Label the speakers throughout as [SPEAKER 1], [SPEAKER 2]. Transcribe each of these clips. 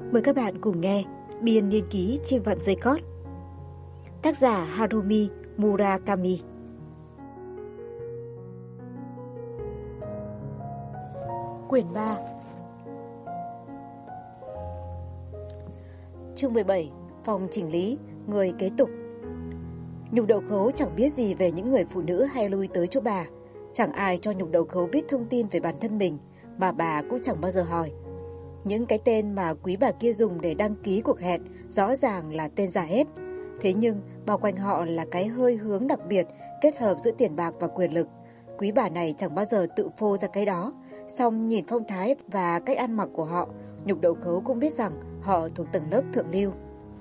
[SPEAKER 1] Mời các bạn cùng nghe Biên niên ký chim vặn dây cót. Tác giả Harumi Murakami. Quyển 3. Chương 17. Phòng chỉnh lý, người kế tục. Nhục Đậu Khấu chẳng biết gì về những người phụ nữ hay lui tới chỗ bà. Chẳng ai cho Nhục Đậu Khấu biết thông tin về bản thân mình, mà bà cũng chẳng bao giờ hỏi. Những cái tên mà quý bà kia dùng để đăng ký cuộc hẹn rõ ràng là tên giả hết. Thế nhưng bao quanh họ là cái hơi hướng đặc biệt kết hợp giữa tiền bạc và quyền lực. Quý bà này chẳng bao giờ tự phô ra cái đó. Song nhìn phong thái và cách ăn mặc của họ, Nhục Đậu Khấu cũng biết rằng họ thuộc tầng lớp thượng lưu.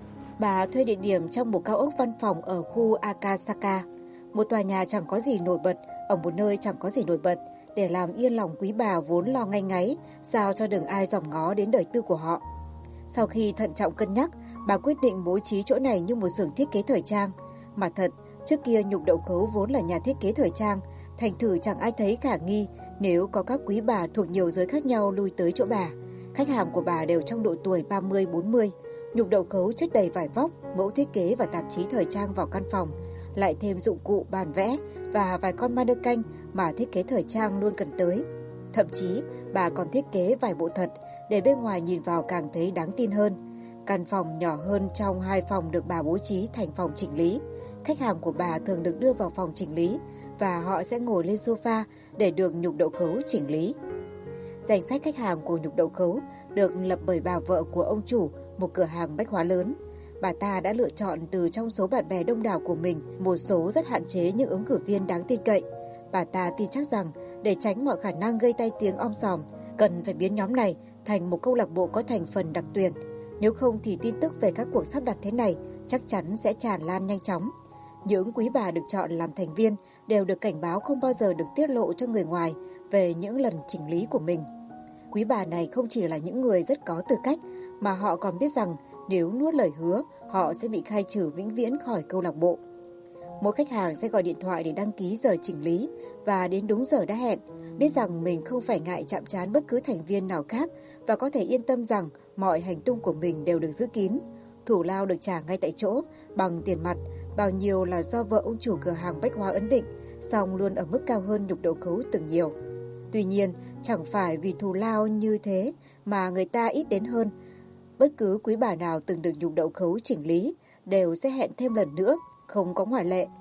[SPEAKER 1] Bà thuê địa điểm trong một cao ốc văn phòng ở khu Akasaka, một tòa nhà chẳng có gì nổi bật ở một nơi chẳng có gì nổi bật, để làm yên lòng quý bà vốn lo ngay ngáy, sao cho đừng ai dòm ngó đến đời tư của họ. Sau khi thận trọng cân nhắc, bà quyết định bố trí chỗ này như một xưởng thiết kế thời trang. Mà thật, trước kia Nhục Đậu Khấu vốn là nhà thiết kế thời trang, thành thử chẳng ai thấy khả nghi nếu có các quý bà thuộc nhiều giới khác nhau lui tới chỗ bà. Khách hàng của bà đều trong độ tuổi 30-40. Nhục Đậu Khấu chất đầy vải vóc, mẫu thiết kế và tạp chí thời trang vào căn phòng, lại thêm dụng cụ bàn vẽ và vài con mannequin mà thiết kế thời trang luôn cần tới. Thậm chí bà còn thiết kế vài bộ thật để bên ngoài nhìn vào càng thấy đáng tin hơn. Căn phòng nhỏ hơn trong hai phòng được bà bố trí thành phòng chỉnh lý. Khách hàng của bà thường được đưa vào phòng chỉnh lý và họ sẽ ngồi lên sofa để được Nhục Đậu Khấu chỉnh lý. Danh sách khách hàng của Nhục Đậu Khấu được lập bởi bà vợ của ông chủ một cửa hàng bách hóa lớn. Bà ta đã lựa chọn từ trong số bạn bè đông đảo của mình một số rất hạn chế những ứng cử viên đáng tin cậy. Bà ta tin chắc rằng để tránh mọi khả năng gây tai tiếng om sòm, cần phải biến nhóm này thành một câu lạc bộ có thành phần đặc tuyển. Nếu không thì tin tức về các cuộc sắp đặt thế này chắc chắn sẽ tràn lan nhanh chóng. Những quý bà được chọn làm thành viên đều được cảnh báo không bao giờ được tiết lộ cho người ngoài về những lần chỉnh lý của mình. Quý bà này không chỉ là những người rất có tư cách, mà họ còn biết rằng nếu nuốt lời hứa, họ sẽ bị khai trừ vĩnh viễn khỏi câu lạc bộ. Mỗi khách hàng sẽ gọi điện thoại để đăng ký giờ chỉnh lý và đến đúng giờ đã hẹn, biết rằng mình không phải ngại chạm trán bất cứ thành viên nào khác và có thể yên tâm rằng mọi hành tung của mình đều được giữ kín. Thủ lao được trả ngay tại chỗ bằng tiền mặt, bao nhiêu là do vợ ông chủ cửa hàng bách hóa ấn định, song luôn ở mức cao hơn Nhục Đậu Khấu từng nhiều. Tuy nhiên, chẳng phải vì thù lao như thế mà người ta ít đến hơn. Bất cứ quý bà nào từng được Nhục Đậu Khấu chỉnh lý đều sẽ hẹn thêm lần nữa, không có ngoại lệ.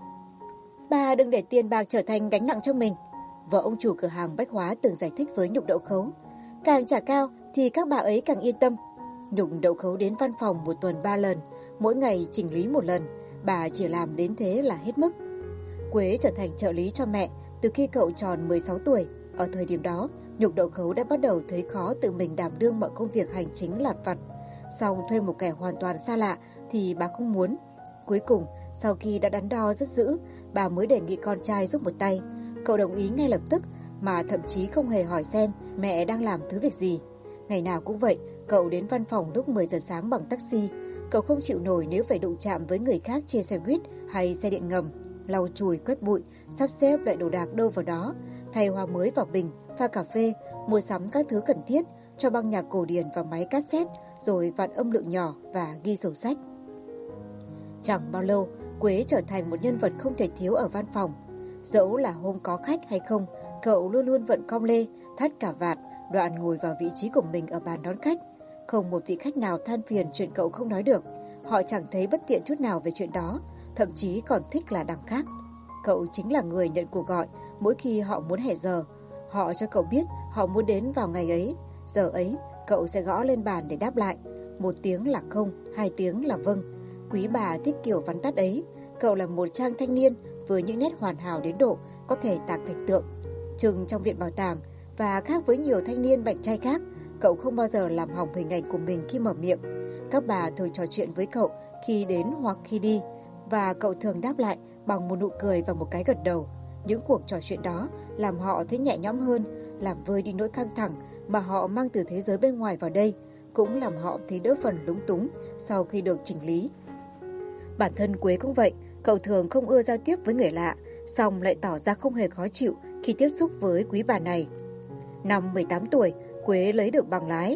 [SPEAKER 1] Bà đừng để tiền bạc trở thành gánh nặng cho mình, vợ ông chủ cửa hàng bách hóa từng giải thích với Nhục Đậu Khấu. Càng trả cao thì các bà ấy càng yên tâm. Nhục Đậu Khấu đến văn phòng một tuần 3 lần, mỗi ngày chỉnh lý một lần. Bà chỉ làm đến thế là hết mức. Quế trở thành trợ lý cho mẹ từ khi cậu tròn 16 tuổi. Ở thời điểm đó, Nhục Đậu Khấu đã bắt đầu thấy khó tự mình đảm đương mọi công việc hành chính lặt vặt. Xong thuê một kẻ hoàn toàn xa lạ thì bà không muốn. Cuối cùng, sau khi đã đắn đo rất dữ, bà mới đề nghị con trai giúp một tay. Cậu đồng ý ngay lập tức, mà thậm chí không hề hỏi xem mẹ đang làm thứ việc gì. Ngày nào cũng vậy, cậu đến văn phòng lúc 10 giờ sáng bằng taxi. Cậu không chịu nổi nếu phải đụng chạm với người khác trên xe buýt hay xe điện ngầm. Lau chùi, quét bụi, sắp xếp lại đồ đạc đâu vào đó, thay hoa mới vào bình, pha cà phê, mua sắm các thứ cần thiết, cho băng nhạc cổ điển vào máy cassette, rồi vặn âm lượng nhỏ và ghi sổ sách. Chẳng bao lâu, Quế trở thành một nhân vật không thể thiếu ở văn phòng. Dẫu là hôm có khách hay không, cậu luôn luôn vận cong lê, thắt cà vạt, đoạn ngồi vào vị trí của mình ở bàn đón khách. Không một vị khách nào than phiền chuyện cậu không nói được. Họ chẳng thấy bất tiện chút nào về chuyện đó, thậm chí còn thích là đằng khác. Cậu chính là người nhận cuộc gọi mỗi khi họ muốn hẹn giờ. Họ cho cậu biết họ muốn đến vào ngày ấy, giờ ấy. Cậu sẽ gõ lên bàn để đáp lại. 1 tiếng là không, 2 tiếng là vâng. Quý bà thích kiểu vắn tắt ấy. Cậu là một chàng thanh niên với những nét hoàn hảo đến độ có thể tạc thạch tượng, trưng trong viện bảo tàng. Và khác với nhiều thanh niên bảnh trai khác, cậu không bao giờ làm hỏng hình ảnh của mình khi mở miệng. Các bà thường trò chuyện với cậu khi đến hoặc khi đi, và cậu thường đáp lại bằng một nụ cười và một cái gật đầu. Những cuộc trò chuyện đó làm họ thấy nhẹ nhõm hơn, làm vơi đi nỗi căng thẳng mà họ mang từ thế giới bên ngoài vào đây, cũng làm họ thấy đỡ phần lúng túng sau khi được chỉnh lý. Bản thân Quế cũng vậy, cậu thường không ưa giao tiếp với người lạ, song lại tỏ ra không hề khó chịu khi tiếp xúc với quý bà này. Năm 18 tuổi, Quế lấy được bằng lái.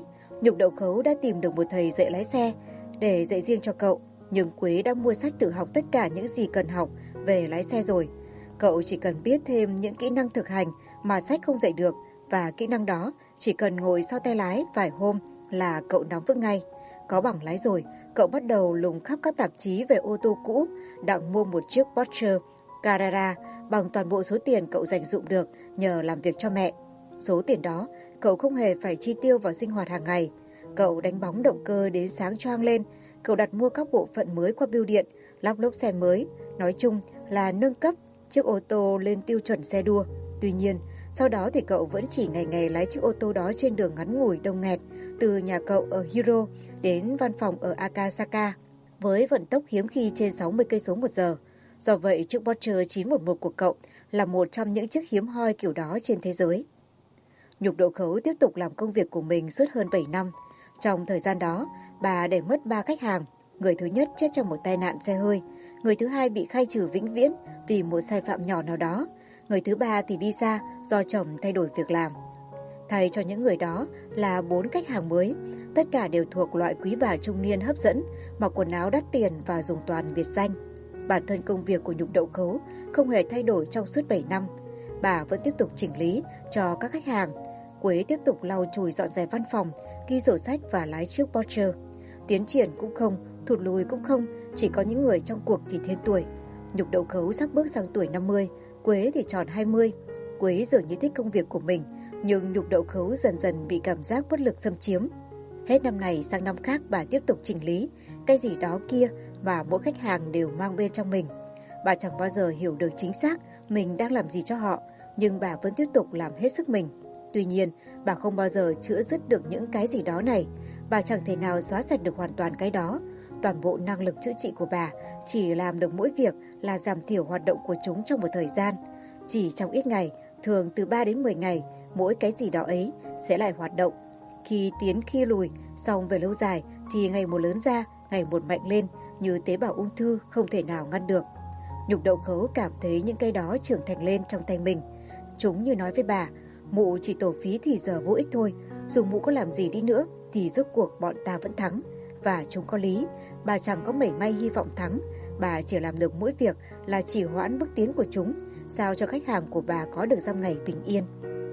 [SPEAKER 1] Nhục Đậu Khấu đã tìm được một thầy dạy lái xe để dạy riêng cho cậu, nhưng Quế đã mua sách tự học tất cả những gì cần học về lái xe rồi. Cậu chỉ cần biết thêm những kỹ năng thực hành mà sách không dạy được, và kỹ năng đó chỉ cần ngồi sau tay lái vài hôm là cậu nắm vững ngay. Có bằng lái rồi, cậu bắt đầu lùng khắp các tạp chí về ô tô cũ, đặng mua một chiếc Porsche Carrera bằng toàn bộ số tiền cậu dành dụm được nhờ làm việc cho mẹ. Số tiền đó, cậu không hề phải chi tiêu vào sinh hoạt hàng ngày. Cậu đánh bóng động cơ đến sáng choang lên, cậu đặt mua các bộ phận mới qua bưu điện, lắp lốp xe mới, nói chung là nâng cấp chiếc ô tô lên tiêu chuẩn xe đua. Tuy nhiên, sau đó thì cậu vẫn chỉ ngày ngày lái chiếc ô tô đó trên đường ngắn ngủi đông nghẹt, từ nhà cậu ở Hiro đến văn phòng ở Akasaka, với vận tốc hiếm khi trên 60 cây số một giờ. Do vậy, chiếc Porsche 911 của cậu là một trong những chiếc hiếm hoi kiểu đó trên thế giới. Nhục Đậu Khấu tiếp tục làm công việc của mình suốt hơn 7 năm. Trong thời gian đó, bà để mất 3 khách hàng. Người thứ nhất chết trong một tai nạn xe hơi. Người thứ hai bị khai trừ vĩnh viễn vì một sai phạm nhỏ nào đó. Người thứ ba thì đi xa do chồng thay đổi việc làm. Thay cho những người đó là 4 khách hàng mới. Tất cả đều thuộc loại quý bà trung niên hấp dẫn, mặc quần áo đắt tiền và dùng toàn biệt danh. Bản thân công việc của Nhục Đậu Khấu không hề thay đổi trong suốt 7 năm. Bà vẫn tiếp tục chỉnh lý cho các khách hàng. Quế tiếp tục lau chùi dọn dẹp văn phòng, ghi sổ sách và lái chiếc Porsche. Tiến triển cũng không, thụt lùi cũng không, chỉ có những người trong cuộc thì thêm tuổi. Nhục Đậu Khấu sắp bước sang tuổi 50, Quế thì tròn 20. Quế dường như thích công việc của mình, nhưng Nhục Đậu Khấu dần dần bị cảm giác bất lực xâm chiếm. Hết năm này sang năm khác bà tiếp tục chỉnh lý cái gì đó kia mà mỗi khách hàng đều mang bên trong mình. Bà chẳng bao giờ hiểu được chính xác mình đang làm gì cho họ, nhưng bà vẫn tiếp tục làm hết sức mình. Tuy nhiên, bà không bao giờ chữa dứt được những cái gì đó này. Bà chẳng thể nào xóa sạch được hoàn toàn cái đó. Toàn bộ năng lực chữa trị của bà chỉ làm được mỗi việc là giảm thiểu hoạt động của chúng trong một thời gian. Chỉ trong ít ngày, thường từ 3 đến 10 ngày, mỗi cái gì đó ấy sẽ lại hoạt động. Khi tiến khi lùi, xong về lâu dài thì ngày một lớn ra, ngày một mạnh lên, như tế bào ung thư không thể nào ngăn được. Nhục Đậu Khấu cảm thấy những cây đó trưởng thành lên trong tay mình. Chúng như nói với bà, mụ chỉ tổ phí thì giờ vô ích thôi, dù mụ có làm gì đi nữa thì rốt cuộc bọn ta vẫn thắng. Và chúng có lý, bà chẳng có mảy may hy vọng thắng, bà chỉ làm được mỗi việc là chỉ hoãn bước tiến của chúng, sao cho khách hàng của bà có được dăm ngày bình yên.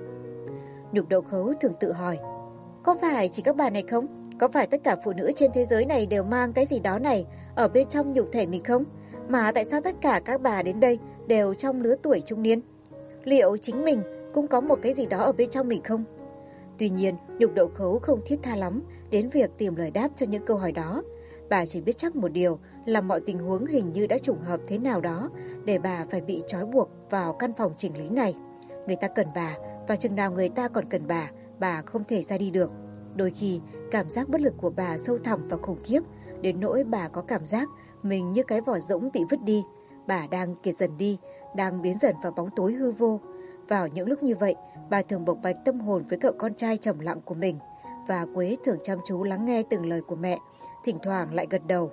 [SPEAKER 1] Nhục Đậu Khấu thường tự hỏi, có phải chỉ các bà này không? Có phải tất cả phụ nữ trên thế giới này đều mang cái gì đó này ở bên trong nhục thể mình không? Mà tại sao tất cả các bà đến đây đều trong lứa tuổi trung niên? Liệu chính mình cũng có một cái gì đó ở bên trong mình không? Tuy nhiên, Nhục Đậu Khấu không thiết tha lắm đến việc tìm lời đáp cho những câu hỏi đó. Bà chỉ biết chắc một điều là mọi tình huống hình như đã trùng hợp thế nào đó để bà phải bị trói buộc vào căn phòng chỉnh lý này. Người ta cần bà, và chừng nào người ta còn cần bà không thể ra đi được. Đôi khi, cảm giác bất lực của bà sâu thẳm và khủng khiếp, đến nỗi bà có cảm giác mình như cái vỏ rỗng bị vứt đi. Bà đang kiệt dần đi, đang biến dần vào bóng tối hư vô. Vào những lúc như vậy, bà thường bộc bạch tâm hồn với cậu con trai trầm lặng của mình, và Quế thường chăm chú lắng nghe từng lời của mẹ, thỉnh thoảng lại gật đầu.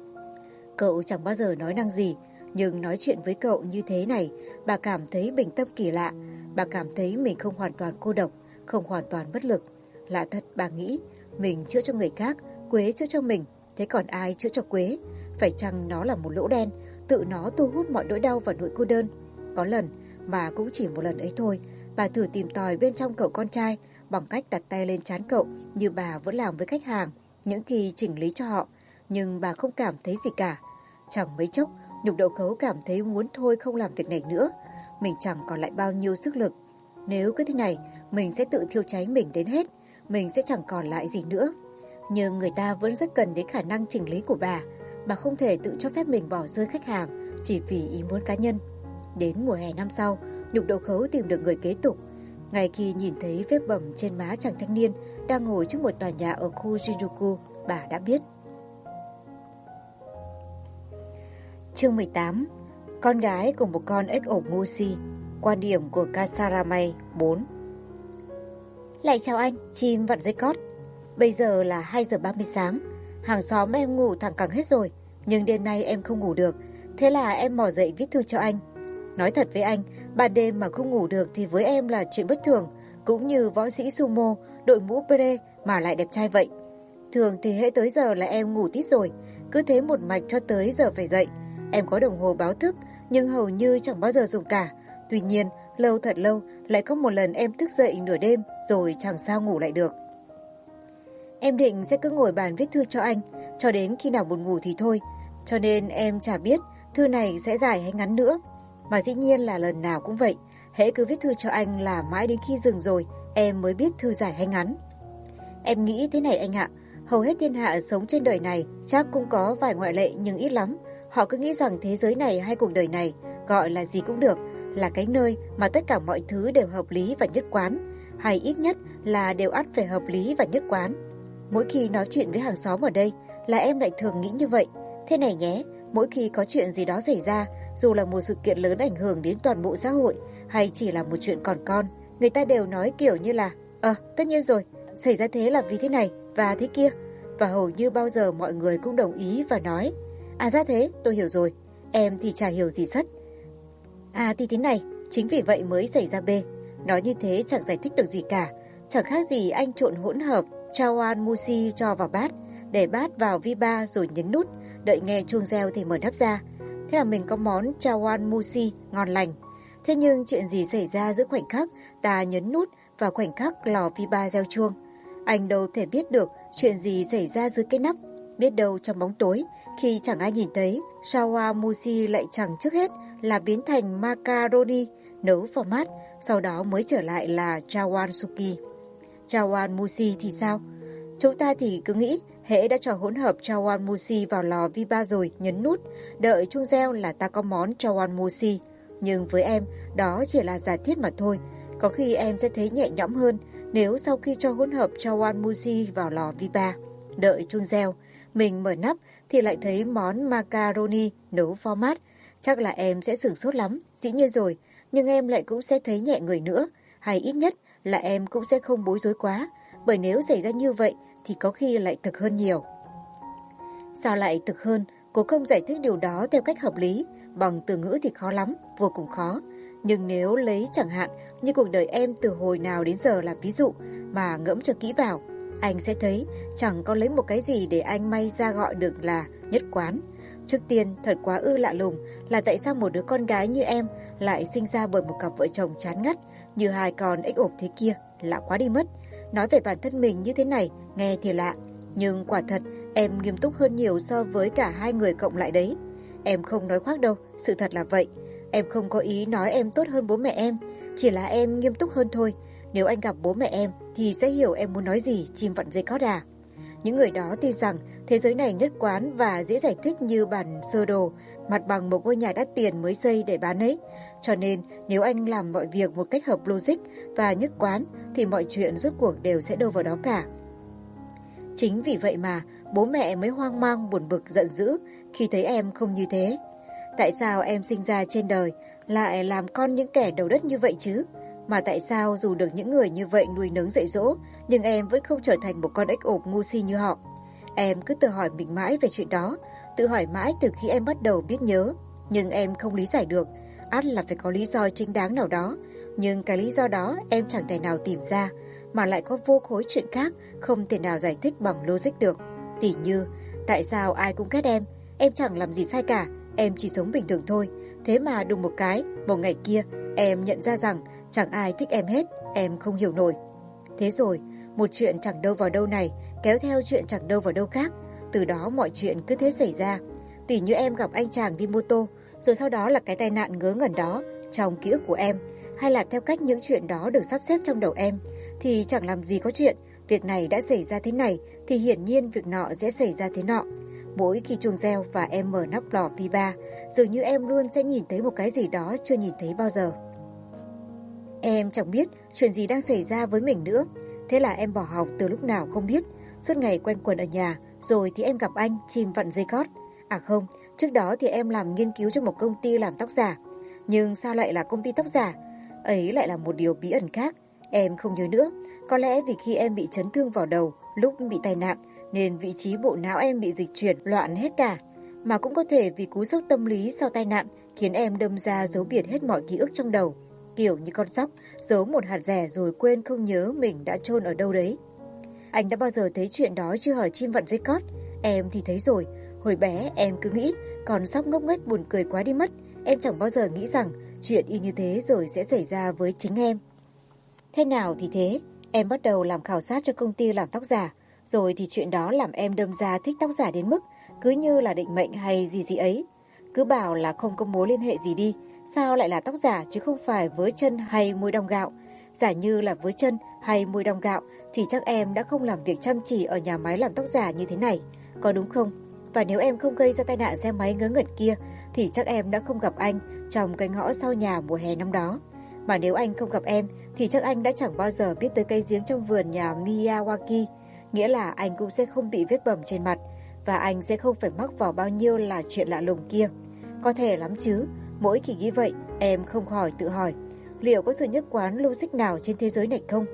[SPEAKER 1] Cậu chẳng bao giờ nói năng gì, nhưng nói chuyện với cậu như thế này, bà cảm thấy bình tâm kỳ lạ. Bà cảm thấy mình không hoàn toàn cô độc, không hoàn toàn bất lực. Lạ thật, bà nghĩ, mình chữa cho người khác, Quế chữa cho mình, thế còn ai chữa cho Quế? Phải chăng nó là một lỗ đen, tự nó thu hút mọi nỗi đau và nỗi cô đơn? Có lần, mà cũng chỉ một lần ấy thôi, bà thử tìm tòi bên trong cậu con trai bằng cách đặt tay lên trán cậu như bà vẫn làm với khách hàng những khi chỉnh lý cho họ, nhưng bà không cảm thấy gì cả. Chẳng mấy chốc, Nhục Đậu Khấu cảm thấy muốn thôi không làm việc này nữa. Mình chẳng còn lại bao nhiêu sức lực. Nếu cứ thế này, mình sẽ tự thiêu cháy mình đến hết, mình sẽ chẳng còn lại gì nữa. Nhưng người ta vẫn rất cần đến khả năng chỉnh lý của bà không thể tự cho phép mình bỏ rơi khách hàng chỉ vì ý muốn cá nhân. Đến mùa hè năm sau, Nhục Đậu Khấu tìm được người kế tục. Ngay khi nhìn thấy vết bầm trên má chàng thanh niên đang ngồi trước một tòa nhà ở khu Shinjuku, bà đã biết. Chương 18. Con gái của một con ếch ổ ngu si. Quan điểm của Kasaramay 4. Lại chào anh, chim vặn dây cót. Bây giờ là 2 giờ 30 sáng. Hàng xóm em ngủ thẳng cẳng hết rồi, nhưng đêm nay em không ngủ được. Thế là em mò dậy viết thư cho anh. Nói thật với anh, ban đêm mà không ngủ được thì với em là chuyện bất thường. Cũng như võ sĩ sumo, đội mũ beret mà lại đẹp trai vậy. Thường thì hễ tới giờ là em ngủ tít rồi, cứ thế một mạch cho tới giờ phải dậy. Em có đồng hồ báo thức nhưng hầu như chẳng bao giờ dùng cả. Tuy nhiên, lâu thật lâu lại có một lần em thức dậy nửa đêm rồi chẳng sao ngủ lại được. Em định sẽ cứ ngồi bàn viết thư cho anh, cho đến khi nào buồn ngủ thì thôi. Cho nên em chả biết thư này sẽ dài hay ngắn nữa. Mà dĩ nhiên là lần nào cũng vậy, hễ cứ viết thư cho anh là mãi đến khi dừng rồi, em mới biết thư dài hay ngắn. Em nghĩ thế này anh ạ, hầu hết thiên hạ sống trên đời này chắc cũng có vài ngoại lệ nhưng ít lắm. Họ cứ nghĩ rằng thế giới này hay cuộc đời này, gọi là gì cũng được, là cái nơi mà tất cả mọi thứ đều hợp lý và nhất quán, hay ít nhất là đều ắt phải hợp lý và nhất quán. Mỗi khi nói chuyện với hàng xóm ở đây là em lại thường nghĩ như vậy. Thế này nhé, mỗi khi có chuyện gì đó xảy ra, dù là một sự kiện lớn ảnh hưởng đến toàn bộ xã hội hay chỉ là một chuyện còn con, người ta đều nói kiểu như là tất nhiên rồi, xảy ra thế là vì thế này và thế kia. Và hầu như bao giờ mọi người cũng đồng ý và nói ra thế, tôi hiểu rồi. Em thì chả hiểu gì sất. Thì thế này, chính vì vậy mới xảy ra B. Nói như thế chẳng giải thích được gì cả. Chẳng khác gì anh trộn hỗn hợp chawan mushi cho vào bát, để bát vào vi ba rồi nhấn nút, đợi nghe chuông reo thì mở nắp ra. Thế là mình có món chawan mushi ngon lành. Thế nhưng chuyện gì xảy ra giữa khoảnh khắc ta nhấn nút và khoảnh khắc lò vi ba reo chuông? Anh đâu thể biết được chuyện gì xảy ra dưới cái nắp. Biết đâu trong bóng tối, khi chẳng ai nhìn thấy, chawan mushi lại chẳng trước hết là biến thành macaroni, nấu vào mát, sau đó mới trở lại là chawan suki. Chawan mushi thì sao? Chúng ta thì cứ nghĩ hễ đã cho hỗn hợp chawan mushi vào lò vi ba rồi nhấn nút, đợi chuông reo là ta có món chawan mushi. Nhưng với em, đó chỉ là giả thiết mà thôi. Có khi em sẽ thấy nhẹ nhõm hơn nếu sau khi cho hỗn hợp chawan mushi vào lò vi ba, đợi chuông reo, mình mở nắp thì lại thấy món macaroni nấu format. Chắc là em sẽ sửng sốt lắm, dĩ nhiên rồi, nhưng em lại cũng sẽ thấy nhẹ người nữa, hay ít nhất là em cũng sẽ không bối rối quá, bởi nếu xảy ra như vậy thì có khi lại thực hơn nhiều. Sao lại thực hơn? Cố không giải thích điều đó theo cách hợp lý, bằng từ ngữ thì khó lắm, vô cùng khó. Nhưng nếu lấy chẳng hạn như cuộc đời em từ hồi nào đến giờ làm ví dụ mà ngẫm cho kỹ vào, anh sẽ thấy chẳng có lấy một cái gì để anh may ra gọi được là nhất quán. Trước tiên, thật quá ư lạ lùng là tại sao một đứa con gái như em lại sinh ra bởi một cặp vợ chồng chán ngắt như hai con ếch ộp thế kia, lạ quá đi mất. Nói về bản thân mình như thế này, nghe thì lạ, nhưng quả thật em nghiêm túc hơn nhiều so với cả hai người cộng lại đấy. Em không nói khoác đâu, sự thật là vậy. Em không có ý nói em tốt hơn bố mẹ em, chỉ là em nghiêm túc hơn thôi. Nếu anh gặp bố mẹ em thì sẽ hiểu em muốn nói gì, chim vặn dây cót à. Những người đó tin rằng thế giới này nhất quán và dễ giải thích như bản sơ đồ, mặt bằng một ngôi nhà đắt tiền mới xây để bán ấy. Cho nên nếu anh làm mọi việc một cách hợp logic và nhất quán thì mọi chuyện rốt cuộc đều sẽ đâu vào đó cả. Chính vì vậy mà bố mẹ mới hoang mang buồn bực giận dữ khi thấy em không như thế. Tại sao em sinh ra trên đời lại làm con những kẻ đầu đất như vậy chứ? Mà tại sao dù được những người như vậy nuôi nấng dạy dỗ, nhưng em vẫn không trở thành một con ếch ộp ngu si như họ? Em cứ tự hỏi mình mãi về chuyện đó, tự hỏi mãi từ khi em bắt đầu biết nhớ. Nhưng em không lý giải được, ắt là phải có lý do chính đáng nào đó. Nhưng cái lý do đó em chẳng thể nào tìm ra, mà lại có vô khối chuyện khác không thể nào giải thích bằng logic được. Tỉ như, tại sao ai cũng ghét em chẳng làm gì sai cả, em chỉ sống bình thường thôi. Thế mà đùng một cái, một ngày kia, em nhận ra rằng chẳng ai thích em hết, em không hiểu nổi. Thế rồi, một chuyện chẳng đâu vào đâu này kéo theo chuyện chẳng đâu vào đâu khác. Từ đó mọi chuyện cứ thế xảy ra. Tỉ như em gặp anh chàng đi mô tô, rồi sau đó là cái tai nạn ngớ ngẩn đó trong ký ức của em, hay là theo cách những chuyện đó được sắp xếp trong đầu em, thì chẳng làm gì có chuyện việc này đã xảy ra thế này thì hiển nhiên việc nọ sẽ xảy ra thế nọ. Mỗi khi chuông reo và em mở nắp lò vi ba, dường như em luôn sẽ nhìn thấy một cái gì đó chưa nhìn thấy bao giờ. Em chẳng biết chuyện gì đang xảy ra với mình nữa. Thế là em bỏ học từ lúc nào không biết, suốt ngày quanh quẩn ở nhà. Rồi thì em gặp anh, chim vặn dây cót. À không, trước đó thì em làm nghiên cứu cho một công ty làm tóc giả. Nhưng sao lại là công ty tóc giả? Ấy lại là một điều bí ẩn khác. Em không nhớ nữa. Có lẽ vì khi em bị chấn thương vào đầu lúc bị tai nạn, nên vị trí bộ não em bị dịch chuyển loạn hết cả. Mà cũng có thể vì cú sốc tâm lý sau tai nạn khiến em đâm ra giấu biệt hết mọi ký ức trong đầu. Kiểu như con sóc giấu một hạt dẻ rồi quên không nhớ mình đã chôn ở đâu đấy. Anh đã bao giờ thấy chuyện đó chưa hả chim vặn dây cót? Em thì thấy rồi. Hồi bé em cứ nghĩ con sóc ngốc nghếch buồn cười quá đi mất. Em chẳng bao giờ nghĩ rằng chuyện y như thế rồi sẽ xảy ra với chính em. Thế nào thì thế, em bắt đầu làm khảo sát cho công ty làm tóc giả. Rồi thì chuyện đó làm em đâm ra thích tóc giả đến mức cứ như là định mệnh hay gì gì ấy. Cứ bảo là không có mối liên hệ gì đi, sao lại là tóc giả chứ không phải vớ chân hay môi đong gạo. Giả như là vớ chân hay môi đong gạo thì chắc em đã không làm việc chăm chỉ ở nhà máy làm tóc giả như thế này, có đúng không? Và nếu em không gây ra tai nạn xe máy ngớ ngẩn kia thì chắc em đã không gặp anh trong cái ngõ sau nhà mùa hè năm đó. Mà nếu anh không gặp em thì chắc anh đã chẳng bao giờ biết tới cây giếng trong vườn nhà Miyawaki. Nghĩa là anh cũng sẽ không bị vết bầm trên mặt và anh sẽ không phải mắc vào bao nhiêu là chuyện lạ lùng kia. Có thể lắm chứ, mỗi khi nghĩ vậy em không khỏi tự hỏi liệu có sự nhất quán logic nào trên thế giới này không?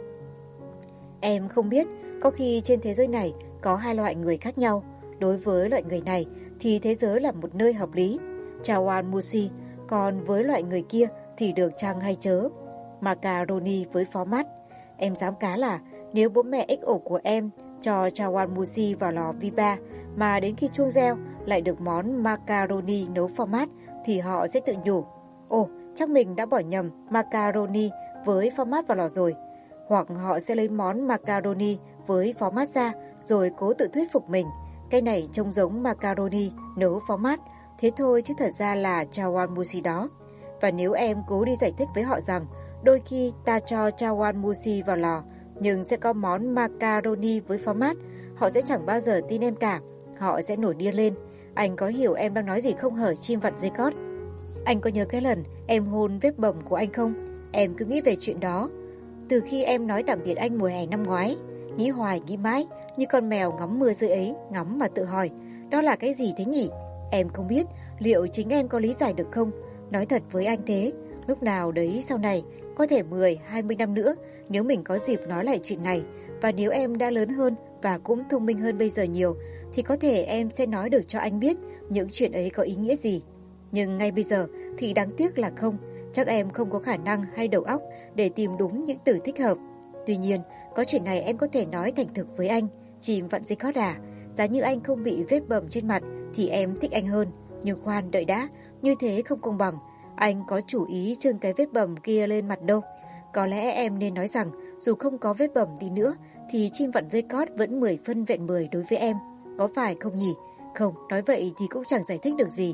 [SPEAKER 1] Em không biết, có khi trên thế giới này có hai loại người khác nhau. Đối với loại người này thì thế giới là một nơi hợp lý, Chawanmushi, còn với loại người kia thì được chăng hay chớ, macaroni với phó mát. Em dám cá là nếu bố mẹ XO của em cho Chawanmushi vào lò vi ba mà đến khi chuông reo lại được món macaroni nấu format thì họ sẽ tự nhủ, ồ, chắc mình đã bỏ nhầm macaroni với format vào lò rồi. Hoặc họ sẽ lấy món macaroni với format ra rồi cố tự thuyết phục mình, cái này trông giống macaroni nấu format, thế thôi chứ thật ra là Chawanmushi đó. Và nếu em cố đi giải thích với họ rằng đôi khi ta cho Chawanmushi vào lò nhưng sẽ có món macaroni với format, họ sẽ chẳng bao giờ tin em cả. Họ sẽ nổi điên lên. Anh có hiểu em đang nói gì không hở chim vặn dây cót? Anh có nhớ cái lần em hôn vết bầm của anh không? Em cứ nghĩ về chuyện đó từ khi em nói tạm biệt anh mùa hè năm ngoái. Nghĩ hoài nghĩ mãi, như con mèo ngắm mưa rơi ấy, ngắm mà tự hỏi, đó là cái gì thế nhỉ? Em không biết liệu chính em có lý giải được không? Nói thật với anh thế, lúc nào đấy sau này, có thể 10, 20 năm nữa, nếu mình có dịp nói lại chuyện này, và nếu em đã lớn hơn và cũng thông minh hơn bây giờ nhiều, thì có thể em sẽ nói được cho anh biết những chuyện ấy có ý nghĩa gì. Nhưng ngay bây giờ thì đáng tiếc là không, chắc em không có khả năng hay đầu óc để tìm đúng những từ thích hợp. Tuy nhiên, có chuyện này em có thể nói thành thực với anh, chim vặn dây cót à. Giá như anh không bị vết bầm trên mặt thì em thích anh hơn. Nhưng khoan, đợi đã, như thế không công bằng. Anh có chủ ý trưng cái vết bầm kia lên mặt đâu. Có lẽ em nên nói rằng dù không có vết bầm đi nữa thì chim vặn dây cót vẫn 10 phân vẹn 10 đối với em. Có phải không nhỉ? Không, nói vậy thì cũng chẳng giải thích được gì.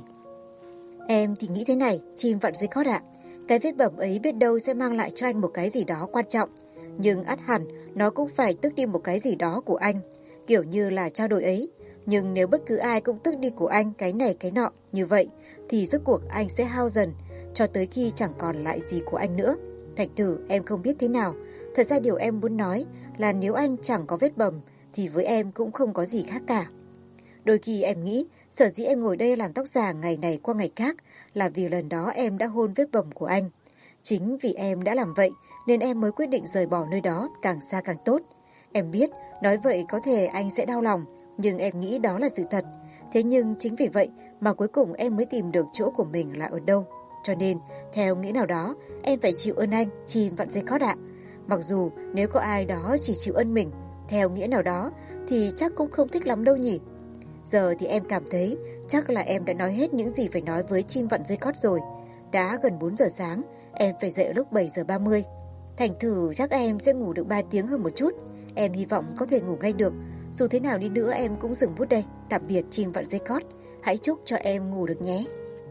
[SPEAKER 1] Em thì nghĩ thế này, chim vặn dây cót ạ. Cái vết bầm ấy biết đâu sẽ mang lại cho anh một cái gì đó quan trọng. Nhưng ắt hẳn nó cũng phải tước đi một cái gì đó của anh, kiểu như là trao đổi ấy. Nhưng nếu bất cứ ai cũng tước đi của anh cái này cái nọ như vậy thì rốt cuộc anh sẽ hao dần cho tới khi chẳng còn lại gì của anh nữa. Thành thử em không biết thế nào. Thật ra điều em muốn nói là nếu anh chẳng có vết bầm thì với em cũng không có gì khác cả. Đôi khi em nghĩ sở dĩ em ngồi đây làm tóc giả ngày này qua ngày khác là vì lần đó em đã hôn vết bầm của anh. Chính vì em đã làm vậy nên em mới quyết định rời bỏ nơi đó càng xa càng tốt. Em biết nói vậy có thể anh sẽ đau lòng, nhưng em nghĩ đó là sự thật. Thế nhưng chính vì vậy mà cuối cùng em mới tìm được chỗ của mình là ở đâu. Cho nên theo nghĩa nào đó em phải chịu ơn anh, chim vặn dây cót ạ. Mặc dù nếu có ai đó chỉ chịu ơn mình theo nghĩa nào đó thì chắc cũng không thích lắm đâu nhỉ. Giờ thì em cảm thấy chắc là em đã nói hết những gì phải nói với chim vặn dây cót rồi. Đã gần 4 giờ sáng, em phải dậy lúc 7 giờ 30. Thành thử chắc em sẽ ngủ được 3 tiếng hơn một chút. Em hy vọng có thể ngủ ngay được. Dù thế nào đi nữa em cũng dừng bút đây. Tạm biệt chim vặn dây cót. Hãy chúc cho em ngủ được nhé.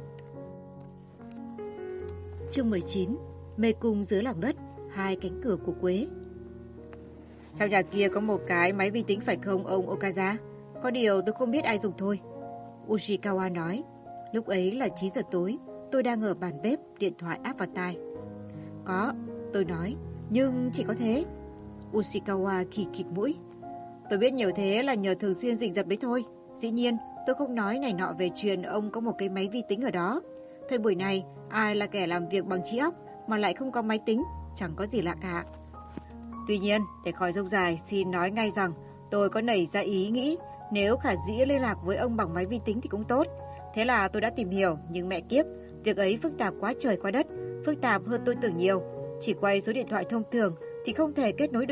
[SPEAKER 1] Chương 19. Mê cung dưới lòng đất, hai cánh cửa của Quế. Trong nhà kia có một cái máy vi tính phải không ông Okaza? Có điều tôi không biết ai dùng thôi. Ushikawa nói. Lúc ấy là 9 giờ tối. Tôi đang ở bàn bếp, điện thoại áp vào tai. Có, tôi nói. Nhưng chỉ có thế. Ushikawa khì khịt mũi. Tôi biết nhiều thế là nhờ thường xuyên rình rập đấy thôi. Dĩ nhiên, tôi không nói này nọ về chuyện ông có một cái máy vi tính ở đó. Thời buổi này, ai là kẻ làm việc bằng trí óc mà lại không có máy tính, chẳng có gì lạ cả. Tuy nhiên, để khỏi rông dài, xin nói ngay rằng tôi có nảy ra ý nghĩ nếu khả dĩ liên lạc với ông bằng máy vi tính thì cũng tốt. Thế là tôi đã tìm hiểu, nhưng mẹ kiếp, việc ấy phức tạp quá trời quá đất, phức tạp hơn tôi tưởng nhiều. Chỉ quay số điện thoại thông thường thì không thể kết nối được.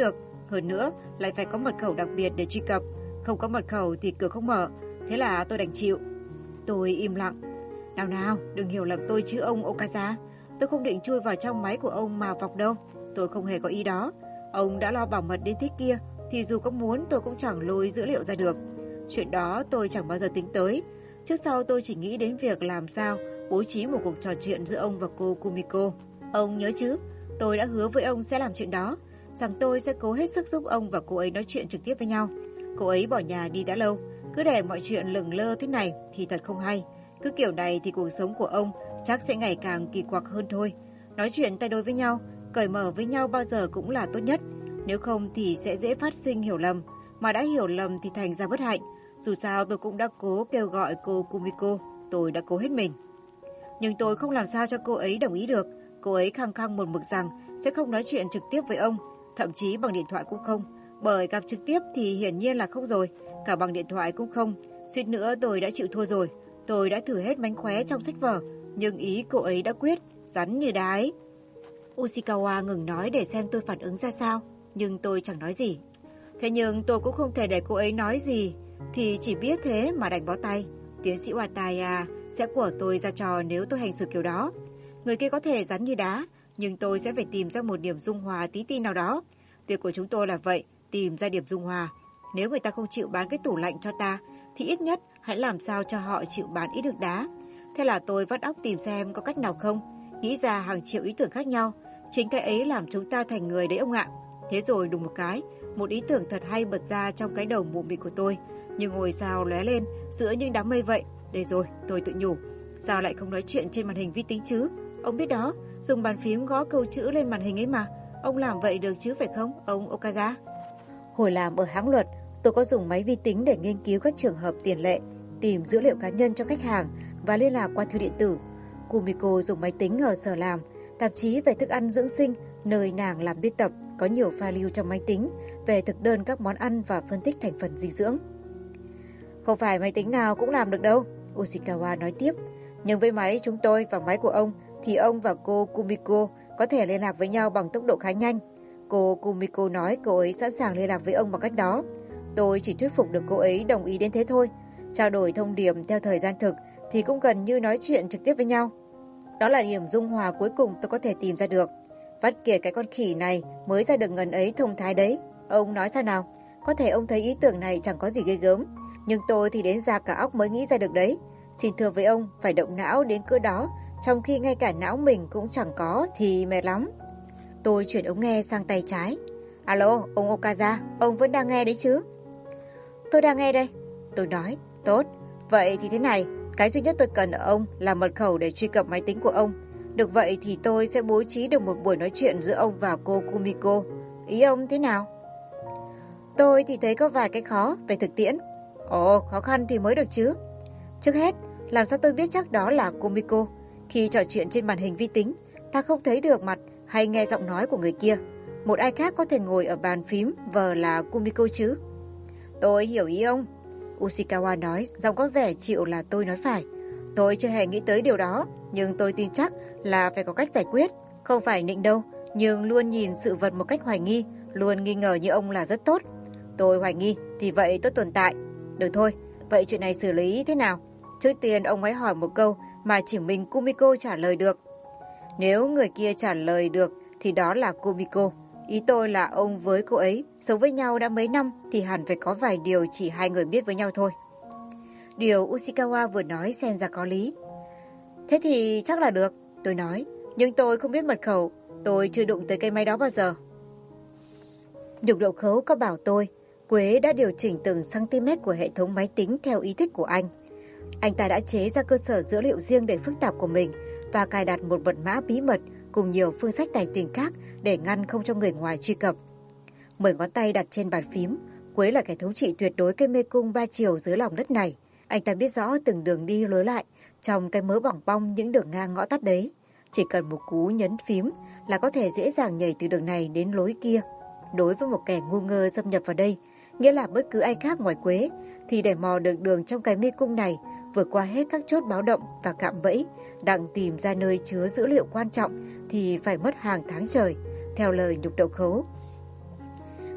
[SPEAKER 1] Hơn nữa, lại phải có mật khẩu đặc biệt để truy cập. Không có mật khẩu thì cửa không mở. Thế là tôi đành chịu. Tôi im lặng. Nào, đừng hiểu lầm tôi chứ ông Okaza. Tôi không định chui vào trong máy của ông mà vọc đâu. Tôi không hề có ý đó. Ông đã lo bảo mật đến thế kia, thì dù có muốn tôi cũng chẳng lôi dữ liệu ra được. Chuyện đó tôi chẳng bao giờ tính tới. Trước sau tôi chỉ nghĩ đến việc làm sao bố trí một cuộc trò chuyện giữa ông và cô Kumiko. Ông nhớ chứ, tôi đã hứa với ông sẽ làm chuyện đó, rằng tôi sẽ cố hết sức giúp ông và cô ấy nói chuyện trực tiếp với nhau. Cô ấy bỏ nhà đi đã lâu, cứ để mọi chuyện lửng lơ thế này thì thật không hay. Cứ kiểu này thì cuộc sống của ông chắc sẽ ngày càng kỳ quặc hơn thôi. Nói chuyện tay đôi với nhau, cởi mở với nhau bao giờ cũng là tốt nhất. Nếu không thì sẽ dễ phát sinh hiểu lầm, mà đã hiểu lầm thì thành ra bất hạnh. Dù sao tôi cũng đã cố kêu gọi cô Kumiko, tôi đã cố hết mình. Nhưng tôi không làm sao cho cô ấy đồng ý được. Cô ấy khăng khăng một mực rằng sẽ không nói chuyện trực tiếp với ông, thậm chí bằng điện thoại cũng không. Bởi gặp trực tiếp thì hiển nhiên là không rồi, cả bằng điện thoại cũng không. Suýt nữa tôi đã chịu thua rồi. Tôi đã thử hết mánh khóe trong sách vở, nhưng ý cô ấy đã quyết, rắn như đá ấy. Ushikawa ngừng nói để xem tôi phản ứng ra sao, nhưng tôi chẳng nói gì. Thế nhưng tôi cũng không thể để cô ấy nói gì, thì chỉ biết thế mà đành bó tay. Tiến sĩ Wataya sẽ của tôi ra trò nếu tôi hành xử kiểu đó. Người kia có thể rắn như đá, nhưng tôi sẽ phải tìm ra một điểm dung hòa tí ti nào đó. Việc của chúng tôi là vậy, tìm ra điểm dung hòa. Nếu người ta không chịu bán cái tủ lạnh cho ta, thì ít nhất hãy làm sao cho họ chịu bán ít được đá. Thế là tôi vắt óc tìm xem có cách nào không, nghĩ ra hàng triệu ý tưởng khác nhau. Chính cái ấy làm chúng ta thành người đấy ông ạ. Thế rồi đùng một cái, một ý tưởng thật hay bật ra trong cái đầu mụ mị của tôi, như ngôi sao lóe lên giữa những đám mây vậy. Đây rồi, tôi tự nhủ, sao lại không nói chuyện trên màn hình vi tính chứ? Ông biết đó, dùng bàn phím gõ câu chữ lên màn hình ấy mà. Ông làm vậy được chứ phải không, ông Okaza? Hồi làm ở hãng luật, tôi có dùng máy vi tính để nghiên cứu các trường hợp tiền lệ, tìm dữ liệu cá nhân cho khách hàng và liên lạc qua thư điện tử. Kumiko dùng máy tính ở sở làm, tạp chí về thức ăn dưỡng sinh, nơi nàng làm biên tập, có nhiều file lưu trong máy tính về thực đơn các món ăn và phân tích thành phần dinh dưỡng. Không phải máy tính nào cũng làm được đâu, Ushikawa nói tiếp. Nhưng với máy chúng tôi và máy của ông thì ông và cô Kumiko có thể liên lạc với nhau bằng tốc độ khá nhanh. Cô Kumiko nói cô ấy sẵn sàng liên lạc với ông bằng cách đó. Tôi chỉ thuyết phục được cô ấy đồng ý đến thế thôi. Trao đổi thông điệp theo thời gian thực thì cũng gần như nói chuyện trực tiếp với nhau. Đó là điểm dung hòa cuối cùng tôi có thể tìm ra được. Vắt kiệt cái con khỉ này mới ra được ngần ấy thông thái đấy. Ông nói sao nào? Có thể ông thấy ý tưởng này chẳng có gì ghê gớm, nhưng tôi thì đến ra cả óc mới nghĩ ra được đấy. Xin thưa với ông, phải động não đến cỡ đó, trong khi ngay cả não mình cũng chẳng có thì mệt lắm. Tôi chuyển ống nghe sang tay trái. Alo, ông Okaza, ông vẫn đang nghe đấy chứ? Tôi đang nghe đây. Tôi nói, tốt. Vậy thì thế này, cái duy nhất tôi cần ở ông là mật khẩu để truy cập máy tính của ông. Được vậy thì tôi sẽ bố trí được một buổi nói chuyện giữa ông và cô Kumiko. Ý ông thế nào? Tôi thì thấy có vài cái khó về thực tiễn. Ồ, khó khăn thì mới được chứ. Trước hết, làm sao tôi biết chắc đó là Kumiko? Khi trò chuyện trên màn hình vi tính, ta không thấy được mặt hay nghe giọng nói của người kia. Một ai khác có thể ngồi ở bàn phím vờ là Kumiko chứ? Tôi hiểu ý ông, Ushikawa nói, giọng có vẻ chịu là tôi nói phải. Tôi chưa hề nghĩ tới điều đó, nhưng tôi tin chắc là phải có cách giải quyết. Không phải nịnh đâu, nhưng luôn nhìn sự vật một cách hoài nghi, luôn nghi ngờ như ông là rất tốt. Tôi hoài nghi, vì vậy tôi tồn tại. Được thôi, vậy chuyện này xử lý thế nào? Trước tiên ông hãy hỏi một câu mà chỉ mình Kumiko trả lời được. Nếu người kia trả lời được thì đó là Kumiko. Ý tôi là ông với cô ấy sống với nhau đã mấy năm thì hẳn phải có vài điều chỉ hai người biết với nhau thôi. Điều Ushikawa vừa nói xem ra có lý. Thế thì chắc là được, tôi nói. Nhưng tôi không biết mật khẩu, tôi chưa đụng tới cây máy đó bao giờ. Nhục Đậu Khấu có bảo tôi, Quế đã điều chỉnh từng cm của hệ thống máy tính theo ý thích của anh. Anh ta đã chế ra cơ sở dữ liệu riêng để phức tạp của mình và cài đặt một mật mã bí mật cùng nhiều phương sách tài tình khác để ngăn không cho người ngoài truy cập. 10 ngón tay đặt trên bàn phím, Quế là kẻ thống trị tuyệt đối cây mê cung 3 chiều dưới lòng đất này. Anh ta biết rõ từng đường đi lối lại trong cái mớ bỏng bong những đường ngang ngõ tắt đấy. Chỉ cần một cú nhấn phím là có thể dễ dàng nhảy từ đường này đến lối kia. Đối với một kẻ ngu ngơ xâm nhập vào đây, nghĩa là bất cứ ai khác ngoài Quế, thì để mò được đường trong cái mê cung này, vượt qua hết các chốt báo động và cạm bẫy, đặng tìm ra nơi chứa dữ liệu quan trọng thì phải mất hàng tháng trời, theo lời Nhục Đậu Khấu.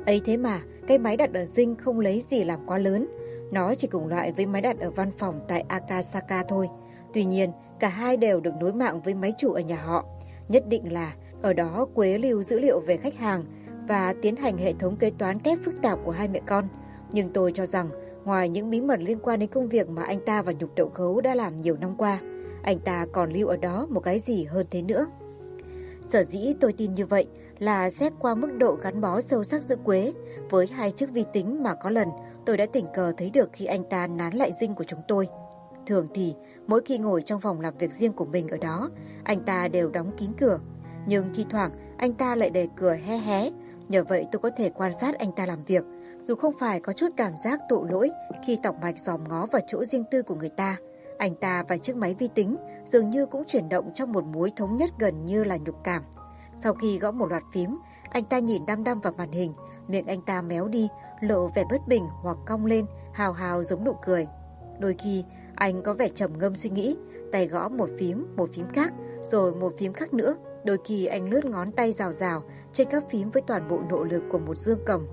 [SPEAKER 1] Ấy thế mà, cái máy đặt ở Dinh không lấy gì làm quá lớn. Nó chỉ cùng loại với máy đặt ở văn phòng tại Akasaka thôi. Tuy nhiên, cả hai đều được nối mạng với máy chủ ở nhà họ. Nhất định là ở đó Quế lưu dữ liệu về khách hàng và tiến hành hệ thống kế toán kép phức tạp của hai mẹ con. Nhưng tôi cho rằng, ngoài những bí mật liên quan đến công việc mà anh ta và Nhục Đậu Khấu đã làm nhiều năm qua, anh ta còn lưu ở đó một cái gì hơn thế nữa. Sở dĩ tôi tin như vậy là xét qua mức độ gắn bó sâu sắc giữa Quế với hai chiếc vi tính mà có lần tôi đã tình cờ thấy được khi anh ta nán lại Dinh của chúng tôi. Thường thì, mỗi khi ngồi trong phòng làm việc riêng của mình ở đó, anh ta đều đóng kín cửa. Nhưng thi thoảng, anh ta lại để cửa hé hé. Nhờ vậy tôi có thể quan sát anh ta làm việc, dù không phải có chút cảm giác tội lỗi khi tọc mạch dòm ngó vào chỗ riêng tư của người ta. Anh ta và chiếc máy vi tính dường như cũng chuyển động trong một mối thống nhất gần như là nhục cảm. Sau khi gõ một loạt phím, anh ta nhìn đăm đăm vào màn hình, miệng anh ta méo đi, lộ vẻ bất bình hoặc cong lên, hào hào giống nụ cười. Đôi khi, anh có vẻ trầm ngâm suy nghĩ, tay gõ một phím khác, rồi một phím khác nữa. Đôi khi anh lướt ngón tay rào rào trên các phím với toàn bộ nội lực của một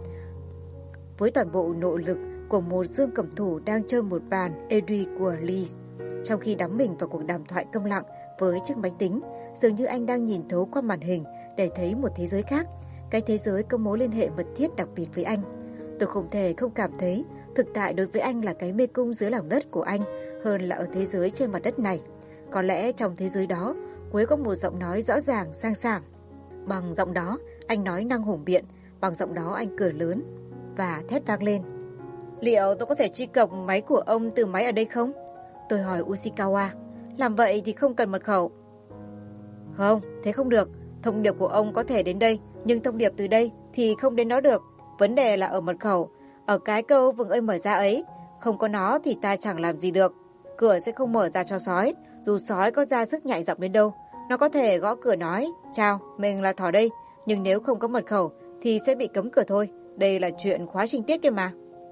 [SPEAKER 1] dương cầm thủ đang chơi một bàn Eddie của Lee. Trong khi đắm mình vào cuộc đàm thoại câm lặng với chiếc máy tính, dường như anh đang nhìn thấu qua màn hình để thấy một thế giới khác. Cái thế giới có mối liên hệ mật thiết đặc biệt với anh. Tôi không thể không cảm thấy thực tại đối với anh là cái mê cung dưới lòng đất của anh hơn là ở thế giới trên mặt đất này. Có lẽ trong thế giới đó, Quế có một giọng nói rõ ràng, sang sảng. Bằng giọng đó, anh nói năng hùng biện. Bằng giọng đó anh cười lớn và thét vang lên. Liệu tôi có thể truy cập máy của ông từ máy ở đây không? Tôi hỏi Ushikawa. Làm vậy thì không cần mật khẩu. Không, thế không được. Thông điệp của ông có thể đến đây, nhưng thông điệp từ đây thì không đến đó được. Vấn đề là ở mật khẩu, ở cái câu vừng ơi mở ra ấy. Không có nó thì ta chẳng làm gì được. Cửa sẽ không mở ra cho sói, dù sói có ra sức nhạy giọng đến đâu. Nó có thể gõ cửa nói, chào, mình là thỏ đây. Nhưng nếu không có mật khẩu thì sẽ bị cấm cửa thôi. Đây là chuyện khóa trinh tiết kia mà.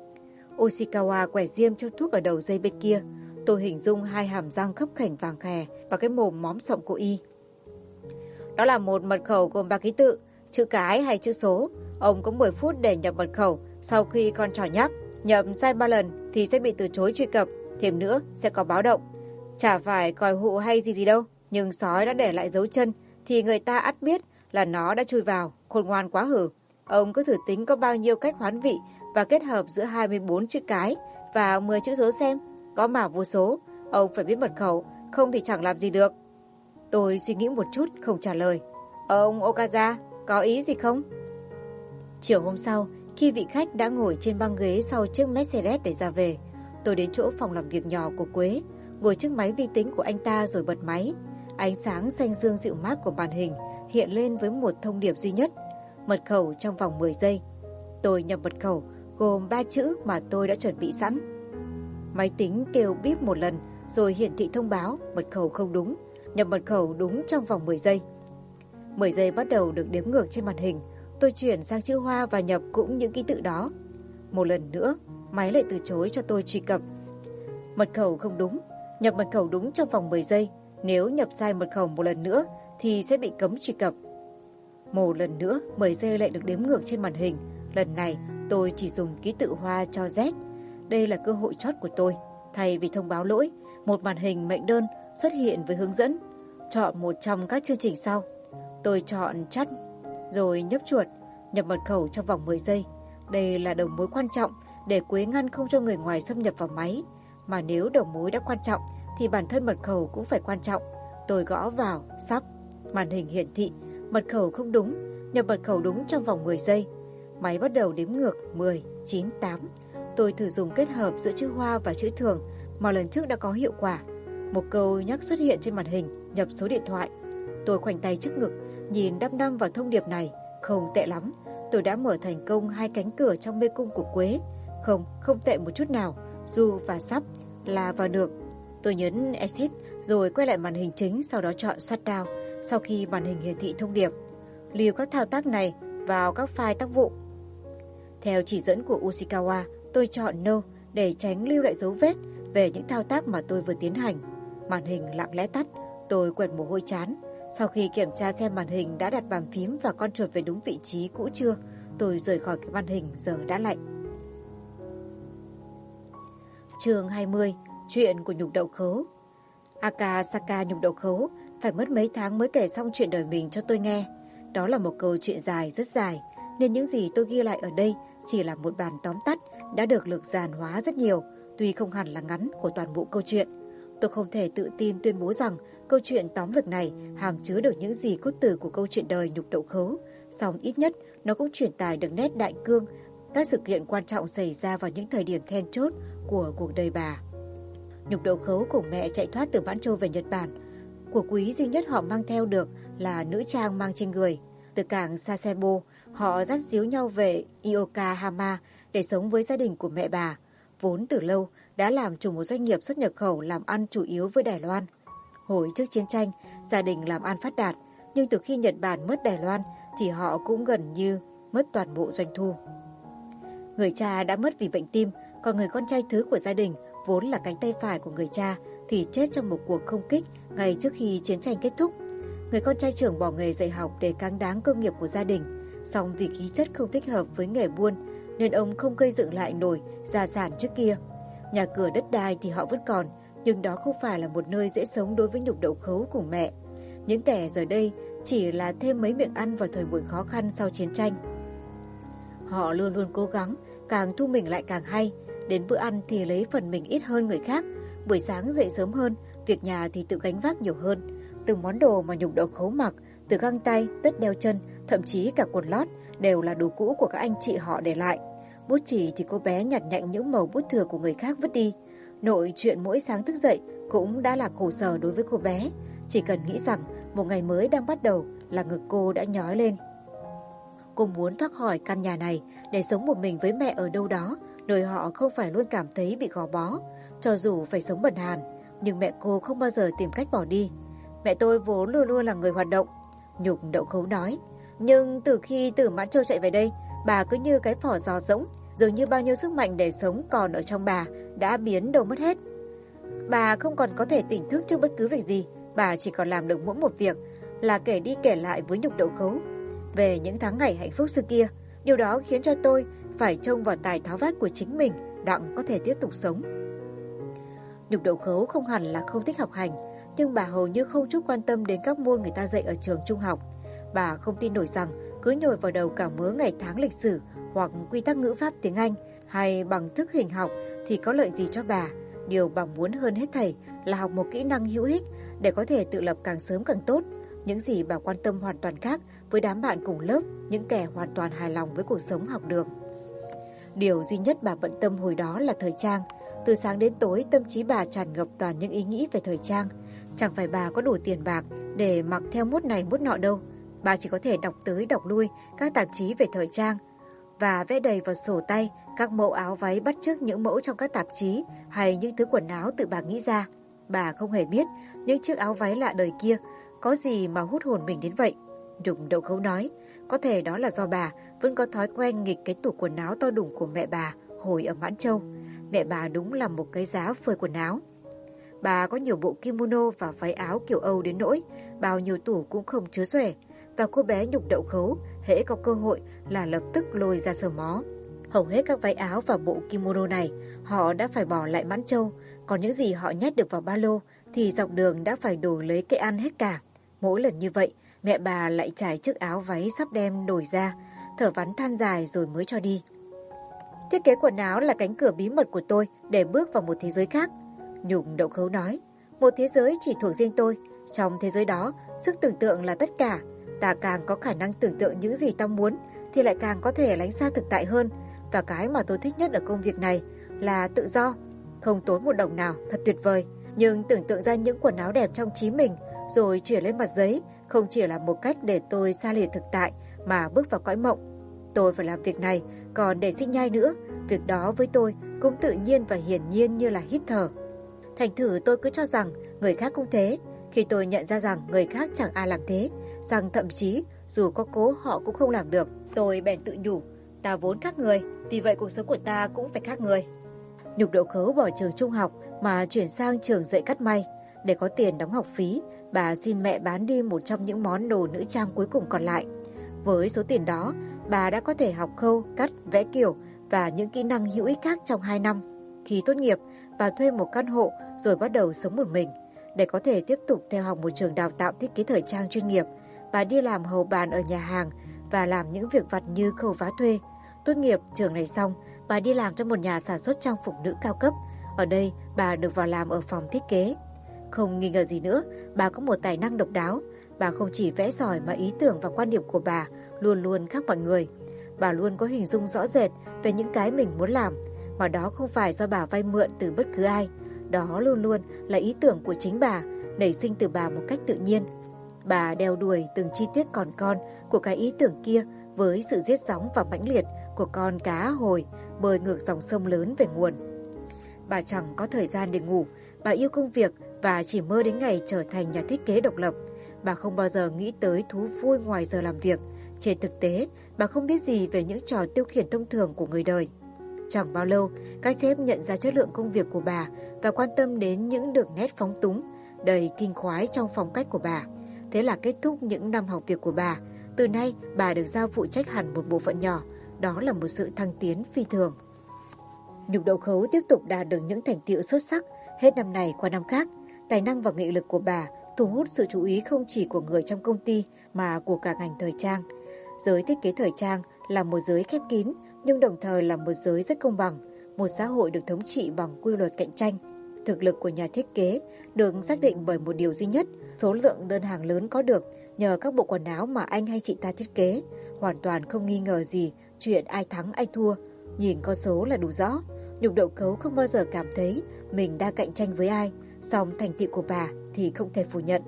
[SPEAKER 1] Ushikawa quẻ diêm trong thuốc ở đầu dây bên kia. Tôi hình dung hai hàm răng khấp khểnh vàng khè và cái mồm móm sọng của y. Đó là một mật khẩu gồm 3 ký tự, chữ cái hay chữ số. Ông có 10 phút để nhập mật khẩu. Sau khi con trò nhắc, nhập sai 3 lần thì sẽ bị từ chối truy cập. Thêm nữa sẽ có báo động. Chả phải còi hụ hay gì đâu. Nhưng sói đã để lại dấu chân thì người ta ắt biết là nó đã chui vào. Khôn ngoan quá hử. Ông cứ thử tính có bao nhiêu cách hoán vị và kết hợp giữa 24 chữ cái và 10 chữ số xem. Có mà vô số, ông phải biết mật khẩu, không thì chẳng làm gì được. Tôi suy nghĩ một chút không trả lời. Ông Okaza, có ý gì không? Chiều hôm sau, khi vị khách đã ngồi trên băng ghế sau chiếc Mercedes để ra về, tôi đến chỗ phòng làm việc nhỏ của Quế, ngồi trước máy vi tính của anh ta rồi bật máy. Ánh sáng xanh dương dịu mát của màn hình hiện lên với một thông điệp duy nhất: mật khẩu trong vòng 10 giây. Tôi nhập mật khẩu gồm 3 chữ mà tôi đã chuẩn bị sẵn. Máy tính kêu bíp một lần rồi hiển thị thông báo mật khẩu không đúng, nhập mật khẩu đúng trong vòng 10 giây. 10 giây bắt đầu được đếm ngược trên màn hình. Tôi chuyển sang chữ hoa và nhập cũng những ký tự đó. Một lần nữa, máy lại từ chối cho tôi truy cập. Mật khẩu không đúng, nhập mật khẩu đúng trong vòng 10 giây. Nếu nhập sai mật khẩu một lần nữa thì sẽ bị cấm truy cập. Một lần nữa, 10 giây lại được đếm ngược trên màn hình. Lần này, tôi chỉ dùng ký tự hoa cho Z. Đây là cơ hội chót của tôi. Thay vì thông báo lỗi, một màn hình mệnh đơn xuất hiện với hướng dẫn. Chọn một trong các chương trình sau. Tôi chọn chat rồi nhấp chuột, nhập mật khẩu trong vòng 10 giây. Đây là đầu mối quan trọng để Quế ngăn không cho người ngoài xâm nhập vào máy. Mà nếu đầu mối đã quan trọng thì bản thân mật khẩu cũng phải quan trọng. Tôi gõ vào, sắp. Màn hình hiển thị, mật khẩu không đúng, nhập mật khẩu đúng trong vòng 10 giây. Máy bắt đầu đếm ngược 10, 9, 8. Tôi thử dùng kết hợp giữa chữ hoa và chữ thường mà lần trước đã có hiệu quả. Một câu nhắc xuất hiện trên màn hình, nhập số điện thoại. Tôi khoanh tay trước ngực, nhìn đăm đăm vào thông điệp này. Không tệ lắm, tôi đã mở thành công 2 cánh cửa trong mê cung của Quế. Không tệ một chút nào, Du và Sắp là vào được. Tôi nhấn Exit rồi quay lại màn hình chính, sau đó chọn Shutdown. Sau khi màn hình hiển thị thông điệp, lưu các thao tác này vào các file tác vụ. Theo chỉ dẫn của Ushikawa, tôi chọn No để tránh lưu lại dấu vết về những thao tác mà tôi vừa tiến hành. Màn hình lặng lẽ tắt, tôi quệt mồ hôi trán. Sau khi kiểm tra xem màn hình đã đặt bàn phím và con chuột về đúng vị trí cũ chưa, tôi rời khỏi cái màn hình giờ đã lạnh. Chương 20. Chuyện của nhục đậu khấu. Akasaka nhục đậu khấu phải mất mấy tháng mới kể xong chuyện đời mình cho tôi nghe. Đó là một câu chuyện dài, rất dài, nên những gì tôi ghi lại ở đây chỉ là một bản tóm tắt đã được lược dàn hóa rất nhiều, tuy không hẳn là ngắn của toàn bộ câu chuyện. Tôi không thể tự tin tuyên bố rằng câu chuyện tóm lược này hàm chứa được những gì cốt tử của câu chuyện đời nhục đậu khấu, song ít nhất nó cũng truyền tải được nét đại cương, các sự kiện quan trọng xảy ra vào những thời điểm then chốt của cuộc đời bà. Nhục đậu khấu cùng mẹ chạy thoát từ Mãn Châu về Nhật Bản. Của quý duy nhất họ mang theo được là nữ trang mang trên người. Từ cảng Sasebo, họ dắt díu nhau về Yokohama để sống với gia đình của mẹ bà, vốn từ lâu đã làm chủ một doanh nghiệp xuất nhập khẩu làm ăn chủ yếu với Đài Loan. Hồi trước chiến tranh, gia đình làm ăn phát đạt, nhưng từ khi Nhật Bản mất Đài Loan thì họ cũng gần như mất toàn bộ doanh thu. Người cha đã mất vì bệnh tim, còn người con trai thứ của gia đình, vốn là cánh tay phải của người cha, thì chết trong một cuộc không kích ngay trước khi chiến tranh kết thúc. Người con trai trưởng bỏ nghề dạy học để cáng đáng cơ nghiệp của gia đình, song vì khí chất không thích hợp với nghề buôn nên ông không gây dựng lại nổi gia sản trước kia. Nhà cửa đất đai thì họ vẫn còn, nhưng đó không phải là một nơi dễ sống đối với nhục đậu khấu cùng mẹ. Những kẻ giờ đây chỉ là thêm mấy miệng ăn vào thời buổi khó khăn sau chiến tranh. Họ luôn luôn cố gắng, càng thu mình lại càng hay. Đến bữa ăn thì lấy phần mình ít hơn người khác. Buổi sáng dậy sớm hơn, việc nhà thì tự gánh vác nhiều hơn. Từng món đồ mà nhục đậu khấu mặc, từ găng tay, tất đeo chân, thậm chí cả quần lót, đều là đồ cũ của các anh chị họ để lại. Bút chì thì cô bé nhặt nhạnh những mẩu bút thừa của người khác vứt đi. Nội chuyện mỗi sáng thức dậy cũng đã là khổ sở đối với cô bé. Chỉ cần nghĩ rằng một ngày mới đang bắt đầu là ngực cô đã nhói lên. Cô muốn thoát khỏi căn nhà này để sống một mình với mẹ ở đâu đó, nơi họ không phải luôn cảm thấy bị gò bó. Cho dù phải sống bần hàn, nhưng mẹ cô không bao giờ tìm cách bỏ đi. Mẹ tôi vốn luôn luôn là người hoạt động, nhục đậu khấu nói. Nhưng từ khi từ Mãn Châu chạy về đây, bà cứ như cái vỏ giò rỗng, dường như bao nhiêu sức mạnh để sống còn ở trong bà đã biến đâu mất hết. Bà không còn có thể tỉnh thức trước bất cứ việc gì, bà chỉ còn làm được mỗi một việc là kể đi kể lại với nhục đậu khấu về những tháng ngày hạnh phúc xưa kia. Điều đó khiến cho tôi phải trông vào tài tháo vát của chính mình đặng có thể tiếp tục sống. Nhục đậu khấu không hẳn là không thích học hành, nhưng bà hầu như không chút quan tâm đến các môn người ta dạy ở trường trung học. Bà không tin nổi rằng cứ nhồi vào đầu cả mớ ngày tháng lịch sử hoặc quy tắc ngữ pháp tiếng Anh hay bằng thức hình học thì có lợi gì cho bà. Điều bà muốn hơn hết thảy là học một kỹ năng hữu ích để có thể tự lập càng sớm càng tốt. Những gì bà quan tâm hoàn toàn khác với đám bạn cùng lớp, những kẻ hoàn toàn hài lòng với cuộc sống học đường. Điều duy nhất bà bận tâm hồi đó là thời trang. Từ sáng đến tối, tâm trí bà tràn ngập toàn những ý nghĩ về thời trang. Chẳng phải bà có đủ tiền bạc để mặc theo mốt này mốt nọ đâu. Bà chỉ có thể đọc tới đọc lui các tạp chí về thời trang và vẽ đầy vào sổ tay các mẫu áo váy bắt chước những mẫu trong các tạp chí hay những thứ quần áo tự bà nghĩ ra. Bà không hề biết những chiếc áo váy lạ đời kia có gì mà hút hồn mình đến vậy. Nhục đậu khấu nói, có thể đó là do bà vẫn có thói quen nghịch cái tủ quần áo to đùng của mẹ bà hồi ở Mãn Châu. Mẹ bà đúng là một cái giá phơi quần áo. Bà có nhiều bộ kimono và váy áo kiểu Âu đến nỗi bao nhiêu tủ cũng không chứa xuể. Và cô bé nhục đậu khấu hễ có cơ hội là lập tức lôi ra sờ mó. Hầu hết các váy áo và bộ kimono này họ đã phải bỏ lại Mãn Châu, còn những gì họ nhét được vào ba lô thì dọc đường đã phải đổi lấy cái ăn hết cả. Mỗi lần như vậy, mẹ bà lại trải chiếc áo váy sắp đem đổi ra, thở vắn than dài rồi mới cho đi. Thiết kế quần áo là cánh cửa bí mật của tôi để bước vào một thế giới khác. Nhục đậu khấu nói, một thế giới chỉ thuộc riêng tôi. Trong thế giới đó, sức tưởng tượng là tất cả. Ta càng có khả năng tưởng tượng những gì ta muốn thì lại càng có thể lánh xa thực tại hơn. Và cái mà tôi thích nhất ở công việc này là tự do. Không tốn một đồng nào, thật tuyệt vời. Nhưng tưởng tượng ra những quần áo đẹp trong trí mình rồi chuyển lên mặt giấy không chỉ là một cách để tôi xa lìa thực tại mà bước vào cõi mộng. Tôi phải làm việc này, còn để sinh nhai nữa, việc đó với tôi cũng tự nhiên và hiển nhiên như là hít thở. Thành thử tôi cứ cho rằng người khác cũng thế. Khi tôi nhận ra rằng người khác chẳng ai làm thế, rằng thậm chí dù có cố họ cũng không làm được, tôi bèn tự nhủ, ta vốn khác người, vì vậy cuộc sống của ta cũng phải khác người. Nhục đậu khấu bỏ trường trung học mà chuyển sang trường dạy cắt may. Để có tiền đóng học phí, bà xin mẹ bán đi một trong những món đồ nữ trang cuối cùng còn lại. Với số tiền đó, bà đã có thể học khâu, cắt, vẽ kiểu và những kỹ năng hữu ích khác trong 2 năm. Khi tốt nghiệp, bà thuê một căn hộ rồi bắt đầu sống một mình. Để có thể tiếp tục theo học một trường đào tạo thiết kế thời trang chuyên nghiệp, bà đi làm hầu bàn ở nhà hàng và làm những việc vặt như khâu vá thuê. Tốt nghiệp trường này xong, bà đi làm trong một nhà sản xuất trang phục nữ cao cấp. Ở đây, bà được vào làm ở phòng thiết kế. Không nghi ngờ gì nữa, bà có một tài năng độc đáo. Bà không chỉ vẽ giỏi mà ý tưởng và quan điểm của bà luôn luôn khác mọi người. Bà luôn có hình dung rõ rệt về những cái mình muốn làm, mà đó không phải do bà vay mượn từ bất cứ ai. Đó luôn luôn là ý tưởng của chính bà, nảy sinh từ bà một cách tự nhiên. Bà đeo đuổi từng chi tiết còn con của cái ý tưởng kia với sự giết gióng và mãnh liệt của con cá hồi bơi ngược dòng sông lớn về nguồn. Bà chẳng có thời gian để ngủ, bà yêu công việc và chỉ mơ đến ngày trở thành nhà thiết kế độc lập. Bà không bao giờ nghĩ tới thú vui ngoài giờ làm việc. Trên thực tế, bà không biết gì về những trò tiêu khiển thông thường của người đời. Chẳng bao lâu, các sếp nhận ra chất lượng công việc của bà và quan tâm đến những đường nét phóng túng, đầy kinh khoái trong phong cách của bà. Thế là kết thúc những năm học việc của bà. Từ nay, bà được giao phụ trách hẳn một bộ phận nhỏ. Đó là một sự thăng tiến phi thường. Nhục Đậu Khấu tiếp tục đạt được những thành tựu xuất sắc hết năm này qua năm khác. Tài năng và nghị lực của bà thu hút sự chú ý không chỉ của người trong công ty mà của cả ngành thời trang. Giới thiết kế thời trang là một giới khép kín nhưng đồng thời là một giới rất công bằng, một xã hội được thống trị bằng quy luật cạnh tranh. Thực lực của nhà thiết kế được xác định bởi một điều duy nhất, số lượng đơn hàng lớn có được nhờ các bộ quần áo mà anh hay chị ta thiết kế. Hoàn toàn không nghi ngờ gì chuyện ai thắng ai thua, nhìn con số là đủ rõ. Nhục Đậu Khấu không bao giờ cảm thấy mình đang cạnh tranh với ai, song thành tựu của bà thì không thể phủ nhận.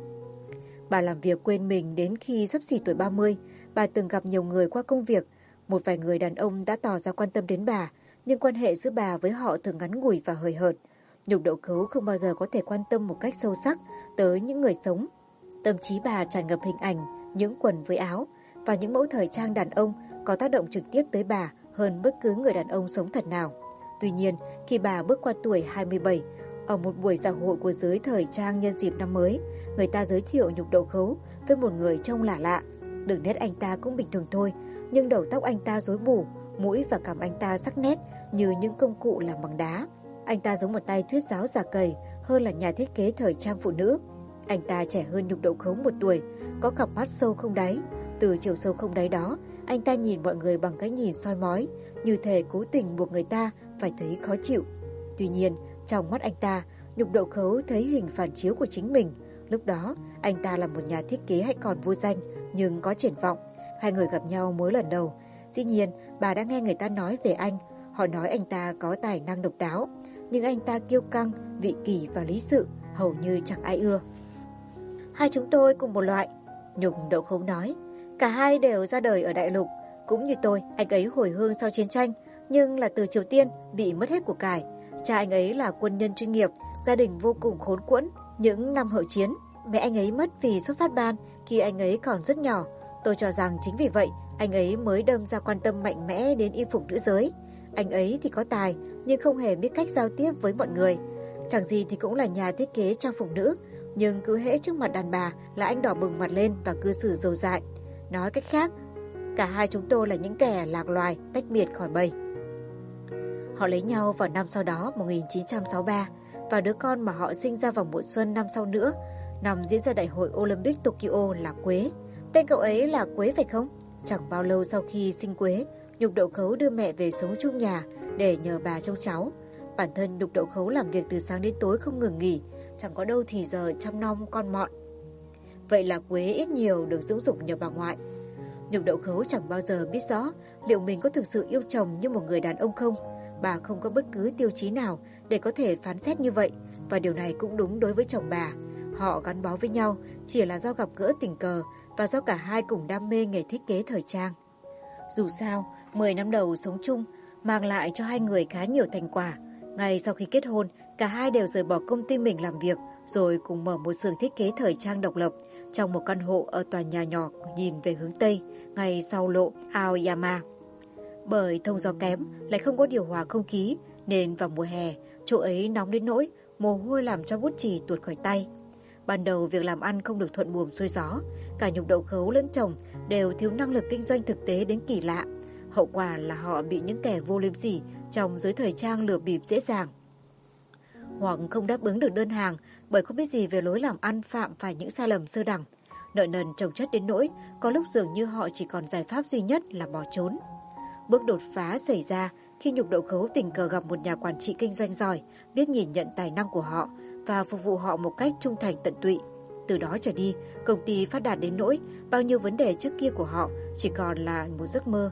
[SPEAKER 1] Bà làm việc quên mình đến khi xấp xỉ tuổi 30, bà từng gặp nhiều người qua công việc. Một vài người đàn ông đã tỏ ra quan tâm đến bà, nhưng quan hệ giữa bà với họ thường ngắn ngủi và hời hợt. Nhục Đậu Khấu không bao giờ có thể quan tâm một cách sâu sắc tới những người sống. Tâm trí bà tràn ngập hình ảnh, những quần với áo và những mẫu thời trang đàn ông có tác động trực tiếp tới bà hơn bất cứ người đàn ông sống thật nào. Tuy nhiên, khi bà bước qua tuổi 27, ở một buổi dạ hội của giới thời trang nhân dịp năm mới, người ta giới thiệu Nhục Đậu Khấu với một người trông lạ lạ. Đường nét anh ta cũng bình thường thôi, nhưng đầu tóc anh ta rối bù, mũi và cằm anh ta sắc nét như những công cụ làm bằng đá. Anh ta giống một tay thuyết giáo giả cầy hơn là nhà thiết kế thời trang phụ nữ. Anh ta trẻ hơn Nhục Đậu Khấu 1 tuổi, có cặp mắt sâu không đáy. Từ chiều sâu không đáy đó, anh ta nhìn mọi người bằng cái nhìn soi mói, như thể cố tình buộc người ta phải thấy khó chịu. Tuy nhiên, trong mắt anh ta, Nhục Đậu Khấu thấy hình phản chiếu của chính mình. Lúc đó, anh ta là một nhà thiết kế hay còn vô danh, nhưng có triển vọng. Hai người gặp nhau mới lần đầu. Dĩ nhiên, bà đã nghe người ta nói về anh. Họ nói anh ta có tài năng độc đáo, nhưng anh ta kiêu căng, vị kỷ và lý sự, hầu như chẳng ai ưa. Hai chúng tôi cùng một loại, Nhục Đậu Khấu nói. Cả hai đều ra đời ở đại lục. Cũng như tôi, anh ấy hồi hương sau chiến tranh, nhưng là từ Triều Tiên, bị mất hết của cải. Cha anh ấy là quân nhân chuyên nghiệp, gia đình vô cùng khốn quẫn những năm hậu chiến. Mẹ anh ấy mất vì xuất phát ban khi anh ấy còn rất nhỏ. Tôi cho rằng chính vì vậy, anh ấy mới đâm ra quan tâm mạnh mẽ đến y phục nữ giới. Anh ấy thì có tài, nhưng không hề biết cách giao tiếp với mọi người. Chẳng gì thì cũng là nhà thiết kế trang phục nữ, nhưng cứ hễ trước mặt đàn bà là anh đỏ bừng mặt lên và cư xử dồ dại. Nói cách khác, cả hai chúng tôi là những kẻ lạc loài, tách biệt khỏi bầy. Họ lấy nhau vào năm sau đó, 1963, và đứa con mà họ sinh ra vào mùa xuân năm sau nữa, năm diễn ra Đại hội Olympic Tokyo là Quế. Tên cậu ấy là Quế phải không? Chẳng bao lâu sau khi sinh Quế, Nhục Đậu Khấu đưa mẹ về sống chung nhà để nhờ bà trông cháu. Bản thân Nhục Đậu Khấu làm việc từ sáng đến tối không ngừng nghỉ, chẳng có đâu thì giờ chăm nom con mọn. Vậy là Quế ít nhiều được dưỡng dục nhờ bà ngoại. Nhục Đậu Khấu chẳng bao giờ biết rõ liệu mình có thực sự yêu chồng như một người đàn ông không. Bà không có bất cứ tiêu chí nào để có thể phán xét như vậy, và điều này cũng đúng đối với chồng bà. Họ gắn bó với nhau chỉ là do gặp gỡ tình cờ và do cả hai cùng đam mê nghề thiết kế thời trang. Dù sao, 10 năm đầu sống chung mang lại cho hai người khá nhiều thành quả. Ngay sau khi kết hôn, cả hai đều rời bỏ công ty mình làm việc, rồi cùng mở một xưởng thiết kế thời trang độc lập trong một căn hộ ở tòa nhà nhỏ nhìn về hướng Tây, ngay sau lộ Aoyama. Bởi thông gió kém, lại không có điều hòa không khí, nên vào mùa hè, chỗ ấy nóng đến nỗi mồ hôi làm cho bút chì tuột khỏi tay. Ban đầu việc làm ăn không được thuận buồm xuôi gió, cả Nhục Đậu Khấu lẫn chồng đều thiếu năng lực kinh doanh thực tế đến kỳ lạ. Hậu quả là họ bị những kẻ vô liêm sỉ trong giới thời trang lừa bịp dễ dàng, hoặc không đáp ứng được đơn hàng bởi không biết gì về lối làm ăn, phạm phải những sai lầm sơ đẳng. Nợ nần chồng chất đến nỗi có lúc dường như họ chỉ còn giải pháp duy nhất là bỏ trốn. Bước đột phá xảy ra khi Nhục Đậu Khấu tình cờ gặp một nhà quản trị kinh doanh giỏi, biết nhìn nhận tài năng của họ và phục vụ họ một cách trung thành tận tụy. Từ đó trở đi, công ty phát đạt đến nỗi bao nhiêu vấn đề trước kia của họ chỉ còn là một giấc mơ.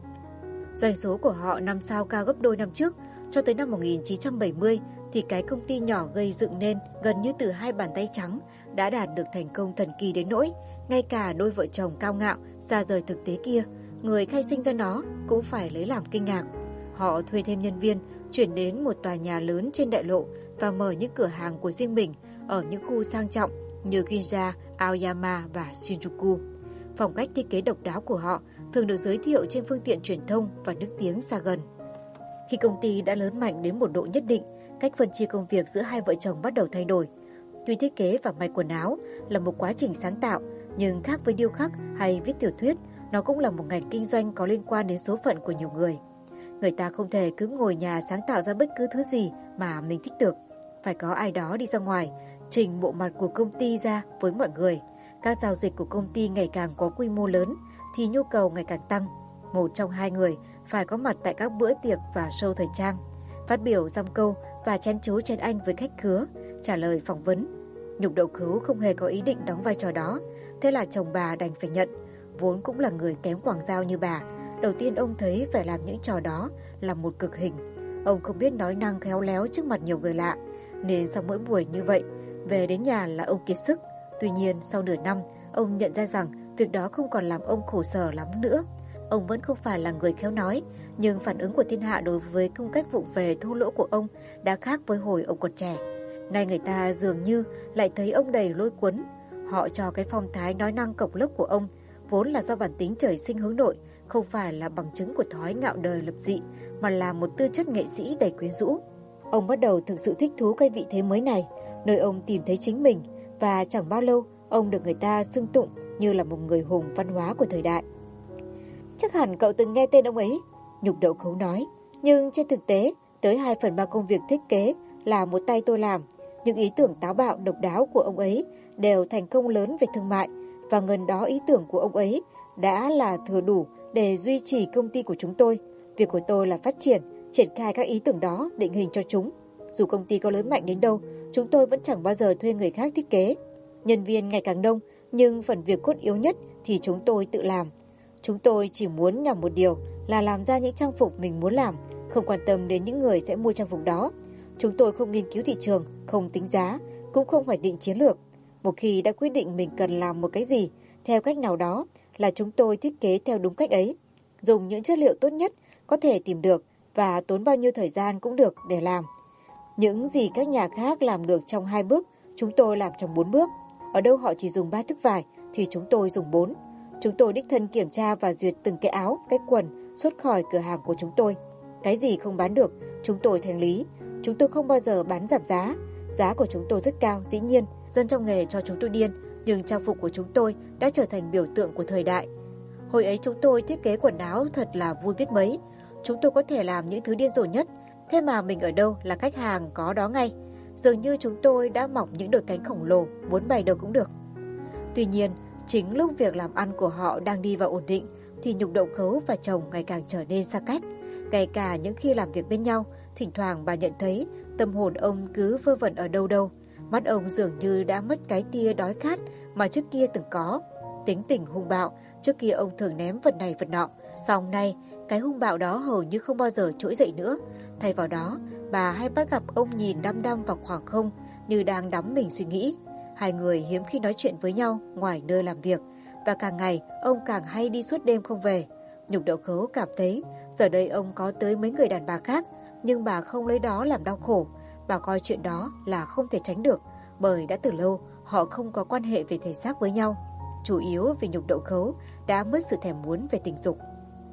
[SPEAKER 1] Doanh số của họ năm sau cao gấp đôi năm trước. Cho tới năm 1970 thì cái công ty nhỏ gây dựng nên gần như từ hai bàn tay trắng đã đạt được thành công thần kỳ đến nỗi ngay cả đôi vợ chồng cao ngạo xa rời thực tế kia, người khai sinh ra nó cũng phải lấy làm kinh ngạc. Họ thuê thêm nhân viên, chuyển đến một tòa nhà lớn trên đại lộ và mở những cửa hàng của riêng mình ở những khu sang trọng như Ginza, Aoyama và Shinjuku. Phong cách thiết kế độc đáo của họ thường được giới thiệu trên phương tiện truyền thông và nước tiếng xa gần. Khi công ty đã lớn mạnh đến một độ nhất định, cách phân chia công việc giữa hai vợ chồng bắt đầu thay đổi. Tuy thiết kế và may quần áo là một quá trình sáng tạo, nhưng khác với điêu khắc hay viết tiểu thuyết, nó cũng là một ngành kinh doanh có liên quan đến số phận của nhiều người. Người ta không thể cứ ngồi nhà sáng tạo ra bất cứ thứ gì mà mình thích được. Phải có ai đó đi ra ngoài, trình bộ mặt của công ty ra với mọi người. Các giao dịch của công ty ngày càng có quy mô lớn thì nhu cầu ngày càng tăng. Một trong hai người phải có mặt tại các bữa tiệc và show thời trang, phát biểu dăm câu và chen chối chen anh với khách khứa, trả lời phỏng vấn. Nhục Đậu Khấu không hề có ý định đóng vai trò đó, thế là chồng bà đành phải nhận. Vốn cũng là người kém quảng giao như bà, đầu tiên ông thấy phải làm những trò đó là một cực hình. Ông không biết nói năng khéo léo trước mặt nhiều người lạ, nên sau mỗi buổi như vậy, về đến nhà là ông kiệt sức. Tuy nhiên, sau nửa năm, ông nhận ra rằng việc đó không còn làm ông khổ sở lắm nữa. Ông vẫn không phải là người khéo nói, nhưng phản ứng của thiên hạ đối với cung cách vụng về thô lỗ của ông đã khác với hồi ông còn trẻ. Nay người ta dường như lại thấy ông đầy lôi cuốn. Họ cho cái phong thái nói năng cộc lốc của ông vốn là do bản tính trời sinh hướng nội, không phải là bằng chứng của thói ngạo đời lập dị, mà là một tư chất nghệ sĩ đầy quyến rũ. Ông bắt đầu thực sự thích thú cái vị thế mới này, nơi ông tìm thấy chính mình, và chẳng bao lâu ông được người ta xưng tụng như là một người hùng văn hóa của thời đại. Chắc hẳn cậu từng nghe tên ông ấy, Nhục Đậu Khấu nói, nhưng trên thực tế, tới 2/3 công việc thiết kế là một tay tôi làm. Những ý tưởng táo bạo độc đáo của ông ấy đều thành công lớn về thương mại, và ngần đó ý tưởng của ông ấy đã là thừa đủ để duy trì công ty của chúng tôi. Việc của tôi là phát triển, triển khai các ý tưởng đó, định hình cho chúng. Dù công ty có lớn mạnh đến đâu, chúng tôi vẫn chẳng bao giờ thuê người khác thiết kế. Nhân viên ngày càng đông, nhưng phần việc cốt yếu nhất thì chúng tôi tự làm. Chúng tôi chỉ muốn nhằm một điều là làm ra những trang phục mình muốn làm, không quan tâm đến những người sẽ mua trang phục đó. Chúng tôi không nghiên cứu thị trường, không tính giá, cũng không hoạch định chiến lược. Một khi đã quyết định mình cần làm một cái gì, theo cách nào đó, là chúng tôi thiết kế theo đúng cách ấy. Dùng những chất liệu tốt nhất có thể tìm được và tốn bao nhiêu thời gian cũng được để làm. Những gì các nhà khác làm được trong 2 bước, chúng tôi làm trong 4 bước. Ở đâu họ chỉ dùng 3 thước vải thì chúng tôi dùng 4. Chúng tôi đích thân kiểm tra và duyệt từng cái áo, cái quần xuất khỏi cửa hàng của chúng tôi. Cái gì không bán được, chúng tôi thanh lý. Chúng tôi không bao giờ bán giảm giá. Giá của chúng tôi rất cao, dĩ nhiên. Dân trong nghề cho chúng tôi điên, nhưng trang phục của chúng tôi đã trở thành biểu tượng của thời đại. Hồi ấy chúng tôi thiết kế quần áo thật là vui biết mấy. Chúng tôi có thể làm những thứ điên rồ nhất. Thế mà mình ở đâu là khách hàng có đó ngay. Dường như chúng tôi đã mọc những đôi cánh khổng lồ, muốn bay đâu cũng được. Tuy nhiên, chính lúc việc làm ăn của họ đang đi vào ổn định, thì Nhục Đậu Khấu và chồng ngày càng trở nên xa cách. Kể cả những khi làm việc bên nhau, thỉnh thoảng bà nhận thấy tâm hồn ông cứ vơ vẩn ở đâu đâu. Mắt ông dường như đã mất cái tia đói khát mà trước kia từng có. Tính tình hung bạo, trước kia ông thường ném vật này vật nọ. Song nay, cái hung bạo đó hầu như không bao giờ trỗi dậy nữa. Thay vào đó, bà hay bắt gặp ông nhìn đăm đăm vào khoảng không như đang đắm mình suy nghĩ. Hai người hiếm khi nói chuyện với nhau ngoài nơi làm việc, và càng ngày ông càng hay đi suốt đêm không về. Nhục Đậu Khấu cảm thấy giờ đây ông có tới mấy người đàn bà khác, nhưng bà không lấy đó làm đau khổ. Bà coi chuyện đó là không thể tránh được, bởi đã từ lâu họ không có quan hệ về thể xác với nhau, chủ yếu vì Nhục Đậu Khấu đã mất sự thèm muốn về tình dục.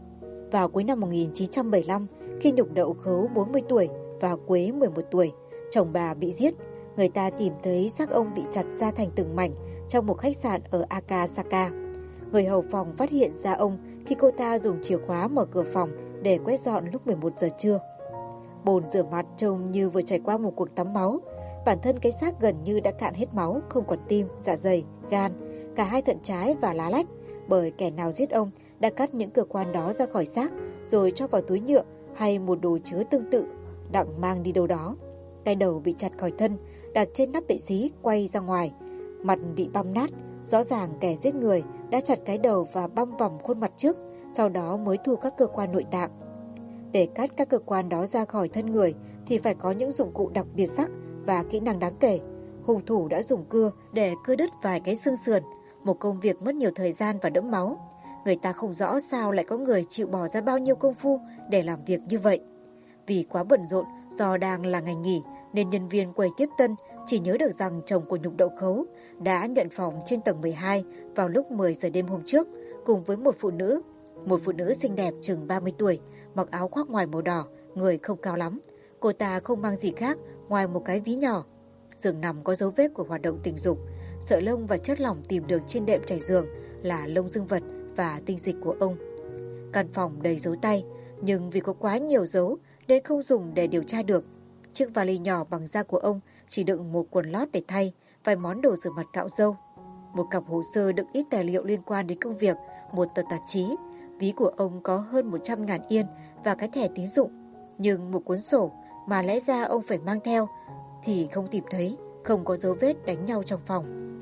[SPEAKER 1] Vào cuối năm 1975, khi Nhục Đậu Khấu 40 tuổi và Quế 11 tuổi, chồng bà bị giết. Người ta tìm thấy xác ông bị chặt ra thành từng mảnh trong một khách sạn ở Akasaka. Người hầu phòng phát hiện ra ông khi cô ta dùng chìa khóa mở cửa phòng để quét dọn lúc 11 giờ trưa. Bồn rửa mặt trông như vừa trải qua một cuộc tắm máu. Bản thân cái xác gần như đã cạn hết máu, không còn tim, dạ dày, gan, cả hai thận trái và lá lách, bởi kẻ nào giết ông đã cắt những cơ quan đó ra khỏi xác rồi cho vào túi nhựa hay một đồ chứa tương tự, đặng mang đi đâu đó. Cái đầu bị chặt khỏi thân, đặt trên nắp bệ xí quay ra ngoài, mặt bị băm nát. Rõ ràng kẻ giết người đã chặt cái đầu và băm vòng khuôn mặt trước, sau đó mới thu các cơ quan nội tạng. Để cắt các cơ quan đó ra khỏi thân người thì phải có những dụng cụ đặc biệt sắc và kỹ năng đáng kể. Hung thủ đã dùng cưa để cưa đứt vài cái xương sườn, một công việc mất nhiều thời gian và đẫm máu. Người ta không rõ sao lại có người chịu bỏ ra bao nhiêu công phu để làm việc như vậy. Vì quá bận rộn do đang là ngày nghỉ nên nhân viên quầy tiếp tân chỉ nhớ được rằng chồng của Nhục Đậu Khấu đã nhận phòng trên tầng 12 vào lúc 10 giờ đêm hôm trước cùng với một phụ nữ xinh đẹp chừng 30 tuổi, mặc áo khoác ngoài màu đỏ, người không cao lắm. Cô ta không mang gì khác ngoài một cái ví nhỏ. Giường nằm có dấu vết của hoạt động tình dục, sợi lông và chất lỏng tìm được trên đệm trải giường là lông dương vật và tinh dịch của ông. Căn phòng đầy dấu tay, nhưng vì có quá nhiều dấu nên không dùng để điều tra được. Chiếc vali nhỏ bằng da của ông chỉ đựng một quần lót để thay, vài món đồ rửa mặt cạo râu, một cặp hồ sơ đựng ít tài liệu liên quan đến công việc, một tờ tạp chí. Ví của ông có hơn 100.000 yên và cái thẻ tín dụng, nhưng một cuốn sổ mà lẽ ra ông phải mang theo thì không tìm thấy, không có dấu vết đánh nhau trong phòng.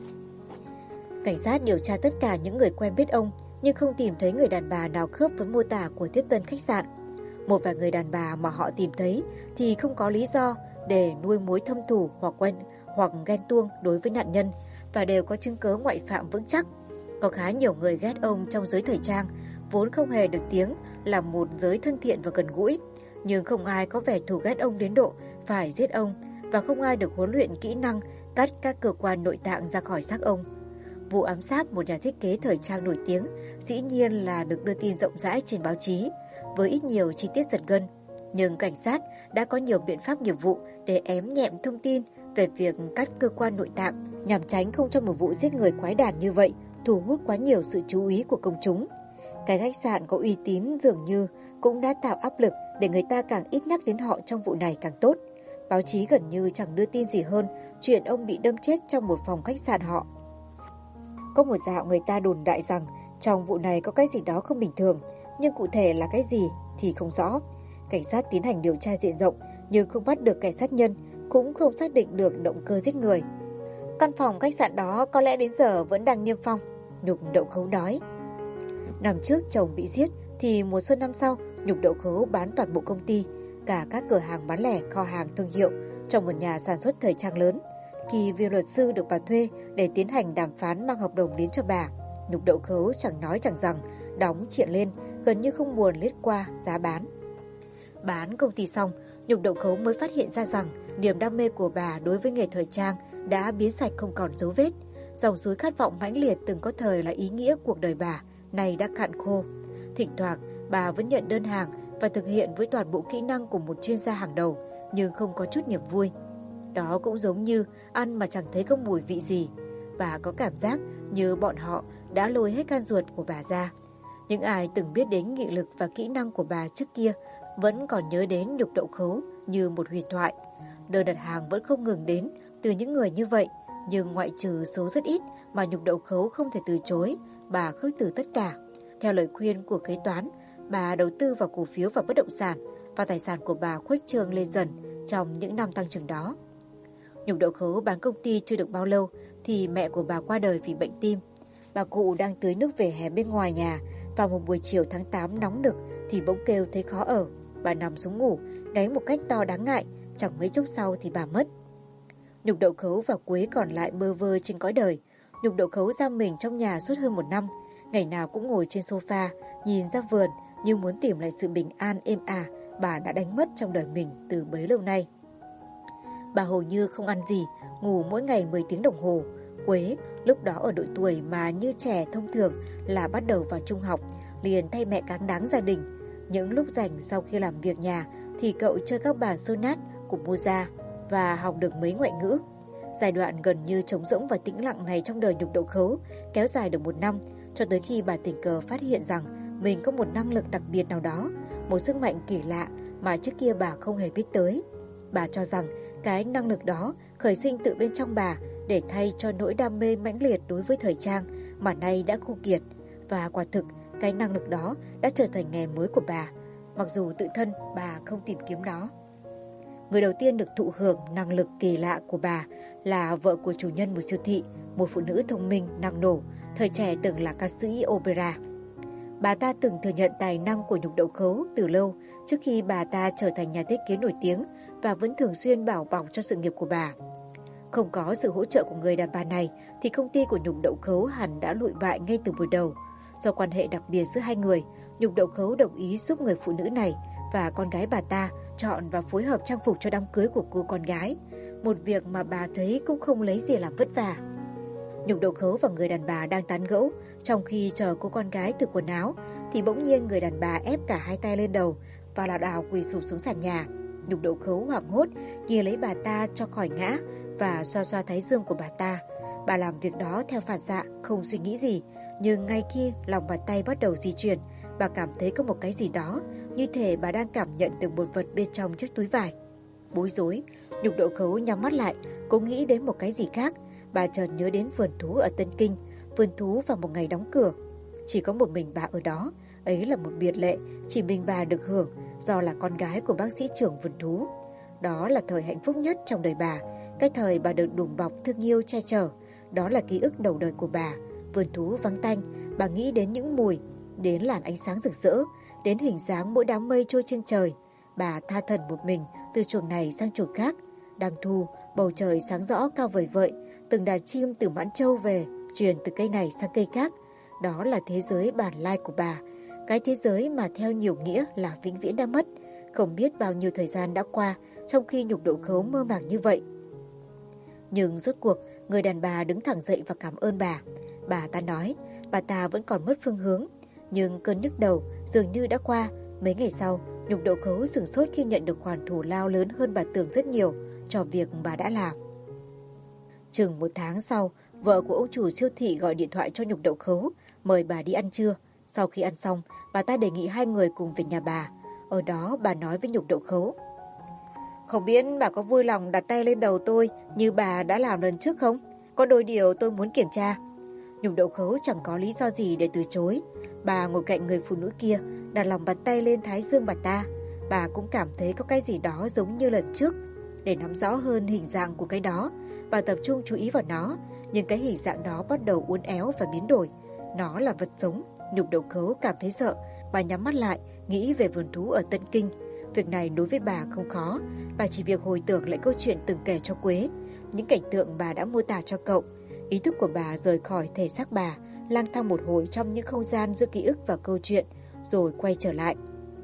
[SPEAKER 1] Cảnh sát điều tra tất cả những người quen biết ông, nhưng không tìm thấy người đàn bà nào khớp với mô tả của tiếp tân khách sạn. Một vài người đàn bà mà họ tìm thấy thì không có lý do để nuôi mối thâm thù hoặc ghen tuông đối với nạn nhân, và đều có chứng cớ ngoại phạm vững chắc. Có khá nhiều người ghét ông trong giới thời trang, vốn không hề được tiếng là một giới thân thiện và gần gũi, nhưng không ai có vẻ thù ghét ông đến độ phải giết ông, và không ai được huấn luyện kỹ năng cắt các cơ quan nội tạng ra khỏi xác ông. Vụ ám sát một nhà thiết kế thời trang nổi tiếng dĩ nhiên là được đưa tin rộng rãi trên báo chí, với ít nhiều chi tiết giật gân, nhưng cảnh sát đã có nhiều biện pháp nghiệp vụ để ém nhẹm thông tin về việc cắt cơ quan nội tạng, nhằm tránh không cho một vụ giết người quái đản như vậy thu hút quá nhiều sự chú ý của công chúng. Cái khách sạn có uy tín dường như cũng đã tạo áp lực để người ta càng ít nhắc đến họ trong vụ này càng tốt. Báo chí gần như chẳng đưa tin gì hơn chuyện ông bị đâm chết trong một phòng khách sạn họ. Có một dạo người ta đồn đại rằng trong vụ này có cái gì đó không bình thường, nhưng cụ thể là cái gì thì không rõ. Cảnh sát tiến hành điều tra diện rộng nhưng không bắt được kẻ sát nhân, cũng không xác định được động cơ giết người. Căn phòng khách sạn đó có lẽ đến giờ vẫn đang niêm phong, Nhục Đậu Khấu nói. Năm trước chồng bị giết thì mùa xuân năm sau, Nhục Đậu Khấu bán toàn bộ công ty, cả các cửa hàng bán lẻ, kho hàng thương hiệu trong một nhà sản xuất thời trang lớn. Khi viên luật sư được bà thuê để tiến hành đàm phán mang hợp đồng đến cho bà, Nhục Đậu Khấu chẳng nói chẳng rằng, đóng triện lên, gần như không buồn lết qua giá bán. Bán công ty xong, Nhục Đậu Khấu mới phát hiện ra rằng niềm đam mê của bà đối với nghề thời trang đã biến sạch không còn dấu vết. Dòng suối khát vọng mãnh liệt từng có thời là ý nghĩa cuộc đời bà, nay đã cạn khô. Thỉnh thoảng, bà vẫn nhận đơn hàng và thực hiện với toàn bộ kỹ năng của một chuyên gia hàng đầu, nhưng không có chút niềm vui. Đó cũng giống như ăn mà chẳng thấy có mùi vị gì. Bà có cảm giác như bọn họ đã lôi hết gan ruột của bà ra. Những ai từng biết đến nghị lực và kỹ năng của bà trước kia vẫn còn nhớ đến Nhục Đậu Khấu như một huyền thoại. Đơn đặt hàng vẫn không ngừng đến từ những người như vậy, nhưng ngoại trừ số rất ít mà Nhục Đậu Khấu không thể từ chối, bà khước từ tất cả. Theo lời khuyên của kế toán, bà đầu tư vào cổ phiếu và bất động sản, và tài sản của bà khuếch trương lên dần trong những năm tăng trưởng đó. Nhục Đậu Khấu bán công ty chưa được bao lâu thì mẹ của bà qua đời vì bệnh tim. Bà cụ đang tưới nước về hè bên ngoài nhà, vào một buổi chiều tháng 8 nóng nực thì bỗng kêu thấy khó ở. Bà nằm xuống ngủ, ngáy một cách to đáng ngại, chẳng mấy chốc sau thì bà mất. Nhục Đậu Khấu và Quế còn lại bơ vơ trên cõi đời. Nhục Đậu Khấu giam mình trong nhà suốt hơn 1 năm, ngày nào cũng ngồi trên sofa, nhìn ra vườn như muốn tìm lại sự bình an êm ả bà đã đánh mất trong đời mình từ bấy lâu nay. Bà hầu như không ăn gì, ngủ mỗi ngày 10 tiếng đồng hồ. Quế, lúc đó ở độ tuổi mà như trẻ thông thường là bắt đầu vào trung học, liền thay mẹ cáng đáng gia đình. Những lúc rảnh sau khi làm việc nhà thì cậu chơi các bản sonat của Mozart và học được mấy ngoại ngữ. Giai đoạn gần như trống rỗng và tĩnh lặng này trong đời Nhục Đậu Khấu kéo dài được 1 năm, cho tới khi bà tình cờ phát hiện rằng mình có một năng lực đặc biệt nào đó, một sức mạnh kỳ lạ mà trước kia bà không hề biết tới. Bà cho rằng cái năng lực đó khởi sinh tự bên trong bà để thay cho nỗi đam mê mãnh liệt đối với thời trang mà nay đã khô kiệt. Và quả thực, cái năng lực đó đã trở thành nghề mới của bà, mặc dù tự thân bà không tìm kiếm nó. Người đầu tiên được thụ hưởng năng lực kỳ lạ của bà là vợ của chủ nhân một siêu thị, một phụ nữ thông minh, năng nổ, thời trẻ từng là ca sĩ opera. Bà ta từng thừa nhận tài năng của Nhục Đậu Khấu từ lâu trước khi bà ta trở thành nhà thiết kế nổi tiếng và vẫn thường xuyên bảo bọc cho sự nghiệp của bà. Không có sự hỗ trợ của người đàn bà này thì công ty của Nhục Đậu Khấu hẳn đã lụi bại ngay từ buổi đầu. Do quan hệ đặc biệt giữa hai người, Nhục Đậu Khấu đồng ý giúp người phụ nữ này và con gái bà ta chọn và phối hợp trang phục cho đám cưới của cô con gái, một việc mà bà thấy cũng không lấy gì làm vất vả. Nhục Đậu Khấu và người đàn bà đang tán gẫu, trong khi chờ cô con gái tự quần áo, thì bỗng nhiên người đàn bà ép cả hai tay lên đầu và lảo đảo quỳ sụp xuống sàn nhà. Nhục Đậu Khấu hoảng hốt ghi lấy bà ta cho khỏi ngã và xoa xoa thái dương của bà ta. Bà làm việc đó theo phản xạ, không suy nghĩ gì, nhưng ngay khi lòng bàn tay bắt đầu di chuyển, bà cảm thấy có một cái gì đó, như thể bà đang cảm nhận được một vật bên trong chiếc túi vải. Bối rối, Nhục Đậu Khấu nhắm mắt lại, cố nghĩ đến một cái gì khác. Bà chợt nhớ đến vườn thú ở Tân Kinh, vườn thú vào một ngày đóng cửa. Chỉ có một mình bà ở đó, ấy là một biệt lệ, chỉ mình bà được hưởng do là con gái của bác sĩ trưởng vườn thú. Đó là thời hạnh phúc nhất trong đời bà, cái thời bà được đùm bọc thương yêu che chở. Đó là ký ức đầu đời của bà. Vườn thú vắng tanh, bà nghĩ đến những mùi, đến làn ánh sáng rực rỡ, đến hình dáng mỗi đám mây trôi trên trời. Bà tha thẩn một mình từ chuồng này sang chuồng khác. Đang thu, bầu trời sáng rõ cao vời vợi, từng đàn chim từ Mãn Châu về, truyền từ cây này sang cây khác. Đó là thế giới bản lai của bà, cái thế giới mà theo nhiều nghĩa là vĩnh viễn đã mất. Không biết bao nhiêu thời gian đã qua trong khi Nhục Đậu Khấu mơ màng như vậy. Nhưng rốt cuộc, người đàn bà đứng thẳng dậy và cảm ơn bà. Bà ta nói, bà ta vẫn còn mất phương hướng, nhưng cơn nhức đầu dường như đã qua. Mấy ngày sau, Nhục Đậu Khấu sửng sốt khi nhận được khoản thù lao lớn hơn bà tưởng rất nhiều cho việc bà đã làm. Chừng 1 tháng sau, vợ của ông chủ siêu thị gọi điện thoại cho Nhục Đậu Khấu, mời bà đi ăn trưa. Sau khi ăn xong, bà ta đề nghị hai người cùng về nhà bà. Ở đó bà nói với Nhục Đậu Khấu, không biết bà có vui lòng đặt tay lên đầu tôi như bà đã làm lần trước không? Có đôi điều tôi muốn kiểm tra. Nhục Đậu Khấu chẳng có lý do gì để từ chối. Bà ngồi cạnh người phụ nữ kia, đặt lòng bàn tay lên thái dương bà ta. Bà cũng cảm thấy có cái gì đó giống như lần trước. Để nắm rõ hơn hình dạng của cái đó, bà tập trung chú ý vào nó, nhưng cái hình dạng đó bắt đầu uốn éo và biến đổi. Nó là vật sống. Nhục Đậu Khấu cảm thấy sợ. Bà nhắm mắt lại, nghĩ về vườn thú ở Tân Kinh. Việc này đối với bà không khó. Bà chỉ việc hồi tưởng lại câu chuyện từng kể cho Quế, những cảnh tượng bà đã mô tả cho cậu. Ý thức của bà rời khỏi thể xác bà, lang thang một hồi trong những không gian giữa ký ức và câu chuyện, rồi quay trở lại.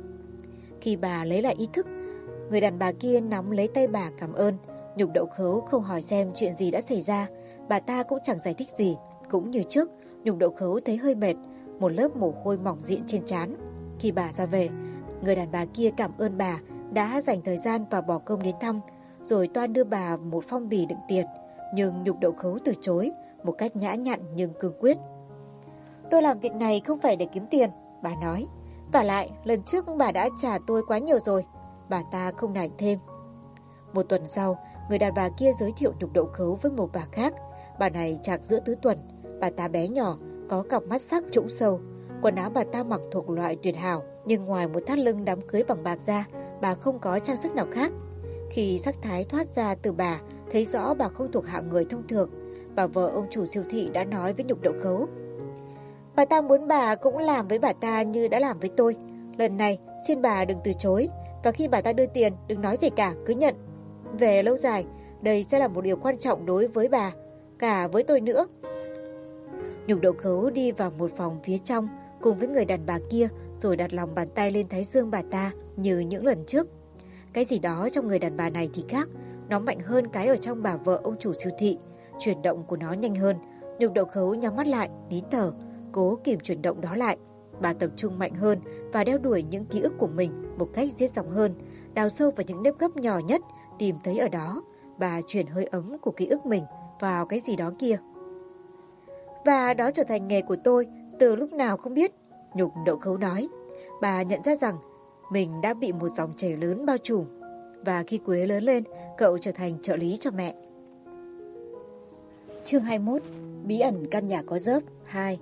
[SPEAKER 1] Khi bà lấy lại ý thức, người đàn bà kia nắm lấy tay bà cảm ơn. Nhục Đậu Khấu không hỏi xem chuyện gì đã xảy ra, bà ta cũng chẳng giải thích gì. Cũng như trước, Nhục Đậu Khấu thấy hơi mệt, một lớp mồ hôi mỏng dịn trên trán. Khi bà ra về, người đàn bà kia cảm ơn bà đã dành thời gian và bỏ công đến thăm, rồi toan đưa bà một phong bì đựng tiền. Nhưng Nhục Đậu Khấu từ chối một cách nhã nhặn nhưng cương quyết. Tôi làm việc này không phải để kiếm tiền, bà nói. Vả lại, lần trước bà đã trả tôi quá nhiều rồi. Bà ta không nài thêm. 1 tuần sau, người đàn bà kia giới thiệu Nhục Đậu Khấu với một bà khác. Bà này chạc giữa tứ tuần. Bà ta bé nhỏ, có cặp mắt sắc trũng sâu. Quần áo bà ta mặc thuộc loại tuyệt hảo, nhưng ngoài một thắt lưng đám cưới bằng bạc ra, bà không có trang sức nào khác. Khi sắc thái thoát ra từ bà, thấy rõ bà không thuộc hạng người thông thường. Bà vợ ông chủ siêu thị đã nói với Nhục Đậu Khấu, bà ta muốn bà cũng làm với bà ta như đã làm với tôi. Lần này xin bà đừng từ chối, và khi bà ta đưa tiền đừng nói gì cả, cứ nhận. Về lâu dài, đây sẽ là một điều quan trọng đối với bà, cả với tôi nữa. Nhục Đậu Khấu đi vào một phòng phía trong cùng với người đàn bà kia, rồi đặt lòng bàn tay lên thái dương bà ta như những lần trước. Cái gì đó trong người đàn bà này thì khác, nó mạnh hơn cái ở trong bà vợ ông chủ siêu thị. Chuyển động của nó nhanh hơn. Nhục Đậu Khấu nhắm mắt lại, nín thở, cố kìm chuyển động đó lại. Bà tập trung mạnh hơn và đeo đuổi những ký ức của mình một cách giết dòng hơn, đào sâu vào những nếp gấp nhỏ nhất tìm thấy ở đó. bà chuyển hơi ấm của ký ức mình vào cái gì đó kia. Và đó trở thành nghề của tôi từ lúc nào không biết, Nhục Đậu Khấu nói. Bà nhận ra rằng mình đã bị một dòng chảy lớn bao trùm. Và khi Quế lớn lên, cậu trở thành trợ lý cho mẹ. Chương 21. Bí ẩn căn nhà có rớp 2.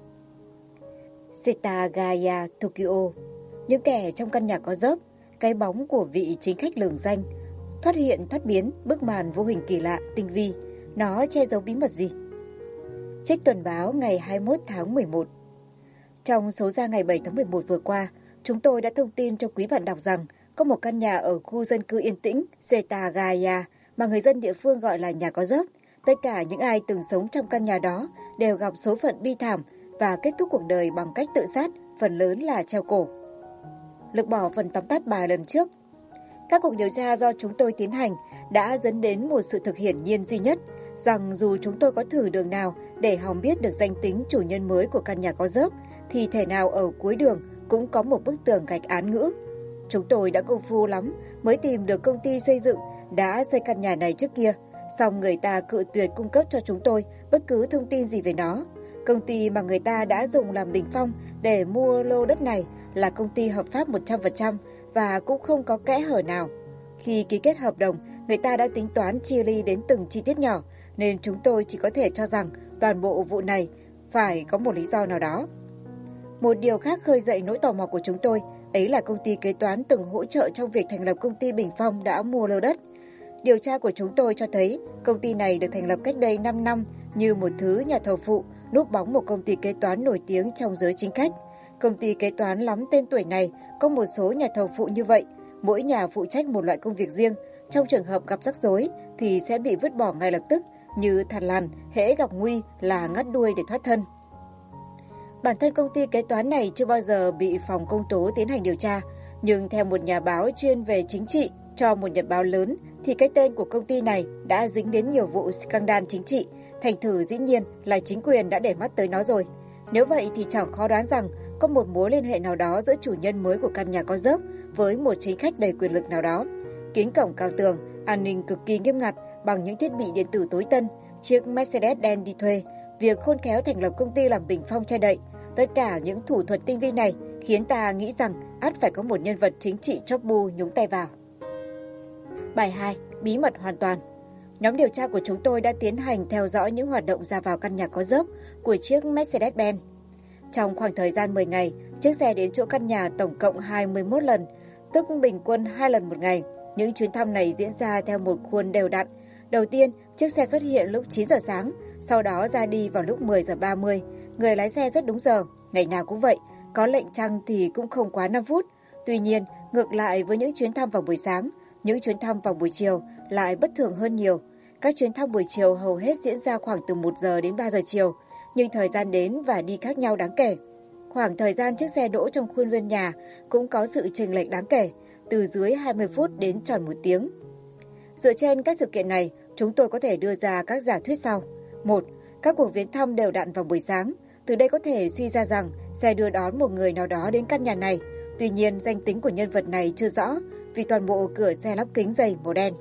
[SPEAKER 1] Setagaya Tokyo. Những kẻ trong căn nhà có rớp, cái bóng của vị chính khách lừng danh, thoát hiện thoát biến, bức màn vô hình kỳ lạ, tinh vi. Nó che giấu bí mật gì? Trích tuần báo ngày 21 tháng 11. Trong số ra ngày 7 tháng 11 vừa qua, chúng tôi đã thông tin cho quý bạn đọc rằng có một căn nhà ở khu dân cư yên tĩnh Setagaya mà người dân địa phương gọi là nhà có rớp. Tất cả những ai từng sống trong căn nhà đó đều gặp số phận bi thảm và kết thúc cuộc đời bằng cách tự sát, phần lớn là treo cổ. Lược bỏ phần tóm tắt bài lần trước. Các cuộc điều tra do chúng tôi tiến hành đã dẫn đến một sự thực hiển nhiên duy nhất, rằng dù chúng tôi có thử đường nào để hòng biết được danh tính chủ nhân mới của căn nhà có rớp, thì thể nào ở cuối đường cũng có một bức tường gạch án ngữ. Chúng tôi đã công phu lắm mới tìm được công ty xây dựng đã xây căn nhà này trước kia, song người ta cự tuyệt cung cấp cho chúng tôi bất cứ thông tin gì về nó. Công ty mà người ta đã dùng làm bình phong để mua lô đất này là công ty hợp pháp 100% và cũng không có kẽ hở nào. Khi ký kết hợp đồng, người ta đã tính toán chia ly đến từng chi tiết nhỏ, nên chúng tôi chỉ có thể cho rằng toàn bộ vụ này phải có một lý do nào đó. Một điều khác khơi dậy nỗi tò mò của chúng tôi, ấy là công ty kế toán từng hỗ trợ trong việc thành lập công ty Bình Phong đã mua lô đất. Điều tra của chúng tôi cho thấy công ty này được thành lập cách đây 5 năm như một thứ nhà thầu phụ núp bóng một công ty kế toán nổi tiếng trong giới chính khách. Công ty kế toán lắm tên tuổi này có một số nhà thầu phụ như vậy, mỗi nhà phụ trách một loại công việc riêng. Trong trường hợp gặp rắc rối thì sẽ bị vứt bỏ ngay lập tức, như thằn lằn, hễ gặp nguy là ngắt đuôi để thoát thân. Bản thân công ty kế toán này chưa bao giờ bị phòng công tố tiến hành điều tra, nhưng theo một nhà báo chuyên về chính trị cho một nhật báo lớn thì cái tên của công ty này đã dính đến nhiều vụ scandal chính trị, thành thử dĩ nhiên là chính quyền đã để mắt tới nó rồi. Nếu vậy thì chẳng khó đoán rằng có một mối liên hệ nào đó giữa chủ nhân mới của căn nhà có rớp với một chính khách đầy quyền lực nào đó. Kính cổng cao tường, an ninh cực kỳ nghiêm ngặt bằng những thiết bị điện tử tối tân, chiếc Mercedes đen đi thuê, việc khôn khéo thành lập công ty làm Bình Phong che đậy. Tất cả những thủ thuật tinh vi này khiến ta nghĩ rằng ắt phải có một nhân vật chính trị chóp bu nhúng tay vào. Bài 2. Bí mật hoàn toàn. Nhóm điều tra của chúng tôi đã tiến hành theo dõi những hoạt động ra vào căn nhà có rớp của chiếc Mercedes-Benz. Trong khoảng thời gian 10 ngày, chiếc xe đến chỗ căn nhà tổng cộng 21 lần, tức bình quân 2 lần một ngày. Những chuyến thăm này diễn ra theo một khuôn đều đặn. Đầu tiên, chiếc xe xuất hiện lúc 9 giờ sáng, sau đó ra đi vào lúc 10 giờ 30. Người lái xe rất đúng giờ, ngày nào cũng vậy, có lệnh chăng thì cũng không quá 5 phút. Tuy nhiên, ngược lại với những chuyến thăm vào buổi sáng, những chuyến thăm vào buổi chiều lại bất thường hơn nhiều. Các chuyến thăm buổi chiều hầu hết diễn ra khoảng từ 1 giờ đến 3 giờ chiều, nhưng thời gian đến và đi khác nhau đáng kể. Khoảng thời gian chiếc xe đỗ trong khuôn viên nhà cũng có sự chênh lệch đáng kể, từ dưới 20 phút đến tròn 1 tiếng. Dựa trên các sự kiện này, chúng tôi có thể đưa ra các giả thuyết sau. 1. Các cuộc viếng thăm đều đặn vào buổi sáng. Từ đây có thể suy ra rằng xe đưa đón một người nào đó đến căn nhà này. Tuy nhiên, danh tính của nhân vật này chưa rõ vì toàn bộ cửa xe lắp kính dày màu đen.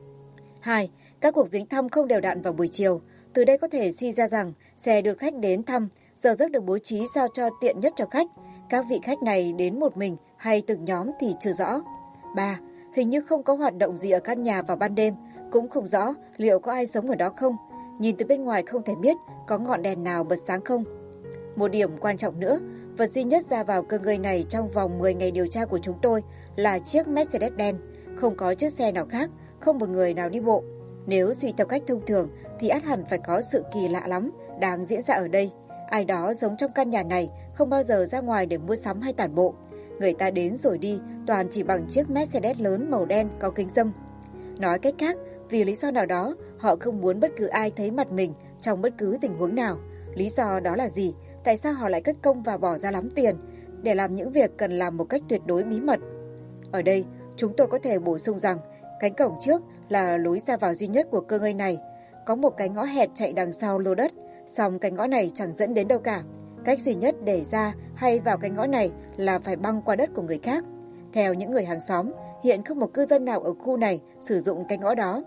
[SPEAKER 1] 2. Các cuộc viếng thăm không đều đặn vào buổi chiều. Từ đây có thể suy ra rằng xe đưa khách đến thăm, giờ giấc được bố trí sao cho tiện nhất cho khách. Các vị khách này đến một mình hay từng nhóm thì chưa rõ. 3. Hình như không có hoạt động gì ở căn nhà vào ban đêm, cũng không rõ liệu có ai sống ở đó không. Nhìn từ bên ngoài không thể biết có ngọn đèn nào bật sáng không. Một điểm quan trọng nữa, vật duy nhất ra vào cơ ngơi này trong vòng 10 ngày điều tra của chúng tôi là chiếc Mercedes đen. Không có chiếc xe nào khác, không một người nào đi bộ. Nếu suy theo cách thông thường thì ắt hẳn phải có sự kỳ lạ lắm đang diễn ra ở đây. Ai đó sống trong căn nhà này không bao giờ ra ngoài để mua sắm hay tản bộ. Người ta đến rồi đi toàn chỉ bằng chiếc Mercedes lớn màu đen có kính râm. Nói cách khác, vì lý do nào đó, họ không muốn bất cứ ai thấy mặt mình trong bất cứ tình huống nào. Lý do đó là gì? Tại sao họ lại cất công và bỏ ra lắm tiền để làm những việc cần làm một cách tuyệt đối bí mật? Ở đây, chúng tôi có thể bổ sung rằng cánh cổng trước là lối ra vào duy nhất của cơ ngơi này. Có một cái ngõ hẹp chạy đằng sau lô đất, song cái ngõ này chẳng dẫn đến đâu cả. Cách duy nhất để ra hay vào cái ngõ này là phải băng qua đất của người khác. Theo những người hàng xóm, hiện không một cư dân nào ở khu này sử dụng cái ngõ đó.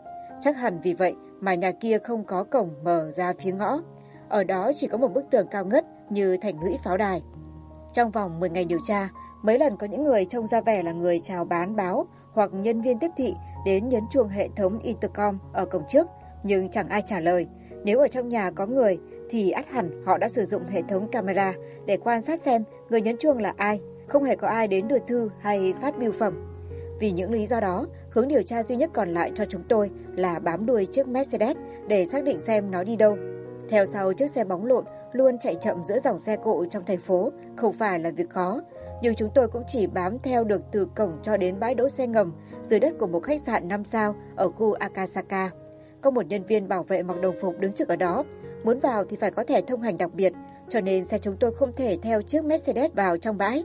[SPEAKER 1] Chắc hẳn vì vậy mà nhà kia không có cổng mở ra phía ngõ. Ở đó chỉ có một bức tường cao ngất như thành lũy pháo đài. Trong vòng 10 ngày điều tra, mấy lần có những người trông ra vẻ là người chào bán báo hoặc nhân viên tiếp thị đến nhấn chuông hệ thống intercom ở cổng trước, nhưng chẳng ai trả lời. Nếu ở trong nhà có người thì ắt hẳn họ đã sử dụng hệ thống camera để quan sát xem người nhấn chuông là ai. Không hề có ai đến đưa thư hay phát bưu phẩm. Vì những lý do đó, hướng điều tra duy nhất còn lại cho chúng tôi là bám đuôi chiếc Mercedes để xác định xem nó đi đâu. Theo sau chiếc xe bóng lộn luôn chạy chậm giữa dòng xe cộ trong thành phố không phải là việc khó, nhưng chúng tôi cũng chỉ bám theo được từ cổng cho đến bãi đỗ xe ngầm dưới đất của một khách sạn 5 sao ở khu Akasaka. Có một nhân viên bảo vệ mặc đồng phục đứng trực ở đó. Muốn vào thì phải có thẻ thông hành đặc biệt, cho nên xe chúng tôi không thể theo chiếc Mercedes vào trong bãi.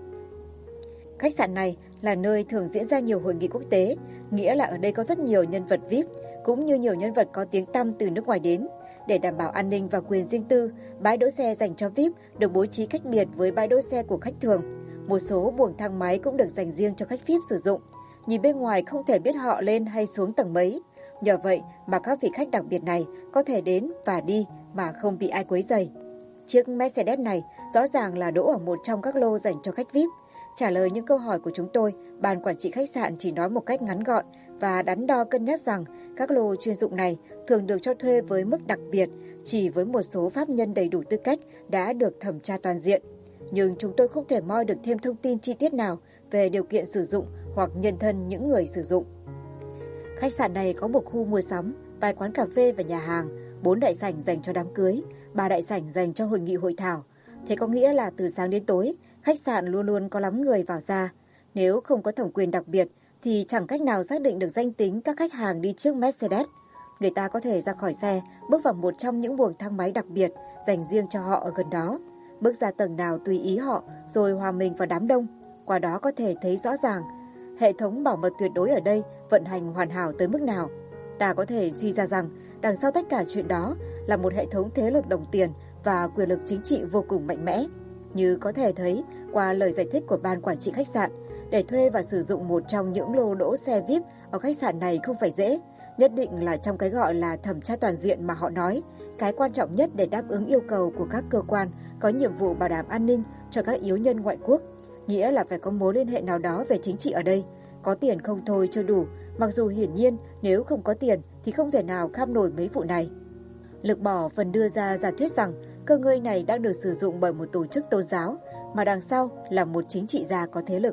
[SPEAKER 1] Khách sạn này là nơi thường diễn ra nhiều hội nghị quốc tế, nghĩa là ở đây có rất nhiều nhân vật VIP, cũng như nhiều nhân vật có tiếng tăm từ nước ngoài đến. Để đảm bảo an ninh và quyền riêng tư, bãi đỗ xe dành cho VIP được bố trí cách biệt với bãi đỗ xe của khách thường. Một số buồng thang máy cũng được dành riêng cho khách VIP sử dụng. Nhìn bên ngoài không thể biết họ lên hay xuống tầng mấy. Nhờ vậy mà các vị khách đặc biệt này có thể đến và đi mà không bị ai quấy rầy. Chiếc Mercedes này rõ ràng là đỗ ở một trong các lô dành cho khách VIP. Trả lời những câu hỏi của chúng tôi, ban quản trị khách sạn chỉ nói một cách ngắn gọn và đắn đo cân nhắc rằng các lô chuyên dụng này thường được cho thuê với mức đặc biệt, chỉ với một số pháp nhân đầy đủ tư cách đã được thẩm tra toàn diện. Nhưng chúng tôi không thể moi được thêm thông tin chi tiết nào về điều kiện sử dụng hoặc nhân thân những người sử dụng. Khách sạn này có một khu mua sắm, vài quán cà phê và nhà hàng, 4 đại sảnh dành cho đám cưới, 3 đại sảnh dành cho hội nghị hội thảo. Thế có nghĩa là từ sáng đến tối, khách sạn luôn luôn có lắm người vào ra. Nếu không có thẩm quyền đặc biệt thì chẳng cách nào xác định được danh tính các khách hàng đi trước Mercedes. Người ta có thể ra khỏi xe, bước vào một trong những buồng thang máy đặc biệt dành riêng cho họ ở gần đó. Bước ra tầng nào tùy ý họ rồi hòa mình vào đám đông. Qua đó có thể thấy rõ ràng hệ thống bảo mật tuyệt đối ở đây vận hành hoàn hảo tới mức nào. Ta có thể suy ra rằng đằng sau tất cả chuyện đó là một hệ thống thế lực đồng tiền và quyền lực chính trị vô cùng mạnh mẽ. Như có thể thấy qua lời giải thích của ban quản trị khách sạn, để thuê và sử dụng một trong những lô đỗ xe VIP ở khách sạn này không phải dễ. Nhất định là trong cái gọi là thẩm tra toàn diện mà họ nói, cái quan trọng nhất để đáp ứng yêu cầu của các cơ quan có nhiệm vụ bảo đảm an ninh cho các yếu nhân ngoại quốc. Nghĩa là phải có mối liên hệ nào đó về chính trị ở đây. Có tiền không thôi chưa đủ, mặc dù hiển nhiên nếu không có tiền thì không thể nào kham nổi mấy vụ này. Lược bỏ phần đưa ra giả thuyết rằng cơ ngơi này đang được sử dụng bởi một tổ chức tôn giáo, mà đằng sau là một chính trị gia có thế lực.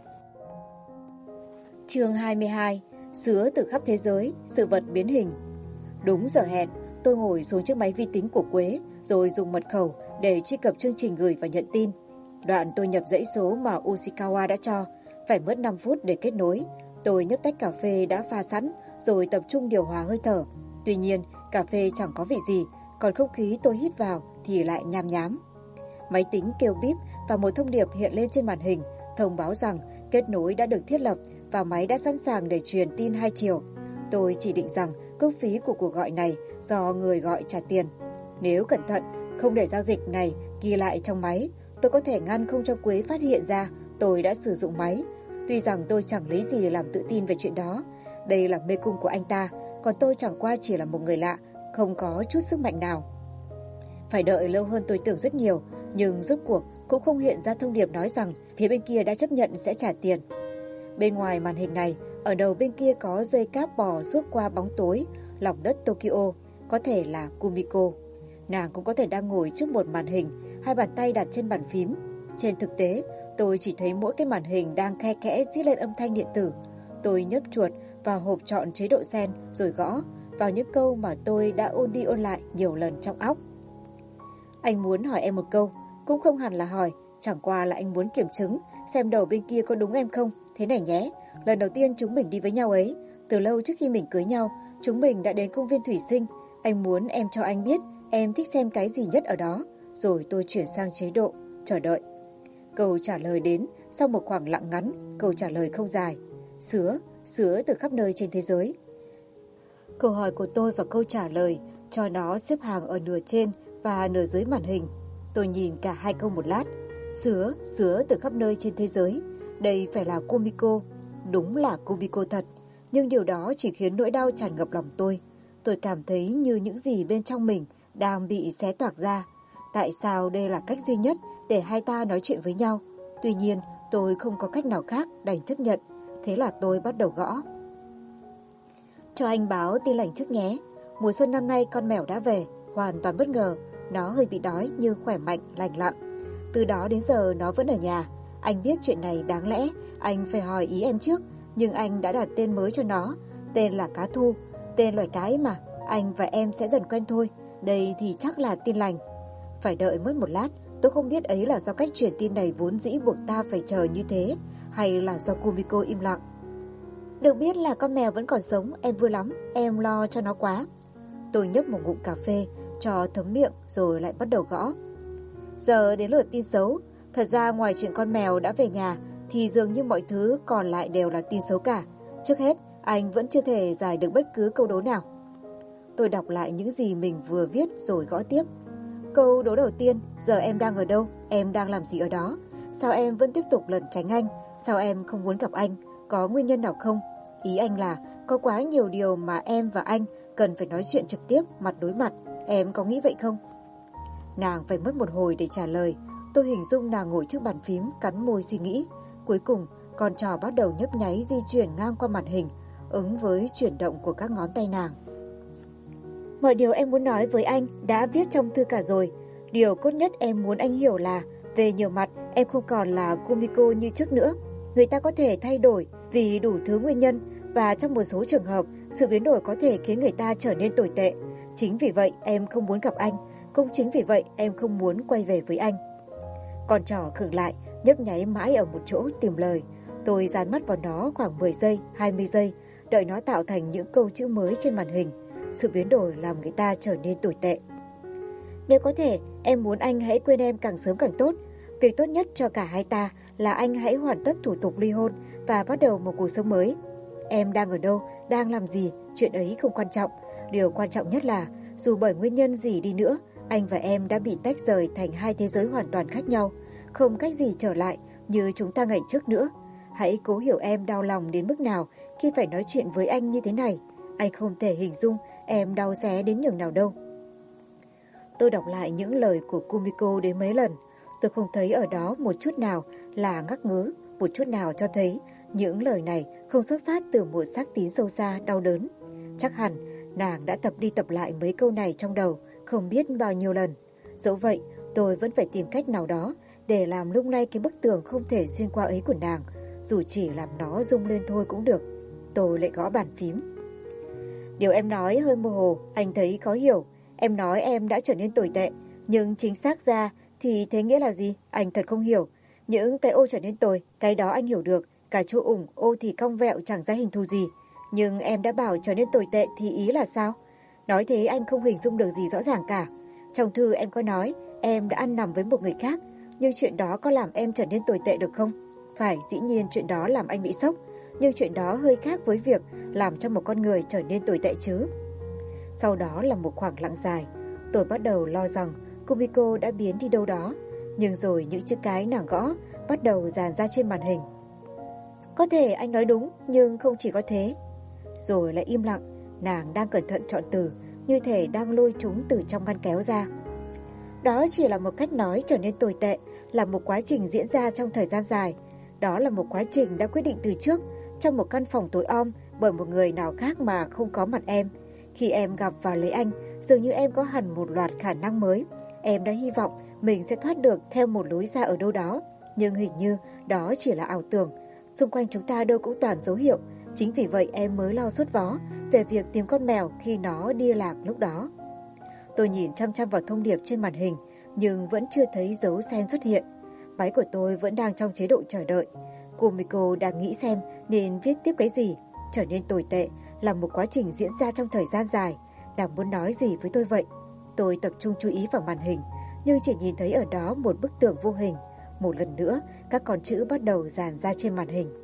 [SPEAKER 1] Chương 22. Sứa từ khắp thế giới, sự vật biến hình. Đúng giờ hẹn, tôi ngồi xuống chiếc máy vi tính của Quế rồi dùng mật khẩu để truy cập chương trình gửi và nhận tin. Đoạn tôi nhập dãy số mà Ushikawa đã cho, phải mất 5 phút để kết nối. Tôi nhấp tách cà phê đã pha sẵn rồi tập trung điều hòa hơi thở. Tuy nhiên, cà phê chẳng có vị gì, còn không khí tôi hít vào thì lại nham nhám. Máy tính kêu bíp và một thông điệp hiện lên trên màn hình, thông báo rằng kết nối đã được thiết lập và máy đã sẵn sàng để truyền tin 2 chiều. Tôi chỉ định rằng cước phí của cuộc gọi này do người gọi trả tiền. Nếu cẩn thận, không để giao dịch này ghi lại trong máy, tôi có thể ngăn không cho Quế phát hiện ra tôi đã sử dụng máy. Tuy rằng tôi chẳng lấy gì làm tự tin về chuyện đó. Đây là mê cung của anh ta, còn tôi chẳng qua chỉ là một người lạ, không có chút sức mạnh nào. Phải đợi lâu hơn tôi tưởng rất nhiều, nhưng rốt cuộc cũng không hiện ra thông điệp nói rằng phía bên kia đã chấp nhận sẽ trả tiền. Bên ngoài màn hình này, ở đầu bên kia có dây cáp bò suốt qua bóng tối, lòng đất Tokyo, có thể là Kumiko. Nàng cũng có thể đang ngồi trước một màn hình, hai bàn tay đặt trên bàn phím. Trên thực tế, tôi chỉ thấy mỗi cái màn hình đang khe khẽ rít lên âm thanh điện tử. Tôi nhấp chuột vào hộp chọn chế độ sen rồi gõ vào những câu mà tôi đã ôn đi ôn lại nhiều lần trong óc. Anh muốn hỏi em một câu, cũng không hẳn là hỏi, chẳng qua là anh muốn kiểm chứng xem đầu bên kia có đúng em không. Thế này nhé, lần đầu tiên chúng mình đi với nhau ấy, từ lâu trước khi mình cưới nhau, chúng mình đã đến công viên thủy sinh. Anh muốn em cho anh biết em thích xem cái gì nhất ở đó. Rồi tôi chuyển sang chế độ chờ đợi. Câu trả lời đến sau một khoảng lặng ngắn, câu trả lời không dài. Sứa từ khắp nơi trên thế giới. Câu hỏi của tôi và câu trả lời cho nó xếp hàng ở nửa trên và nửa dưới màn hình. Tôi nhìn cả hai câu một lát. Sứa từ khắp nơi trên thế giới. Đây phải là Kumiko. Đúng là Kumiko thật. Nhưng điều đó chỉ khiến nỗi đau tràn ngập lòng tôi. Tôi cảm thấy như những gì bên trong mình đang bị xé toạc ra. Tại sao đây là cách duy nhất để hai ta nói chuyện với nhau? Tuy nhiên, tôi không có cách nào khác, đành chấp nhận. Thế là tôi bắt đầu gõ. Cho anh báo tin lành trước nhé. Mùa xuân năm nay con mèo đã về, hoàn toàn bất ngờ. Nó hơi bị đói nhưng khỏe mạnh, lành lặn. Từ đó đến giờ nó vẫn ở nhà. Anh biết chuyện này đáng lẽ anh phải hỏi ý em trước, nhưng anh đã đặt tên mới cho nó. Tên là Cá Thu. Tên loài cá ấy mà, anh và em sẽ dần quen thôi. Đây thì chắc là tin lành. Phải đợi mất một lát. Tôi không biết ấy là do cách truyền tin này vốn dĩ buộc ta phải chờ như thế, hay là do Kumiko im lặng. Được biết là con mèo vẫn còn sống, em vui lắm, em lo cho nó quá. Tôi nhấp một ngụm cà phê, cho thấm miệng rồi lại bắt đầu gõ. Giờ đến lượt tin xấu. Thật ra ngoài chuyện con mèo đã về nhà, thì dường như mọi thứ còn lại đều là tin xấu cả. Trước hết, anh vẫn chưa thể giải được bất cứ câu đố nào. Tôi đọc lại những gì mình vừa viết rồi gõ tiếp. Câu đố đầu tiên, giờ em đang ở đâu? Em đang làm gì ở đó? Sao em vẫn tiếp tục lẩn tránh anh? Sao em không muốn gặp anh? Có nguyên nhân nào không? Ý anh là có quá nhiều điều mà em và anh cần phải nói chuyện trực tiếp, mặt đối mặt. Em có nghĩ vậy không? Nàng phải mất một hồi để trả lời. Tôi hình dung nàng ngồi trước bàn phím, cắn môi suy nghĩ. Cuối cùng, con trò bắt đầu nhấp nháy di chuyển ngang qua màn hình, ứng với chuyển động của các ngón tay nàng. Mọi điều em muốn nói với anh đã viết trong thư cả rồi. Điều cốt nhất em muốn anh hiểu là về nhiều mặt em không còn là Kumiko như trước nữa. Người ta có thể thay đổi vì đủ thứ nguyên nhân, và trong một số trường hợp, sự biến đổi có thể khiến người ta trở nên tồi tệ. Chính vì vậy em không muốn gặp anh. Cũng chính vì vậy em không muốn quay về với anh. Con trò khựng lại, nhấp nháy mãi ở một chỗ tìm lời. Tôi dán mắt vào nó khoảng 10 giây, 20 giây, đợi nó tạo thành những câu chữ mới trên màn hình. Sự biến đổi làm người ta trở nên tồi tệ. Nếu có thể, em muốn anh hãy quên em càng sớm càng tốt. Việc tốt nhất cho cả hai ta là anh hãy hoàn tất thủ tục ly hôn và bắt đầu một cuộc sống mới. Em đang ở đâu, đang làm gì, chuyện ấy không quan trọng. Điều quan trọng nhất là, dù bởi nguyên nhân gì đi nữa, anh và em đã bị tách rời thành hai thế giới hoàn toàn khác nhau, không cách gì trở lại như chúng ta ngày trước nữa. Hãy cố hiểu em đau lòng đến mức nào khi phải nói chuyện với anh như thế này. Anh không thể hình dung em đau xé đến nhường nào đâu. Tôi đọc lại những lời của Kumiko đến mấy lần. Tôi không thấy ở đó một chút nào là ngắc ngứ, một chút nào cho thấy những lời này không xuất phát từ một xác tín sâu xa, đau đớn. Chắc hẳn nàng đã tập đi tập lại mấy câu này trong đầu không biết bao nhiêu lần. Dẫu vậy, tôi vẫn phải tìm cách nào đó để làm lung lay cái bức tường không thể xuyên qua ấy của nàng, dù chỉ làm nó rung lên thôi cũng được. Tôi lại gõ bàn phím. Điều em nói hơi mơ hồ, anh thấy khó hiểu. Em nói em đã trở nên tồi tệ, nhưng chính xác ra thì thế nghĩa là gì? Anh thật không hiểu. Những cái ô trở nên tồi, cái đó anh hiểu được. Cả chỗ ủng, ô thì cong vẹo chẳng ra hình thù gì. Nhưng em đã bảo trở nên tồi tệ thì ý là sao? Nói thế anh không hình dung được gì rõ ràng cả. Trong thư em có nói em đã ăn nằm với một người khác, nhưng chuyện đó có làm em trở nên tồi tệ được không? Phải, dĩ nhiên chuyện đó làm anh bị sốc, nhưng chuyện đó hơi khác với việc làm cho một con người trở nên tồi tệ chứ. Sau đó là một khoảng lặng dài. Tôi bắt đầu lo rằng Kumiko đã biến đi đâu đó, nhưng rồi những chữ cái nàng gõ bắt đầu dàn ra trên màn hình. Có thể anh nói đúng, nhưng không chỉ có thế. Rồi lại im lặng. Nàng đang cẩn thận chọn từ, như thể đang lôi chúng từ trong ngăn kéo ra. Đó chỉ là một cách nói trở nên tồi tệ, là một quá trình diễn ra trong thời gian dài. Đó là một quá trình đã quyết định từ trước, trong một căn phòng tối om bởi một người nào khác mà không có mặt em. Khi em gặp và lấy anh, dường như em có hẳn một loạt khả năng mới. Em đã hy vọng mình sẽ thoát được theo một lối ra ở đâu đó, nhưng hình như đó chỉ là ảo tưởng. Xung quanh chúng ta đâu cũng toàn dấu hiệu. Chính vì vậy em mới lo sốt vó về việc tìm con mèo khi nó đi lạc lúc đó. Tôi nhìn chăm chăm vào thông điệp trên màn hình, nhưng vẫn chưa thấy dấu send xuất hiện. Máy của tôi vẫn đang trong chế độ chờ đợi. Kumiko đang nghĩ xem nên viết tiếp cái gì. Trở nên tồi tệ là một quá trình diễn ra trong thời gian dài. Nàng muốn nói gì với tôi vậy? Tôi tập trung chú ý vào màn hình, nhưng chỉ nhìn thấy ở đó một bức tường vô hình. Một lần nữa, các con chữ bắt đầu dàn ra trên màn hình.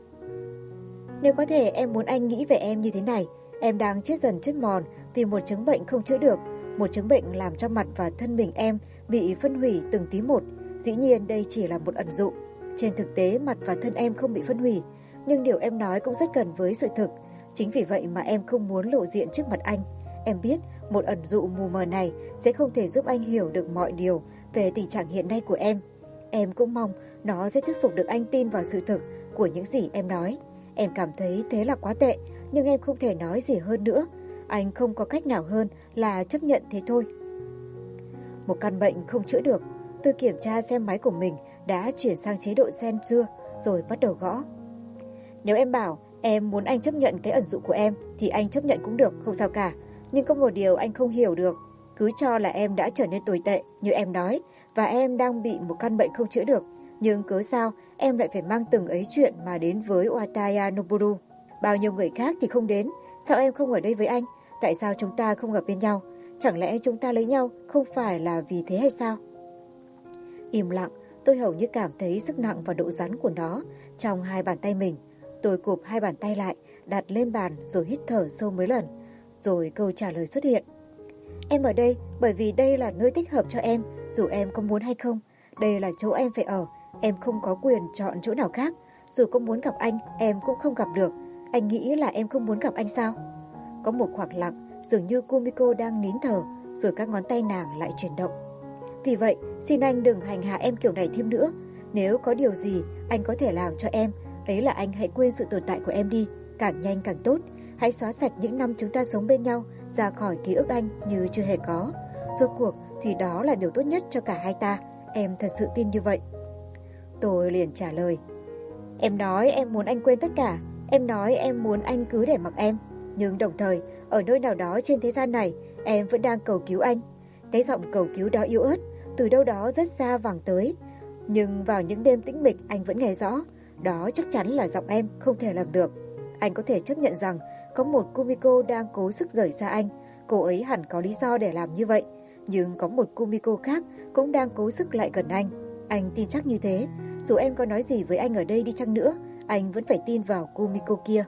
[SPEAKER 1] Nếu có thể, em muốn anh nghĩ về em như thế này. Em đang chết dần chết mòn vì một chứng bệnh không chữa được. Một chứng bệnh làm cho mặt và thân mình em bị phân hủy từng tí một. Dĩ nhiên đây chỉ là một ẩn dụ. Trên thực tế mặt và thân em không bị phân hủy, nhưng điều em nói cũng rất gần với sự thực. Chính vì vậy mà em không muốn lộ diện trước mặt anh. Em biết một ẩn dụ mù mờ này sẽ không thể giúp anh hiểu được mọi điều về tình trạng hiện nay của em. Em cũng mong nó sẽ thuyết phục được anh tin vào sự thực của những gì em nói. Em cảm thấy thế là quá tệ, nhưng em không thể nói gì hơn nữa. Anh không có cách nào hơn là chấp nhận thế thôi. Một căn bệnh không chữa được. Tôi kiểm tra xem máy của mình đã chuyển sang chế độ Zen chưa, rồi bắt đầu gõ. Nếu em bảo em muốn anh chấp nhận cái ẩn dụ của em thì anh chấp nhận cũng được, không sao cả. Nhưng có một điều anh không hiểu được. Cứ cho là em đã trở nên tồi tệ như em nói và em đang bị một căn bệnh không chữa được. Nhưng cớ sao em lại phải mang từng ấy chuyện mà đến với Wataya Noboru? Bao nhiêu người khác thì không đến. Sao em không ở đây với anh? Tại sao chúng ta không gặp bên nhau? Chẳng lẽ chúng ta lấy nhau không phải là vì thế hay sao? Im lặng, tôi hầu như cảm thấy sức nặng và độ rắn của nó trong hai bàn tay mình. Tôi cụp hai bàn tay lại, đặt lên bàn rồi hít thở sâu mấy lần. Rồi câu trả lời xuất hiện. Em ở đây bởi vì đây là nơi thích hợp cho em, dù em có muốn hay không. Đây là chỗ em phải ở, em không có quyền chọn chỗ nào khác. Dù có muốn gặp anh, em cũng không gặp được. Anh nghĩ là em không muốn gặp anh sao? Có một khoảng lặng, dường như Kumiko đang nín thở, rồi các ngón tay nàng lại chuyển động. Vì vậy, xin anh đừng hành hạ em kiểu này thêm nữa. Nếu có điều gì anh có thể làm cho em, ấy là anh hãy quên sự tồn tại của em đi, càng nhanh càng tốt. Hãy xóa sạch những năm chúng ta sống bên nhau ra khỏi ký ức anh như chưa hề có. Rốt cuộc thì đó là điều tốt nhất cho cả hai ta. Em thật sự tin như vậy? Tôi liền trả lời. Em nói em muốn anh quên tất cả. Em nói em muốn anh cứ để mặc em. Nhưng đồng thời, ở nơi nào đó trên thế gian này, em vẫn đang cầu cứu anh. Cái giọng cầu cứu đó yếu ớt, từ đâu đó rất xa vẳng tới. Nhưng vào những đêm tĩnh mịch anh vẫn nghe rõ. Đó chắc chắn là giọng em, không thể làm được. Anh có thể chấp nhận rằng có một Kumiko đang cố sức rời xa anh. Cô ấy hẳn có lý do để làm như vậy. Nhưng có một Kumiko khác cũng đang cố sức lại gần anh. Anh tin chắc như thế. Dù em có nói gì với anh ở đây đi chăng nữa, anh vẫn phải tin vào Kumiko kia.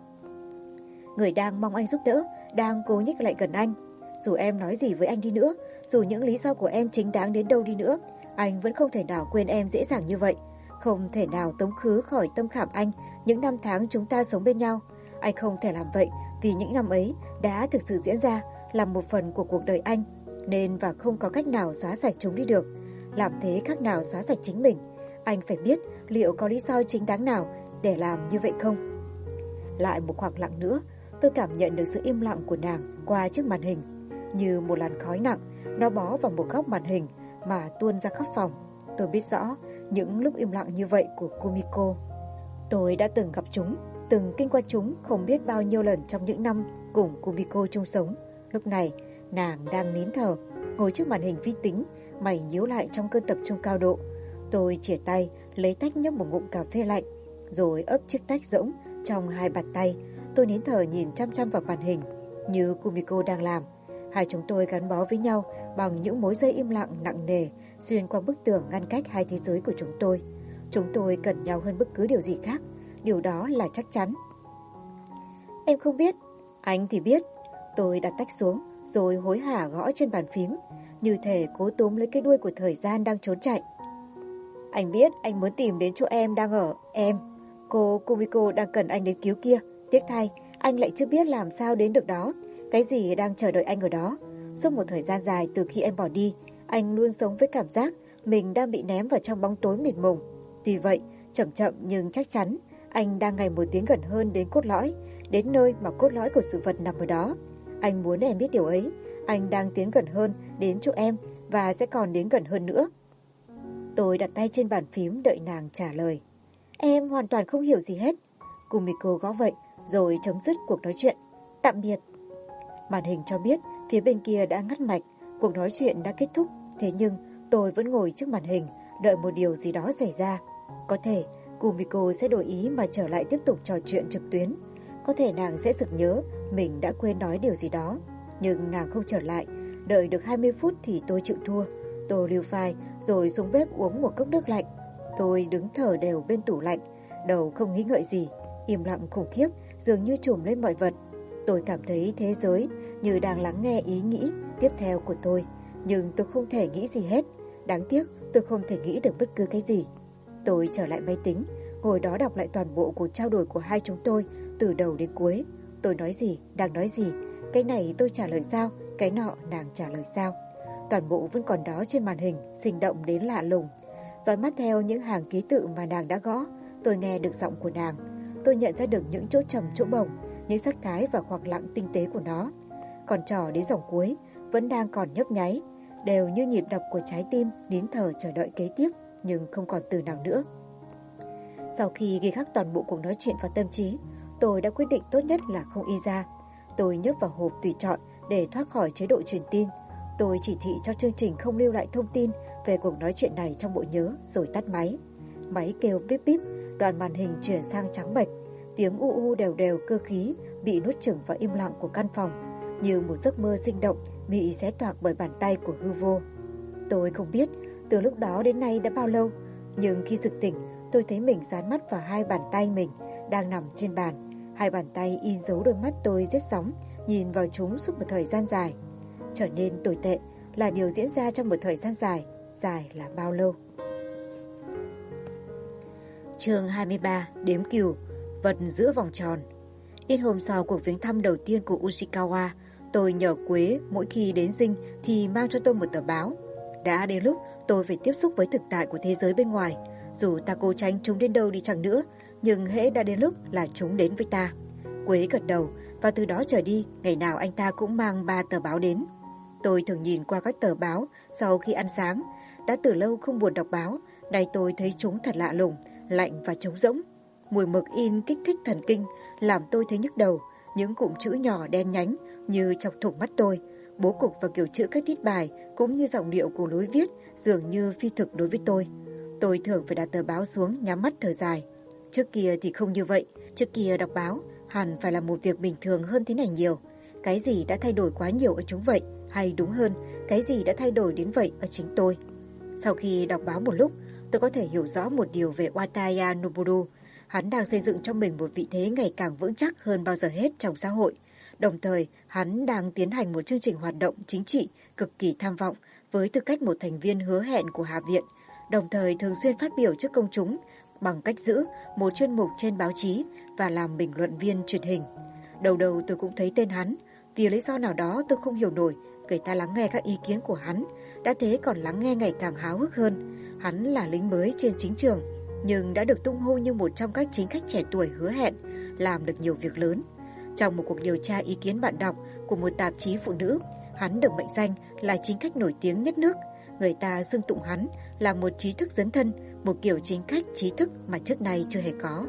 [SPEAKER 1] Người đang mong anh giúp đỡ, đang cố nhích lại gần anh. Dù em nói gì với anh đi nữa, dù những lý do của em chính đáng đến đâu đi nữa, anh vẫn không thể nào quên em dễ dàng như vậy. Không thể nào tống khứ khỏi tâm khảm anh những năm tháng chúng ta sống bên nhau. Anh không thể làm vậy vì những năm ấy đã thực sự diễn ra, là một phần của cuộc đời anh, nên và không có cách nào xóa sạch chúng đi được. Làm thế khác nào xóa sạch chính mình. Anh phải biết liệu có lý do chính đáng nào để làm như vậy không. Lại một khoảng lặng nữa, tôi cảm nhận được sự im lặng của nàng qua chiếc màn hình. Như một làn khói nặng, nó bó vào một góc màn hình mà tuôn ra khắp phòng. Tôi biết rõ những lúc im lặng như vậy của Kumiko. Tôi đã từng gặp chúng, từng kinh qua chúng không biết bao nhiêu lần trong những năm cùng Kumiko chung sống. Lúc này, nàng đang nín thở, ngồi trước màn hình vi tính, mày nhíu lại trong cơn tập trung cao độ. Tôi chìa tay, lấy tách nhấp một ngụm cà phê lạnh, rồi ấp chiếc tách rỗng trong hai bàn tay. Tôi nín thở nhìn chăm chăm vào màn hình, như Kumiko đang làm. Hai chúng tôi gắn bó với nhau bằng những mối dây im lặng nặng nề, xuyên qua bức tường ngăn cách hai thế giới của chúng tôi. Chúng tôi cần nhau hơn bất cứ điều gì khác, điều đó là chắc chắn. Em không biết, anh thì biết. Tôi đặt tách xuống, rồi hối hả gõ trên bàn phím, như thể cố túm lấy cái đuôi của thời gian đang trốn chạy. Anh biết anh muốn tìm đến chỗ em đang ở, em. Cô Kumiko đang cần anh đến cứu kia. Tiếc thay, anh lại chưa biết làm sao đến được đó. Cái gì đang chờ đợi anh ở đó. Suốt một thời gian dài từ khi em bỏ đi, anh luôn sống với cảm giác mình đang bị ném vào trong bóng tối mịt mùng. Vì vậy, chậm chậm nhưng chắc chắn, anh đang ngày một tiến gần hơn đến cốt lõi, đến nơi mà cốt lõi của sự vật nằm ở đó. Anh muốn em biết điều ấy. Anh đang tiến gần hơn đến chỗ em và sẽ còn đến gần hơn nữa. Tôi đặt tay trên bàn phím đợi nàng trả lời. Em hoàn toàn không hiểu gì hết. Kumiko gõ vậy, rồi chấm dứt cuộc nói chuyện. Tạm biệt. Màn hình cho biết phía bên kia đã ngắt mạch, cuộc nói chuyện đã kết thúc. Thế nhưng tôi vẫn ngồi trước màn hình, đợi một điều gì đó xảy ra. Có thể Kumiko sẽ đổi ý mà trở lại tiếp tục trò chuyện trực tuyến. Có thể nàng sẽ sực nhớ mình đã quên nói điều gì đó. Nhưng nàng không trở lại. Đợi được 20 phút thì tôi chịu thua. Tôi lưu file rồi xuống bếp uống một cốc nước lạnh. Tôi đứng thở đều bên tủ lạnh, đầu không nghĩ ngợi gì, im lặng khủng khiếp, dường như trùm lên mọi vật. Tôi cảm thấy thế giới như đang lắng nghe ý nghĩ tiếp theo của tôi, nhưng tôi không thể nghĩ gì hết. Đáng tiếc tôi không thể nghĩ được bất cứ cái gì. Tôi trở lại máy tính, ngồi đó đọc lại toàn bộ cuộc trao đổi của hai chúng tôi từ đầu đến cuối. Tôi nói gì, đang nói gì, cái này tôi trả lời sao, Cái nọ nàng trả lời sao? Toàn bộ vẫn còn đó trên màn hình, sinh động đến lạ lùng. Dõi mắt theo những hàng ký tự mà nàng đã gõ, tôi nghe được giọng của nàng. Tôi nhận ra được những chỗ trầm chỗ bổng, những sắc thái và khoảng lặng tinh tế của nó. Còn trò đến dòng cuối vẫn đang còn nhấp nháy, đều như nhịp đập của trái tim nín thở chờ đợi kế tiếp, nhưng không còn từ nào nữa. Sau khi ghi khắc toàn bộ cuộc nói chuyện vào tâm trí, tôi đã quyết định tốt nhất là không in ra. Tôi nhấp vào hộp tùy chọn để thoát khỏi chế độ truyền tin. Tôi chỉ thị cho chương trình không lưu lại thông tin về cuộc nói chuyện này trong bộ nhớ rồi tắt máy. Máy kêu bíp bíp, đoàn màn hình chuyển sang trắng bệch. Tiếng u u đều đều cơ khí bị nuốt chửng vào im lặng của căn phòng, như một giấc mơ sinh động bị xé toạc bởi bàn tay của hư vô. Tôi không biết từ lúc đó đến nay đã bao lâu, nhưng khi sực tỉnh, tôi thấy mình dán mắt vào hai bàn tay mình đang nằm trên bàn. Hai bàn tay in dấu đôi mắt tôi rết sóng, nhìn vào chúng suốt một thời gian dài. Trở nên tồi tệ là điều diễn ra trong một thời gian dài, dài là bao lâu? Chương 23, đếm cừu, vật giữa vòng tròn. Ít hôm sau cuộc viếng thăm đầu tiên của Ushikawa, tôi nhờ Quế mỗi khi đến dinh thì mang cho tôi một tờ báo. Đã đến lúc tôi phải tiếp xúc với thực tại của thế giới bên ngoài. Dù ta cố tránh chúng đến đâu đi chăng nữa, nhưng hễ đã đến lúc là chúng đến với ta. Quế gật đầu, và từ đó trở đi, ngày nào anh ta cũng mang 3 tờ báo đến. Tôi thường nhìn qua các tờ báo sau khi ăn sáng. Đã từ lâu không buồn đọc báo, nay tôi thấy chúng thật lạ lùng, lạnh và trống rỗng. Mùi mực in kích thích thần kinh, làm tôi thấy nhức đầu. Những cụm chữ nhỏ đen nhánh như chọc thủng mắt tôi. Bố cục và kiểu chữ cách viết bài cũng như giọng điệu của lối viết dường như phi thực đối với tôi. Tôi thường phải đặt tờ báo xuống, nhắm mắt thở dài. Trước kia thì không như vậy. Trước kia đọc báo hẳn phải là một việc bình thường hơn thế này nhiều. Cái gì đã thay đổi quá nhiều ở chúng vậy? Hay đúng hơn, cái gì đã thay đổi đến vậy ở chính tôi? Sau khi đọc báo một lúc, tôi có thể hiểu rõ một điều về Wataya Noboru. Hắn đang xây dựng cho mình một vị thế ngày càng vững chắc hơn bao giờ hết trong xã hội. Đồng thời, hắn đang tiến hành một chương trình hoạt động chính trị cực kỳ tham vọng với tư cách một thành viên hứa hẹn của Hạ viện, đồng thời thường xuyên phát biểu trước công chúng bằng cách giữ một chuyên mục trên báo chí và làm bình luận viên truyền hình. Đầu đầu tôi cũng thấy tên hắn, vì lý do nào đó tôi không hiểu nổi, người ta lắng nghe các ý kiến của hắn, đã thế còn lắng nghe ngày càng háo hức hơn. Hắn là lính mới trên chính trường, nhưng đã được tung hô như một trong các chính khách trẻ tuổi hứa hẹn, làm được nhiều việc lớn. Trong một cuộc điều tra ý kiến bạn đọc của một tạp chí phụ nữ, hắn được mệnh danh là chính khách nổi tiếng nhất nước. Người ta xưng tụng hắn là một trí thức dấn thân, một kiểu chính khách trí thức mà trước nay chưa hề có.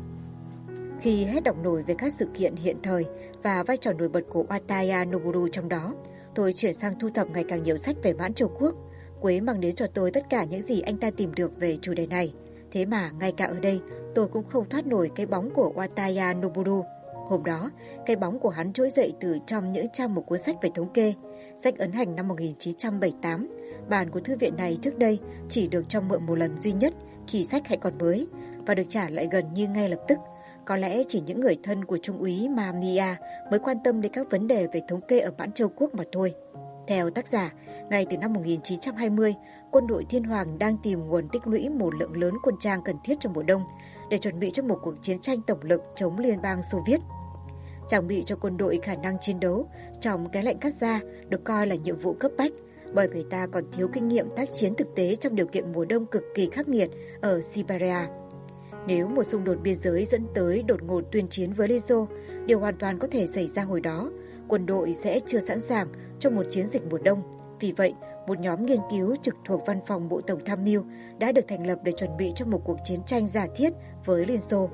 [SPEAKER 1] Khi hết đọc nổi về các sự kiện hiện thời và vai trò nổi bật của Wataya Noboru trong đó, tôi chuyển sang thu thập ngày càng nhiều sách về Mãn Châu Quốc. Quế mang đến cho tôi tất cả những gì anh ta tìm được về chủ đề này. Thế mà ngay cả ở đây, tôi cũng không thoát nổi cái bóng của Wataya Noboru. Hôm đó, cái bóng của hắn trỗi dậy từ trong những trang một cuốn sách về thống kê. Sách ấn hành năm 1978. Bản của thư viện này trước đây chỉ được cho mượn một lần duy nhất khi sách hãy còn mới và được trả lại gần như ngay lập tức. Có lẽ chỉ những người thân của Trung úy Mamiya mới quan tâm đến các vấn đề về thống kê ở Mãn Châu Quốc mà thôi. Theo tác giả, ngay từ năm 1920, quân đội Thiên Hoàng đang tìm nguồn tích lũy một lượng lớn quân trang cần thiết cho mùa đông để chuẩn bị cho một cuộc chiến tranh tổng lực chống Liên bang Xô Viết. Trang bị cho quân đội khả năng chiến đấu trong cái lạnh cắt da được coi là nhiệm vụ cấp bách, bởi người ta còn thiếu kinh nghiệm tác chiến thực tế trong điều kiện mùa đông cực kỳ khắc nghiệt ở Siberia. Nếu một xung đột biên giới dẫn tới đột ngột tuyên chiến với Liên Xô, điều hoàn toàn có thể xảy ra hồi đó, quân đội sẽ chưa sẵn sàng cho một chiến dịch mùa đông. Vì vậy, một nhóm nghiên cứu trực thuộc Văn phòng Bộ Tổng tham mưu đã được thành lập để chuẩn bị cho một cuộc chiến tranh giả thiết với Liên Xô.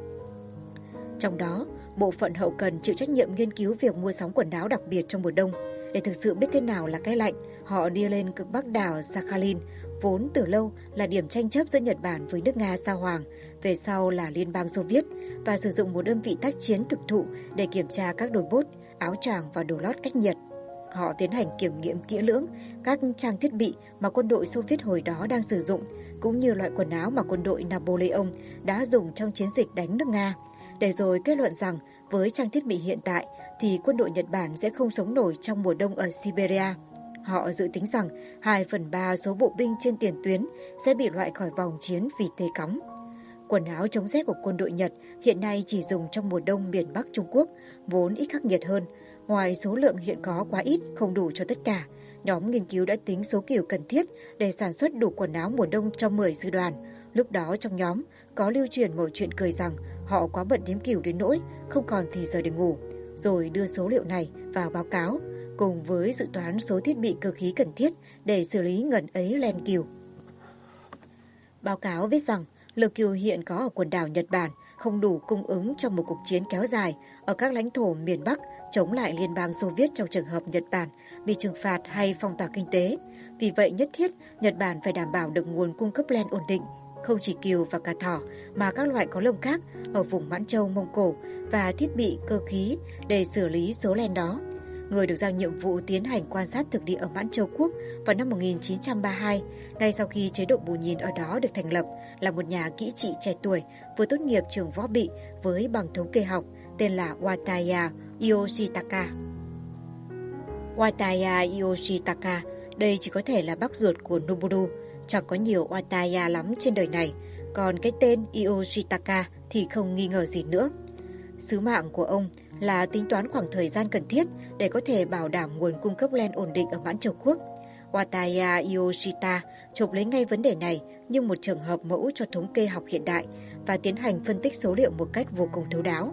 [SPEAKER 1] Trong đó, bộ phận hậu cần chịu trách nhiệm nghiên cứu việc mua sắm quần áo đặc biệt trong mùa đông. Để thực sự biết thế nào là cái lạnh, họ đi lên cực bắc đảo Sakhalin, vốn từ lâu là điểm tranh chấp giữa Nhật Bản với nước Nga Sao Hoàng, về sau là Liên bang Xô Viết, và sử dụng một đơn vị tác chiến thực thụ để kiểm tra các đồi bốt, áo choàng và đồ lót cách nhiệt. Họ tiến hành kiểm nghiệm kỹ lưỡng các trang thiết bị mà quân đội Xô Viết hồi đó đang sử dụng, cũng như loại quần áo mà quân đội Napoleon đã dùng trong chiến dịch đánh nước Nga, để rồi kết luận rằng với trang thiết bị hiện tại thì quân đội Nhật Bản sẽ không sống nổi trong mùa đông ở Siberia. Họ dự tính rằng 2/3 số bộ binh trên tiền tuyến sẽ bị loại khỏi vòng chiến vì tê cóng. Quần áo chống rét của quân đội Nhật hiện nay chỉ dùng trong mùa đông miền Bắc Trung Quốc, vốn ít khắc nghiệt hơn. Ngoài số lượng hiện có quá ít, không đủ cho tất cả, nhóm nghiên cứu đã tính số cừu cần thiết để sản xuất đủ quần áo mùa đông cho 10 sư đoàn. Lúc đó trong nhóm có lưu truyền một chuyện cười rằng họ quá bận đếm cừu đến nỗi không còn thì giờ để ngủ, rồi đưa số liệu này vào báo cáo cùng với dự toán số thiết bị cơ khí cần thiết để xử lý ngần ấy len cừu. Báo cáo viết rằng lượng cừu hiện có ở quần đảo Nhật Bản không đủ cung ứng cho một cuộc chiến kéo dài ở các lãnh thổ miền Bắc chống lại Liên bang Xô Viết trong trường hợp Nhật Bản bị trừng phạt hay phong tỏa kinh tế. Vì vậy nhất thiết Nhật Bản phải đảm bảo được nguồn cung cấp len ổn định, không chỉ cừu và cả thỏ mà các loại có lông khác ở vùng Mãn Châu, Mông Cổ và thiết bị cơ khí để xử lý số len đó. Người được giao nhiệm vụ tiến hành quan sát thực địa ở Mãn Châu Quốc vào năm 1932, ngay sau khi chế độ bù nhìn ở đó được thành lập, là một nhà kỹ trị trẻ tuổi vừa tốt nghiệp trường võ bị với bằng thống kê học tên là Wataya Yoshitaka. Wataya Yoshitaka, đây chỉ có thể là bác ruột của Noboru, chẳng có nhiều Wataya lắm trên đời này, còn cái tên Yoshitaka thì không nghi ngờ gì nữa. Sứ mạng của ông là tính toán khoảng thời gian cần thiết để có thể bảo đảm nguồn cung cấp len ổn định ở Mãn Châu Quốc. Wataya Yoshita chụp lấy ngay vấn đề này như một trường hợp mẫu cho thống kê học hiện đại và tiến hành phân tích số liệu một cách vô cùng thấu đáo.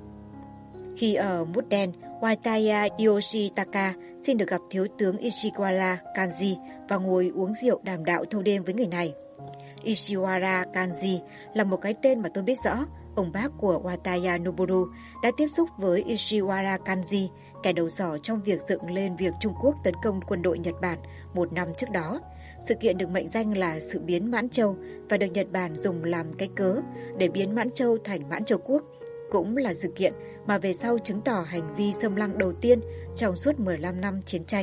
[SPEAKER 1] Khi ở Muden, Wataya Yoshitaka xin được gặp thiếu tướng Ishiwara Kanji và ngồi uống rượu đàm đạo thâu đêm với người này. Ishiwara Kanji là một cái tên mà tôi biết rõ. Ông bác của Wataya Noboru đã tiếp xúc với Ishiwara Kanji, kẻ đầu sỏ trong việc dựng lên việc Trung Quốc tấn công quân đội Nhật Bản một năm trước đó. Sự kiện được mệnh danh là sự biến Mãn Châu và được Nhật Bản dùng làm cái cớ để biến Mãn Châu thành Mãn Châu Quốc, cũng là sự kiện mà về sau chứng tỏ hành vi xâm lăng đầu tiên trong suốt 15 năm chiến tranh.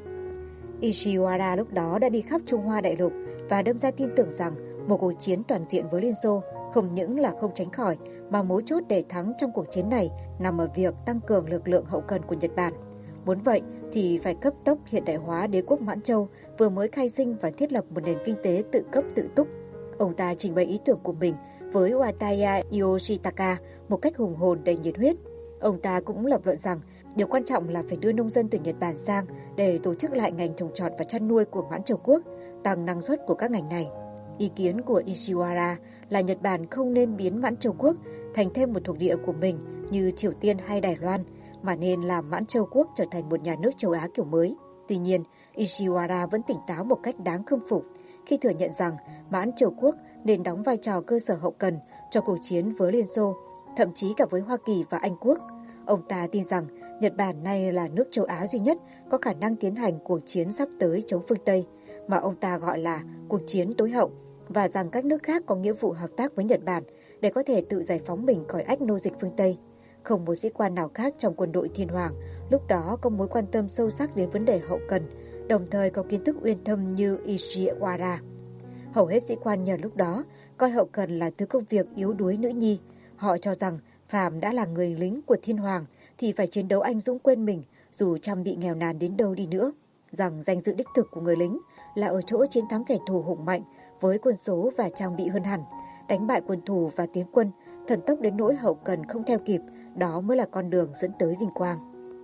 [SPEAKER 1] Ishiwara lúc đó đã đi khắp Trung Hoa đại lục và đâm ra tin tưởng rằng một cuộc chiến toàn diện với Liên Xô không những là không tránh khỏi mà mấu chốt để thắng trong cuộc chiến này nằm ở việc tăng cường lực lượng hậu cần của Nhật Bản. Muốn vậy thì phải cấp tốc hiện đại hóa đế quốc Mãn Châu vừa mới khai sinh và thiết lập một nền kinh tế tự cấp tự túc. Ông ta trình bày ý tưởng của mình với Wataya Yoshitaka một cách hùng hồn đầy nhiệt huyết. Ông ta cũng lập luận rằng điều quan trọng là phải đưa nông dân từ Nhật Bản sang để tổ chức lại ngành trồng trọt và chăn nuôi của Mãn Châu Quốc, tăng năng suất của các ngành này. Ý kiến của Ishiwara là Nhật Bản không nên biến Mãn Châu Quốc thành thêm một thuộc địa của mình như Triều Tiên hay Đài Loan, mà nên làm Mãn Châu Quốc trở thành một nhà nước châu Á kiểu mới. Tuy nhiên, Ishiwara vẫn tỉnh táo một cách đáng khâm phục khi thừa nhận rằng Mãn Châu Quốc nên đóng vai trò cơ sở hậu cần cho cuộc chiến với Liên Xô, thậm chí cả với Hoa Kỳ và Anh Quốc. Ông ta tin rằng Nhật Bản nay là nước châu Á duy nhất có khả năng tiến hành cuộc chiến sắp tới chống phương Tây, mà ông ta gọi là cuộc chiến tối hậu, và rằng các nước khác có nghĩa vụ hợp tác với Nhật Bản để có thể tự giải phóng mình khỏi ách nô dịch phương Tây. Không một sĩ quan nào khác trong quân đội Thiên Hoàng lúc đó có mối quan tâm sâu sắc đến vấn đề hậu cần, đồng thời có kiến thức uyên thâm như Ishiwara. Hầu hết sĩ quan nhờ lúc đó coi hậu cần là thứ công việc yếu đuối nữ nhi. Họ cho rằng phàm đã là người lính của Thiên Hoàng thì phải chiến đấu anh dũng quên mình dù trăm bị nghèo nàn đến đâu đi nữa. Rằng danh dự đích thực của người lính là ở chỗ chiến thắng kẻ thù hùng mạnh với quân số và trang bị hơn hẳn, đánh bại quân thù và tiến quân thần tốc đến nỗi hậu cần không theo kịp, đó mới là con đường dẫn tới vinh quang.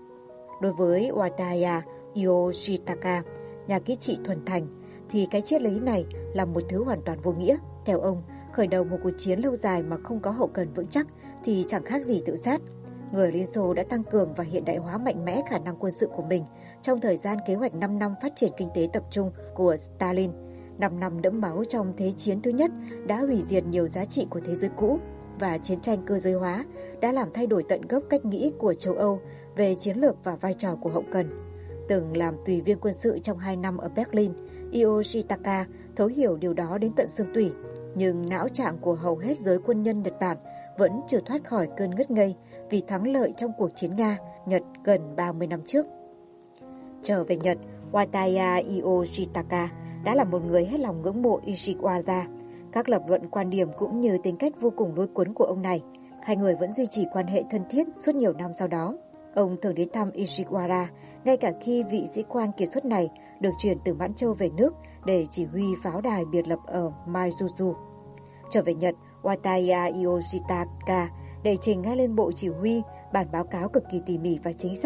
[SPEAKER 1] Đối với Wataya Yoshitaka, nhà kỹ trị thuần thành, thì cái triết lý này là một thứ hoàn toàn vô nghĩa. Theo ông, khởi đầu một cuộc chiến lâu dài mà không có hậu cần vững chắc thì chẳng khác gì tự sát. Người Liên Xô đã tăng cường và hiện đại hóa mạnh mẽ khả năng quân sự của mình trong thời gian kế hoạch 5 năm phát triển kinh tế tập trung của Stalin. 5 năm đẫm máu trong Thế chiến thứ nhất đã hủy diệt nhiều giá trị của thế giới cũ, và chiến tranh cơ giới hóa đã làm thay đổi tận gốc cách nghĩ của châu Âu về chiến lược và vai trò của hậu cần. Từng làm tùy viên quân sự trong 2 năm ở Berlin, Yoshitaka thấu hiểu điều đó đến tận xương tủy, nhưng não trạng của hầu hết giới quân nhân Nhật Bản vẫn chưa thoát khỏi cơn ngất ngây vì thắng lợi trong cuộc chiến Nga-Nhật gần 30 năm trước. Trở về Nhật, Wataya Yoshitaka đã là một người hết lòng ngưỡng mộ Ishiwara. Các lập luận quan điểm cũng như tính cách vô cùng lôi cuốn của ông này, hai người vẫn duy trì quan hệ thân thiết suốt nhiều năm sau đó. Ông thường đến thăm Ishiwara, ngay cả khi vị sĩ quan kiệt xuất này được chuyển từ Mãn Châu về nước để chỉ huy pháo đài biệt lập ở Maizuzu. Trở về Nhật, Wataya Yoshitaka đệ trình ngay lên bộ chỉ huy bản báo cáo cực kỳ tỉ mỉ và chính xác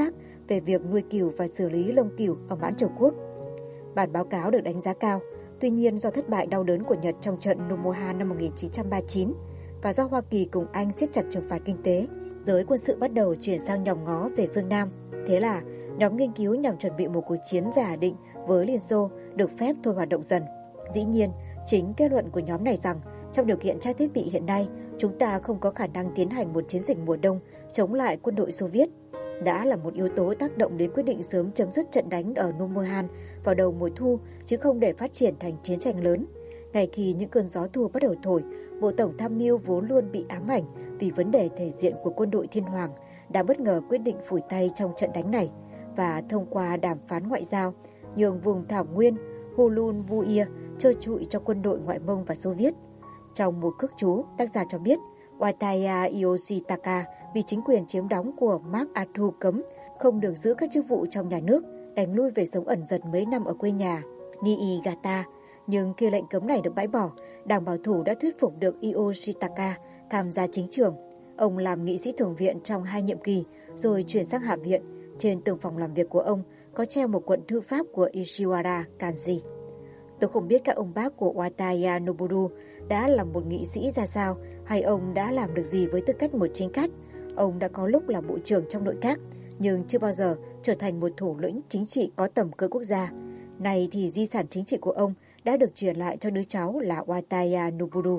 [SPEAKER 1] về việc nuôi cừu và xử lý lông cừu ở Mãn Châu Quốc. Bản báo cáo được đánh giá cao, tuy nhiên do thất bại đau đớn của Nhật trong trận Nomohan năm 1939 và do Hoa Kỳ cùng Anh siết chặt trừng phạt kinh tế, giới quân sự bắt đầu chuyển sang nhòm ngó về phương Nam. Thế là nhóm nghiên cứu nhằm chuẩn bị một cuộc chiến giả định với Liên Xô được phép thôi hoạt động dần. Dĩ nhiên, chính kết luận của nhóm này rằng trong điều kiện trang thiết bị hiện nay, chúng ta không có khả năng tiến hành một chiến dịch mùa đông chống lại quân đội Xô Viết đã là một yếu tố tác động đến quyết định sớm chấm dứt trận đánh ở Nomohan vào đầu mùa thu, chứ không để phát triển thành chiến tranh lớn. Ngay khi những cơn gió thu bắt đầu thổi, Bộ Tổng tham mưu vốn luôn bị ám ảnh vì vấn đề thể diện của quân đội Thiên Hoàng đã bất ngờ quyết định phủi tay trong trận đánh này và thông qua đàm phán ngoại giao nhường vùng thảo nguyên Hulun Buir trơ trụi cho quân đội ngoại Mông và Xô Viết. Trong một cước chú, tác giả cho biết Wataya Yoshitaka bị chính quyền chiếm đóng của MacArthur cấm không được giữ các chức vụ trong nhà nước, đành lui về sống ẩn dật mấy năm ở quê nhà Niigata. Nhưng khi lệnh cấm này được bãi bỏ, đảng bảo thủ đã thuyết phục được Yoshitaka tham gia chính trường. Ông làm nghị sĩ thượng viện trong 2 nhiệm kỳ, rồi chuyển sang hạ viện. Trên tường phòng làm việc của ông có treo một cuộn thư pháp của Ishiwara Kanji. Tôi không biết các ông bác của Wataya Noboru đã là một nghị sĩ ra sao, hay ông đã làm được gì với tư cách một chính khách. Ông đã có lúc là bộ trưởng trong nội các, nhưng chưa bao giờ trở thành một thủ lĩnh chính trị có tầm cỡ quốc gia. Này thì di sản chính trị của ông đã được truyền lại cho đứa cháu là Wataya Noboru.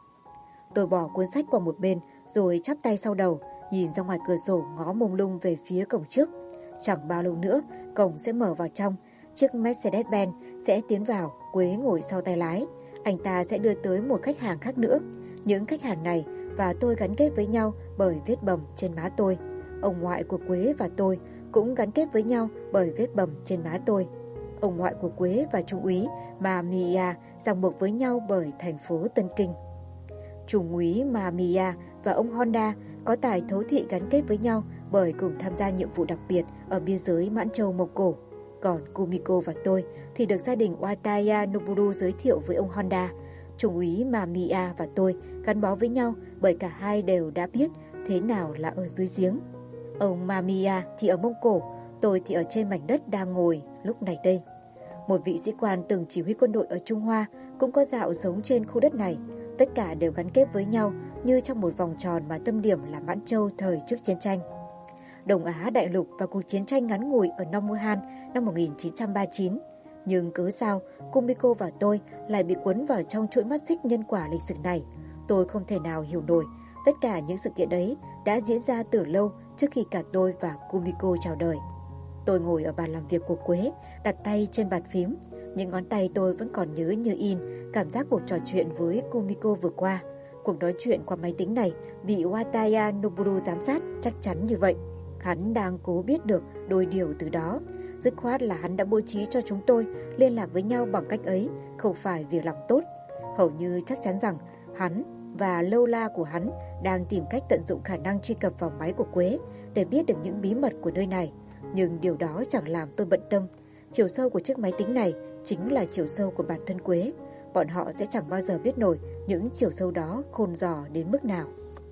[SPEAKER 1] Tôi bỏ cuốn sách qua một bên, rồi chắp tay sau đầu, nhìn ra ngoài cửa sổ ngó mông lung về phía cổng trước. Chẳng bao lâu nữa, cổng sẽ mở vào trong, chiếc Mercedes-Benz sẽ tiến vào, Quế ngồi sau tay lái. Anh ta sẽ đưa tới một khách hàng khác nữa. Những khách hàng này và tôi gắn kết với nhau bởi vết bầm trên má tôi. Ông ngoại của Quế và tôi cũng gắn kết với nhau bởi vết bầm trên má tôi. Ông ngoại của Quế và Trung úy Mamiya ràng buộc với nhau bởi thành phố Tân Kinh. Trung úy Mamiya và ông Honda có tài thấu thị gắn kết với nhau bởi cùng tham gia nhiệm vụ đặc biệt ở biên giới Mãn Châu Mông Cổ. Còn Kumiko và tôi thì được gia đình Wataya Noboru giới thiệu với ông Honda. Trung úy Mamiya và tôi gắn bó với nhau bởi cả hai đều đã biết thế nào là ở dưới giếng. Ông Mamiya thì ở Mông Cổ, tôi thì ở trên mảnh đất đang ngồi lúc này đây. Một vị sĩ quan từng chỉ huy quân đội ở Trung Hoa cũng có dạo sống trên khu đất này. Tất cả đều gắn kết với nhau như trong một vòng tròn mà tâm điểm là Mãn Châu thời trước chiến tranh. Đông Á đại lục và cuộc chiến tranh ngắn ngủi ở Nomohan năm 1939. Nhưng cớ sao Kumiko và tôi lại bị cuốn vào trong chuỗi mắt xích nhân quả lịch sử này? Tôi không thể nào hiểu nổi. Tất cả những sự kiện đấy đã diễn ra từ lâu trước khi cả tôi và Kumiko chào đời. Tôi ngồi ở bàn làm việc của Quế, đặt tay trên bàn phím. Những ngón tay tôi vẫn còn nhớ như in cảm giác cuộc trò chuyện với Kumiko vừa qua. Cuộc nói chuyện qua máy tính này bị Wataya Noboru giám sát, chắc chắn như vậy. Hắn đang cố biết được đôi điều từ đó. Dứt khoát là hắn đã bố trí cho chúng tôi liên lạc với nhau bằng cách ấy, không phải vì lòng tốt. Hầu như chắc chắn rằng hắn và lâu la của hắn đang tìm cách tận dụng khả năng truy cập vào máy của Quế để biết được những bí mật của nơi này. Nhưng điều đó chẳng làm tôi bận tâm. Chiều sâu của chiếc máy tính này chính là chiều sâu của bản thân Quế. Bọn họ sẽ chẳng bao giờ biết nổi những chiều sâu đó khôn giỏ đến mức nào.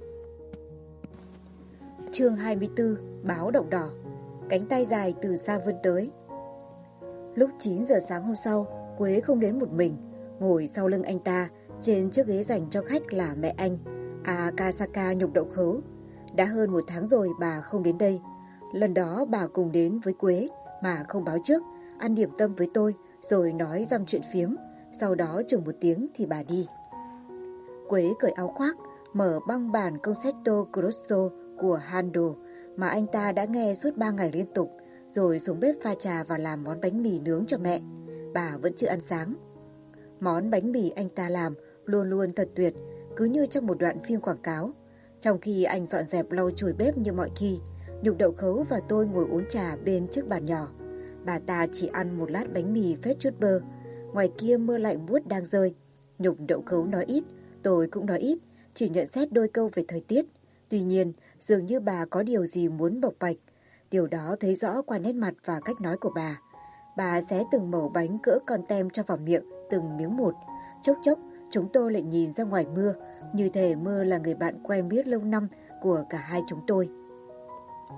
[SPEAKER 1] Chương 24. Báo động đỏ. Cánh tay dài từ xa vươn tới. Lúc 9 giờ sáng hôm sau, Quế không đến một mình. Ngồi sau lưng anh ta, trên chiếc ghế dành cho khách là mẹ anh, Akasaka Nhục Đậu Khấu. Đã hơn 1 tháng rồi bà không đến đây. Lần đó bà cùng đến với Quế mà không báo trước, ăn điểm tâm với tôi rồi nói dăm chuyện phiếm. Sau đó chừng 1 tiếng thì bà đi. Quế cởi áo khoác, mở băng bản Concerto Grosso của Handel mà anh ta đã nghe suốt 3 ngày liên tục, rồi xuống bếp pha trà và làm món bánh mì nướng cho mẹ. Bà vẫn chưa ăn sáng. Món bánh mì anh ta làm luôn luôn thật tuyệt, cứ như trong một đoạn phim quảng cáo. Trong khi anh dọn dẹp lau chùi bếp như mọi khi, Nhục Đậu Khấu và tôi ngồi uống trà bên chiếc bàn nhỏ. Bà ta chỉ ăn một lát bánh mì phết chút bơ. Ngoài kia mưa lạnh buốt đang rơi. Nhục Đậu Khấu nói ít, tôi cũng nói ít, chỉ nhận xét đôi câu về thời tiết. Tuy nhiên, dường như bà có điều gì muốn bộc bạch. Điều đó thấy rõ qua nét mặt và cách nói của bà. Bà xé từng mẩu bánh cỡ con tem cho vào miệng, từng miếng một. Chốc chốc, chúng tôi lại nhìn ra ngoài mưa, như thể mưa là người bạn quen biết lâu năm của cả hai chúng tôi.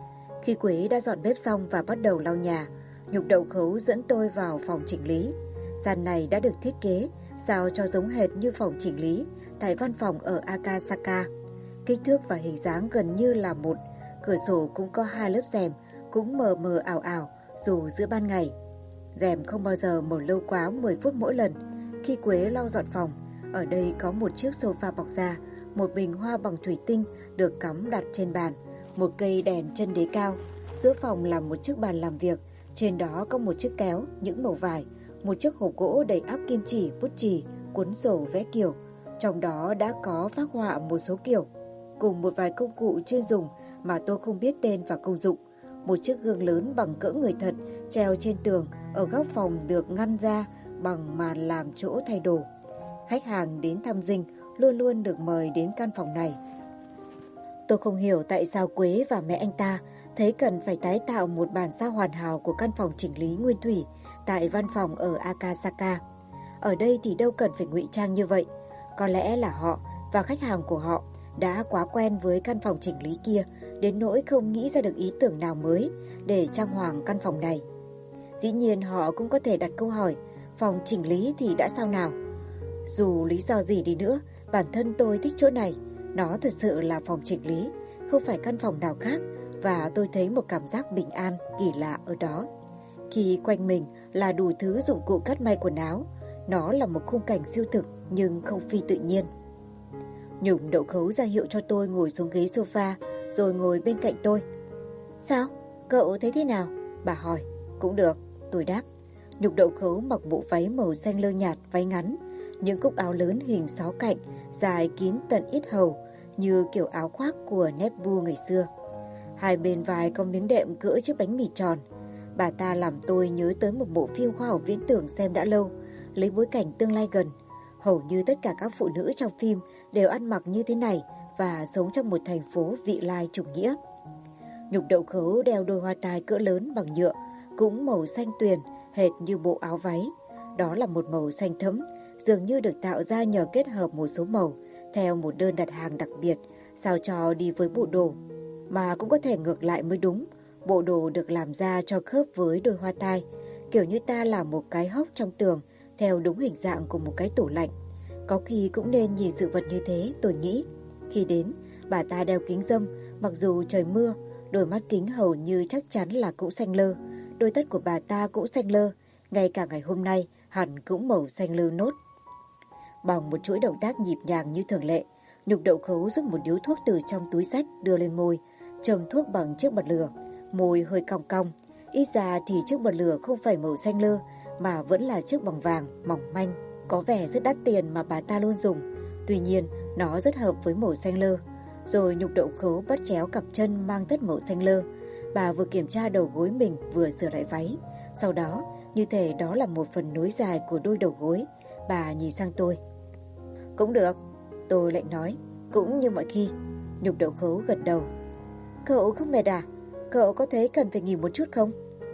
[SPEAKER 1] Khi Quế đã dọn bếp xong và bắt đầu lau nhà, Nhục Đậu Khấu dẫn tôi vào phòng chỉnh lý. Gian này đã được thiết kế sao cho giống hệt như phòng chỉnh lý tại văn phòng ở Akasaka. Kích thước và hình dáng gần như là một. Cửa sổ cũng có 2 lớp rèm, cũng mờ mờ ảo ảo dù giữa ban ngày. Rèm không bao giờ mở lâu quá 10 phút mỗi lần. Khi Quế lau dọn phòng, ở đây có một chiếc sofa bọc da, một bình hoa bằng thủy tinh được cắm đặt trên bàn, một cây đèn chân đế cao. Giữa phòng là một chiếc bàn làm việc, trên đó có một chiếc kéo, những mẩu vải, một chiếc hộp gỗ đầy ắp kim chỉ, bút chì, cuốn sổ vẽ kiểu. Trong đó đã có phác họa một số kiểu, cùng một vài công cụ chuyên dùng mà tôi không biết tên và công dụng. Một chiếc gương lớn bằng cỡ người thật treo trên tường ở góc phòng được ngăn ra bằng màn làm chỗ thay đồ. Khách hàng đến thăm dinh luôn luôn được mời đến căn phòng này. Tôi không hiểu tại sao Quế và mẹ anh ta thấy cần phải tái tạo một bản sao hoàn hảo của căn phòng chỉnh lý nguyên thủy tại văn phòng ở Akasaka. Ở đây thì đâu cần phải ngụy trang như vậy. Có lẽ là họ và khách hàng của họ đã quá quen với căn phòng chỉnh lý kia đến nỗi không nghĩ ra được ý tưởng nào mới để trang hoàng căn phòng này. Dĩ nhiên họ cũng có thể đặt câu hỏi, phòng chỉnh lý thì đã sao nào? Dù lý do gì đi nữa, bản thân tôi thích chỗ này. Nó thật sự là phòng chỉnh lý, không phải căn phòng nào khác, và tôi thấy một cảm giác bình an, kỳ lạ ở đó. Khi quanh mình là đủ thứ dụng cụ cắt may quần áo, nó là một khung cảnh siêu thực nhưng không phi tự nhiên. Nhục Đậu Khấu ra hiệu cho tôi ngồi xuống ghế sofa, rồi ngồi bên cạnh tôi. Sao? Cậu thấy thế nào? Bà hỏi. Cũng được, tôi đáp. Nhục Đậu Khấu mặc bộ váy màu xanh lơ nhạt, váy ngắn, những cúc áo lớn hình 6 cạnh, dài kín tận yết hầu, như kiểu áo khoác của Nebu ngày xưa. Hai bên vai có miếng đệm cỡ chiếc bánh mì tròn. Bà ta làm tôi nhớ tới một bộ phim khoa học viễn tưởng xem đã lâu, lấy bối cảnh tương lai gần. Hầu như tất cả các phụ nữ trong phim đều ăn mặc như thế này và sống trong một thành phố vị lai chủ nghĩa. Nhục Đậu Khấu đeo đôi hoa tai cỡ lớn bằng nhựa, cũng màu xanh tuyền, hệt như bộ áo váy. Đó là một màu xanh thẫm, dường như được tạo ra nhờ kết hợp một số màu theo một đơn đặt hàng đặc biệt, sao cho đi với bộ đồ. Mà cũng có thể ngược lại mới đúng, bộ đồ được làm ra cho khớp với đôi hoa tai, kiểu như ta làm một cái hốc trong tường theo đúng hình dạng của một cái tủ lạnh. Có khi cũng nên nhìn sự vật như thế, tôi nghĩ. Khi đến, bà ta đeo kính râm, mặc dù trời mưa, đôi mắt kính hầu như chắc chắn là cũng xanh lơ. Đôi tất của bà ta cũng xanh lơ, ngay cả ngày hôm nay hẳn cũng màu xanh lơ nốt. Bằng một chuỗi động tác nhịp nhàng như thường lệ, Nhục Đậu Khấu rút một điếu thuốc từ trong túi xách đưa lên môi, châm thuốc bằng chiếc bật lửa, môi hơi cong cong. Ít ra thì chiếc bật lửa không phải màu xanh lơ mà vẫn là chiếc bằng vàng, mỏng manh, có vẻ rất đắt tiền mà bà ta luôn dùng. Tuy nhiên, nó rất hợp với màu xanh lơ. Rồi Nhục Đậu Khấu bắt chéo cặp chân mang tất màu xanh lơ. Bà vừa kiểm tra đầu gối mình vừa sửa lại váy. Sau đó, như thể đó là một phần nối dài của đôi đầu gối, bà nhìn sang tôi. Cũng được, tôi lại nói, cũng như mọi khi. Nhục Đậu Khấu gật đầu. Cậu không mệt à? Cậu có thấy cần phải nghỉ một chút không?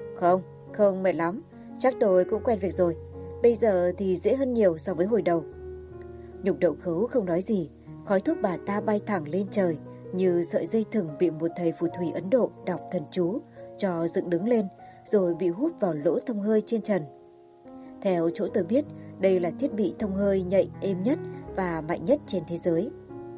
[SPEAKER 1] Không mệt lắm. Chắc tôi cũng quen việc rồi. Bây giờ thì dễ hơn nhiều so với hồi đầu. Nhục Đậu Khấu không nói gì. Khói thuốc bà ta bay thẳng lên trời, như sợi dây thừng bị một thầy phù thủy Ấn Độ đọc thần chú cho dựng đứng lên, rồi bị hút vào lỗ thông hơi trên trần. Theo chỗ tôi biết, đây là thiết bị thông hơi nhạy êm nhất và mạnh nhất trên thế giới.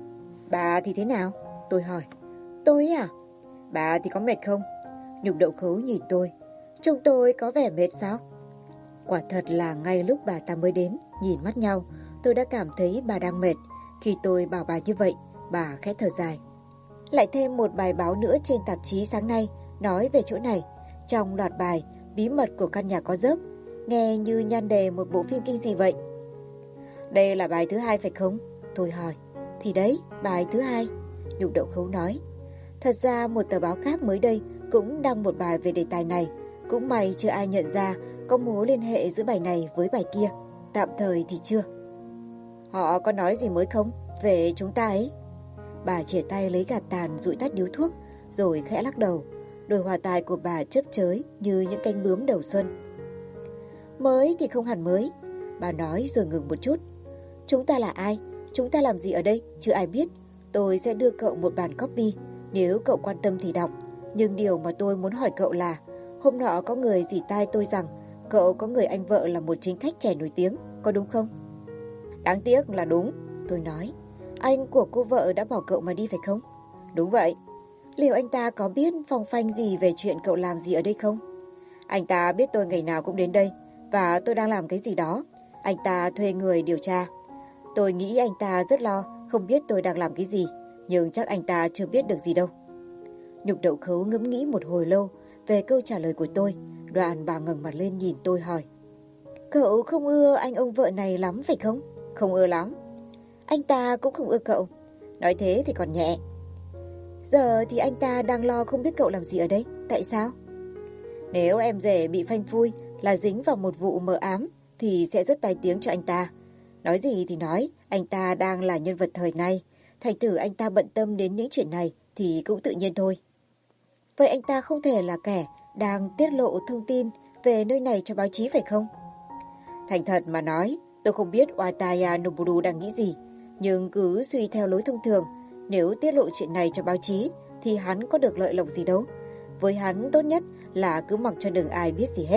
[SPEAKER 1] Bà thì thế nào? Tôi hỏi. Tôi à? Bà thì có mệt không? Nhục Đậu Khấu nhìn tôi. Trông tôi có vẻ mệt sao? Quả thật là ngay lúc bà ta mới đến, nhìn mắt nhau, tôi đã cảm thấy bà đang mệt. Khi tôi bảo bà như vậy, bà khẽ thở dài. Lại thêm một bài báo nữa trên tạp chí sáng nay nói về chỗ này. Trong loạt bài Bí mật của căn nhà có dớp, nghe như nhan đề một bộ phim kinh dị vậy. Đây là bài thứ 2 phải không? Tôi hỏi. Thì đấy, bài thứ 2. Nhục Đậu Khấu nói. Thật ra một tờ báo khác mới đây cũng đăng một bài về đề tài này. Cũng may chưa ai nhận ra có mối liên hệ giữa bài này với bài kia. Tạm thời thì chưa. Họ có nói gì mới không? Về chúng ta ấy. Bà chìa tay lấy gạt tàn dụi tắt điếu thuốc, rồi khẽ lắc đầu. Đôi hoa tai của bà chớp chới như những cánh bướm đầu xuân. Mới thì không hẳn mới. Bà nói rồi ngừng một chút. Chúng ta là ai? Chúng ta làm gì ở đây? Chưa ai biết. Tôi sẽ đưa cậu một bản copy. Nếu cậu quan tâm thì đọc. Nhưng điều mà tôi muốn hỏi cậu là, hôm nọ có người dỉ tai tôi rằng cậu có người anh vợ là một chính khách trẻ nổi tiếng, có đúng không? Đáng tiếc là đúng, tôi nói. Anh của cô vợ đã bỏ cậu mà đi phải không? Đúng vậy. Liệu anh ta có biết phong phanh gì về chuyện cậu làm gì ở đây không? Anh ta biết tôi ngày nào cũng đến đây và tôi đang làm cái gì đó. Anh ta thuê người điều tra. Tôi nghĩ anh ta rất lo, không biết tôi đang làm cái gì, nhưng chắc anh ta chưa biết được gì đâu. Nhục Đậu Khấu ngẫm nghĩ một hồi lâu về câu trả lời của tôi. Đoạn bà ngẩng mặt lên nhìn tôi hỏi. Cậu không ưa anh ông vợ này lắm phải không? Không ưa lắm. Anh ta cũng không ưa cậu. Nói thế thì còn nhẹ. Giờ thì anh ta đang lo không biết cậu làm gì ở đây. Tại sao? Nếu em rể bị phanh phui là dính vào một vụ mờ ám thì sẽ rất tai tiếng cho anh ta. Nói gì thì nói, anh ta đang là nhân vật thời nay. Thành thử anh ta bận tâm đến những chuyện này thì cũng tự nhiên thôi. Vậy anh ta không thể là kẻ đang tiết lộ thông tin về nơi này cho báo chí phải không? Thành thật mà nói, tôi không biết Wataya Noboru đang nghĩ gì. Nhưng cứ suy theo lối thông thường, nếu tiết lộ chuyện này cho báo chí thì hắn có được lợi lộc gì đâu. Với hắn tốt nhất là cứ mặc cho đừng ai biết gì hết.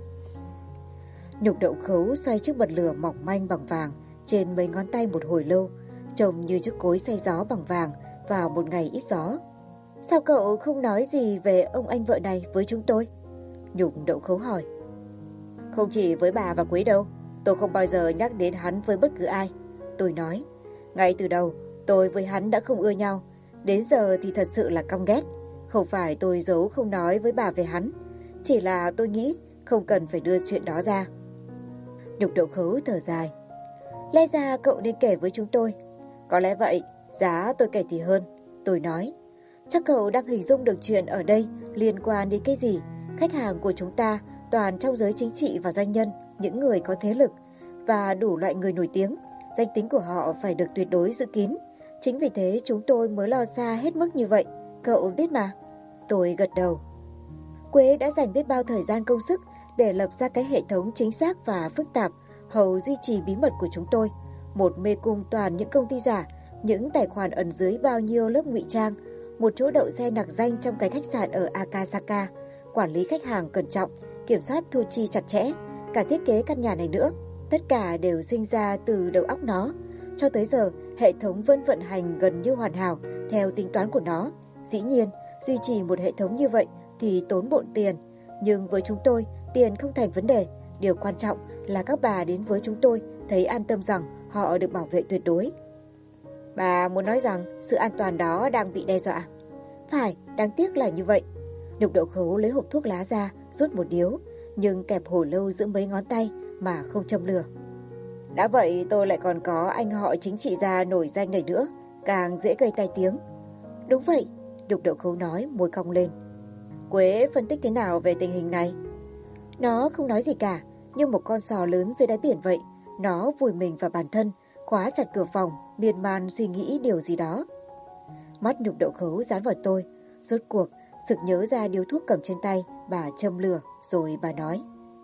[SPEAKER 1] Nhục Đậu Khấu xoay chiếc bật lửa mỏng manh bằng vàng trên mấy ngón tay một hồi lâu, trông như chiếc cối xay gió bằng vàng vào một ngày ít gió. Sao cậu không nói gì về ông anh vợ này với chúng tôi? Nhục Đậu Khấu hỏi. Không chỉ với bà và Quế đâu, tôi không bao giờ nhắc đến hắn với bất cứ ai. Tôi nói, ngay từ đầu tôi với hắn đã không ưa nhau, đến giờ thì thật sự là căm ghét. Không phải tôi giấu không nói với bà về hắn, chỉ là tôi nghĩ không cần phải đưa chuyện đó ra. Nhục Đậu Khấu thở dài. Lẽ ra cậu nên kể với chúng tôi. Có lẽ vậy, giá tôi kể thì hơn. Tôi nói, chắc cậu đang hình dung được chuyện ở đây liên quan đến cái gì. Khách hàng của chúng ta toàn trong giới chính trị và doanh nhân, những người có thế lực và đủ loại người nổi tiếng. Danh tính của họ phải được tuyệt đối giữ kín. Chính vì thế chúng tôi mới lo xa hết mức như vậy. Cậu biết mà. Tôi gật đầu. Quế đã dành biết bao thời gian công sức để lập ra cái hệ thống chính xác và phức tạp hầu duy trì bí mật của chúng tôi. Một mê cung toàn những công ty giả, những tài khoản ẩn dưới bao nhiêu lớp ngụy trang, một chỗ đậu xe nặc danh trong cái khách sạn ở Akasaka, quản lý khách hàng cẩn trọng, kiểm soát thu chi chặt chẽ, cả thiết kế căn nhà này nữa. Tất cả đều sinh ra từ đầu óc nó. Cho tới giờ, hệ thống vẫn vận hành gần như hoàn hảo theo tính toán của nó. Dĩ nhiên, duy trì một hệ thống như vậy thì tốn bộn tiền. Nhưng với chúng tôi, tiền không thành vấn đề. Điều quan trọng là các bà đến với chúng tôi thấy an tâm rằng họ được bảo vệ tuyệt đối. Bà muốn nói rằng sự an toàn đó đang bị đe dọa. Phải, đáng tiếc là như vậy. Nhục Đậu Khấu lấy hộp thuốc lá ra, rút một điếu, nhưng kẹp hồi lâu giữa mấy ngón tay mà không châm lửa. Đã vậy tôi lại còn có anh họ chính trị gia nổi danh này nữa, càng dễ gây tai tiếng. Đúng vậy, Nhục Đậu Khấu nói, môi cong lên. Quế phân tích thế nào về tình hình này? Nó không nói gì cả, như một con sò lớn dưới đáy biển vậy. Nó vùi mình vào bản thân, khóa chặt cửa phòng, miên man suy nghĩ điều gì đó. Mắt Nhục Đậu Khấu dán vào tôi. Rốt cuộc, sực nhớ ra điếu thuốc cầm trên tay, bà châm lửa, rồi bà nói.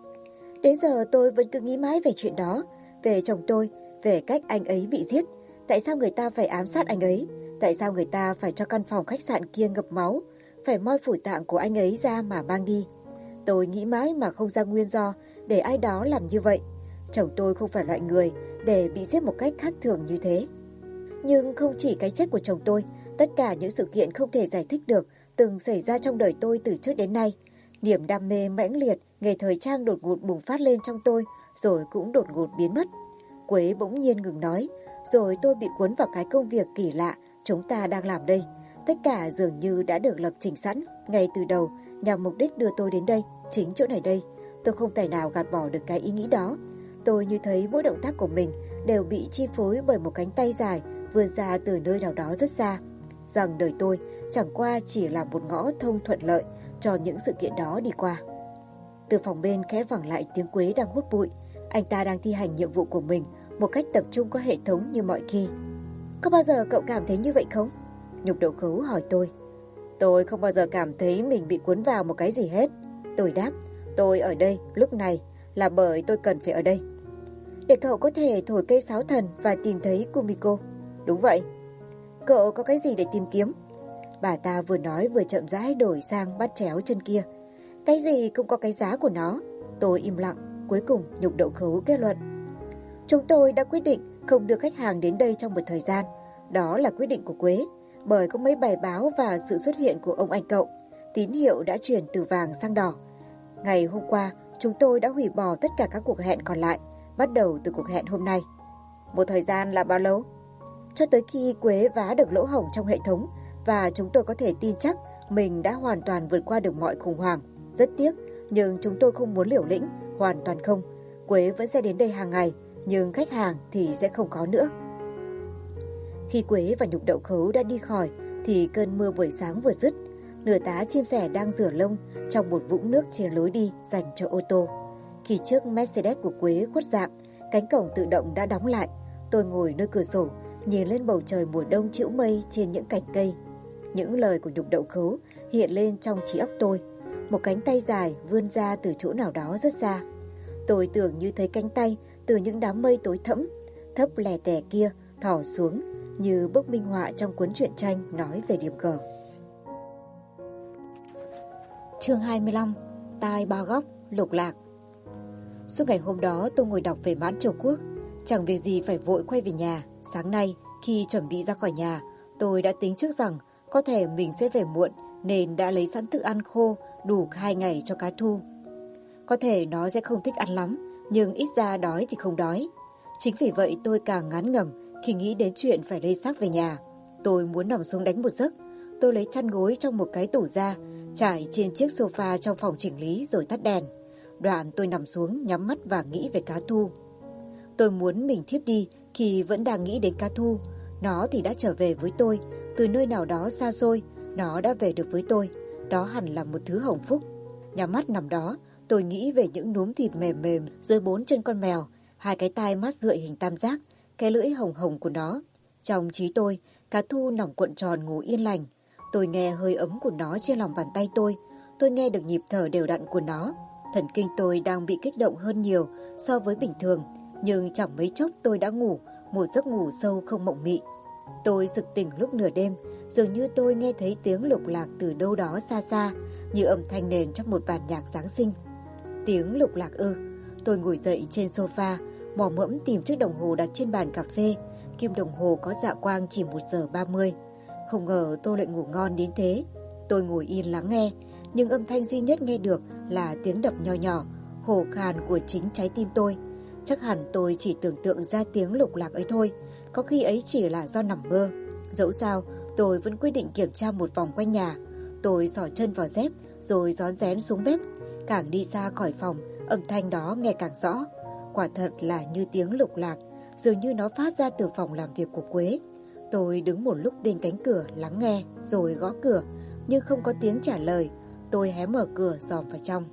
[SPEAKER 1] Đến giờ tôi vẫn cứ nghĩ mãi về chuyện đó, về chồng tôi, về cách anh ấy bị giết. Tại sao người ta phải ám sát anh ấy? Tại sao người ta phải cho căn phòng khách sạn kia ngập máu, phải moi phổi tạng của anh ấy ra mà mang đi? Tôi nghĩ mãi mà không ra nguyên do để ai đó làm như vậy. Chồng tôi không phải loại người để bị giết một cách khác thường như thế. Nhưng không chỉ cái chết của chồng tôi, tất cả những sự kiện không thể giải thích được từng xảy ra trong đời tôi từ trước đến nay. Niềm đam mê mãnh liệt, nghề thời trang đột ngột bùng phát lên trong tôi, rồi cũng đột ngột biến mất. Quế bỗng nhiên ngừng nói, rồi tôi bị cuốn vào cái công việc kỳ lạ chúng ta đang làm đây. Tất cả dường như đã được lập trình sẵn ngay từ đầu nhằm mục đích đưa tôi đến đây, chính chỗ này đây. Tôi không thể nào gạt bỏ được cái ý nghĩ đó. Tôi như thấy mỗi động tác của mình đều bị chi phối bởi một cánh tay dài vươn ra từ nơi nào đó rất xa. Rằng đời tôi chẳng qua chỉ là một ngõ thông thuận lợi cho những sự kiện đó đi qua. Từ phòng bên khẽ vẳng lại tiếng Quế đang hút bụi. Anh ta đang thi hành nhiệm vụ của mình một cách tập trung có hệ thống như mọi khi. Có bao giờ cậu cảm thấy như vậy không? Nhục Đậu Khấu hỏi tôi. Tôi không bao giờ cảm thấy mình bị cuốn vào một cái gì hết. Tôi đáp, tôi ở đây lúc này là bởi tôi cần phải ở đây. Để cậu có thể thổi cây sáo thần và tìm thấy Kumiko. Đúng vậy. Cậu có cái gì để tìm kiếm? Bà ta vừa nói vừa chậm rãi đổi sang bát chéo chân kia. Cái gì cũng có cái giá của nó. Tôi im lặng, cuối cùng Nhục Đậu Khấu kết luận. Chúng tôi đã quyết định không đưa khách hàng đến đây trong một thời gian. Đó là quyết định của Quế, bởi có mấy bài báo và sự xuất hiện của ông anh cậu. Tín hiệu đã chuyển từ vàng sang đỏ. Ngày hôm qua, chúng tôi đã hủy bỏ tất cả các cuộc hẹn còn lại, bắt đầu từ cuộc hẹn hôm nay. Một thời gian là bao lâu? Cho tới khi Quế vá được lỗ hổng trong hệ thống và chúng tôi có thể tin chắc mình đã hoàn toàn vượt qua được mọi khủng hoảng. Rất tiếc, nhưng chúng tôi không muốn liều lĩnh, hoàn toàn không. Quế vẫn sẽ đến đây hàng ngày, nhưng khách hàng thì sẽ không có nữa. Khi Quế và Nhục Đậu Khấu đã đi khỏi thì cơn mưa buổi sáng vừa dứt. Nửa tá chim sẻ đang rửa lông trong một vũng nước trên lối đi dành cho ô tô. Khi chiếc Mercedes của Quế khuất dạng, cánh cổng tự động đã đóng lại. Tôi ngồi nơi cửa sổ, nhìn lên bầu trời mùa đông trĩu mây trên những cành cây. Những lời của Nhục Đậu Khấu hiện lên trong trí óc tôi. Một cánh tay dài vươn ra từ chỗ nào đó rất xa. Tôi tưởng như thấy cánh tay từ những đám mây tối thẫm, thấp lè tè kia thò xuống như bức minh họa trong cuốn truyện tranh nói về điểm G. Chương 25. Tai ba góc, lục lạc. Suốt ngày hôm đó tôi ngồi đọc về Mãn Triều Quốc, chẳng việc gì phải vội quay về nhà. Sáng nay khi chuẩn bị ra khỏi nhà, tôi đã tính trước rằng có thể mình sẽ về muộn nên đã lấy sẵn thức ăn khô đủ 2 ngày cho cá Thu. Có thể nó sẽ không thích ăn lắm, nhưng ít ra đói thì không đói. Chính vì vậy tôi càng ngán ngẩm khi nghĩ đến chuyện phải lê xác về nhà. Tôi muốn nằm xuống đánh một giấc. Tôi lấy chăn gối trong một cái tủ ra, trải trên chiếc sofa trong phòng chỉnh lý rồi tắt đèn. Đoạn tôi nằm xuống nhắm mắt và nghĩ về cá Thu. Tôi muốn mình thiếp đi khi vẫn đang nghĩ đến cá Thu. Nó thì đã trở về với tôi, từ nơi nào đó xa xôi, nó đã về được với tôi. Đó hẳn là một thứ hồng phúc. Nhắm mắt nằm đó, tôi nghĩ về những núm thịt mềm mềm dưới 4 chân con mèo, 2 cái tai mắt rượi hình tam giác, cái lưỡi hồng hồng của nó. Trong trí tôi, cá Thu nằm cuộn tròn ngủ yên lành. Tôi nghe hơi ấm của nó trên lòng bàn tay tôi nghe được nhịp thở đều đặn của nó. Thần kinh tôi đang bị kích động hơn nhiều so với bình thường, nhưng chẳng mấy chốc tôi đã ngủ, một giấc ngủ sâu không mộng mị. Tôi sực tỉnh lúc nửa đêm, dường như tôi nghe thấy tiếng lục lạc từ đâu đó xa xa, như âm thanh nền trong một bản nhạc Giáng sinh. Tiếng lục lạc ư? Tôi ngồi dậy trên sofa, mò mẫm tìm chiếc đồng hồ đặt trên bàn cà phê. Kim đồng hồ có dạ quang chỉ 1 giờ 30. Không ngờ tôi lại ngủ ngon đến thế. Tôi ngồi yên lắng nghe, nhưng âm thanh duy nhất nghe được là tiếng đập nho nhỏ, khổ khàn của chính trái tim tôi. Chắc hẳn tôi chỉ tưởng tượng ra tiếng lục lạc ấy thôi, có khi ấy chỉ là do nằm mơ. Dẫu sao, tôi vẫn quyết định kiểm tra một vòng quanh nhà. Tôi xỏ chân vào dép, rồi rón rén xuống bếp. Càng đi xa khỏi phòng, âm thanh đó nghe càng rõ. Quả thật là như tiếng lục lạc, dường như nó phát ra từ phòng làm việc của Quế. Tôi đứng một lúc bên cánh cửa lắng nghe, rồi gõ cửa, nhưng không có tiếng trả lời. Tôi hé mở cửa dòm vào trong.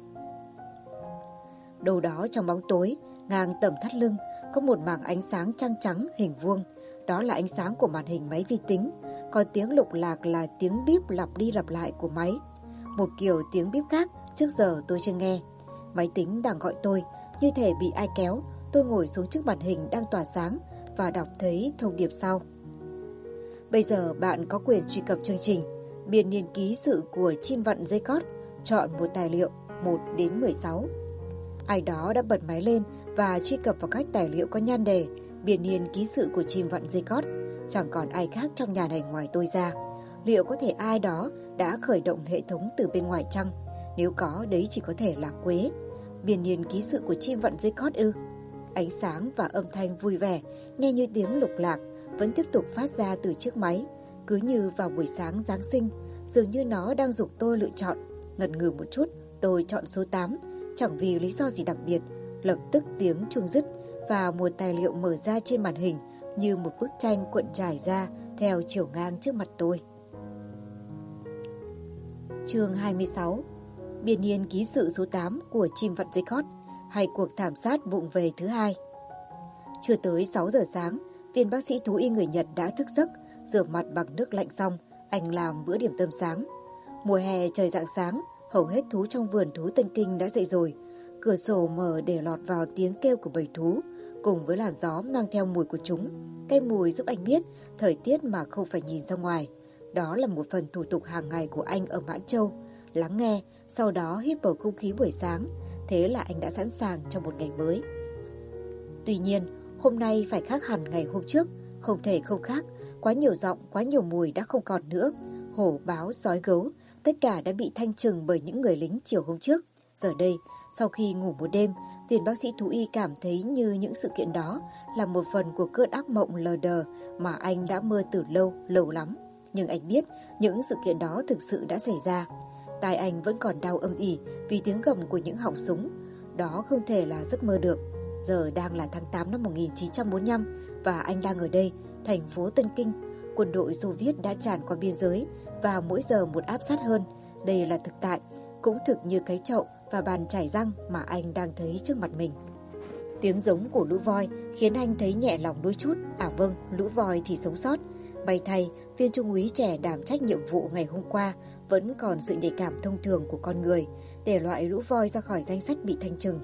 [SPEAKER 1] Đâu đó trong bóng tối, ngang tầm thắt lưng, có một mảng ánh sáng trắng trắng hình vuông. Đó là ánh sáng của màn hình máy vi tính, còn tiếng lục lạc là tiếng bíp lặp đi lặp lại của máy. Một kiểu tiếng bíp khác trước giờ tôi chưa nghe. Máy tính đang gọi tôi, như thể bị ai kéo. Tôi ngồi xuống trước màn hình đang tỏa sáng và đọc thấy thông điệp sau. Bây giờ bạn có quyền truy cập chương trình Biên niên ký sự của chim vặn dây cót. Chọn một tài liệu 1 đến 16. Ai đó đã bật máy lên và truy cập vào các tài liệu có nhan đề Biên niên ký sự của chim vặn dây cót. Chẳng còn ai khác trong nhà này ngoài tôi ra. Liệu có thể ai đó đã khởi động hệ thống từ bên ngoài chăng? Nếu có, đấy chỉ có thể là Quế. Biên niên ký sự của chim vặn dây cót ư? Ánh sáng và âm thanh vui vẻ, nghe như tiếng lục lạc, vẫn tiếp tục phát ra từ chiếc máy. Cứ như vào buổi sáng Giáng sinh, dường như nó đang giục tôi lựa chọn. Ngần ngừ một chút, tôi chọn số 8, chẳng vì lý do gì đặc biệt. Lập tức tiếng chuông dứt và một tài liệu mở ra trên màn hình như một bức tranh cuộn trải ra theo chiều ngang trước mặt tôi. Chương 26. Biên niên ký sự số 8 của chim vặn dây cót, hay cuộc thảm sát vụng về thứ 2. Chưa tới 6 giờ sáng, viên bác sĩ thú y người Nhật đã thức giấc, rửa mặt bằng nước lạnh xong, anh làm bữa điểm tâm sáng. Mùa hè trời rạng sáng, hầu hết thú trong vườn thú Tân Kinh đã dậy rồi. Cửa sổ mở để lọt vào tiếng kêu của bầy thú, cùng với làn gió mang theo mùi của chúng. Cái mùi giúp anh biết thời tiết mà không phải nhìn ra ngoài. Đó là một phần thủ tục hàng ngày của anh ở Mãn Châu. Lắng nghe, sau đó hít bầu không khí buổi sáng. Thế là anh đã sẵn sàng cho một ngày mới. Tuy nhiên, hôm nay phải khác hẳn ngày hôm trước. Không thể không khác. Quá nhiều giọng, quá nhiều mùi đã không còn nữa. Hổ, báo, sói, gấu, tất cả đã bị thanh trừng bởi những người lính chiều hôm trước. Giờ đây, sau khi ngủ một đêm, viên bác sĩ thú y cảm thấy như những sự kiện đó là một phần của cơn ác mộng lờ đờ mà anh đã mơ từ lâu, lâu lắm. Nhưng anh biết những sự kiện đó thực sự đã xảy ra. Tai anh vẫn còn đau âm ỉ vì tiếng gầm của những họng súng. Đó không thể là giấc mơ được. Giờ đang là tháng 8 năm 1945 và anh đang ở đây, thành phố Tân Kinh. Quân đội Xô Viết đã tràn qua biên giới và mỗi giờ một áp sát hơn. Đây là thực tại, cũng thực như cái chậu và bàn chải răng mà anh đang thấy trước mặt mình. Tiếng giống của lũ voi khiến anh thấy nhẹ lòng đôi chút. À vâng, lũ voi thì sống sót. May thay, viên trung úy trẻ đảm trách nhiệm vụ ngày hôm qua vẫn còn sự nhạy cảm thông thường của con người để loại lũ voi ra khỏi danh sách bị thanh trừng.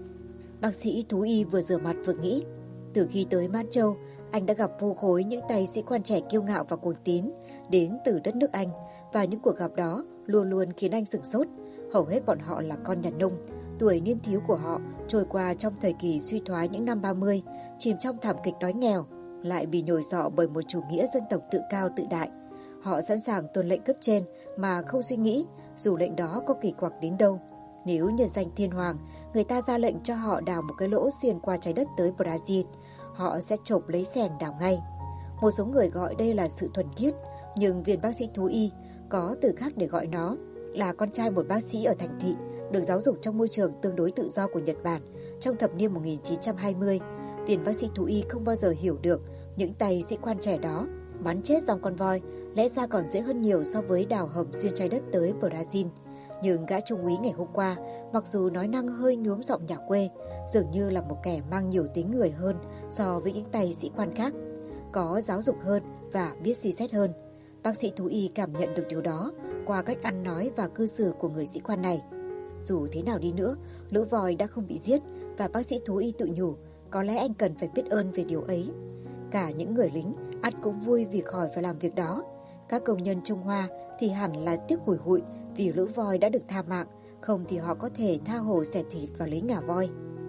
[SPEAKER 1] Bác sĩ thú y vừa rửa mặt vừa nghĩ. Từ khi tới Mãn Châu, anh đã gặp vô khối những tay sĩ quan trẻ kiêu ngạo và cuồng tín đến từ đất nước Anh, và những cuộc gặp đó luôn luôn khiến anh sửng sốt. Hầu hết bọn họ là con nhà nông, tuổi niên thiếu của họ trôi qua trong thời kỳ suy thoái những năm 30, chìm trong thảm kịch đói nghèo, lại bị nhồi sọ bởi một chủ nghĩa dân tộc tự cao tự đại. Họ sẵn sàng tuân lệnh cấp trên mà không suy nghĩ, dù lệnh đó có kỳ quặc đến đâu. Nếu nhân danh thiên hoàng, người ta ra lệnh cho họ đào một cái lỗ xuyên qua trái đất tới Brazil, họ sẽ chộp lấy xẻng đào ngay. Một số người gọi đây là sự thuần khiết, nhưng viên bác sĩ thú y có từ khác để gọi nó. Là con trai một bác sĩ ở thành thị, được giáo dục trong môi trường tương đối tự do của Nhật Bản trong thập niên 1920, viên bác sĩ thú y không bao giờ hiểu được những tay sĩ quan trẻ đó. Bắn chết dòng con voi lẽ ra còn dễ hơn nhiều so với đào hầm xuyên trái đất tới Brazil. Nhưng gã trung úy ngày hôm qua, mặc dù nói năng hơi nhuốm giọng nhà quê, dường như là một kẻ mang nhiều tính người hơn so với những tay sĩ quan khác, có giáo dục hơn và biết suy xét hơn. Bác sĩ thú y cảm nhận được điều đó qua cách ăn nói và cư xử của người sĩ quan này. Dù thế nào đi nữa, lũ voi đã không bị giết và bác sĩ thú y tự nhủ có lẽ anh cần phải biết ơn về điều ấy. Cả những người lính ắt cũng vui vì khỏi phải làm việc đó. Các công nhân Trung Hoa thì hẳn là tiếc hủi hụi vì lũ voi đã được tha mạng, không thì họ có thể tha hồ xẻ thịt và lấy ngà voi.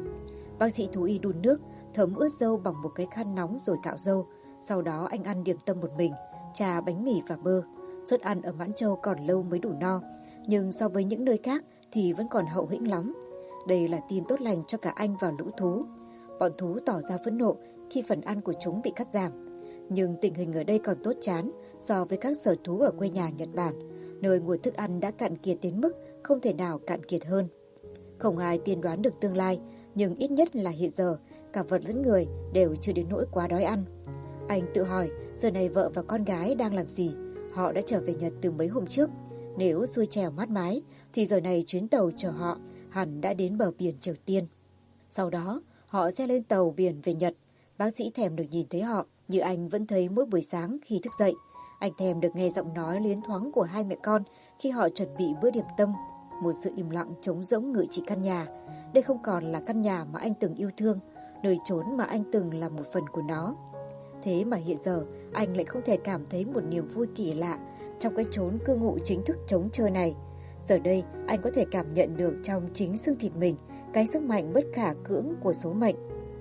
[SPEAKER 1] Bác sĩ thú y đun nước, thấm ướt râu bằng một cái khăn nóng rồi cạo râu. Sau đó anh ăn điểm tâm một mình, trà, bánh mì và bơ. Suất ăn ở Mãn Châu còn lâu mới đủ no, nhưng so với những nơi khác thì vẫn còn hậu hĩnh lắm. Đây là tin tốt lành cho cả anh và lũ thú. Bọn thú tỏ ra phẫn nộ khi phần ăn của chúng bị cắt giảm. Nhưng tình hình ở đây còn tốt chán so với các sở thú ở quê nhà Nhật Bản, nơi nguồn thức ăn đã cạn kiệt đến mức không thể nào cạn kiệt hơn. Không ai tiên đoán được tương lai, nhưng ít nhất là hiện giờ, cả vật lẫn người đều chưa đến nỗi quá đói ăn. Anh tự hỏi, giờ này vợ và con gái đang làm gì? Họ đã trở về Nhật từ mấy hôm trước. Nếu xuôi chèo mát mái, thì giờ này chuyến tàu chở họ hẳn đã đến bờ biển Triều Tiên. Sau đó, họ sẽ lên tàu biển về Nhật. Bác sĩ thèm được nhìn thấy họ, như anh vẫn thấy mỗi buổi sáng khi thức dậy. Anh thèm được nghe giọng nói liến thoáng của hai mẹ con khi họ chuẩn bị bữa điểm tâm. Một sự im lặng trống rỗng ngự trị căn nhà. Đây không còn là căn nhà mà anh từng yêu thương, nơi chốn mà anh từng là một phần của nó. Thế mà hiện giờ anh lại không thể cảm thấy một niềm vui kỳ lạ trong cái chốn cư ngụ chính thức trống trơ này. Giờ đây anh có thể cảm nhận được trong chính xương thịt mình cái sức mạnh bất khả cưỡng của số mệnh.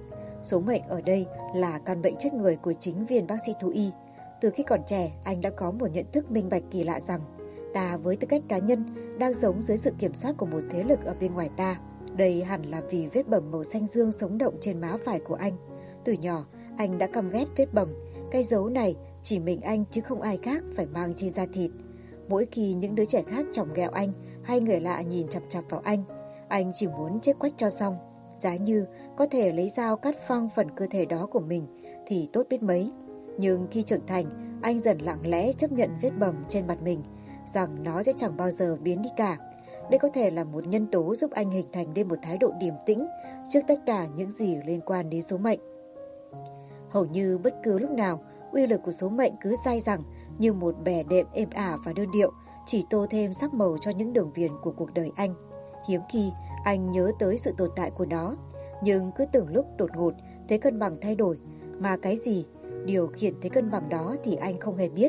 [SPEAKER 1] Số mệnh ở đây là căn bệnh chết người của chính viên bác sĩ thú y. Từ khi còn trẻ, anh đã có một nhận thức minh bạch kỳ lạ rằng ta với tư cách cá nhân đang sống dưới sự kiểm soát của một thế lực ở bên ngoài ta. Đây hẳn là vì vết bầm màu xanh dương sống động trên má phải của anh. Từ nhỏ, anh đã căm ghét vết bầm. Cái dấu này chỉ mình anh chứ không ai khác phải mang trên da thịt. Mỗi khi những đứa trẻ khác chọc ghẹo anh hay người lạ nhìn chằm chằm vào anh chỉ muốn chết quách cho xong. Giá như có thể lấy dao cắt phăng phần cơ thể đó của mình thì tốt biết mấy. Nhưng khi trưởng thành, anh dần lặng lẽ chấp nhận vết bầm trên mặt mình, rằng nó sẽ chẳng bao giờ biến đi cả. Đây có thể là một nhân tố giúp anh hình thành nên một thái độ điềm tĩnh trước tất cả những gì liên quan đến số mệnh. Hầu như bất cứ lúc nào, uy lực của số mệnh cứ dai dẳng như một bè đệm êm ả và đơn điệu, chỉ tô thêm sắc màu cho những đường viền của cuộc đời anh. Hiếm khi anh nhớ tới sự tồn tại của nó, nhưng cứ từng lúc đột ngột thế cân bằng thay đổi. Mà cái gì điều khiển thế cân bằng đó thì anh không hề biết.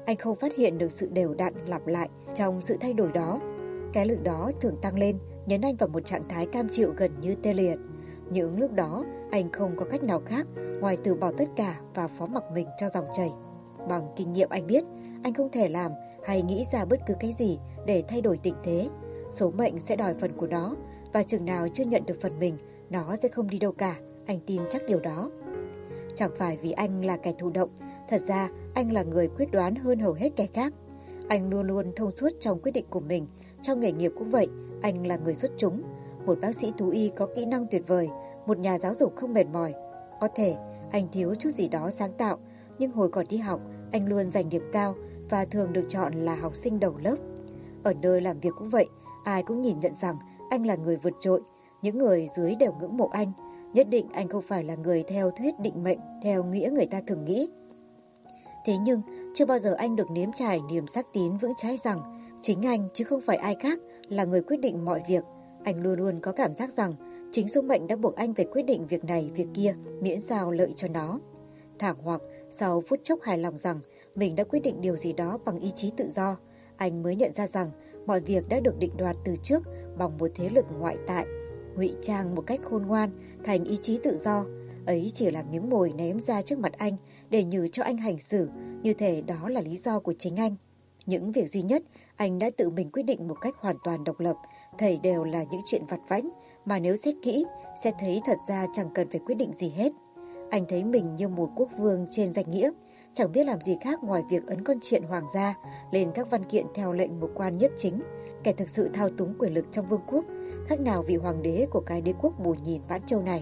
[SPEAKER 1] Anh không phát hiện được sự đều đặn lặp lại trong sự thay đổi đó. Cái lực đó thường tăng lên, nhấn anh vào một trạng thái cam chịu gần như tê liệt. Những lúc đó, anh không có cách nào khác ngoài từ bỏ tất cả và phó mặc mình cho dòng chảy. Bằng kinh nghiệm anh biết, anh không thể làm hay nghĩ ra bất cứ cái gì để thay đổi tình thế. Số mệnh sẽ đòi phần của nó, và chừng nào chưa nhận được phần mình, nó sẽ không đi đâu cả. Anh tin chắc điều đó. Chẳng phải vì anh là kẻ thụ động, thật ra anh là người quyết đoán hơn hầu hết kẻ khác. Anh luôn luôn thông suốt trong quyết định của mình. Trong nghề nghiệp cũng vậy, anh là người xuất chúng. Một bác sĩ thú y có kỹ năng tuyệt vời, một nhà giáo dục không mệt mỏi. Có thể anh thiếu chút gì đó sáng tạo, nhưng hồi còn đi học, anh luôn giành điểm cao và thường được chọn là học sinh đầu lớp. Ở nơi làm việc cũng vậy, ai cũng nhìn nhận rằng anh là người vượt trội. Những người dưới đều ngưỡng mộ anh. Nhất định anh không phải là người theo thuyết định mệnh, theo nghĩa người ta thường nghĩ. Thế nhưng, chưa bao giờ anh được nếm trải niềm xác tín vững chãi rằng chính anh chứ không phải ai khác là người quyết định mọi việc. Anh luôn luôn có cảm giác rằng chính số mệnh đã buộc anh phải quyết định việc này, việc kia, miễn sao lợi cho nó. Thảng hoặc sau phút chốc hài lòng rằng mình đã quyết định điều gì đó bằng ý chí tự do, anh mới nhận ra rằng mọi việc đã được định đoạt từ trước bằng một thế lực ngoại tại, ngụy trang một cách khôn ngoan thành ý chí tự do. Ấy chỉ là miếng mồi ném ra trước mặt anh để nhử cho anh hành xử, như thể đó là lý do của chính anh. Những việc duy nhất anh đã tự mình quyết định một cách hoàn toàn độc lập, thảy đều là những chuyện vặt vãnh mà nếu xét kỹ sẽ thấy thật ra chẳng cần phải quyết định gì hết. Anh thấy mình như một quốc vương trên danh nghĩa, chẳng biết làm gì khác ngoài việc ấn con triện hoàng gia lên các văn kiện theo lệnh một quan nhiếp chính, kẻ thực sự thao túng quyền lực trong vương quốc, khác nào vị hoàng đế của cái đế quốc bù nhìn Vãn Châu này.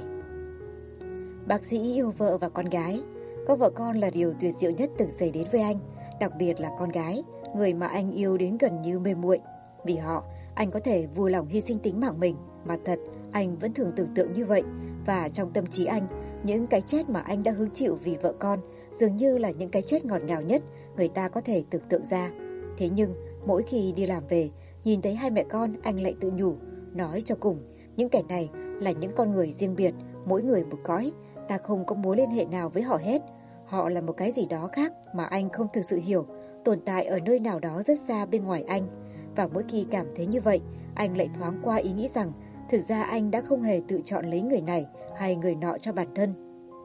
[SPEAKER 1] Bác sĩ yêu vợ và con gái. Có vợ con là điều tuyệt diệu nhất từng xảy đến với anh, đặc biệt là con gái, người mà anh yêu đến gần như mê muội. Vì họ, anh có thể vui lòng hy sinh tính mạng mình, mà thật, anh vẫn thường tưởng tượng như vậy. Và trong tâm trí anh, những cái chết mà anh đã hứng chịu vì vợ con dường như là những cái chết ngọt ngào nhất người ta có thể tưởng tượng ra. Thế nhưng, mỗi khi đi làm về, nhìn thấy hai mẹ con, anh lại tự nhủ, nói cho cùng, những kẻ này là những con người riêng biệt, mỗi người một cõi, ta không có mối liên hệ nào với họ hết. Họ là một cái gì đó khác mà anh không thực sự hiểu, tồn tại ở nơi nào đó rất xa bên ngoài anh. Và mỗi khi cảm thấy như vậy, anh lại thoáng qua ý nghĩ rằng thực ra anh đã không hề tự chọn lấy người này hay người nọ cho bản thân.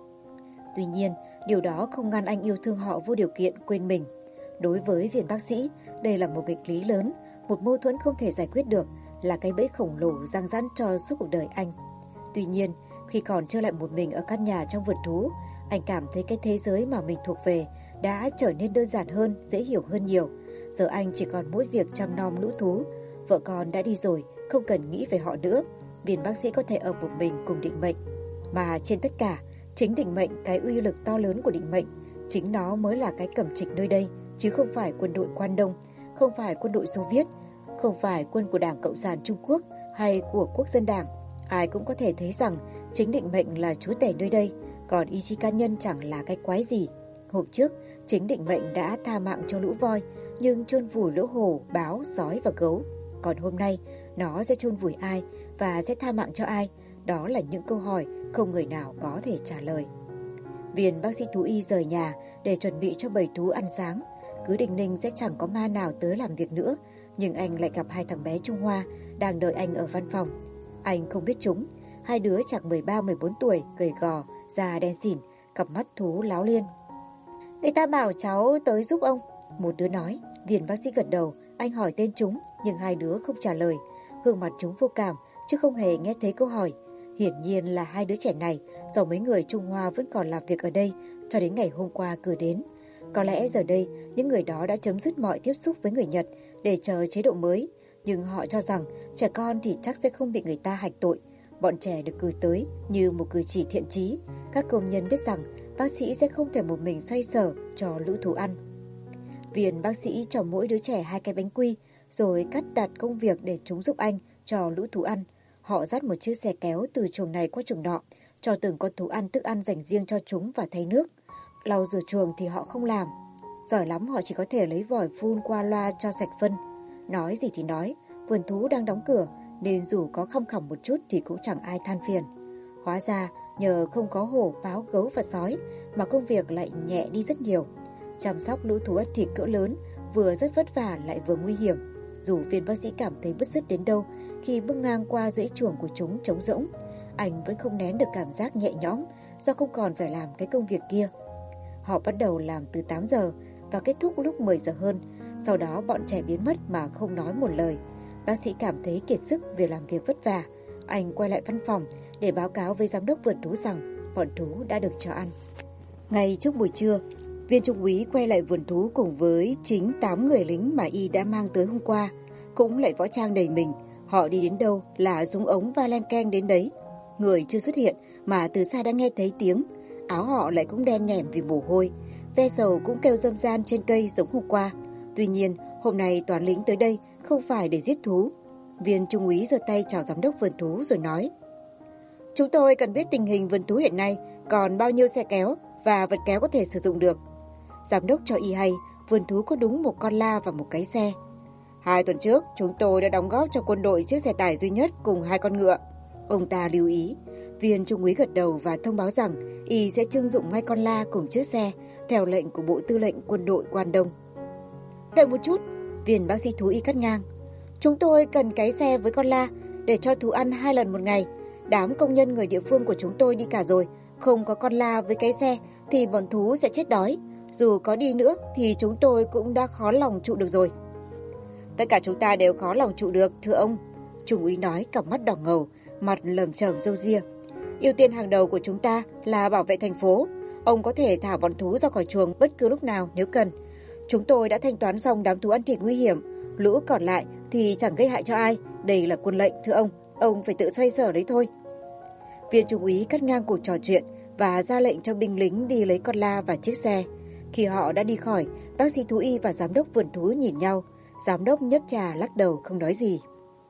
[SPEAKER 1] Tuy nhiên, điều đó không ngăn anh yêu thương họ vô điều kiện quên mình. Đối với viên bác sĩ, đây là một nghịch lý lớn, một mâu thuẫn không thể giải quyết được, là cái bẫy khổng lồ giăng rắn cho suốt cuộc đời anh. Tuy nhiên, khi còn trở lại một mình ở căn nhà trong vườn thú, anh cảm thấy cái thế giới mà mình thuộc về đã trở nên đơn giản hơn, dễ hiểu hơn nhiều. Giờ anh chỉ còn mỗi việc chăm nom lũ thú. Vợ con đã đi rồi, không cần nghĩ về họ nữa. Viên bác sĩ có thể ở một mình cùng định mệnh. Mà trên tất cả, chính định mệnh, cái uy lực to lớn của định mệnh, chính nó mới là cái cẩm trịch nơi đây, chứ không phải quân đội Quan Đông, không phải quân đội Xô Viết, không phải quân của Đảng Cộng sản Trung Quốc hay của Quốc dân Đảng. Ai cũng có thể thấy rằng chính định mệnh là chúa tể nơi đây, còn ý chí cá nhân chẳng là cái quái gì. Hôm trước, chính định mệnh đã tha mạng cho lũ voi, nhưng chôn vùi lũ hổ, báo, sói và gấu. Còn hôm nay, nó sẽ chôn vùi ai và sẽ tha mạng cho ai? Đó là những câu hỏi không người nào có thể trả lời. Viên bác sĩ thú y rời nhà để chuẩn bị cho bầy thú ăn sáng. Cứ đinh ninh sẽ chẳng có ma nào tới làm việc nữa, nhưng anh lại gặp hai thằng bé Trung Hoa đang đợi anh ở văn phòng. Anh không biết chúng, hai đứa chẳng 13-14 tuổi, gầy gò, da đen xỉn, cặp mắt thú láo liên. Người ta bảo cháu tới giúp ông, một đứa nói. Viên bác sĩ gật đầu, anh hỏi tên chúng, nhưng hai đứa không trả lời. Gương mặt chúng vô cảm, chứ không hề nghe thấy câu hỏi. Hiển nhiên là hai đứa trẻ này, do mấy người Trung Hoa vẫn còn làm việc ở đây cho đến ngày hôm qua cử đến. Có lẽ giờ đây, những người đó đã chấm dứt mọi tiếp xúc với người Nhật để chờ chế độ mới. Nhưng họ cho rằng trẻ con thì chắc sẽ không bị người ta hạch tội. Bọn trẻ được cử tới như một cử chỉ thiện chí. Các công nhân biết rằng bác sĩ sẽ không thể một mình xoay sở cho lũ thú ăn. Viên bác sĩ cho mỗi đứa trẻ 2 cái bánh quy, rồi cắt đặt công việc để chúng giúp anh cho lũ thú ăn. Họ dắt một chiếc xe kéo từ chuồng này qua chuồng nọ, cho từng con thú ăn thức ăn dành riêng cho chúng và thay nước. Lau rửa chuồng thì họ không làm. Giỏi lắm họ chỉ có thể lấy vòi phun qua loa cho sạch phân. Nói gì thì nói, vườn thú đang đóng cửa, nên dù có khăm khỏng một chút thì cũng chẳng ai than phiền. Hóa ra nhờ không có hổ, báo, gấu và sói mà công việc lại nhẹ đi rất nhiều. Chăm sóc lũ thú ăn thịt cỡ lớn vừa rất vất vả lại vừa nguy hiểm. Dù viên bác sĩ cảm thấy bứt rứt đến đâu khi bước ngang qua dãy chuồng của chúng trống rỗng, anh vẫn không nén được cảm giác nhẹ nhõm do không còn phải làm cái công việc kia. Họ bắt đầu làm từ 8 giờ và kết thúc lúc 10 giờ hơn. Sau đó bọn trẻ biến mất mà không nói một lời. Bác sĩ cảm thấy kiệt sức vì làm việc vất vả. Anh quay lại văn phòng để báo cáo với giám đốc vườn thú rằng bọn thú đã được cho ăn. Ngay trước buổi trưa, viên trung úy quay lại vườn thú cùng với chính 8 người lính mà y đã mang tới hôm qua. Cũng lại võ trang đầy mình. Họ đi đến đâu là súng ống va len keng đến đấy. Người chưa xuất hiện mà từ xa đã nghe thấy tiếng. Áo họ lại cũng đen nhẻm vì mồ hôi. Ve sầu cũng kêu râm ran trên cây giống hôm qua. Tuy nhiên, hôm nay toán lính tới đây không phải để giết thú. Viên trung úy giơ tay chào giám đốc vườn thú rồi nói: Chúng tôi cần biết tình hình vườn thú hiện nay còn bao nhiêu xe kéo và vật kéo có thể sử dụng được. Giám đốc cho y hay vườn thú có đúng một con la và một cái xe. 2 tuần trước, chúng tôi đã đóng góp cho quân đội chiếc xe tải duy nhất cùng 2 con ngựa. Ông ta lưu ý. Viên trung úy gật đầu và thông báo rằng y sẽ trưng dụng ngay con la cùng chiếc xe theo lệnh của Bộ Tư lệnh Quân đội Quan Đông. Đợi một chút, viên bác sĩ thú y cắt ngang. Chúng tôi cần cái xe với con la để cho thú ăn 2 lần một ngày. Đám công nhân người địa phương của chúng tôi đi cả rồi. Không có con la với cái xe thì bọn thú sẽ chết đói. Dù có đi nữa thì chúng tôi cũng đã khó lòng trụ được rồi. Tất cả chúng ta đều khó lòng trụ được, thưa ông. Trung úy nói, cặp mắt đỏ ngầu, mặt lởm chởm râu ria. Ưu tiên hàng đầu của chúng ta là bảo vệ thành phố. Ông có thể thả bọn thú ra khỏi chuồng bất cứ lúc nào nếu cần. Chúng tôi đã thanh toán xong đám thú ăn thịt nguy hiểm. Lũ còn lại thì chẳng gây hại cho ai. Đây là quân lệnh, thưa ông. Ông phải tự xoay sở đấy thôi. Viên trung úy cắt ngang cuộc trò chuyện và ra lệnh cho binh lính đi lấy con la và chiếc xe. Khi họ đã đi khỏi, bác sĩ thú y và giám đốc vườn thú nhìn nhau. Giám đốc nhấp trà lắc đầu không nói gì.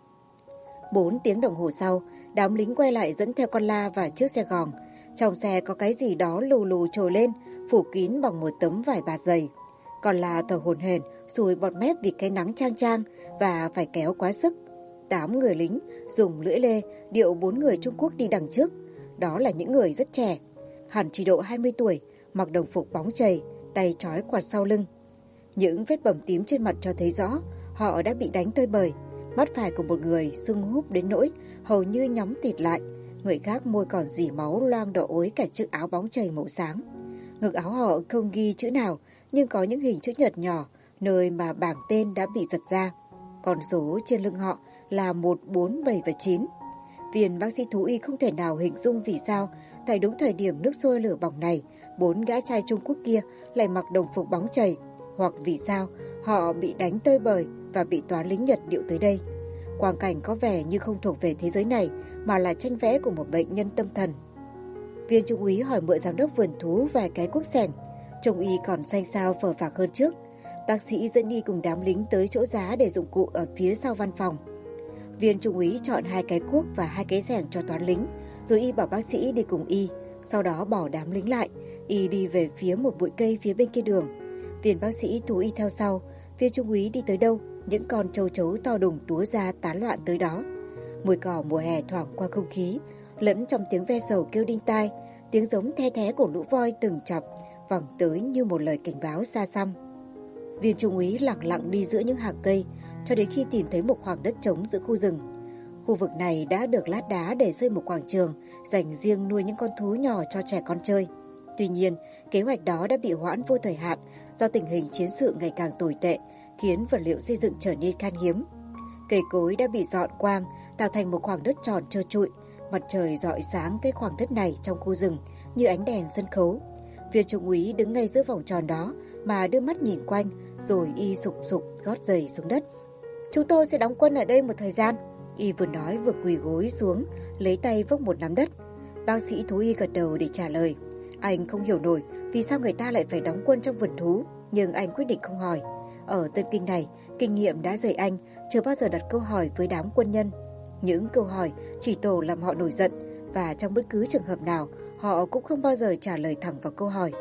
[SPEAKER 1] 4 tiếng đồng hồ sau, đám lính quay lại dẫn theo con la và chiếc xe gòn. Trong xe có cái gì đó lù lù trồi lên, phủ kín bằng một tấm vải bạt dày. Con la thở hổn hển, sùi bọt mép vì cái nắng chang chang và phải kéo quá sức. 8 người lính dùng lưỡi lê điệu 4 người Trung Quốc đi đằng trước. Đó là những người rất trẻ, hẳn chỉ độ 20 tuổi, mặc đồng phục bóng chày, tay trói quạt sau lưng. Những vết bầm tím trên mặt cho thấy rõ họ đã bị đánh tơi bời. Mắt phải của một người sưng húp đến nỗi hầu như nhắm tịt lại. Người khác môi còn rỉ máu loang đỏ ối cả chiếc áo bóng chày màu sáng. Ngực áo họ không ghi chữ nào nhưng có những hình chữ nhật nhỏ nơi mà bảng tên đã bị giật ra. Con số trên lưng họ là 1, 4, 7 và 9. Viên bác sĩ thú y không thể nào hình dung vì sao tại đúng thời điểm nước sôi lửa bỏng này 4 gã trai Trung Quốc kia lại mặc đồng phục bóng chày, hoặc vì sao họ bị đánh tơi bời và bị toán lính Nhật điệu tới đây. Quang cảnh có vẻ như không thuộc về thế giới này mà là tranh vẽ của một bệnh nhân tâm thần. Viên trung úy hỏi mượn giám đốc vườn thú vài cái cuốc xẻng. Trung úy còn xanh xao phờ phạc hơn trước. Bác sĩ dẫn đi cùng đám lính tới chỗ giá để dụng cụ ở phía sau văn phòng. Viên trung úy chọn 2 cái cuốc và 2 cái xẻng cho toán lính, rồi y bảo bác sĩ đi cùng y. Sau đó bỏ đám lính lại, y đi về phía một bụi cây phía bên kia đường. Viên bác sĩ thú y theo sau. Viên trung úy đi tới đâu, những con châu chấu to đùng túa ra tán loạn tới đó. Mùi cỏ mùa hè thoảng qua không khí, lẫn trong tiếng ve sầu kêu đinh tai, tiếng giống the thé của lũ voi từng chập vẳng tới như một lời cảnh báo xa xăm. Viên trung úy lặng lặng đi giữa những hàng cây cho đến khi tìm thấy một khoảng đất trống giữa khu rừng. Khu vực này đã được lát đá để xây một quảng trường dành riêng nuôi những con thú nhỏ cho trẻ con chơi. Tuy nhiên, kế hoạch đó đã bị hoãn vô thời hạn do tình hình chiến sự ngày càng tồi tệ, khiến vật liệu xây dựng trở nên khan hiếm. Cây cối đã bị dọn quang, tạo thành một khoảng đất tròn trơ trụi. Mặt trời rọi sáng cái khoảng đất này trong khu rừng như ánh đèn sân khấu. Viên trung úy đứng ngay giữa vòng tròn đó mà đưa mắt nhìn quanh, rồi y sục sục gót giày xuống đất. Chúng tôi sẽ đóng quân ở đây một thời gian. Y vừa nói vừa quỳ gối xuống, lấy tay vốc một nắm đất. Bác sĩ thú y gật đầu để trả lời. Anh không hiểu nổi vì sao người ta lại phải đóng quân trong vườn thú, nhưng anh quyết định không hỏi. Ở Tân Kinh này, kinh nghiệm đã dạy anh chưa bao giờ đặt câu hỏi với đám quân nhân. Những câu hỏi chỉ tổ làm họ nổi giận, và trong bất cứ trường hợp nào, họ cũng không bao giờ trả lời thẳng vào câu hỏi.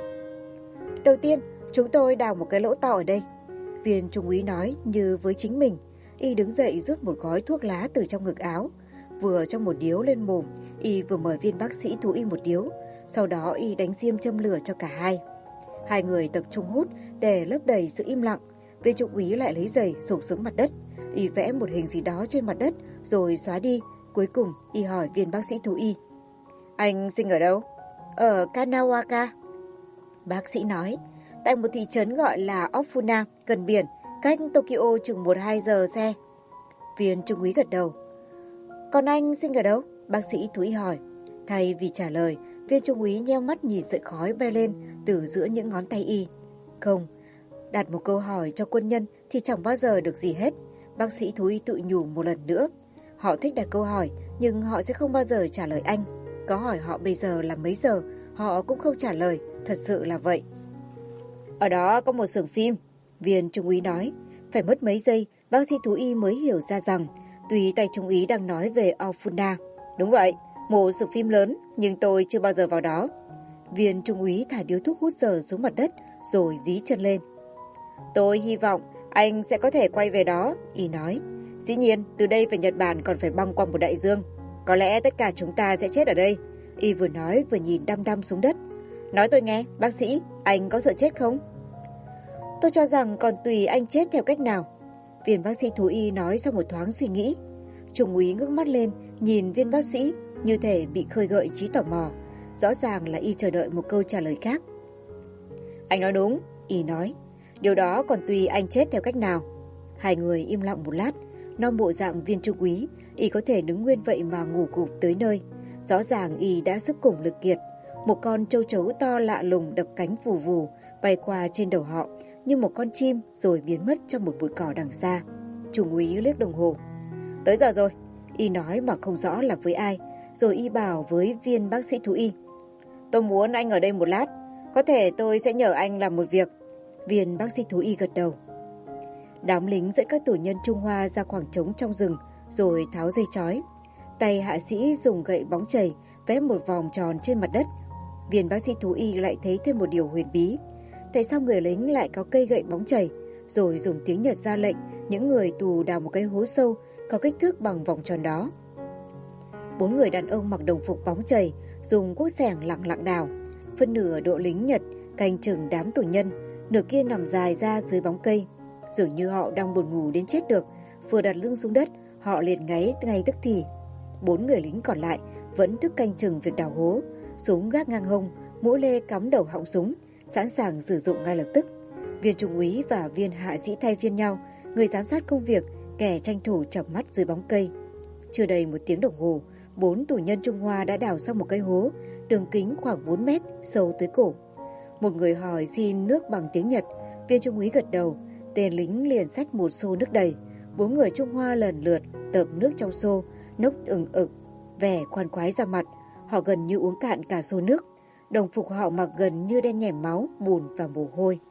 [SPEAKER 1] Đầu tiên, chúng tôi đào một cái lỗ to ở đây. Viên trung úy nói như với chính mình. Y đứng dậy rút một gói thuốc lá từ trong ngực áo, vừa cho một điếu lên mồm, y vừa mời viên bác sĩ thú y một điếu. Sau đó y đánh diêm châm lửa cho cả hai. Hai người tập trung hút để lấp đầy sự im lặng. Viên trung úy lại lấy giày sụp xuống mặt đất. Y vẽ một hình gì đó trên mặt đất rồi xóa đi. Cuối cùng y hỏi viên bác sĩ thú y: Anh sinh ở đâu? Ở Kanawaka. Bác sĩ nói: Tại một thị trấn gọi là Ofuna, gần biển, cách Tokyo chừng 1-2 giờ xe. Viên trung úy gật đầu. Còn anh sinh ở đâu? Bác sĩ thú y hỏi. Thay vì trả lời, viên trung úy nheo mắt nhìn sợi khói bay lên từ giữa những ngón tay y. Không, đặt một câu hỏi cho quân nhân thì chẳng bao giờ được gì hết. Bác sĩ thú y tự nhủ một lần nữa. Họ thích đặt câu hỏi, nhưng họ sẽ không bao giờ trả lời anh. Có hỏi họ bây giờ là mấy giờ, họ cũng không trả lời, thật sự là vậy. Ở đó có một xưởng phim, viên trung úy nói. Phải mất mấy giây, bác sĩ thú y mới hiểu ra rằng tuy tay trung úy đang nói về Ofuna. Đúng vậy, một xưởng phim lớn, nhưng tôi chưa bao giờ vào đó. Viên trung úy thả điếu thuốc hút dở xuống mặt đất, rồi dí chân lên. Tôi hy vọng anh sẽ có thể quay về đó, y nói. Dĩ nhiên, từ đây về Nhật Bản còn phải băng qua một đại dương. Có lẽ tất cả chúng ta sẽ chết ở đây. Y vừa nói vừa nhìn đăm đăm xuống đất. Nói tôi nghe, bác sĩ, anh có sợ chết không? Tôi cho rằng còn tùy anh chết theo cách nào. Viên bác sĩ thú y nói sau một thoáng suy nghĩ. Trung úy ngước mắt lên, nhìn viên bác sĩ như thể bị khơi gợi trí tò mò. Rõ ràng là y chờ đợi một câu trả lời khác. Anh nói đúng, y nói. Điều đó còn tùy anh chết theo cách nào. Hai người im lặng một lát. Nom bộ dạng viên trung úy, y có thể đứng nguyên vậy mà ngủ gục tới nơi. Rõ ràng y đã sức cùng lực kiệt. Một con châu chấu to lạ lùng đập cánh vù vù bay qua trên đầu họ như một con chim rồi biến mất trong một bụi cỏ đằng xa. Trung úy liếc đồng hồ. Tới giờ rồi, y nói mà không rõ là với ai. Rồi y bảo với viên bác sĩ thú y. Tôi muốn anh ở đây một lát. Có thể tôi sẽ nhờ anh làm một việc. Viên bác sĩ thú y gật đầu. Đám lính dẫn các tù nhân Trung Hoa ra khoảng trống trong rừng rồi tháo dây trói. Tay hạ sĩ dùng gậy bóng chày vẽ một vòng tròn trên mặt đất. Viên bác sĩ thú y lại thấy thêm một điều huyền bí. Tại sao người lính lại có cây gậy bóng chày, rồi dùng tiếng Nhật ra lệnh những người tù đào một cái hố sâu có kích thước bằng vòng tròn đó. 4 người đàn ông mặc đồng phục bóng chày dùng cuốc xẻng lặng lặng đào. Phân nửa đội lính Nhật canh chừng đám tù nhân, nửa kia nằm dài ra dưới bóng cây. Dường như họ đang buồn ngủ đến chết được. Vừa đặt lưng xuống đất, họ liền ngáy ngay tức thì. 4 người lính còn lại vẫn thức canh chừng việc đào hố, súng gác ngang hông, mũi lê cắm đầu họng súng, sẵn sàng sử dụng ngay lập tức. Viên trung úy và viên hạ sĩ thay phiên nhau, người giám sát công việc, kẻ tranh thủ chợp mắt dưới bóng cây. Chưa đầy 1 tiếng đồng hồ, 4 tù nhân Trung Hoa đã đào xong một cái hố, đường kính khoảng 4 mét, sâu tới cổ. Một người hỏi xin nước bằng tiếng Nhật, viên trung úy gật đầu, tên lính liền xách một xô nước đầy. 4 người Trung Hoa lần lượt tợp nước trong xô, nốc ừng ực, vẻ khoan khoái ra mặt. Họ gần như uống cạn cả xô nước. Đồng phục họ mặc gần như đen nhẻm máu, bùn và mồ hôi.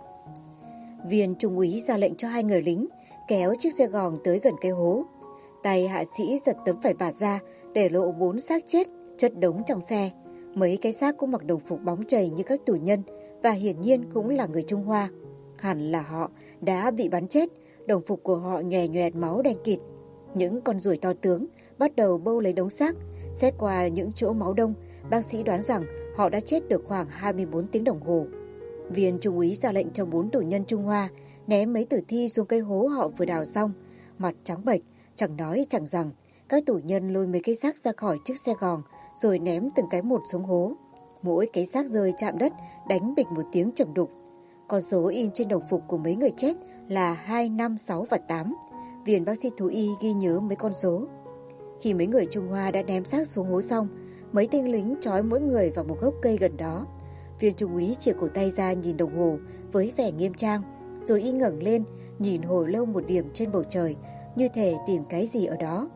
[SPEAKER 1] Viên trung úy ra lệnh cho 2 người lính kéo chiếc xe gòn tới gần cái hố. Tay hạ sĩ giật tấm vải bạt ra để lộ 4 xác chết chất đống trong xe. Mấy cái xác cũng mặc đồng phục bóng chày như các tù nhân và hiển nhiên cũng là người Trung Hoa. Hẳn là họ đã bị bắn chết, đồng phục của họ nhòe nhoẹt máu đen kịt. Những con ruồi to tướng bắt đầu bâu lấy đống xác. Xét qua những chỗ máu đông, bác sĩ đoán rằng họ đã chết được khoảng 24 tiếng đồng hồ. Viên trung úy ra lệnh cho 4 tù nhân Trung Hoa ném mấy tử thi xuống cái hố họ vừa đào xong. Mặt trắng bệch, chẳng nói chẳng rằng, các tù nhân lôi mấy cái xác ra khỏi chiếc xe gòn rồi ném từng cái một xuống hố. Mỗi cái xác rơi chạm đất đánh bịch một tiếng trầm đục. Con số in trên đồng phục của mấy người chết là 2, 5, 6 và 8. Viên bác sĩ thú y ghi nhớ mấy con số. Khi mấy người Trung Hoa đã ném xác xuống hố xong, mấy tên lính trói mỗi người vào một gốc cây gần đó. Viên trung úy chìa cổ tay ra nhìn đồng hồ với vẻ nghiêm trang, rồi y ngẩng lên nhìn hồi lâu một điểm trên bầu trời, như thể tìm cái gì ở đó.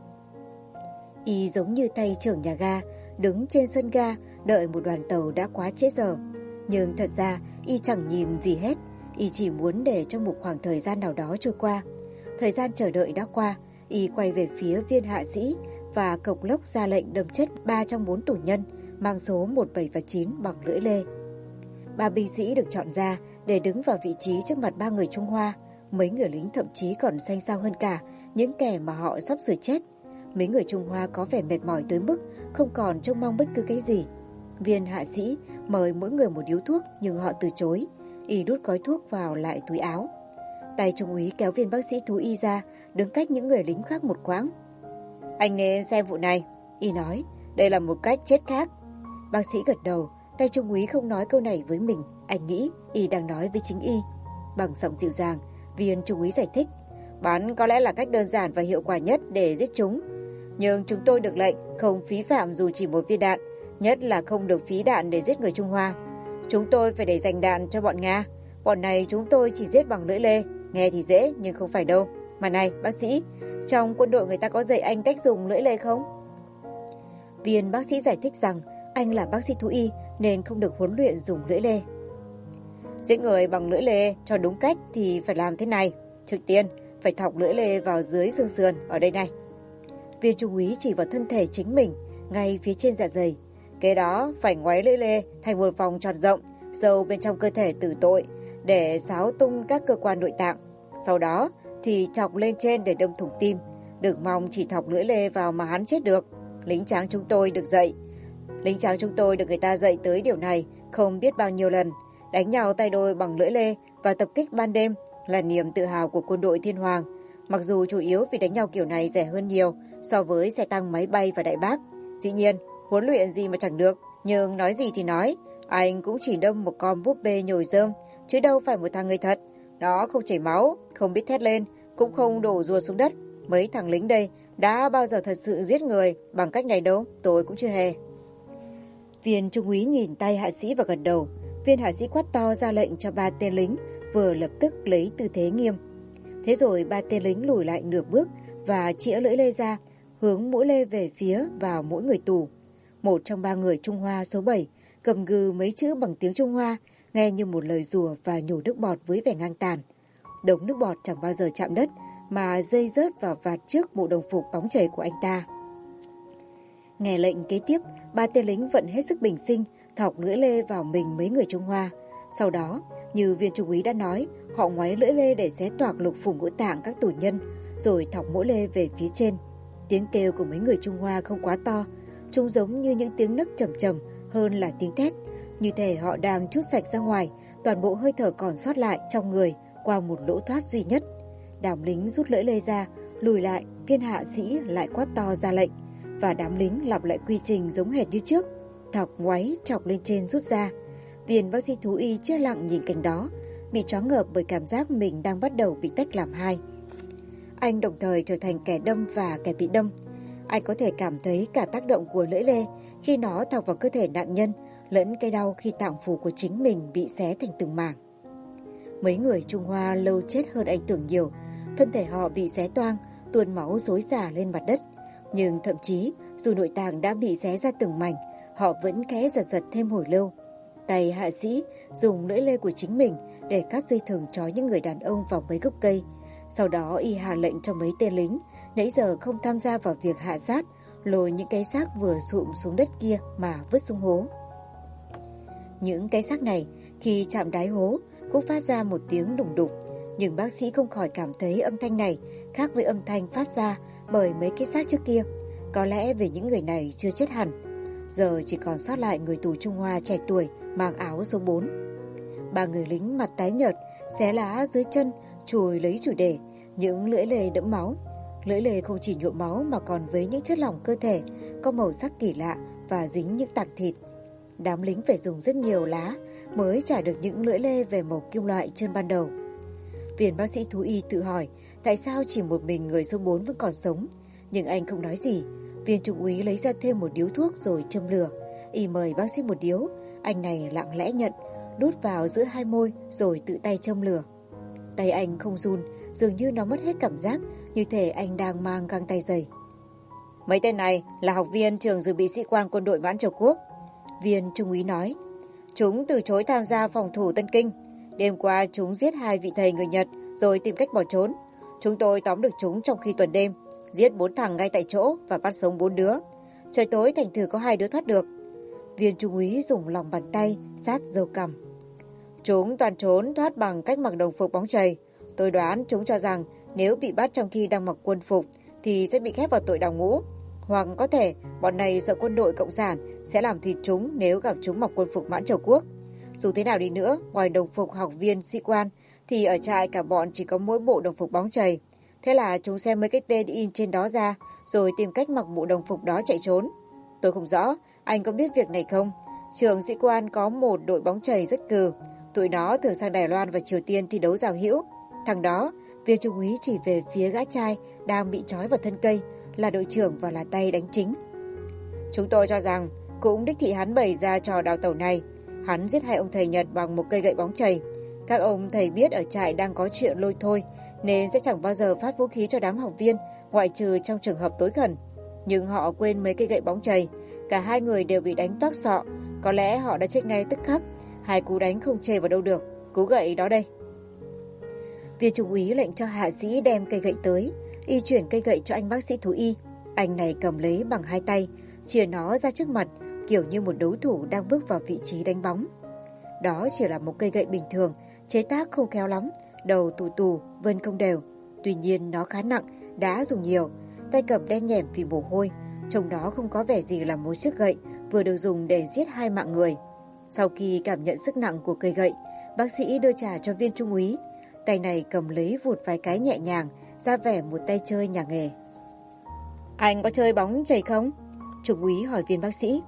[SPEAKER 1] Y giống như tay trưởng nhà ga đứng trên sân ga đợi một đoàn tàu đã quá trễ giờ. Nhưng thật ra y chẳng nhìn gì hết, y chỉ muốn để cho một khoảng thời gian nào đó trôi qua. Thời gian chờ đợi đã qua, y quay về phía viên hạ sĩ và cộc lốc ra lệnh đâm chết 3 trong 4 tù nhân mang số 1, 7 và 9 bằng lưỡi lê. 3 binh sĩ được chọn ra để đứng vào vị trí trước mặt 3 người Trung Hoa. Mấy người lính thậm chí còn xanh xao hơn cả những kẻ mà họ sắp sửa chết. Mấy người Trung Hoa có vẻ mệt mỏi tới mức không còn trông mong bất cứ cái gì. Viên hạ sĩ mời mỗi người một điếu thuốc nhưng họ từ chối. Y đút gói thuốc vào lại túi áo. Tay trung úy kéo viên bác sĩ thú y ra, đứng cách những người lính khác một quãng. Anh nên xem vụ này, Y nói, đây là một cách chết khác. Bác sĩ gật đầu, tay trung úy không nói câu này với mình, anh nghĩ Y đang nói với chính Y. Bằng giọng dịu dàng, viên trung úy giải thích, bắn có lẽ là cách đơn giản và hiệu quả nhất để giết chúng. Nhưng chúng tôi được lệnh không phí phạm dù chỉ một viên đạn, nhất là không được phí đạn để giết người Trung Hoa. Chúng tôi phải để dành đạn cho bọn Nga. Bọn này chúng tôi chỉ giết bằng lưỡi lê, nghe thì dễ nhưng không phải đâu. Mà này, bác sĩ, trong quân đội người ta có dạy anh cách dùng lưỡi lê không? Viên bác sĩ giải thích rằng anh là bác sĩ thú y nên không được huấn luyện dùng lưỡi lê. Giết người bằng lưỡi lê cho đúng cách thì phải làm thế này. Trước tiên, phải thọc lưỡi lê vào dưới xương sườn, ở đây này. Viên trung úy chỉ vào thân thể chính mình, ngay phía trên dạ dày. Kế đó, phải ngoáy lưỡi lê thành một vòng tròn rộng, sâu bên trong cơ thể tử tội, để xáo tung các cơ quan nội tạng. Sau đó thì chọc lên trên để đâm thủng tim. Đừng mong chỉ thọc lưỡi lê vào mà hắn chết được. Lính tráng chúng tôi được dạy. Lính tráng chúng tôi được người ta dạy tới điều này không biết bao nhiêu lần. Đánh nhau tay đôi bằng lưỡi lê và tập kích ban đêm là niềm tự hào của quân đội Thiên Hoàng. Mặc dù chủ yếu vì đánh nhau kiểu này rẻ hơn nhiều so với xe tăng, máy bay và đại bác. Dĩ nhiên, huấn luyện gì mà chẳng được. Nhưng nói gì thì nói, anh cũng chỉ đâm một con búp bê nhồi rơm, chứ đâu phải một thằng người thật. Nó không chảy máu, không biết thét lên, cũng không đổ rùa xuống đất. Mấy thằng lính đây đã bao giờ thật sự giết người bằng cách này đâu, tôi cũng chưa hề. Viên trung úy nhìn tay hạ sĩ và gật đầu. Viên hạ sĩ quát to ra lệnh cho 3 tên lính vừa lập tức lấy tư thế nghiêm. Thế rồi 3 tên lính lùi lại nửa bước và chĩa lưỡi lê ra, hướng mũi lê về phía vào mỗi người tù. Một trong 3 người Trung Hoa số 7 cầm gừ mấy chữ bằng tiếng Trung Hoa, nghe như một lời rủa và nhổ nước bọt với vẻ ngang tàn. Đống nước bọt chẳng bao giờ chạm đất mà dây rớt vào vạt trước bộ đồng phục bóng chảy của anh ta. Nghe lệnh kế tiếp, 3 tên lính vận hết sức bình sinh, thọc lưỡi lê vào mình mấy người Trung Hoa. Sau đó, như viên trung úy đã nói, họ ngoáy lưỡi lê để xé toạc lục phủ ngũ tạng các tù nhân, rồi thọc mỗi lê về phía trên. Tiếng kêu của mấy người Trung Hoa không quá to, chúng giống như những tiếng nấc trầm trầm hơn là tiếng thét, như thể họ đang trút sạch ra ngoài toàn bộ hơi thở còn sót lại trong người qua một lỗ thoát duy nhất. Đám lính rút lưỡi lê ra, lùi lại, viên hạ sĩ lại quát to ra lệnh, và đám lính lặp lại quy trình giống hệt như trước, thọc ngoáy chọc lên trên rút ra. Viên bác sĩ thú y chết lặng nhìn cảnh đó, bị choáng ngợp bởi cảm giác mình đang bắt đầu bị tách làm hai. Anh đồng thời trở thành kẻ đâm và kẻ bị đâm. Anh có thể cảm thấy cả tác động của lưỡi lê khi nó thọc vào cơ thể nạn nhân, lẫn cái đau khi tạng phủ của chính mình bị xé thành từng mảng. Mấy người Trung Hoa lâu chết hơn anh tưởng nhiều, thân thể họ bị xé toang, tuôn máu rối rả lên mặt đất. Nhưng thậm chí, dù nội tạng đã bị xé ra từng mảnh, họ vẫn khẽ giật giật thêm hồi lâu. Tay hạ sĩ dùng lưỡi lê của chính mình để cắt dây thừng trói những người đàn ông vào mấy gốc cây. Sau đó y hạ lệnh cho mấy tên lính nãy giờ không tham gia vào việc hạ sát, lôi những cái xác vừa sụm xuống đất kia mà vứt xuống hố. Những cái xác này khi chạm đáy hố cũng phát ra một tiếng đùng đục, nhưng bác sĩ không khỏi cảm thấy âm thanh này khác với âm thanh phát ra bởi mấy cái xác trước kia. Có lẽ vì những người này chưa chết hẳn. Giờ chỉ còn sót lại người tù Trung Hoa trẻ tuổi mang áo số 4. 3 người lính mặt tái nhợt, xé lá dưới chân, chùi lấy chủ đề, những lưỡi lê đẫm máu. Lưỡi lê không chỉ nhuộm máu mà còn với những chất lỏng cơ thể có màu sắc kỳ lạ và dính những tảng thịt. Đám lính phải dùng rất nhiều lá mới trải được những lưỡi lê về màu kim loại trên ban đầu. Viên bác sĩ thú y tự hỏi tại sao chỉ một mình người số 4 vẫn còn sống, nhưng anh không nói gì. Viên trung úy lấy ra thêm một điếu thuốc rồi châm lửa. Y mời bác sĩ một điếu, anh này lặng lẽ nhận, đút vào giữa hai môi rồi tự tay châm lửa. Tay anh không run, dường như nó mất hết cảm giác, như thể anh đang mang găng tay dày. Mấy tên này là học viên trường dự bị sĩ quan quân đội Mãn Châu Quốc, viên trung úy nói. Chúng từ chối tham gia phòng thủ Tân Kinh. Đêm qua chúng giết 2 vị thầy người Nhật rồi tìm cách bỏ trốn. Chúng tôi tóm được chúng trong khi tuần đêm, giết 4 thằng ngay tại chỗ và bắt sống 4 đứa. Trời tối thành thử có 2 đứa thoát được. Viên trung úy dùng lòng bàn tay sát râu cằm. Chúng toàn trốn thoát bằng cách mặc đồng phục bóng chày. Tôi đoán chúng cho rằng nếu bị bắt trong khi đang mặc quân phục thì sẽ bị khép vào tội đào ngũ. Hoặc có thể bọn này sợ quân đội cộng sản sẽ làm thịt chúng nếu gặp chúng mặc quân phục Mãn Châu Quốc. Dù thế nào đi nữa, ngoài đồng phục học viên sĩ quan, thì ở trại cả bọn chỉ có mỗi bộ đồng phục bóng chày. Thế là chúng xem mấy cái tên in trên đó ra, rồi tìm cách mặc bộ đồng phục đó chạy trốn. Tôi không rõ, anh có biết việc này không? Trường sĩ quan có một đội bóng chày rất cừ. Tụi nó thường sang Đài Loan và Triều Tiên thi đấu giao hữu. Thằng đó, viên trung úy chỉ về phía gã trai đang bị trói vào thân cây, là đội trưởng và là tay đánh chính. Chúng tôi cho rằng cũng đích thị hắn bày ra trò đào tẩu này. Hắn giết hai ông thầy Nhật bằng một cây gậy bóng chày. Các ông thầy biết ở trại đang có chuyện lôi thôi, nên sẽ chẳng bao giờ phát vũ khí cho đám học viên, ngoại trừ trong trường hợp tối khẩn. Nhưng họ quên mấy cây gậy bóng chày. Cả hai người đều bị đánh toác sọ. Có lẽ họ đã chết ngay tức khắc. Hai cú đánh không chê vào đâu được. Cú gậy đó đây. Viên trung úy lệnh cho hạ sĩ đem cây gậy tới. Y chuyển cây gậy cho anh bác sĩ thú y. Anh này cầm lấy bằng hai tay, chìa nó ra trước mặt, kiểu như một đấu thủ đang bước vào vị trí đánh bóng. Đó chỉ là một cây gậy bình thường, chế tác không khéo lắm, đầu tù tù, vân không đều. Tuy nhiên nó khá nặng, đã dùng nhiều, tay cầm đen nhẻm vì mồ hôi. Trông đó không có vẻ gì là một chiếc gậy vừa được dùng để giết hai mạng người. Sau khi cảm nhận sức nặng của cây gậy, bác sĩ đưa trả cho viên trung úy. Tay này cầm lấy vụt vài cái nhẹ nhàng, ra vẻ một tay chơi nhà nghề. Anh có chơi bóng chày không? Trung úy hỏi viên bác sĩ.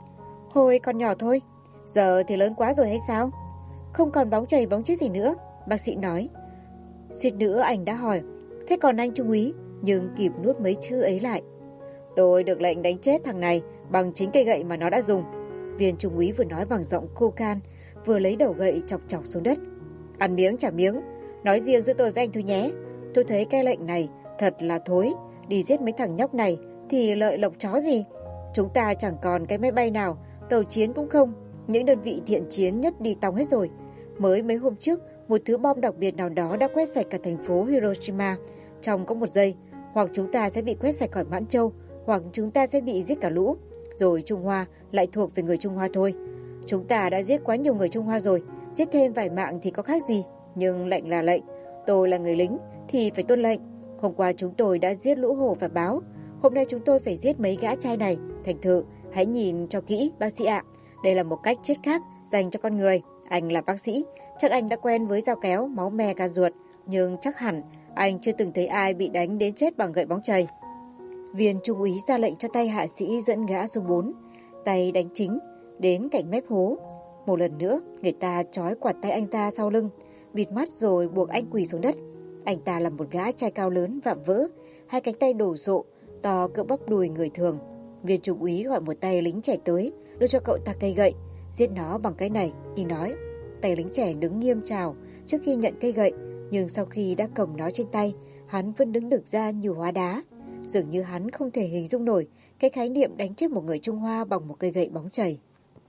[SPEAKER 1] Hồi còn nhỏ thôi, giờ thì lớn quá rồi hay sao? Không còn bóng chày bóng chít gì nữa, bác sĩ nói. Suýt nữa anh đã hỏi, thế còn anh trung úy, nhưng kịp nuốt mấy chữ ấy lại. Tôi được lệnh đánh chết thằng này bằng chính cây gậy mà nó đã dùng. Viên trung úy vừa nói bằng giọng khô khan, vừa lấy đầu gậy chọc chọc xuống đất. Ăn miếng trả miếng, nói riêng giữa tôi với anh thôi nhé. Tôi thấy cái lệnh này thật là thối. Đi giết mấy thằng nhóc này thì lợi lộc chó gì. Chúng ta chẳng còn cái máy bay nào, tàu chiến cũng không. Những đơn vị thiện chiến nhất đi tòng hết rồi. Mới mấy hôm trước, một thứ bom đặc biệt nào đó đã quét sạch cả thành phố Hiroshima trong có một giây. Hoặc chúng ta sẽ bị quét sạch khỏi Mãn Châu, hoặc chúng ta sẽ bị giết cả lũ. Rồi Trung Hoa lại thuộc về người Trung Hoa thôi. Chúng ta đã giết quá nhiều người Trung Hoa rồi, giết thêm vài mạng thì có khác gì. Nhưng lệnh là lệnh, tôi là người lính thì phải tuân lệnh. Hôm qua chúng tôi đã giết lũ hổ và báo, hôm nay chúng tôi phải giết mấy gã trai này. Thành thử, hãy nhìn cho kỹ bác sĩ ạ. Đây là một cách chết khác dành cho con người. Anh là bác sĩ, chắc anh đã quen với dao kéo, máu me ca ruột. Nhưng chắc hẳn anh chưa từng thấy ai bị đánh đến chết bằng gậy bóng chày. Viên trung úy ra lệnh cho tay hạ sĩ dẫn gã số 4, tay đánh chính, đến cạnh mép hố. Một lần nữa, người ta trói quạt tay anh ta sau lưng, bịt mắt rồi buộc anh quỳ xuống đất. Anh ta là một gã trai cao lớn vạm vỡ, hai cánh tay đổ rộ, to cỡ bắp đùi người thường. Viên trung úy gọi một tay lính trẻ tới, đưa cho cậu ta cây gậy, giết nó bằng cái này, y nói. Tay lính trẻ đứng nghiêm chào trước khi nhận cây gậy, nhưng sau khi đã cầm nó trên tay, hắn vẫn đứng được ra như hóa đá. Dường như hắn không thể hình dung nổi cái khái niệm đánh chết một người Trung Hoa bằng một cây gậy bóng chày.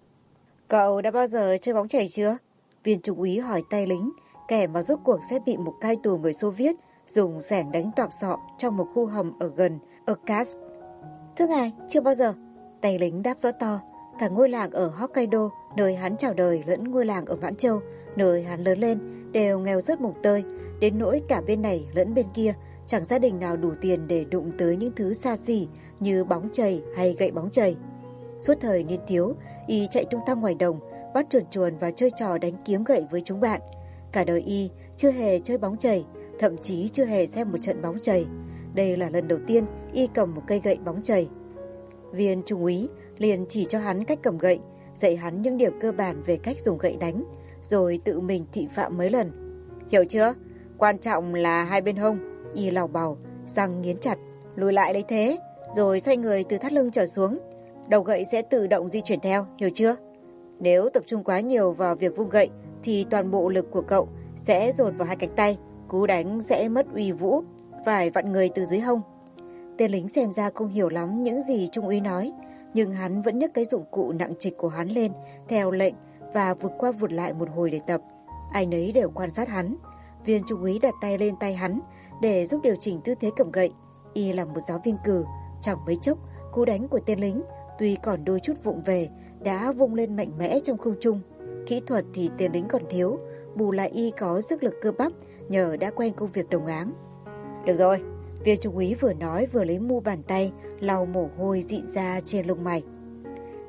[SPEAKER 1] Cậu đã bao giờ chơi bóng chày chưa? Viên trung úy hỏi tay lính, kẻ mà rốt cuộc sẽ bị một cai tù người Xô Viết dùng xẻng đánh toạc sọ trong một khu hầm ở gần Kursk. Thưa ngài, chưa bao giờ. Tay lính đáp rõ to. Cả ngôi làng ở Hokkaido, nơi hắn chào đời, lẫn ngôi làng ở Mãn Châu, nơi hắn lớn lên, đều nghèo rớt mồng tơi. Đến nỗi cả bên này lẫn bên kia, chẳng gia đình nào đủ tiền để đụng tới những thứ xa xỉ như bóng chày hay gậy bóng chày. Suốt thời niên thiếu, y chạy tung tăng ngoài đồng, bắt chuồn chuồn và chơi trò đánh kiếm gậy với chúng bạn. Cả đời y chưa hề chơi bóng chày, thậm chí chưa hề xem một trận bóng chày. Đây là lần đầu tiên y cầm một cây gậy bóng chày. Viên trung úy liền chỉ cho hắn cách cầm gậy, dạy hắn những điểm cơ bản về cách dùng gậy đánh, rồi tự mình thị phạm mấy lần. Hiểu chưa? Quan trọng là hai bên hông. Y lào bào, răng nghiến chặt, lùi lại lấy thế, rồi xoay người từ thắt lưng trở xuống. Đầu gậy sẽ tự động di chuyển theo, hiểu chưa? Nếu tập trung quá nhiều vào việc vung gậy, thì toàn bộ lực của cậu sẽ dồn vào hai cánh tay, cú đánh sẽ mất uy vũ, phải vặn người từ dưới hông. Tên lính xem ra không hiểu lắm những gì trung úy nói, nhưng hắn vẫn nhấc cái dụng cụ nặng trịch của hắn lên theo lệnh và vụt qua vụt lại một hồi để tập. Ai nấy đều quan sát hắn. Viên trung úy đặt tay lên tay hắn để giúp điều chỉnh tư thế cầm gậy. Y là một giáo viên cử, chẳng mấy chốc cú đánh của tên lính tuy còn đôi chút vụng về đã vung lên mạnh mẽ trong không trung. Kỹ thuật thì tên lính còn thiếu, bù lại y có sức lực cơ bắp nhờ đã quen công việc đồng áng. Được rồi, viên trung úy vừa nói vừa lấy mu bàn tay lau mồ hôi dịn ra trên lông mày.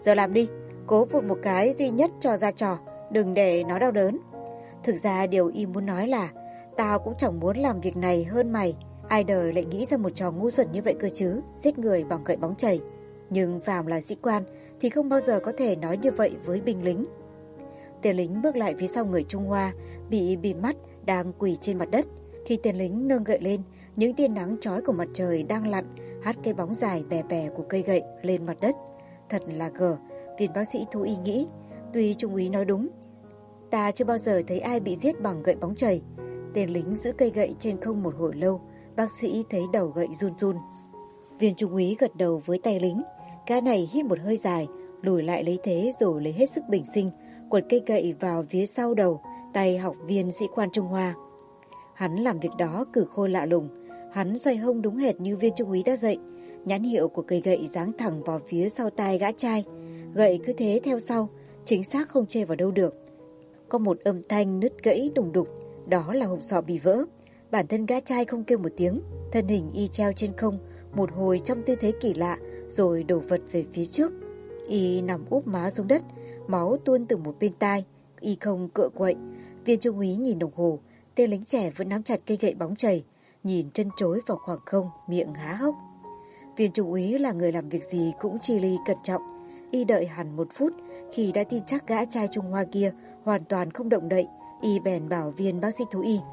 [SPEAKER 1] Giờ làm đi, cố vụt một cái duy nhất cho ra trò, đừng để nó đau đớn. Thực ra điều y muốn nói là tao cũng chẳng muốn làm việc này hơn mày. Ai đời lại nghĩ ra một trò ngu xuẩn như vậy cơ chứ, giết người bằng gậy bóng chày. Nhưng phàm là sĩ quan thì không bao giờ có thể nói như vậy với binh lính. Tên lính bước lại phía sau người Trung Hoa bị bịt mắt đang quỳ trên mặt đất. Khi tên lính nâng gậy lên, những tia nắng chói của mặt trời đang lặn hắt cái bóng dài bè bè của cây gậy lên mặt đất. Thật là gờ, viên bác sĩ thú y nghĩ. Tuy trung úy nói đúng, ta chưa bao giờ thấy ai bị giết bằng gậy bóng chày. Tên lính giữ cây gậy trên không một hồi lâu, bác sĩ thấy đầu gậy run run. Viên trung úy gật đầu với tay lính. Gã này hít một hơi dài, lùi lại lấy thế rồi lấy hết sức bình sinh, quật cây gậy vào phía sau đầu tay học viên sĩ quan Trung Hoa. Hắn làm việc đó cử khôi lạ lùng. Hắn xoay hông đúng hệt như viên trung úy đã dạy. Nhãn hiệu của cây gậy giáng thẳng vào phía sau tai gã trai. Gậy cứ thế theo sau, chính xác không chê vào đâu được. Có một âm thanh nứt gãy đùng đục, đó là hộp sọ bị vỡ. Bản thân gã trai không kêu một tiếng, thân hình y treo trên không một hồi trong tư thế kỳ lạ, rồi đổ vật về phía trước. Y nằm úp má xuống đất, máu tuôn từ một bên tai, y không cựa quậy. Viên trung úy nhìn đồng hồ, tên lính trẻ vẫn nắm chặt cây gậy bóng chày, nhìn chân chối vào khoảng không, miệng há hốc. Viên trung úy là người làm việc gì cũng chi ly cẩn trọng. Y đợi hẳn một phút, khi đã tin chắc gã trai Trung Hoa kia hoàn toàn không động đậy, y bèn bảo viên bác sĩ thú y: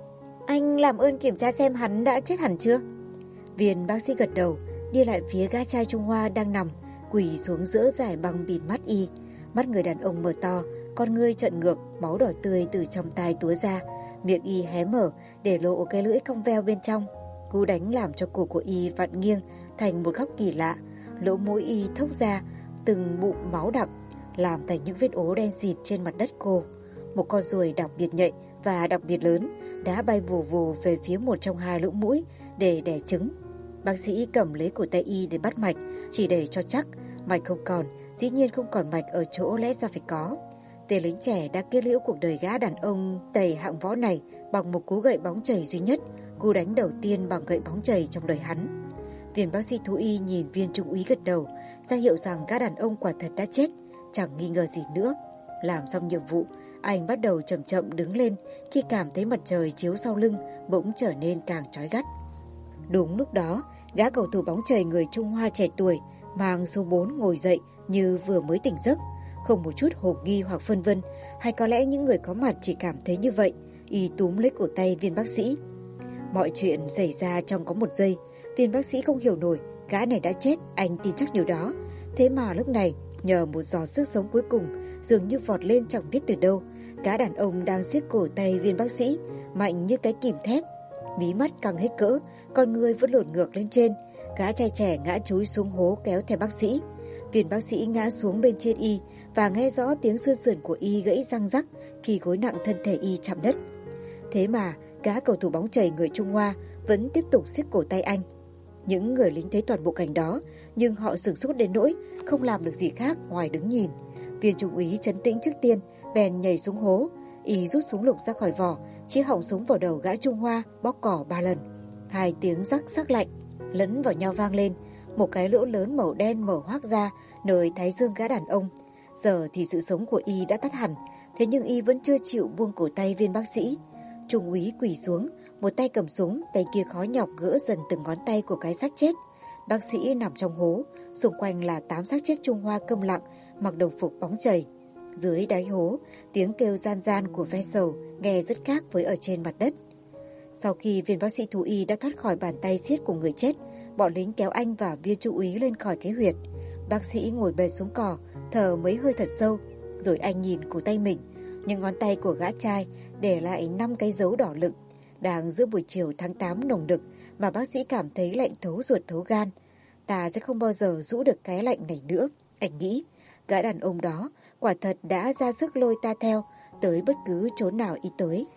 [SPEAKER 1] Anh làm ơn kiểm tra xem hắn đã chết hẳn chưa? Viên bác sĩ gật đầu, đi lại phía gã trai Trung Hoa đang nằm, quỳ xuống giữa giải băng bịt mắt y. Mắt người đàn ông mở to, con ngươi trợn ngược, máu đỏ tươi từ trong tai túa ra. Miệng y hé mở để lộ cái lưỡi cong veo bên trong. Cú đánh làm cho cổ của y vặn nghiêng thành một góc kỳ lạ. Lỗ mũi y thốc ra từng bụng máu đặc, làm thành những vết ố đen xịt trên mặt đất khô. Một con ruồi đặc biệt nhạy và đặc biệt lớn đã bay vù vù về phía một trong hai lỗ mũi để đẻ trứng. Bác sĩ cầm lấy cổ tay y để bắt mạch, chỉ để cho chắc. Mạch không còn, dĩ nhiên không còn mạch ở chỗ lẽ ra phải có. Tên lính trẻ đã kết liễu cuộc đời gã đàn ông tày hạng võ này bằng một cú gậy bóng chày duy nhất, cú đánh đầu tiên bằng gậy bóng chày trong đời hắn. Viên bác sĩ thú y nhìn viên trung úy gật đầu, ra hiệu rằng gã đàn ông quả thật đã chết, chẳng nghi ngờ gì nữa. Làm xong nhiệm vụ, anh bắt đầu chậm chậm đứng lên khi cảm thấy mặt trời chiếu sau lưng bỗng trở nên càng chói gắt. Đúng lúc đó, gã cầu thủ bóng chày người Trung Hoa trẻ tuổi mang số 4 ngồi dậy như vừa mới tỉnh giấc, không một chút hồ nghi hoặc phân vân, hay có lẽ những người có mặt chỉ cảm thấy như vậy. Y túm lấy cổ tay viên bác sĩ. Mọi chuyện xảy ra trong có một giây. Viên bác sĩ không hiểu nổi, gã này đã chết, anh tin chắc điều đó. Thế mà lúc này, nhờ một giọt sức sống cuối cùng dường như vọt lên chẳng biết từ đâu, gã đàn ông đang siết cổ tay viên bác sĩ mạnh như cái kìm thép. Mí mắt căng hết cỡ, con người vẫn lộn ngược lên trên. Gã trai trẻ ngã chúi xuống hố kéo theo bác sĩ. Viên bác sĩ ngã xuống bên trên y và nghe rõ tiếng xương sườn của y gãy răng rắc khi gối nặng thân thể y chạm đất. Thế mà gã cầu thủ bóng chày người Trung Hoa vẫn tiếp tục siết cổ tay anh. Những người lính thấy toàn bộ cảnh đó, nhưng họ sửng sốt đến nỗi không làm được gì khác ngoài đứng nhìn. Viên trung úy trấn tĩnh trước tiên, bèn nhảy xuống hố. Y rút súng lục ra khỏi vỏ, chĩa họng súng vào đầu gã Trung Hoa, bóp cỏ 3 lần. 2 tiếng rắc sắc lạnh lẫn vào nhau vang lên. Một cái lỗ lớn màu đen mở hoác ra nơi thái dương gã đàn ông. Giờ thì sự sống của y đã tắt hẳn, thế nhưng y vẫn chưa chịu buông cổ tay viên bác sĩ. Trung úy quỳ xuống, một tay cầm súng, tay kia khó nhọc gỡ dần từng ngón tay của cái xác chết. Bác sĩ nằm trong hố, xung quanh là 8 xác chết Trung Hoa câm lặng, mặc đồng phục bóng chày. Dưới đáy hố, tiếng kêu gian gian của ve sầu nghe rất khác với ở trên mặt đất. Sau khi viên bác sĩ thú y đã thoát khỏi bàn tay siết của người chết, bọn lính kéo anh và viên trung úy lên khỏi cái huyệt. Bác sĩ ngồi bệt xuống cỏ, thở mấy hơi thật sâu, rồi anh nhìn cổ tay mình. Những ngón tay của gã trai để lại 5 cái dấu đỏ lựng. Đang giữa buổi chiều tháng 8 nồng nực mà bác sĩ cảm thấy lạnh thấu ruột thấu gan. Ta sẽ không bao giờ rũ được cái lạnh này nữa, anh nghĩ. Gã đàn ông đó quả thật đã ra sức lôi ta theo tới bất cứ chỗ nào y tới.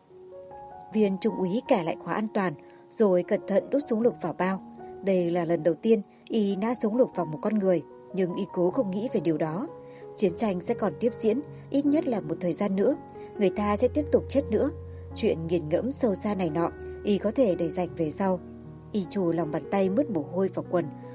[SPEAKER 1] Viên trung úy cài lại khóa an toàn, rồi cẩn thận đút súng lục vào bao. Đây là lần đầu tiên y nã súng lục vào một con người, nhưng y cố không nghĩ về điều đó. Chiến tranh sẽ còn tiếp diễn, ít nhất là một thời gian nữa. Người ta sẽ tiếp tục chết nữa. Chuyện nghiền ngẫm sâu xa này nọ, y có thể để dành về sau. Y chù lòng bàn tay mướt mồ hôi vào quần,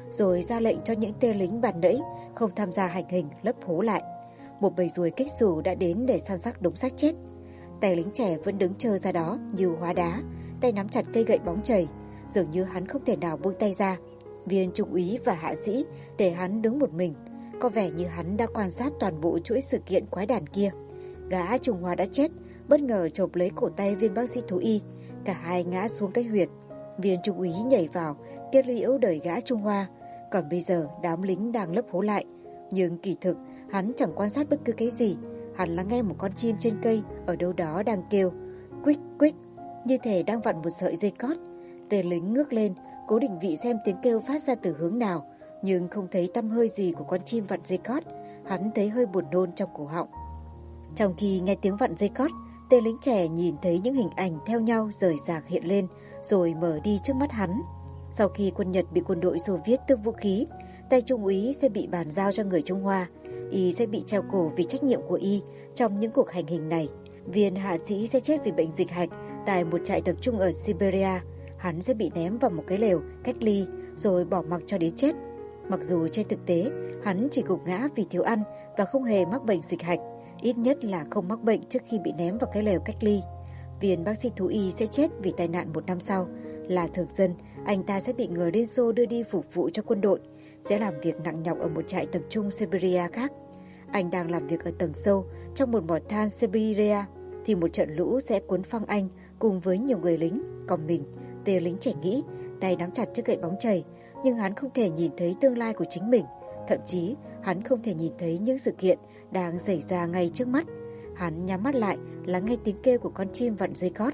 [SPEAKER 1] rồi ra lệnh cho những tên lính ban nãy không tham gia hành hình lấp hố lại. Một bầy ruồi kích xù đã đến để săn xác đống xác chết. Tay lính trẻ vẫn đứng chờ ra đó như hóa đá, tay nắm chặt cây gậy bóng chày, dường như hắn không thể nào buông tay ra. Viên trung úy và hạ sĩ để hắn đứng một mình, có vẻ như hắn đã quan sát toàn bộ chuỗi sự kiện quái đản kia. Gã Trung Hoa đã chết, bất ngờ chộp lấy cổ tay viên bác sĩ thú y, cả hai ngã xuống cái huyệt. Viên trung úy nhảy vào kết liễu đời gã Trung Hoa. Còn bây giờ đám lính đang lấp hố lại, nhưng kỳ thực hắn chẳng quan sát bất cứ cái gì. Hắn lắng nghe một con chim trên cây ở đâu đó đang kêu quích quích, như thể đang vặn một sợi dây cót. Tên lính ngước lên cố định vị xem tiếng kêu phát ra từ hướng nào, nhưng không thấy tăm hơi gì của con chim vặn dây cót. Hắn thấy hơi buồn nôn trong cổ họng. Trong khi nghe tiếng vặn dây cót, tên lính trẻ nhìn thấy những hình ảnh theo nhau rời rạc hiện lên rồi mở đi trước mắt hắn. Sau khi quân Nhật bị quân đội Xô Viết tước vũ khí, tay trung úy sẽ bị bàn giao cho người Trung Hoa. Y sẽ bị treo cổ vì trách nhiệm của Y trong những cuộc hành hình này. Viên hạ sĩ sẽ chết vì bệnh dịch hạch tại một trại tập trung ở Siberia. Hắn sẽ bị ném vào một cái lều cách ly rồi bỏ mặc cho đến chết. Mặc dù trên thực tế hắn chỉ gục ngã vì thiếu ăn và không hề mắc bệnh dịch hạch, ít nhất là không mắc bệnh trước khi bị ném vào cái lều cách ly. Viên bác sĩ thú y sẽ chết vì tai nạn một năm sau. Là thực dân, anh ta sẽ bị người Liên Xô đưa đi phục vụ cho quân đội, sẽ làm việc nặng nhọc ở một trại tập trung Siberia khác. Anh đang làm việc ở tầng sâu trong một mỏ than Siberia thì một trận lũ sẽ cuốn phăng anh cùng với nhiều người lính. Còn mình, tên lính trẻ nghĩ, tay nắm chặt chiếc gậy bóng chày, nhưng hắn không thể nhìn thấy tương lai của chính mình. Thậm chí hắn không thể nhìn thấy những sự kiện đang xảy ra ngay trước mắt. Hắn nhắm mắt lại lắng nghe tiếng kêu của con chim vặn dây cót.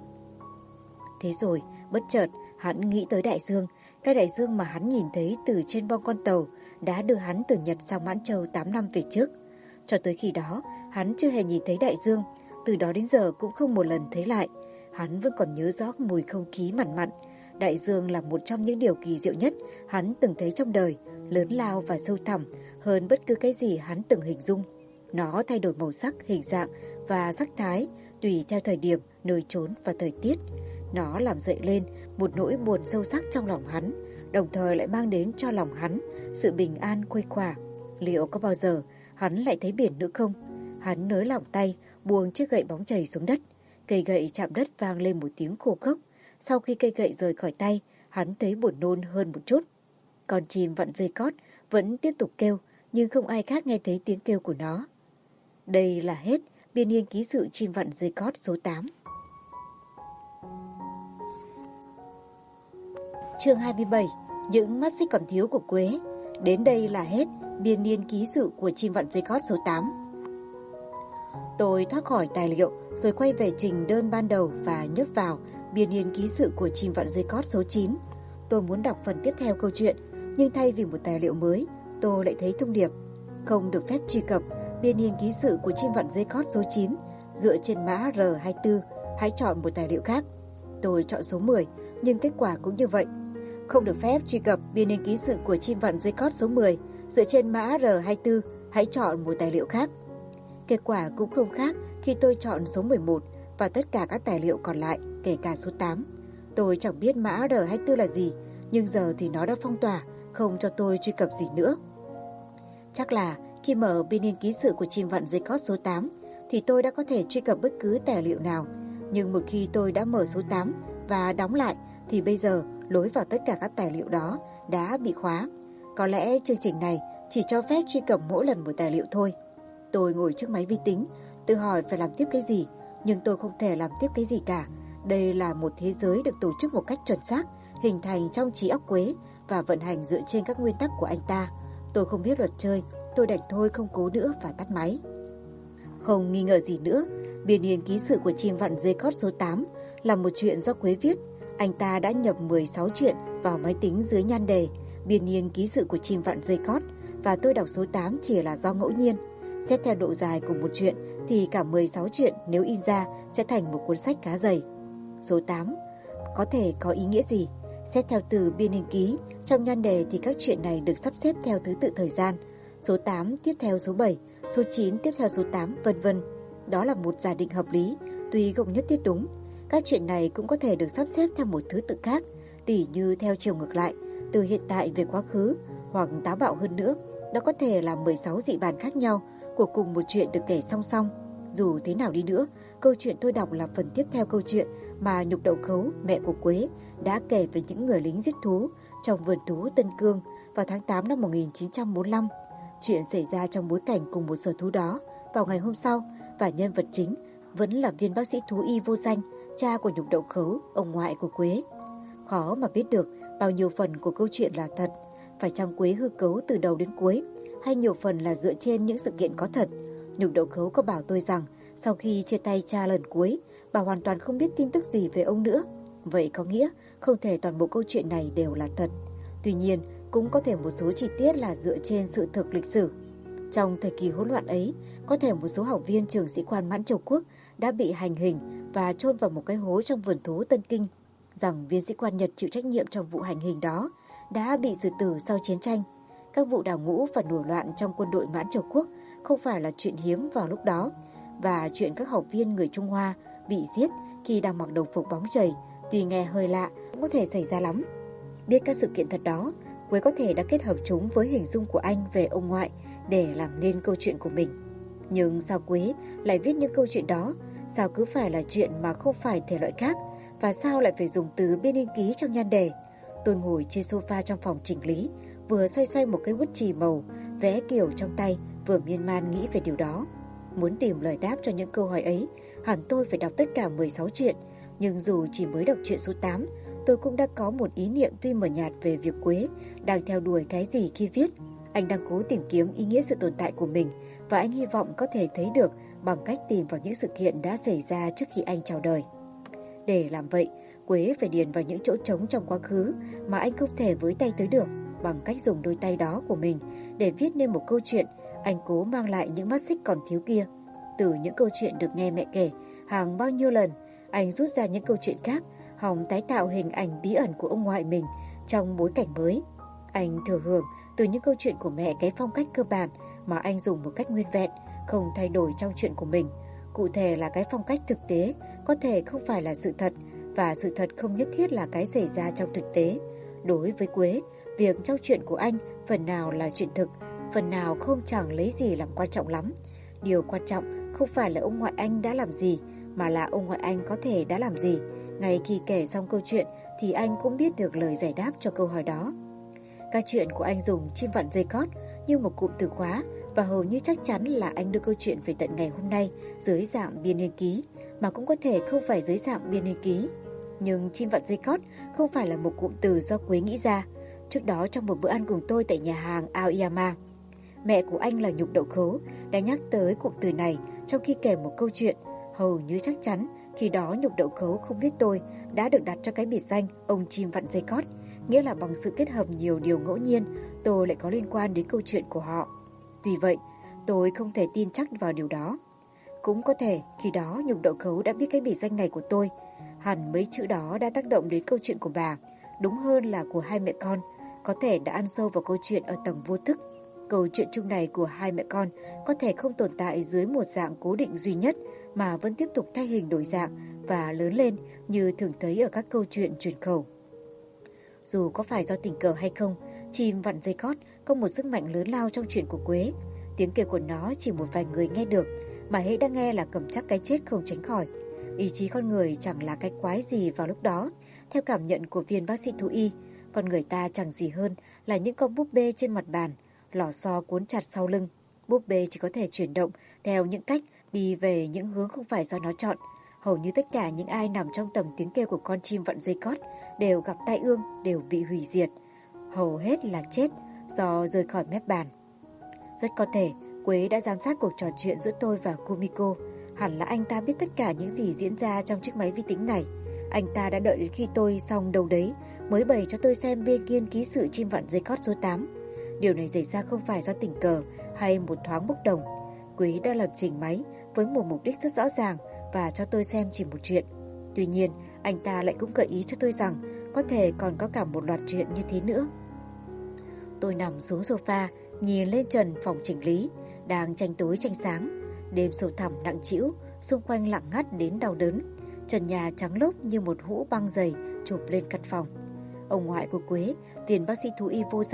[SPEAKER 1] Thế rồi bất chợt hắn nghĩ tới đại dương, cái đại dương mà hắn nhìn thấy từ trên bong con tàu đã đưa hắn từ Nhật sang Mãn Châu 8 năm về trước. Cho tới khi đó hắn chưa hề nhìn thấy đại dương, từ đó đến giờ cũng không một lần thấy lại. Hắn vẫn còn nhớ rõ mùi không khí mặn mặn. Đại dương là một trong những điều kỳ diệu nhất hắn từng thấy trong đời, lớn lao và sâu thẳm hơn bất cứ cái gì hắn từng hình dung. Nó thay đổi màu sắc, hình dạng và sắc thái tùy theo thời điểm, nơi chốn và thời tiết. Nó làm dậy lên một nỗi buồn sâu sắc trong lòng hắn, đồng thời lại mang đến cho lòng hắn sự bình an khuây khỏa. Liệu có bao giờ hắn lại thấy biển nữa không? Hắn nới lỏng tay, buông chiếc gậy bóng chày xuống đất. Cây gậy chạm đất vang lên một tiếng khô khốc. Sau khi cây gậy rời khỏi tay, hắn thấy buồn nôn hơn một chút. Con chim vặn dây cót vẫn tiếp tục kêu, nhưng không ai khác nghe thấy tiếng kêu của nó. Đây là hết biên niên ký sự chim vặn dây cót số 8. Chương 27. Những mắt xích còn thiếu của Quế. Đến đây là hết biên niên ký sự của chim vặn dây cót số 8. Tôi thoát khỏi tài liệu rồi quay về trình đơn ban đầu và nhấp vào biên niên ký sự của chim vặn dây cót số 9. Tôi muốn đọc phần tiếp theo câu chuyện, nhưng thay vì một tài liệu mới, tôi lại thấy thông điệp không được phép truy cập biên niên ký sự của chim vặn dây cót số 9 dựa trên mã R24, hãy chọn một tài liệu khác. Tôi chọn số 10, nhưng kết quả cũng như vậy. Không được phép truy cập biên niên ký sự của chim vặn dây cót số 10 dựa trên mã R24, hãy chọn một tài liệu khác. Kết quả cũng không khác khi tôi chọn số 11 và tất cả các tài liệu còn lại, kể cả số 8. Tôi chẳng biết mã R24 là gì, nhưng giờ thì nó đã phong tỏa, không cho tôi truy cập gì nữa. Chắc là khi mở biên niên ký sự của chim vặn dây cót số 8 thì tôi đã có thể truy cập bất cứ tài liệu nào. Nhưng một khi tôi đã mở số 8 và đóng lại thì bây giờ lối vào tất cả các tài liệu đó đã bị khóa. Có lẽ chương trình này chỉ cho phép truy cập mỗi lần một tài liệu thôi. Tôi ngồi trước máy vi tính, tự hỏi phải làm tiếp cái gì, nhưng tôi không thể làm tiếp cái gì cả. Đây là một thế giới được tổ chức một cách chuẩn xác, hình thành trong trí óc Quế và vận hành dựa trên các nguyên tắc của anh ta. Tôi không biết luật chơi, tôi đành thôi không cố nữa và tắt máy. Không nghi ngờ gì nữa, biên niên ký sự của chim vặn dây cót số 8 là một chuyện do Quế viết. Anh ta đã nhập 16 chuyện vào máy tính dưới nhan đề biên niên ký sự của chim vặn dây cót, và tôi đọc số 8 chỉ là do ngẫu nhiên. Xét theo độ dài của một chuyện thì cả 16 chuyện nếu in ra sẽ thành một cuốn sách khá dày. Số 8 có thể có ý nghĩa gì? Xét theo từ biên niên ký, trong nhan đề thì các chuyện này được sắp xếp theo thứ tự thời gian. Số 8 tiếp theo số 7, số 9 tiếp theo số 8, vân vân. Đó là một giả định hợp lý, tuy không nhất thiết đúng. Các chuyện này cũng có thể được sắp xếp theo một thứ tự khác, tỉ như theo chiều ngược lại, từ hiện tại về quá khứ, Hoặc táo bạo hơn nữa, đó có thể là 16 dị bản khác nhau của cùng một chuyện được kể song song. Dù thế nào đi nữa, câu chuyện tôi đọc là phần tiếp theo câu chuyện mà Nhục Đậu Khấu, mẹ của Quế, đã kể về những người lính giết thú trong vườn thú Tân Cương vào tháng 8 năm 1945. Chuyện xảy ra trong bối cảnh cùng một sở thú đó vào ngày hôm sau, và nhân vật chính vẫn là viên bác sĩ thú y vô danh, cha của Nhục Đậu Khấu, ông ngoại của Quế. Khó mà biết được bao nhiêu phần của câu chuyện là thật, phải chăng Quế hư cấu từ đầu đến cuối, hay nhiều phần là dựa trên những sự kiện có thật. Nhục Đậu Khấu có bảo tôi rằng sau khi chia tay cha lần cuối, bà hoàn toàn không biết tin tức gì về ông nữa. Vậy có nghĩa không thể toàn bộ câu chuyện này đều là thật. Tuy nhiên, cũng có thể một số chi tiết là dựa trên sự thực lịch sử. Trong thời kỳ hỗn loạn ấy, có thể một số học viên trường sĩ quan Mãn Châu Quốc đã bị hành hình và chôn vào một cái hố trong vườn thú Tân Kinh, rằng viên sĩ quan Nhật chịu trách nhiệm trong vụ hành hình đó đã bị xử tử sau chiến tranh. Các vụ đào ngũ và nổi loạn trong quân đội Mãn Châu Quốc không phải là chuyện hiếm vào lúc đó, và chuyện các học viên người Trung Hoa bị giết khi đang mặc đồng phục bóng chày tuy nghe hơi lạ cũng có thể xảy ra lắm. Biết các sự kiện thật đó, Quế có thể đã kết hợp chúng với hình dung của anh về ông ngoại để làm nên câu chuyện của mình. Nhưng sao Quế lại viết những câu chuyện đó? Sao cứ phải là chuyện mà không phải thể loại khác? Và sao lại phải dùng từ biên niên ký trong nhan đề? Tôi ngồi trên sofa trong phòng chỉnh lý, vừa xoay xoay một cái bút chì màu, vẽ kiểu trong tay, vừa miên man nghĩ về điều đó. Muốn tìm lời đáp cho những câu hỏi ấy, hẳn tôi phải đọc tất cả 16 chuyện. Nhưng dù chỉ mới đọc chuyện số 8, tôi cũng đã có một ý niệm tuy mờ nhạt về việc Quế đang theo đuổi cái gì khi viết. Anh đang cố tìm kiếm ý nghĩa sự tồn tại của mình, và anh hy vọng có thể thấy được bằng cách tìm vào những sự kiện đã xảy ra trước khi anh chào đời. Để làm vậy, Quế phải điền vào những chỗ trống trong quá khứ mà anh không thể với tay tới được. Bằng cách dùng đôi tay đó của mình để viết nên một câu chuyện, anh cố mang lại những mắt xích còn thiếu kia. Từ những câu chuyện được nghe mẹ kể hàng bao nhiêu lần, anh rút ra những câu chuyện khác, hòng tái tạo hình ảnh bí ẩn của ông ngoại mình trong bối cảnh mới. Anh thừa hưởng từ những câu chuyện của mẹ cái phong cách cơ bản mà anh dùng một cách nguyên vẹn, không thay đổi trong chuyện của mình. Cụ thể là cái phong cách thực tế có thể không phải là sự thật, và sự thật không nhất thiết là cái xảy ra trong thực tế. Đối với Quế, việc trong chuyện của anh phần nào là chuyện thực, phần nào không chẳng lấy gì làm quan trọng lắm. Điều quan trọng không phải là ông ngoại anh đã làm gì, mà là ông ngoại anh có thể đã làm gì. Ngay khi kể xong câu chuyện thì anh cũng biết được lời giải đáp cho câu hỏi đó. Các chuyện của anh dùng chim vặn dây cót như một cụm từ khóa, và hầu như chắc chắn là anh đưa câu chuyện về tận ngày hôm nay dưới dạng biên niên ký, mà cũng có thể không phải dưới dạng biên niên ký. Nhưng chim vặn dây cót không phải là một cụm từ do Quế nghĩ ra. Trước đó trong một bữa ăn cùng tôi tại nhà hàng Aoyama, mẹ của anh là Nhục Đậu Khấu đã nhắc tới cụm từ này trong khi kể một câu chuyện. Hầu như chắc chắn khi đó Nhục Đậu Khấu không biết tôi đã được đặt cho cái biệt danh ông chim vặn dây cót, nghĩa là bằng sự kết hợp nhiều điều ngẫu nhiên, tôi lại có liên quan đến câu chuyện của họ. Tuy vậy, tôi không thể tin chắc vào điều đó. Cũng có thể khi đó Nhục Đậu Khấu đã biết cái biệt danh này của tôi. Hẳn mấy chữ đó đã tác động đến câu chuyện của bà, đúng hơn là của hai mẹ con, có thể đã ăn sâu vào câu chuyện ở tầng vô thức. Câu chuyện chung này của hai mẹ con có thể không tồn tại dưới một dạng cố định duy nhất, mà vẫn tiếp tục thay hình đổi dạng và lớn lên như thường thấy ở các câu chuyện truyền khẩu. Dù có phải do tình cờ hay không, chim vặn dây cót có một sức mạnh lớn lao trong chuyện của Quế. Tiếng kêu của nó chỉ một vài người nghe được, mà hễ đã nghe là cầm chắc cái chết không tránh khỏi. Ý chí con người chẳng là cái quái gì vào lúc đó. Theo cảm nhận của viên bác sĩ thú y, con người ta chẳng gì hơn là những con búp bê trên mặt bàn, lò xo cuốn chặt sau lưng. Búp bê chỉ có thể chuyển động theo những cách, đi về những hướng không phải do nó chọn. Hầu như tất cả những ai nằm trong tầm tiếng kêu của con chim vặn dây cót đều gặp tai ương, đều bị hủy diệt. Hầu hết là chết do rời khỏi mép bàn. Rất có thể Quế đã giám sát cuộc trò chuyện giữa tôi và Kumiko. Hẳn là anh ta biết tất cả những gì diễn ra trong chiếc máy vi tính này. Anh ta đã đợi đến khi tôi xong đâu đấy mới bày cho tôi xem biên nghiên ký sự chim vặn dây cót số 8. Điều này xảy ra không phải do tình cờ hay một thoáng bốc đồng. Quế đã lập trình máy với một mục đích rất rõ ràng và cho tôi xem chỉ một chuyện. Tuy nhiên, anh ta lại cũng gợi ý cho tôi rằng có thể còn có cả một loạt chuyện như thế nữa. Tôi nằm xuống sofa, nhìn lên trần phòng chỉnh lý, đang tranh tối tranh sáng. Đêm sâu thẳm nặng trĩu, xung quanh lặng ngắt đến đau đớn. Trần nhà trắng lốp như một hũ băng dày chụp lên căn phòng. Ông ngoại của Quế, tiền bác sĩ thú y vô danh,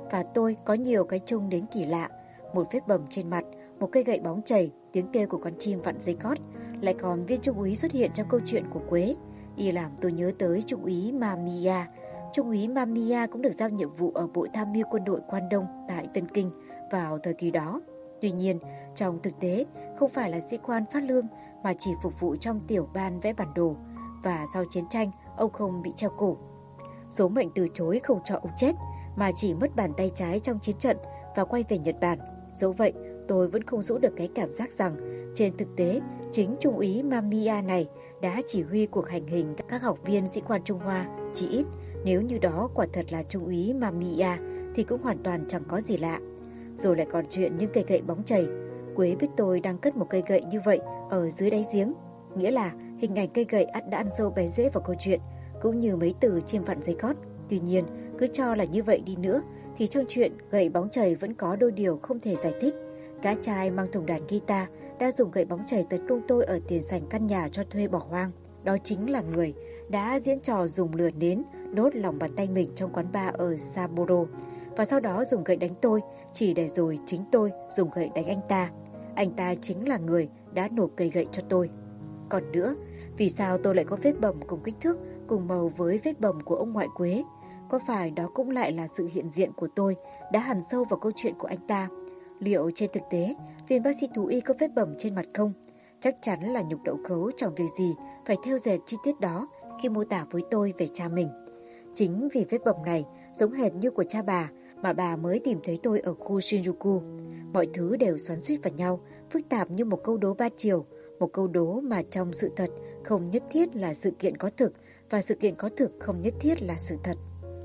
[SPEAKER 1] và tôi có nhiều cái chung đến kỳ lạ. Một vết bầm trên mặt, một cây gậy bóng chày, tiếng kêu của con chim vặn dây cót. Lại còn viên trung úy xuất hiện trong câu chuyện của Quế. Y làm tôi nhớ tới trung úy Mamiya. Trung úy Mamiya cũng được giao nhiệm vụ ở Bộ Tham mưu Quân đội Quan Đông tại Tân Kinh vào thời kỳ đó. Tuy nhiên, trong thực tế, không phải là sĩ quan phát lương mà chỉ phục vụ trong tiểu ban vẽ bản đồ. Và sau chiến tranh, ông không bị treo cổ. Số mệnh từ chối không cho ông chết, mà chỉ mất bàn tay trái trong chiến trận và quay về Nhật Bản. Dẫu vậy, tôi vẫn không giữ được cái cảm giác rằng trên thực tế, chính trung úy Mamiya này đã chỉ huy cuộc hành hình các học viên sĩ quan Trung Hoa. Chỉ ít, nếu như đó quả thật là trung úy Mamiya thì cũng hoàn toàn chẳng có gì lạ. Rồi lại còn chuyện những cây gậy bóng chày. Quế biết tôi đang cất một cây gậy như vậy ở dưới đáy giếng. Nghĩa là hình ảnh cây gậy ắt đã ăn sâu bén rễ vào câu chuyện, cũng như mấy từ chim vặn dây cót. Tuy nhiên, cứ cho là như vậy đi nữa, thì trong chuyện gậy bóng chày vẫn có đôi điều không thể giải thích. Gã trai mang thùng đàn guitar đã dùng gậy bóng chày tấn công tôi ở tiền sảnh căn nhà cho thuê bỏ hoang. Đó chính là người đã diễn trò dùng lửa nến đốt lòng bàn tay mình trong quán bar ở Sapporo, và sau đó dùng gậy đánh tôi, chỉ để rồi chính tôi dùng gậy đánh anh ta. Anh ta chính là người đã nộp cây gậy cho tôi. Còn nữa, vì sao tôi lại có vết bầm cùng kích thước, cùng màu với vết bầm của ông ngoại Quế? Có phải đó cũng lại là sự hiện diện của tôi đã hằn sâu vào câu chuyện của anh ta? Liệu trên thực tế, viên bác sĩ thú y có vết bầm trên mặt không? Chắc chắn là Nhục Đậu Khấu chẳng việc gì phải thêu dệt chi tiết đó khi mô tả với tôi về cha mình. Chính vì vết bầm này giống hệt như của cha bà mà bà mới tìm thấy tôi ở khu Shinjuku. Mọi thứ đều xoắn xuýt vào nhau, phức tạp như một câu đố ba chiều, một câu đố mà trong sự thật không nhất thiết là sự kiện có thực và sự kiện có thực không nhất thiết là sự thật.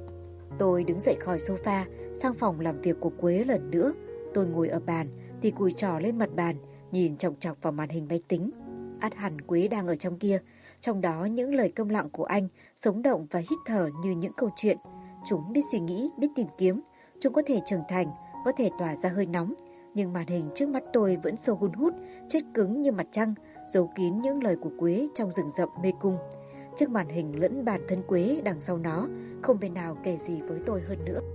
[SPEAKER 1] Tôi đứng dậy khỏi sofa, sang phòng làm việc của Quế lần nữa. Tôi ngồi ở bàn thì cùi trỏ lên mặt bàn, nhìn chòng chọc vào màn hình máy tính. Ắt hẳn Quế đang ở trong kia, trong đó những lời câm lặng của anh sống động và hít thở như những câu chuyện. Chúng biết suy nghĩ, biết tìm kiếm, chúng có thể trưởng thành, có thể tỏa ra hơi nóng, nhưng màn hình trước mắt tôi vẫn sâu hun hút, chết cứng như mặt trăng, giấu kín những lời của Quế trong rừng rậm mê cung. Trước màn hình lẫn bản thân Quế đằng sau nó, không bên nào kể gì với tôi hơn nữa.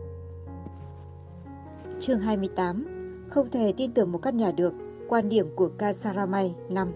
[SPEAKER 1] Chương 28. Không thể tin tưởng một căn nhà được. Quan điểm của Kasaramay 5.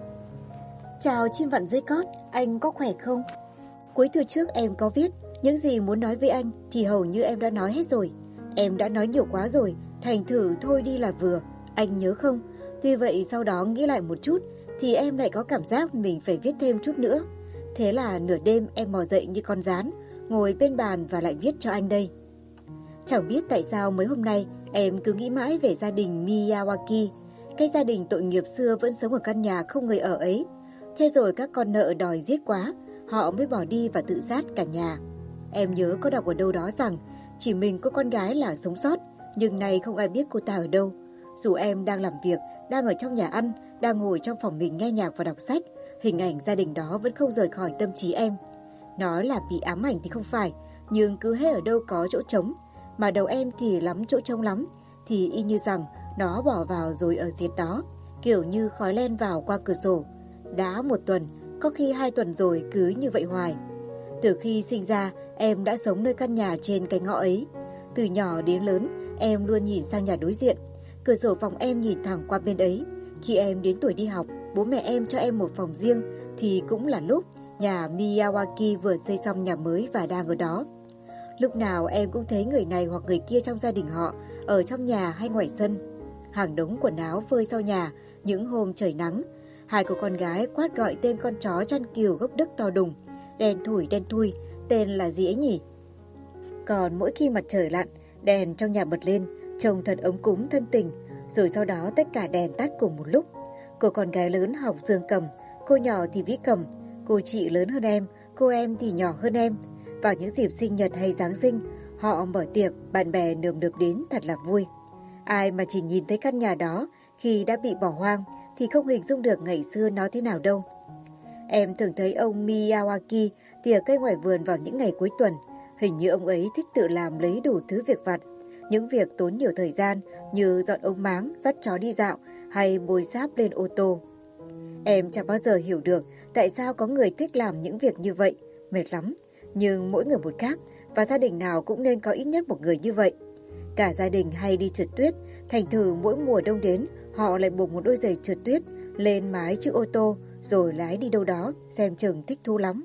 [SPEAKER 1] Chào chim vặn dây cót, anh có khỏe không? Cuối thư trước em có viết, những gì muốn nói với anh thì hầu như em đã nói hết rồi. Em đã nói nhiều quá rồi, thành thử thôi đi là vừa. Anh nhớ không? Tuy vậy sau đó nghĩ lại một chút thì em lại có cảm giác mình phải viết thêm chút nữa. Thế là nửa đêm em mò dậy như con gián, ngồi bên bàn và lại viết cho anh đây. Chẳng biết tại sao mấy hôm nay em cứ nghĩ mãi về gia đình Miyawaki, cái gia đình tội nghiệp xưa vẫn sống ở căn nhà không người ở ấy. Thế rồi các con nợ đòi giết quá, họ mới bỏ đi và tự sát cả nhà. Em nhớ có đọc ở đâu đó rằng chỉ mình cô con gái là sống sót, nhưng nay không ai biết cô ta ở đâu. Dù em đang làm việc, đang ở trong nhà ăn, đang ngồi trong phòng mình nghe nhạc và đọc sách, hình ảnh gia đình đó vẫn không rời khỏi tâm trí em. Nói là bị ám ảnh thì không phải, nhưng cứ hết ở đâu có chỗ trống, mà đầu em thì lắm chỗ trống lắm, thì y như rằng nó bỏ vào rồi ở diệt đó, kiểu như khói len vào qua cửa sổ. Đã 1 tuần, có khi 2 tuần rồi, cứ như vậy hoài. Từ khi sinh ra, em đã sống nơi căn nhà trên cái ngõ ấy. Từ nhỏ đến lớn, em luôn nhìn sang nhà đối diện. Cửa sổ phòng em nhìn thẳng qua bên ấy. Khi em đến tuổi đi học, bố mẹ em cho em một phòng riêng, thì cũng là lúc nhà Miyawaki vừa xây xong nhà mới và đang ở đó. Lúc nào em cũng thấy người này hoặc người kia trong gia đình họ, ở trong nhà hay ngoài sân. Hàng đống quần áo phơi sau nhà, những hôm trời nắng. 2 cô con gái quát gọi tên con chó chăn cừu gốc Đức to đùng. Đen thui, tên là gì ấy nhỉ? Còn mỗi khi mặt trời lặn, đèn trong nhà bật lên, trông thật ấm cúng thân tình. Rồi sau đó tất cả đèn tắt cùng một lúc. Cô con gái lớn học dương cầm, cô nhỏ thì vĩ cầm. Cô chị lớn hơn em, cô em thì nhỏ hơn em. Vào những dịp sinh nhật hay Giáng sinh, họ mở tiệc, bạn bè nườm nượp đến thật là vui. Ai mà chỉ nhìn thấy căn nhà đó khi đã bị bỏ hoang thì không hình dung được ngày xưa nó thế nào đâu. Em thường thấy ông Miyawaki tỉa cây ngoài vườn vào những ngày cuối tuần. Hình như ông ấy thích tự làm lấy đủ thứ việc vặt, những việc tốn nhiều thời gian như dọn ống máng, dắt chó đi dạo hay bôi sáp lên ô tô. Em chẳng bao giờ hiểu được tại sao có người thích làm những việc như vậy, mệt lắm. Nhưng mỗi người một khác, và gia đình nào cũng nên có ít nhất một người như vậy. Cả gia đình hay đi trượt tuyết, thành thử mỗi mùa đông đến, họ lại buộc một đôi giày trượt tuyết lên mái chiếc ô tô rồi lái đi đâu đó, xem chừng thích thú lắm.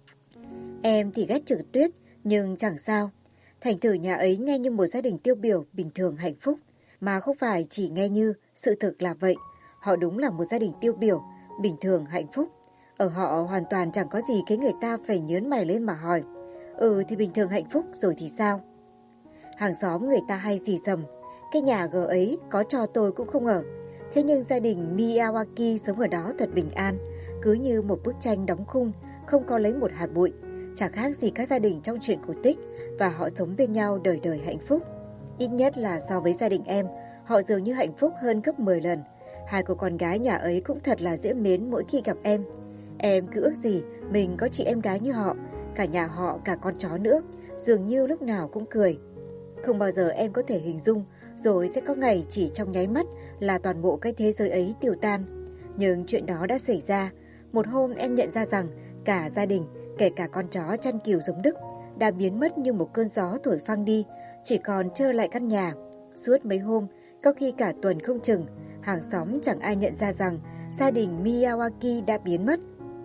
[SPEAKER 1] Em thì ghét trượt tuyết, nhưng chẳng sao. Thành thử nhà ấy nghe như một gia đình tiêu biểu, bình thường, hạnh phúc. Mà không phải chỉ nghe như, sự thực là vậy. Họ đúng là một gia đình tiêu biểu, bình thường, hạnh phúc. Ở họ hoàn toàn chẳng có gì khiến người ta phải nhớn mày lên mà hỏi. Thì bình thường hạnh phúc rồi thì sao? Hàng xóm người ta hay xì xầm, cái nhà gờ ấy có cho tôi cũng không ở. Thế nhưng gia đình Miyawaki sống ở đó thật bình an, cứ như một bức tranh đóng khung, không có lấy một hạt bụi. Chẳng khác gì các gia đình trong truyện cổ tích, và họ sống bên nhau đời đời hạnh phúc. Ít nhất là so với gia đình em, họ dường như hạnh phúc hơn gấp 10 lần. Hai cô con gái nhà ấy cũng thật là dễ mến mỗi khi gặp em. Em cứ ước gì mình có chị em gái như họ, cả nhà họ, cả con chó nữa, dường như lúc nào cũng cười. Không bao giờ em có thể hình dung, rồi sẽ có ngày chỉ trong nháy mắt là toàn bộ cái thế giới ấy tiêu tan. Nhưng chuyện đó đã xảy ra. Một hôm em nhận ra rằng cả gia đình, kể cả con chó chăn cừu giống Đức, đã biến mất như một cơn gió thổi phăng đi, chỉ còn trơ lại căn nhà. Suốt mấy hôm, có khi cả tuần không chừng, hàng xóm chẳng ai nhận ra rằng gia đình Miyawaki đã biến mất.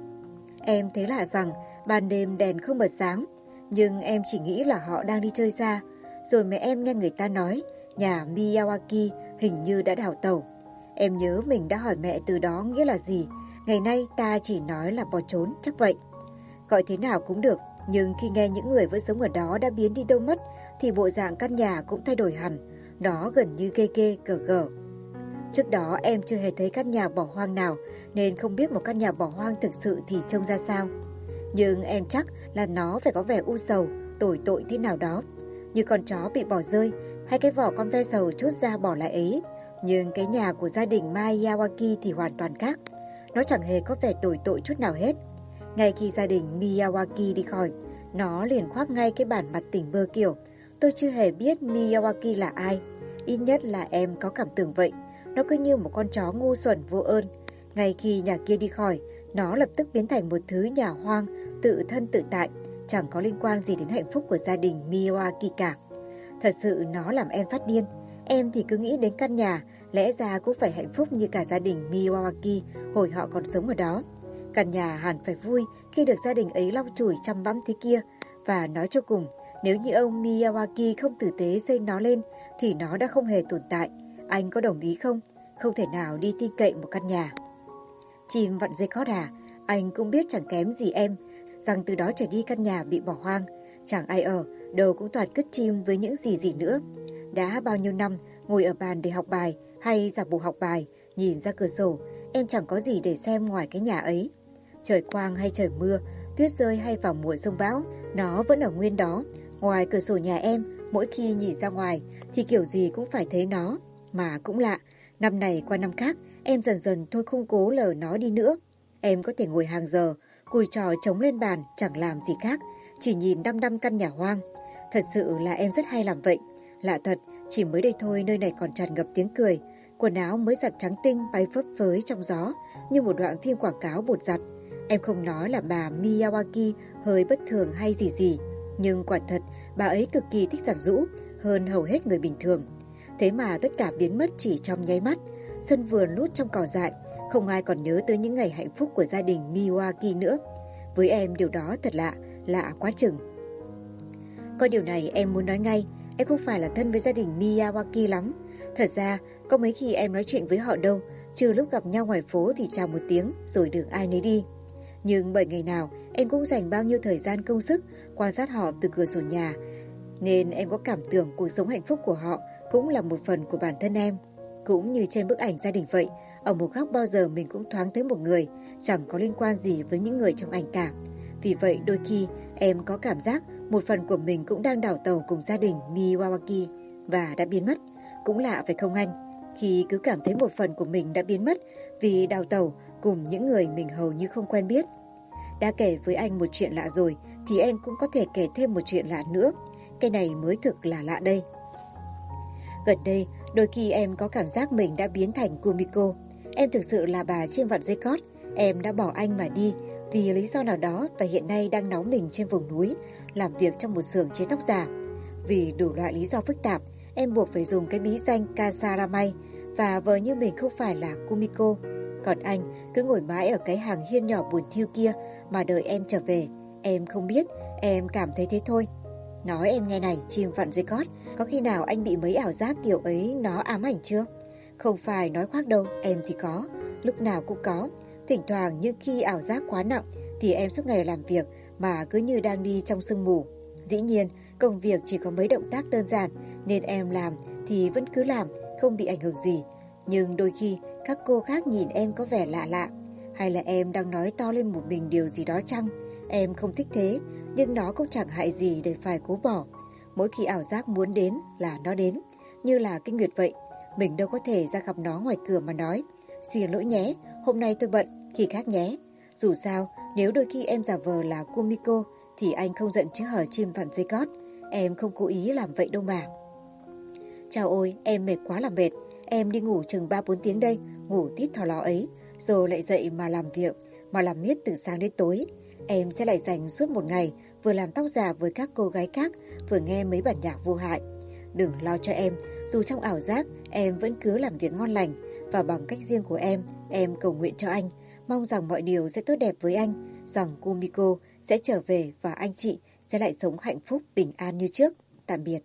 [SPEAKER 1] Em thấy lạ rằng ban đêm đèn không bật sáng, nhưng em chỉ nghĩ là họ đang đi chơi xa. Rồi mẹ em nghe người ta nói nhà Miyawaki hình như đã đào tẩu. Em nhớ mình đã hỏi mẹ từ đó nghĩa là gì. Ngày nay ta chỉ nói là bỏ trốn, chắc vậy. Gọi thế nào cũng được, nhưng khi nghe những người vẫn sống ở đó đã biến đi đâu mất, thì bộ dạng căn nhà cũng thay đổi hẳn. Nó gần như ghê ghê gở gở. Trước đó em chưa hề thấy căn nhà bỏ hoang nào, nên không biết một căn nhà bỏ hoang thực sự thì trông ra sao. Nhưng em chắc là nó phải có vẻ u sầu, tồi tội thế nào đó, như con chó bị bỏ rơi, hay cái vỏ con ve sầu trút ra bỏ lại ấy. Nhưng cái nhà của gia đình Miyawaki thì hoàn toàn khác. Nó chẳng hề có vẻ tồi tội chút nào hết. Ngay khi gia đình Miyawaki đi khỏi, nó liền khoác ngay cái bản mặt tỉnh bơ kiểu. Tôi chưa hề biết Miyawaki là ai. Ít nhất là em có cảm tưởng vậy. Nó cứ như một con chó ngu xuẩn vô ơn. Ngay khi nhà kia đi khỏi, nó lập tức biến thành một thứ nhà hoang, tự thân tự tại, chẳng có liên quan gì đến hạnh phúc của gia đình Miyawaki cả. Thật sự nó làm em phát điên. Em thì cứ nghĩ đến căn nhà, lẽ ra cũng phải hạnh phúc như cả gia đình Miyawaki hồi họ còn sống ở đó. Căn nhà hẳn phải vui khi được gia đình ấy lau chùi chăm bẵm thế kia. Và nói cho cùng, nếu như ông Miyawaki không tử tế xây nó lên, thì nó đã không hề tồn tại. Anh có đồng ý không? Không thể nào đi tin cậy một căn nhà. Chim vặn dây cót à? Anh cũng biết chẳng kém gì em, rằng từ đó trở đi căn nhà bị bỏ hoang. Chẳng ai ở, đâu cũng toàn cứt chim với những gì nữa. Đã bao nhiêu năm ngồi ở bàn để học bài hay giả bộ học bài, nhìn ra cửa sổ, em chẳng có gì để xem ngoài cái nhà ấy. Trời quang hay trời mưa, tuyết rơi hay vào mùa giông bão, nó vẫn ở nguyên đó. Ngoài cửa sổ nhà em, mỗi khi nhìn ra ngoài thì kiểu gì cũng phải thấy nó. Mà cũng lạ, năm này qua năm khác, em dần dần thôi không cố lờ nó đi nữa. Em có thể ngồi hàng giờ, cùi trò trống lên bàn, chẳng làm gì khác, chỉ nhìn đăm đăm căn nhà hoang. Thật sự là em rất hay làm vậy. Lạ thật, chỉ mới đây thôi nơi này còn tràn ngập tiếng cười. Quần áo mới giặt trắng tinh bay phấp phới trong gió, như một đoạn phim quảng cáo bột giặt. Em không nói là bà Miyawaki hơi bất thường hay gì, nhưng quả thật bà ấy cực kỳ thích giặt giũ hơn hầu hết người bình thường. Thế mà tất cả biến mất chỉ trong nháy mắt. Sân vườn lút trong cỏ dại, không ai còn nhớ tới những ngày hạnh phúc của gia đình Miyawaki nữa. Với em điều đó thật lạ, lạ quá chừng. Có điều này em muốn nói ngay, em không phải là thân với gia đình Miyawaki lắm. Thật ra, có mấy khi em nói chuyện với họ đâu, trừ lúc gặp nhau ngoài phố thì chào một tiếng rồi đường ai nấy đi. Nhưng bởi ngày nào em cũng dành bao nhiêu thời gian công sức quan sát họ từ cửa sổ nhà, nên em có cảm tưởng cuộc sống hạnh phúc của họ cũng là một phần của bản thân em. Cũng như trên bức ảnh gia đình vậy, ở một góc bao giờ mình cũng thoáng thấy một người, chẳng có liên quan gì với những người trong ảnh cả. Vì vậy đôi khi em có cảm giác một phần của mình cũng đang đào tàu cùng gia đình Miyawaki và đã biến mất. Cũng lạ phải không anh? Khi cứ cảm thấy một phần của mình đã biến mất vì đào tàu cùng những người mình hầu như không quen biết. Đã kể với anh một chuyện lạ rồi thì em cũng có thể kể thêm một chuyện lạ nữa. Cái này mới thực là lạ đây. Gần đây, đôi khi em có cảm giác mình đã biến thành Kumiko. Em thực sự là bà chim vặn dây cót. Em đã bỏ anh mà đi vì lý do nào đó và hiện nay đang náu mình trên vùng núi, làm việc trong một xưởng chế tóc giả. Vì đủ loại lý do phức tạp, em buộc phải dùng cái bí danh Kasaramay và vờ như mình không phải là Kumiko. Còn anh cứ ngồi mãi ở cái hàng hiên nhỏ buồn thiu kia mà đợi em trở về. Em không biết, em cảm thấy thế thôi. Nói em nghe này, chim vặn dây cót, có khi nào anh bị mấy ảo giác kiểu ấy nó ám ảnh chưa? Không phải nói khoác đâu, em thì có, lúc nào cũng có. Thỉnh thoảng nhưng khi ảo giác quá nặng thì em suốt ngày làm việc mà cứ như đang đi trong sương mù. Dĩ nhiên, công việc chỉ có mấy động tác đơn giản nên em làm thì vẫn cứ làm, không bị ảnh hưởng gì. Nhưng đôi khi các cô khác nhìn em có vẻ lạ lạ. Hay là em đang nói to lên một mình điều gì đó chăng? Em không thích thế, nhưng nó cũng chẳng hại gì để phải cố bỏ. Mỗi khi ảo giác muốn đến là nó đến, như là kinh nguyệt vậy. Mình đâu có thể ra gặp nó ngoài cửa mà nói: xin lỗi nhé, hôm nay tôi bận, khi khác nhé. Dù sao, nếu đôi khi em giả vờ là Kumiko thì anh không giận chứ hở, chim vặn dây cót. Em không cố ý làm vậy đâu mà. Chào ôi, em mệt quá là mệt. Em đi ngủ chừng 3-4 tiếng đây, ngủ tít thò lò ấy, rồi lại dậy mà làm việc, mà làm miết từ sáng đến tối. Em sẽ lại dành suốt một ngày vừa làm tóc giả với các cô gái khác, vừa nghe mấy bản nhạc vô hại. Đừng lo cho em, dù trong ảo giác em vẫn cứ làm việc ngon lành, và bằng cách riêng của em cầu nguyện cho anh, mong rằng mọi điều sẽ tốt đẹp với anh, rằng Kumiko sẽ trở về và anh chị sẽ lại sống hạnh phúc bình an như trước. Tạm biệt.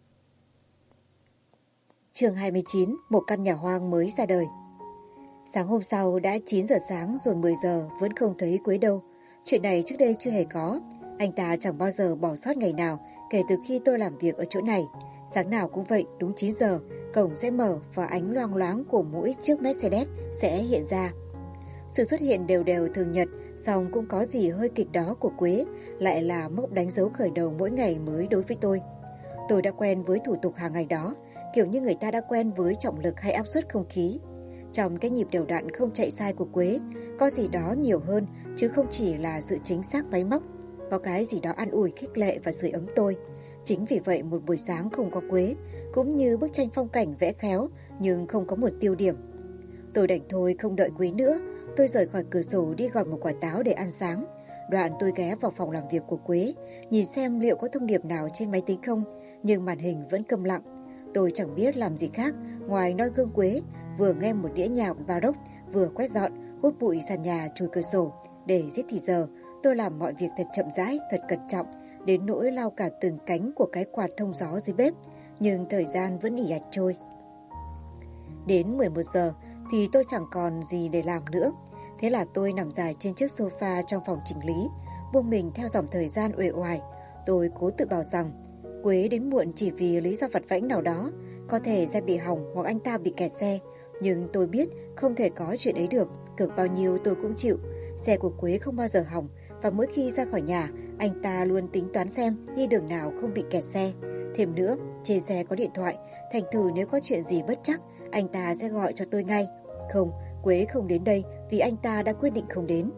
[SPEAKER 1] Chương 29, một căn nhà hoang mới ra đời. Sáng hôm sau đã 9 giờ sáng rồi 10 giờ vẫn không thấy Quế đâu. Chuyện này trước đây chưa hề có. Anh ta chẳng bao giờ bỏ sót ngày nào kể từ khi tôi làm việc ở chỗ này. Sáng nào cũng vậy, đúng 9 giờ, cổng sẽ mở và ánh loang loáng của mỗi chiếc Mercedes sẽ hiện ra. Sự xuất hiện đều đều thường nhật, song cũng có gì hơi kịch đó của Quế, lại là mốc đánh dấu khởi đầu mỗi ngày mới đối với tôi. Tôi đã quen với thủ tục hàng ngày đó, kiểu như người ta đã quen với trọng lực hay áp suất không khí. Trong cái nhịp đều đặn không chạy sai của Quế, có gì đó nhiều hơn, chứ không chỉ là sự chính xác máy móc. Có cái gì đó an ủi, khích lệ và sưởi ấm tôi. Chính vì vậy một buổi sáng không có Quế, cũng như bức tranh phong cảnh vẽ khéo nhưng không có một tiêu điểm. Tôi đành thôi không đợi Quế nữa, tôi rời khỏi cửa sổ đi gọt một quả táo để ăn sáng. Đoạn tôi ghé vào phòng làm việc của Quế, nhìn xem liệu có thông điệp nào trên máy tính không, nhưng màn hình vẫn câm lặng. Tôi chẳng biết làm gì khác ngoài noi gương Quế, vừa nghe một đĩa nhạc baroque, vừa quét dọn, hút bụi sàn nhà, chùi cửa sổ. Để giết thì giờ, tôi làm mọi việc thật chậm rãi, thật cẩn trọng, đến nỗi lau cả từng cánh của cái quạt thông gió dưới bếp, nhưng thời gian vẫn ì ạch trôi. Đến 11 giờ thì tôi chẳng còn gì để làm nữa. Thế là tôi nằm dài trên chiếc sofa trong phòng chỉnh lý, buông mình theo dòng thời gian uể oải. Tôi cố tự bảo rằng Quế đến muộn chỉ vì lý do vặt vãnh nào đó, có thể xe bị hỏng hoặc anh ta bị kẹt xe. Nhưng tôi biết không thể có chuyện ấy được, cược bao nhiêu tôi cũng chịu. Xe của Quế không bao giờ hỏng, và mỗi khi ra khỏi nhà, anh ta luôn tính toán xem đi đường nào không bị kẹt xe. Thêm nữa, trên xe có điện thoại, thành thử nếu có chuyện gì bất trắc, anh ta sẽ gọi cho tôi ngay. Không, Quế không đến đây vì anh ta đã quyết định không đến.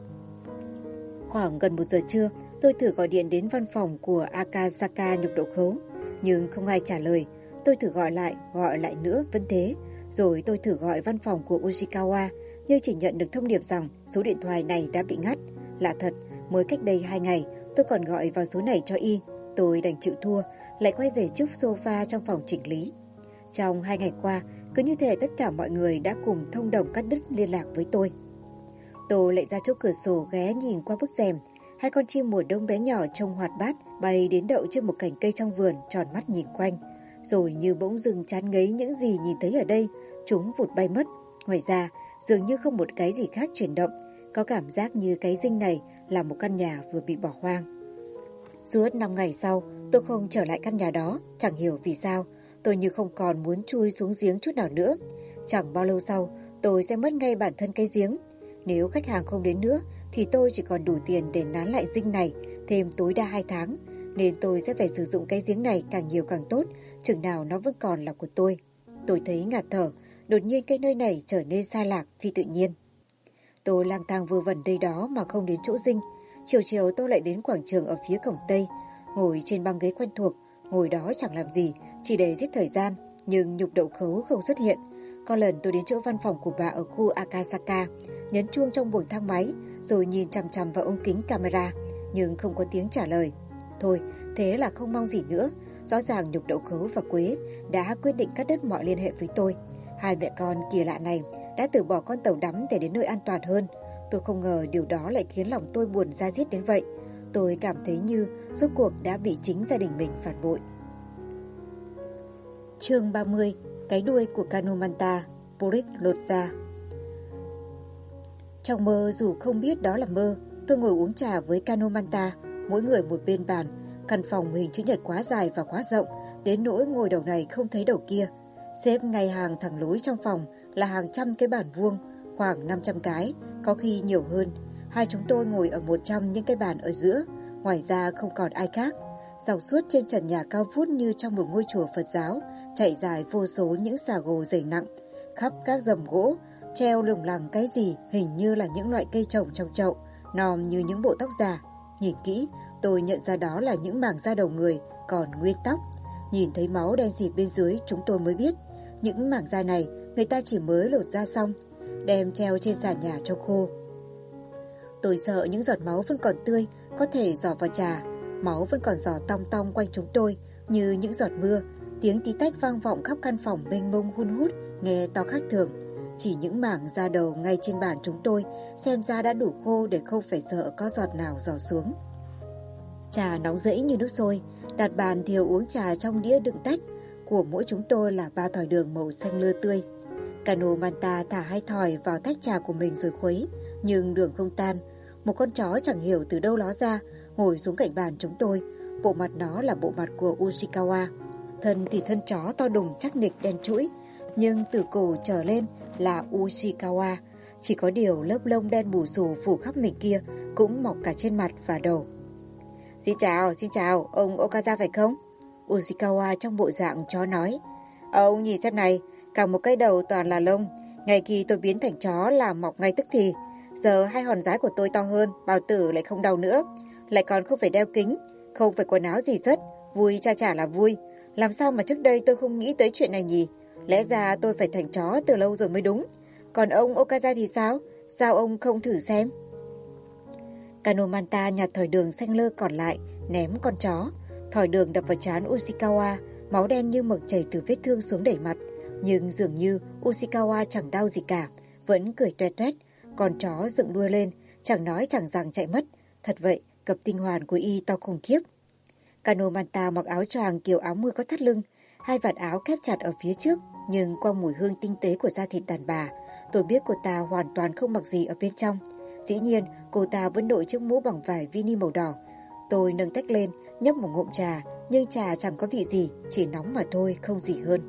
[SPEAKER 1] Khoảng gần 1 giờ trưa, tôi thử gọi điện đến văn phòng của Akasaka nhục độ khấu, nhưng không ai trả lời. Tôi thử gọi lại nữa vẫn thế. Rồi tôi thử gọi văn phòng của Ujikawa, nhưng chỉ nhận được thông điệp rằng số điện thoại này đã bị ngắt. Lạ thật, mới cách đây 2 ngày, tôi còn gọi vào số này cho y. Tôi đành chịu thua, lại quay về chiếc sofa trong phòng chỉnh lý. Trong 2 ngày qua, cứ như thể tất cả mọi người đã cùng thông đồng cắt đứt liên lạc với tôi. Tôi lại ra chỗ cửa sổ ghé nhìn qua bức rèm. 2 con chim mùa đông bé nhỏ trông hoạt bát bay đến đậu trên một cành cây trong vườn, tròn mắt nhìn quanh. Rồi như bỗng dưng chán ngấy những gì nhìn thấy ở đây, chúng vụt bay mất. Ngoài ra, dường như không một cái gì khác chuyển động. Có cảm giác như cái dinh này là một căn nhà vừa bị bỏ hoang. Suốt 5 ngày sau, tôi không trở lại căn nhà đó. Chẳng hiểu vì sao, tôi như không còn muốn chui xuống giếng chút nào nữa. Chẳng bao lâu sau, tôi sẽ mất ngay bản thân cái giếng. Nếu khách hàng không đến nữa, thì tôi chỉ còn đủ tiền để nán lại dinh này thêm tối đa 2 tháng. Nên tôi sẽ phải sử dụng cái giếng này càng nhiều càng tốt, chừng nào nó vẫn còn là của tôi. Tôi thấy ngạt thở, đột nhiên cái nơi này trở nên xa lạc, phi tự nhiên. Tôi lang thang vơ vẩn đây đó mà không đến chỗ dinh. Chiều chiều tôi lại đến quảng trường ở phía cổng Tây, ngồi trên băng ghế quen thuộc, ngồi đó chẳng làm gì, chỉ để giết thời gian, nhưng nhục đậu khấu không xuất hiện. Có lần tôi đến chỗ văn phòng của bà ở khu Akasaka, nhấn chuông trong buồng thang máy, rồi nhìn chằm chằm vào ống kính camera, nhưng không có tiếng trả lời. Thôi, thế là không mong gì nữa, Rõ ràng Nhục Đậu Khấu và Quế đã quyết định cắt đứt mọi liên hệ với tôi. Hai mẹ con kỳ lạ này đã từ bỏ con tàu đắm để đến nơi an toàn hơn. Tôi không ngờ điều đó lại khiến lòng tôi buồn da diết đến vậy. Tôi cảm thấy như rốt cuộc đã bị chính gia đình mình phản bội. Chương 30. Cái đuôi của Kanu Manta, Boris Lota. Trong mơ, dù không biết đó là mơ, tôi ngồi uống trà với Kanu Manta, mỗi người một bên bàn. Căn phòng hình chữ nhật quá dài và quá rộng, đến nỗi ngồi đầu này không thấy đầu kia. Xếp ngay hàng thẳng lối trong phòng là hàng trăm cái bàn vuông, khoảng 500 cái, có khi nhiều hơn. Hai chúng tôi ngồi ở một trong những cái bàn ở giữa, ngoài ra không còn ai khác. Dọc suốt trên trần nhà cao vút như trong một ngôi chùa Phật giáo, chạy dài vô số những xà gồ dày nặng. Khắp các rầm gỗ, treo lủng lẳng cái gì hình như là những loại cây trồng trong chậu, nòm như những bộ tóc già. Nhìn kỹ, tôi nhận ra đó là những mảng da đầu người còn nguyên tóc. Nhìn thấy máu đen xịt bên dưới, chúng tôi mới biết những mảng da này người ta chỉ mới lột da xong, đem treo trên sàn nhà cho khô. Tôi sợ những giọt máu vẫn còn tươi có thể rỏ vào trà. Máu vẫn còn rỏ tong tong quanh chúng tôi như những giọt mưa. Tiếng tí tách vang vọng khắp căn phòng mênh mông hun hút, nghe to khác thường. Chỉ những mảng da đầu ngay trên bàn chúng tôi xem ra đã đủ khô để không phải sợ có giọt nào rỏ xuống. Trà nóng rẫy như nước sôi, đặt bàn thiều uống trà trong đĩa đựng tách. Của mỗi chúng tôi là 3 thỏi đường màu xanh lơ tươi. Kanu Manta thả 2 thỏi vào tách trà của mình rồi khuấy, nhưng đường không tan. Một con chó chẳng hiểu từ đâu ló ra, ngồi xuống cạnh bàn chúng tôi. Bộ mặt nó là bộ mặt của Ushikawa. Thân thì thân chó to đùng chắc nịch đen trũi, nhưng từ cổ trở lên là Ushikawa. Chỉ có điều lớp lông đen bù xù phủ khắp mình kia cũng mọc cả trên mặt và đầu. Xin chào, ông Okaza phải không? Ushikawa trong bộ dạng chó nói. Ông nhìn xem này, cả một cái đầu toàn là lông. Ngày khi tôi biến thành chó là mọc ngay tức thì. Giờ 2 hòn giái của tôi to hơn, bào tử lại không đau nữa. Lại còn không phải đeo kính, không phải quần áo gì rất. Vui chả là vui. Làm sao mà trước đây tôi không nghĩ tới chuyện này nhỉ? Lẽ ra tôi phải thành chó từ lâu rồi mới đúng. Còn ông Okaza thì sao? Sao ông không thử xem? Kanu Manta nhặt thỏi đường xanh lơ còn lại, ném con chó. Thỏi đường đập vào trán Ushikawa, máu đen như mực chảy từ vết thương xuống đầy mặt. Nhưng dường như Ushikawa chẳng đau gì cả, vẫn cười toét toét. Con chó dựng đuôi lên, chẳng nói chẳng rằng chạy mất. Thật vậy, cặp tinh hoàn của y to khủng khiếp. Kanu Manta mặc áo choàng kiểu áo mưa có thắt lưng, 2 vạt áo khép chặt ở phía trước, nhưng qua mùi hương tinh tế của da thịt đàn bà, tôi biết cô ta hoàn toàn không mặc gì ở bên trong. Dĩ nhiên, cô ta vẫn đội chiếc mũ bằng vải vini màu đỏ. Tôi nâng tách lên, nhấp một ngụm trà, nhưng trà chẳng có vị gì, chỉ nóng mà thôi, không gì hơn.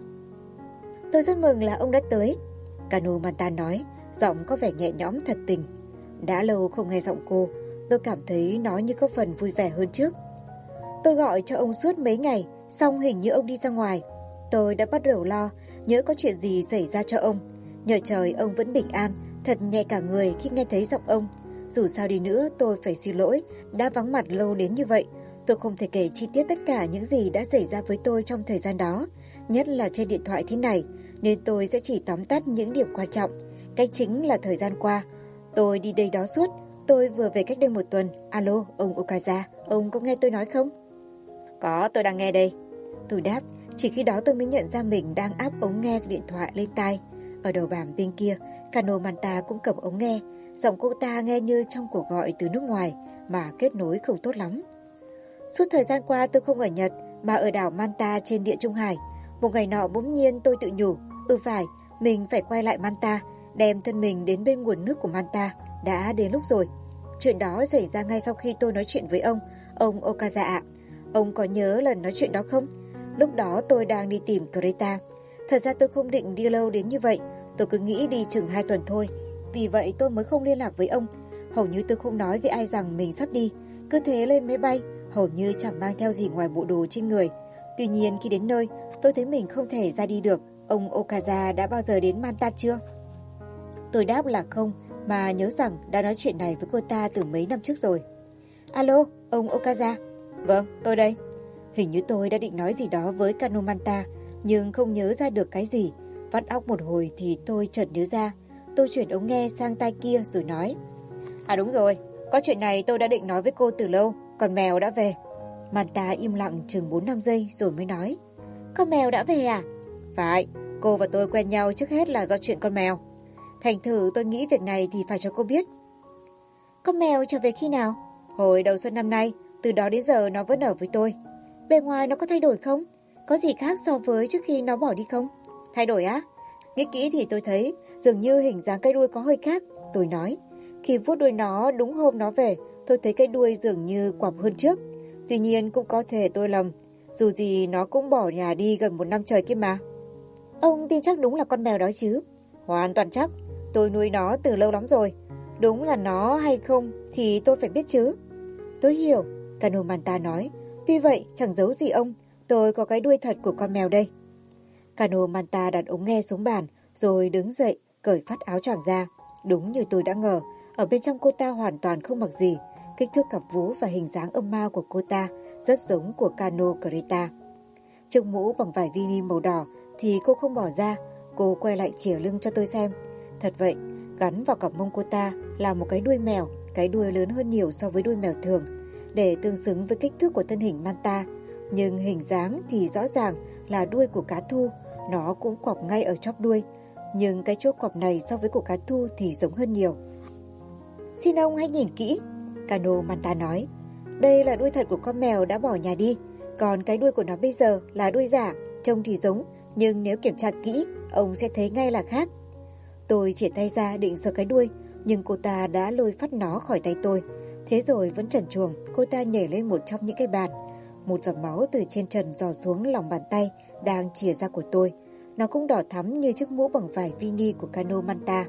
[SPEAKER 1] Tôi rất mừng là ông đã tới, Kanu Manta nói, giọng có vẻ nhẹ nhõm thật tình. Đã lâu không nghe giọng cô, tôi cảm thấy nó như có phần vui vẻ hơn trước. Tôi gọi cho ông suốt mấy ngày, xong hình như ông đi ra ngoài. Tôi đã bắt đầu lo, nhớ có chuyện gì xảy ra cho ông. Nhờ trời ông vẫn bình an, thật nhẹ cả người khi nghe thấy giọng ông. Dù sao đi nữa tôi phải xin lỗi, đã vắng mặt lâu đến như vậy. Tôi không thể kể chi tiết tất cả những gì đã xảy ra với tôi trong thời gian đó, nhất là trên điện thoại thế này, nên tôi sẽ chỉ tóm tắt những điểm quan trọng. Cái chính là thời gian qua, tôi đi đây đó suốt. Tôi vừa về cách đây 1 tuần. Alo, ông Okaza, ông có nghe tôi nói không? Có, tôi đang nghe đây. Tôi đáp, chỉ khi đó tôi mới nhận ra mình đang áp ống nghe điện thoại lên tai. Ở đầu bàn bên kia, Kanu Manta cũng cầm ống nghe. Giọng cô ta nghe như trong cuộc gọi từ nước ngoài mà kết nối không tốt lắm. Suốt thời gian qua tôi không ở Nhật mà ở đảo Manta trên địa Trung Hải. Một ngày nọ bỗng nhiên tôi tự nhủ, phải, mình phải quay lại Manta, đem thân mình đến bên nguồn nước của Manta. Đã đến lúc rồi. Chuyện đó xảy ra ngay sau khi tôi nói chuyện với ông Okaza ạ. Ông có nhớ lần nói chuyện đó không? Lúc đó tôi đang đi tìm Greta. Thật ra tôi không định đi lâu đến như vậy. Tôi cứ nghĩ đi chừng 2 tuần thôi. Vì vậy tôi mới không liên lạc với ông. Hầu như tôi không nói với ai rằng mình sắp đi. Cứ thế lên máy bay, hầu như chẳng mang theo gì ngoài bộ đồ trên người. Tuy nhiên khi đến nơi, tôi thấy mình không thể ra đi được. Ông Okaza đã bao giờ đến Manta chưa? Tôi đáp là không, mà nhớ rằng đã nói chuyện này với cô ta từ mấy năm trước rồi. Alo, ông Okaza. Vâng, tôi đây. Hình như tôi đã định nói gì đó với Kanu Manta, nhưng không nhớ ra được cái gì. Vắt óc một hồi thì tôi chợt nhớ ra. Tôi chuyển ống nghe sang tai kia rồi nói. À đúng rồi, có chuyện này tôi đã định nói với cô từ lâu, còn mèo đã về. Manta im lặng chừng 4-5 giây rồi mới nói. Con mèo đã về à? Phải, cô và tôi quen nhau trước hết là do chuyện con mèo. Thành thử tôi nghĩ việc này thì phải cho cô biết. Con mèo trở về khi nào? Hồi đầu xuân năm nay, từ đó đến giờ nó vẫn ở với tôi. Bề ngoài nó có thay đổi không? Có gì khác so với trước khi nó bỏ đi không? Thay đổi á? Nghĩ kỹ thì tôi thấy dường như hình dáng cái đuôi có hơi khác. Tôi nói, khi vuốt đuôi nó đúng hôm nó về, tôi thấy cái đuôi dường như quặp hơn trước. Tuy nhiên cũng có thể tôi lầm, dù gì nó cũng bỏ nhà đi gần 1 năm trời kia mà. Ông tin chắc đúng là con mèo đó chứ? Hoàn toàn chắc, tôi nuôi nó từ lâu lắm rồi. Đúng là nó hay không thì tôi phải biết chứ. Tôi hiểu, Kano Manta nói. Tuy vậy chẳng giấu gì ông, tôi có cái đuôi thật của con mèo đây. Kano Manta đặt ống nghe xuống bàn rồi đứng dậy cởi phát áo choàng ra. Đúng như tôi đã ngờ, ở bên trong cô ta hoàn toàn không mặc gì. Kích thước cặp vú và hình dáng âm ma của cô ta rất giống của Kano Greta. Chiếc mũ bằng vải vini màu đỏ thì cô không bỏ ra. Cô quay lại chìa lưng cho tôi xem. Thật vậy, gắn vào cặp mông cô ta là một cái đuôi mèo, cái đuôi lớn hơn nhiều so với đuôi mèo thường, để tương xứng với kích thước của thân hình Manta. Nhưng hình dáng thì rõ ràng là đuôi của cá thu, nó cũng quặp ngay ở chóp đuôi. Nhưng cái chỗ quặp này so với của cá thu thì giống hơn nhiều. Xin ông hãy nhìn kỹ, Kano Manta nói. Đây là đuôi thật của con mèo đã bỏ nhà đi, còn cái đuôi của nó bây giờ là đuôi giả, trông thì giống, nhưng nếu kiểm tra kỹ, ông sẽ thấy ngay là khác. Tôi chỉ tay ra định sờ cái đuôi, nhưng cô ta đã lôi phát nó khỏi tay tôi. Thế rồi vẫn trần truồng, cô ta nhảy lên một trong những cái bàn. Một giọt máu từ trên trần rò xuống lòng bàn tay đang chìa ra của tôi. Nó cũng đỏ thắm như chiếc mũ bằng vải vini của Kano Manta.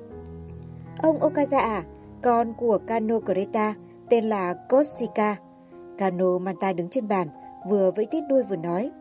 [SPEAKER 1] Ông Okaza à, con của Kano Greta, tên là Koshika. Kano Manta đứng trên bàn, vừa vẫy tít đuôi vừa nói.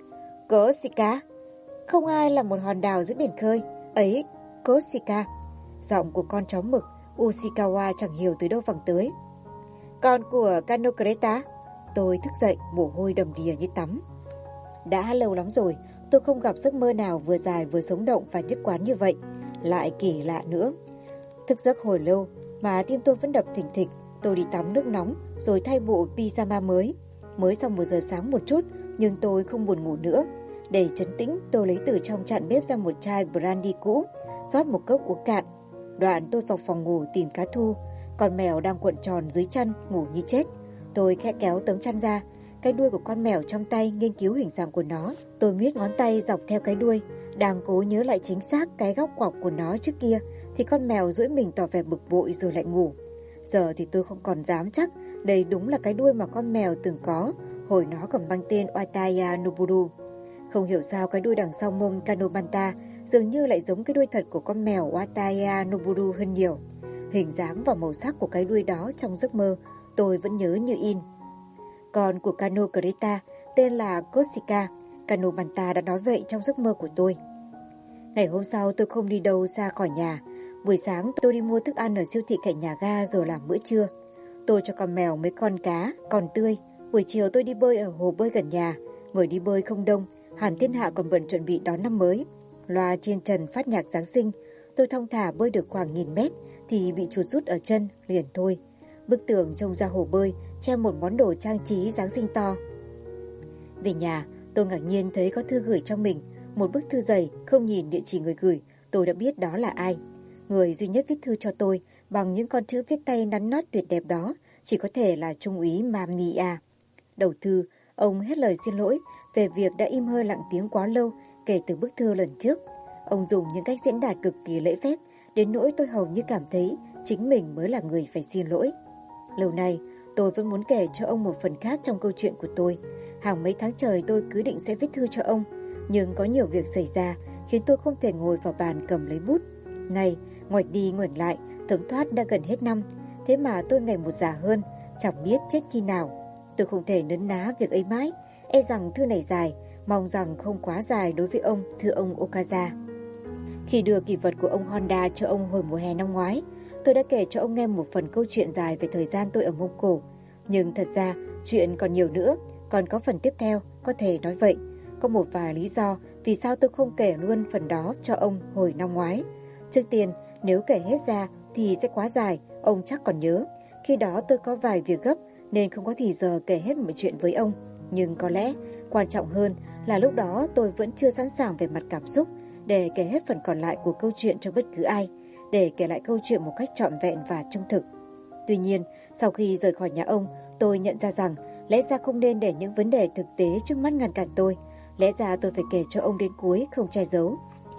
[SPEAKER 1] Koshika? Không ai là một hòn đảo giữa biển khơi. Ấy, Koshika. Giọng của con chó mực Ushikawa chẳng hiểu từ đâu vẳng tới. Con của Kano Greta? Tôi thức dậy, mồ hôi đầm đìa như tắm. Đã lâu lắm rồi, tôi không gặp giấc mơ nào vừa dài vừa sống động và nhất quán như vậy. Lại kỳ lạ nữa. Thức giấc hồi lâu mà tim tôi vẫn đập thình thịch. Tôi đi tắm nước nóng rồi thay bộ pyjama mới. Mới xong 1 giờ sáng một chút, nhưng tôi không buồn ngủ nữa. Để trấn tĩnh, tôi lấy từ trong chạn bếp ra một chai brandy cũ, rót một cốc uống cạn. Đoạn tôi vào phòng ngủ tìm cá thu. Con mèo đang cuộn tròn dưới chăn, ngủ như chết. Tôi khẽ kéo tấm chăn ra, cái đuôi của con mèo trong tay nghiên cứu hình dạng của nó. Tôi miết ngón tay dọc theo cái đuôi, đang cố nhớ lại chính xác cái góc quặp của nó trước kia, thì con mèo duỗi mình tỏ vẻ bực bội rồi lại ngủ. Giờ thì tôi không còn dám chắc đây đúng là cái đuôi mà con mèo từng có hồi nó còn mang tên Wataya Noburu. Không hiểu sao cái đuôi đằng sau mông Kano Manta dường như lại giống cái đuôi thật của con mèo Wataya Noburu hơn nhiều. Hình dáng và màu sắc của cái đuôi đó trong giấc mơ tôi vẫn nhớ như in. Con của Kano Greta tên là Koshika. Kano Manta đã nói vậy trong giấc mơ của tôi. Ngày hôm sau tôi không đi đâu xa khỏi nhà. Buổi sáng tôi đi mua thức ăn ở siêu thị cạnh nhà ga rồi làm bữa trưa. Tôi cho con mèo mấy con cá còn tươi. Buổi chiều tôi đi bơi ở hồ bơi gần nhà. Người đi bơi không đông, hẳn thiên hạ còn bận chuẩn bị đón năm mới. Loa trên trần phát nhạc Giáng sinh. Tôi thong thả bơi được khoảng 1000 mét thì bị chuột rút ở chân, liền thôi. Bức tường trông ra hồ bơi treo một món đồ trang trí Giáng sinh to. Về nhà, tôi ngạc nhiên thấy có thư gửi cho mình. Một bức thư dày, không nhìn địa chỉ người gửi, tôi đã biết đó là ai. Người duy nhất viết thư cho tôi bằng những con chữ viết tay nắn nót tuyệt đẹp đó chỉ có thể là Trung úy Mamia. Đầu thư, ông hết lời xin lỗi về việc đã im hơi lặng tiếng quá lâu kể từ bức thư lần trước. Ông dùng những cách diễn đạt cực kỳ lễ phép, đến nỗi tôi hầu như cảm thấy chính mình mới là người phải xin lỗi. Lâu nay, tôi vẫn muốn kể cho ông một phần khác trong câu chuyện của tôi. Hàng mấy tháng trời tôi cứ định sẽ viết thư cho ông, nhưng có nhiều việc xảy ra khiến tôi không thể ngồi vào bàn cầm lấy bút. Này, ngoảnh đi ngoảnh lại, thấm thoát đã gần hết năm, thế mà tôi ngày một già hơn, chẳng biết chết khi nào. Tôi không thể nấn ná việc ấy mãi, e rằng thư này dài, mong rằng không quá dài đối với ông, thưa ông Okaza. Khi đưa kỷ vật của ông Honda cho ông hồi mùa hè năm ngoái, tôi đã kể cho ông nghe một phần câu chuyện dài về thời gian tôi ở Mông Cổ. Nhưng thật ra, chuyện còn nhiều nữa, còn có phần tiếp theo, có thể nói vậy. Có một vài lý do vì sao tôi không kể luôn phần đó cho ông hồi năm ngoái. Trước tiên, nếu kể hết ra thì sẽ quá dài, ông chắc còn nhớ. Khi đó tôi có vài việc gấp nên không có thì giờ kể hết mọi chuyện với ông. Nhưng có lẽ quan trọng hơn là lúc đó tôi vẫn chưa sẵn sàng về mặt cảm xúc để kể hết phần còn lại của câu chuyện cho bất cứ ai, để kể lại câu chuyện một cách trọn vẹn và trung thực. Tuy nhiên, sau khi rời khỏi nhà ông, tôi nhận ra rằng lẽ ra không nên để những vấn đề thực tế trước mắt ngăn cản tôi. Lẽ ra tôi phải kể cho ông đến cuối, không che giấu.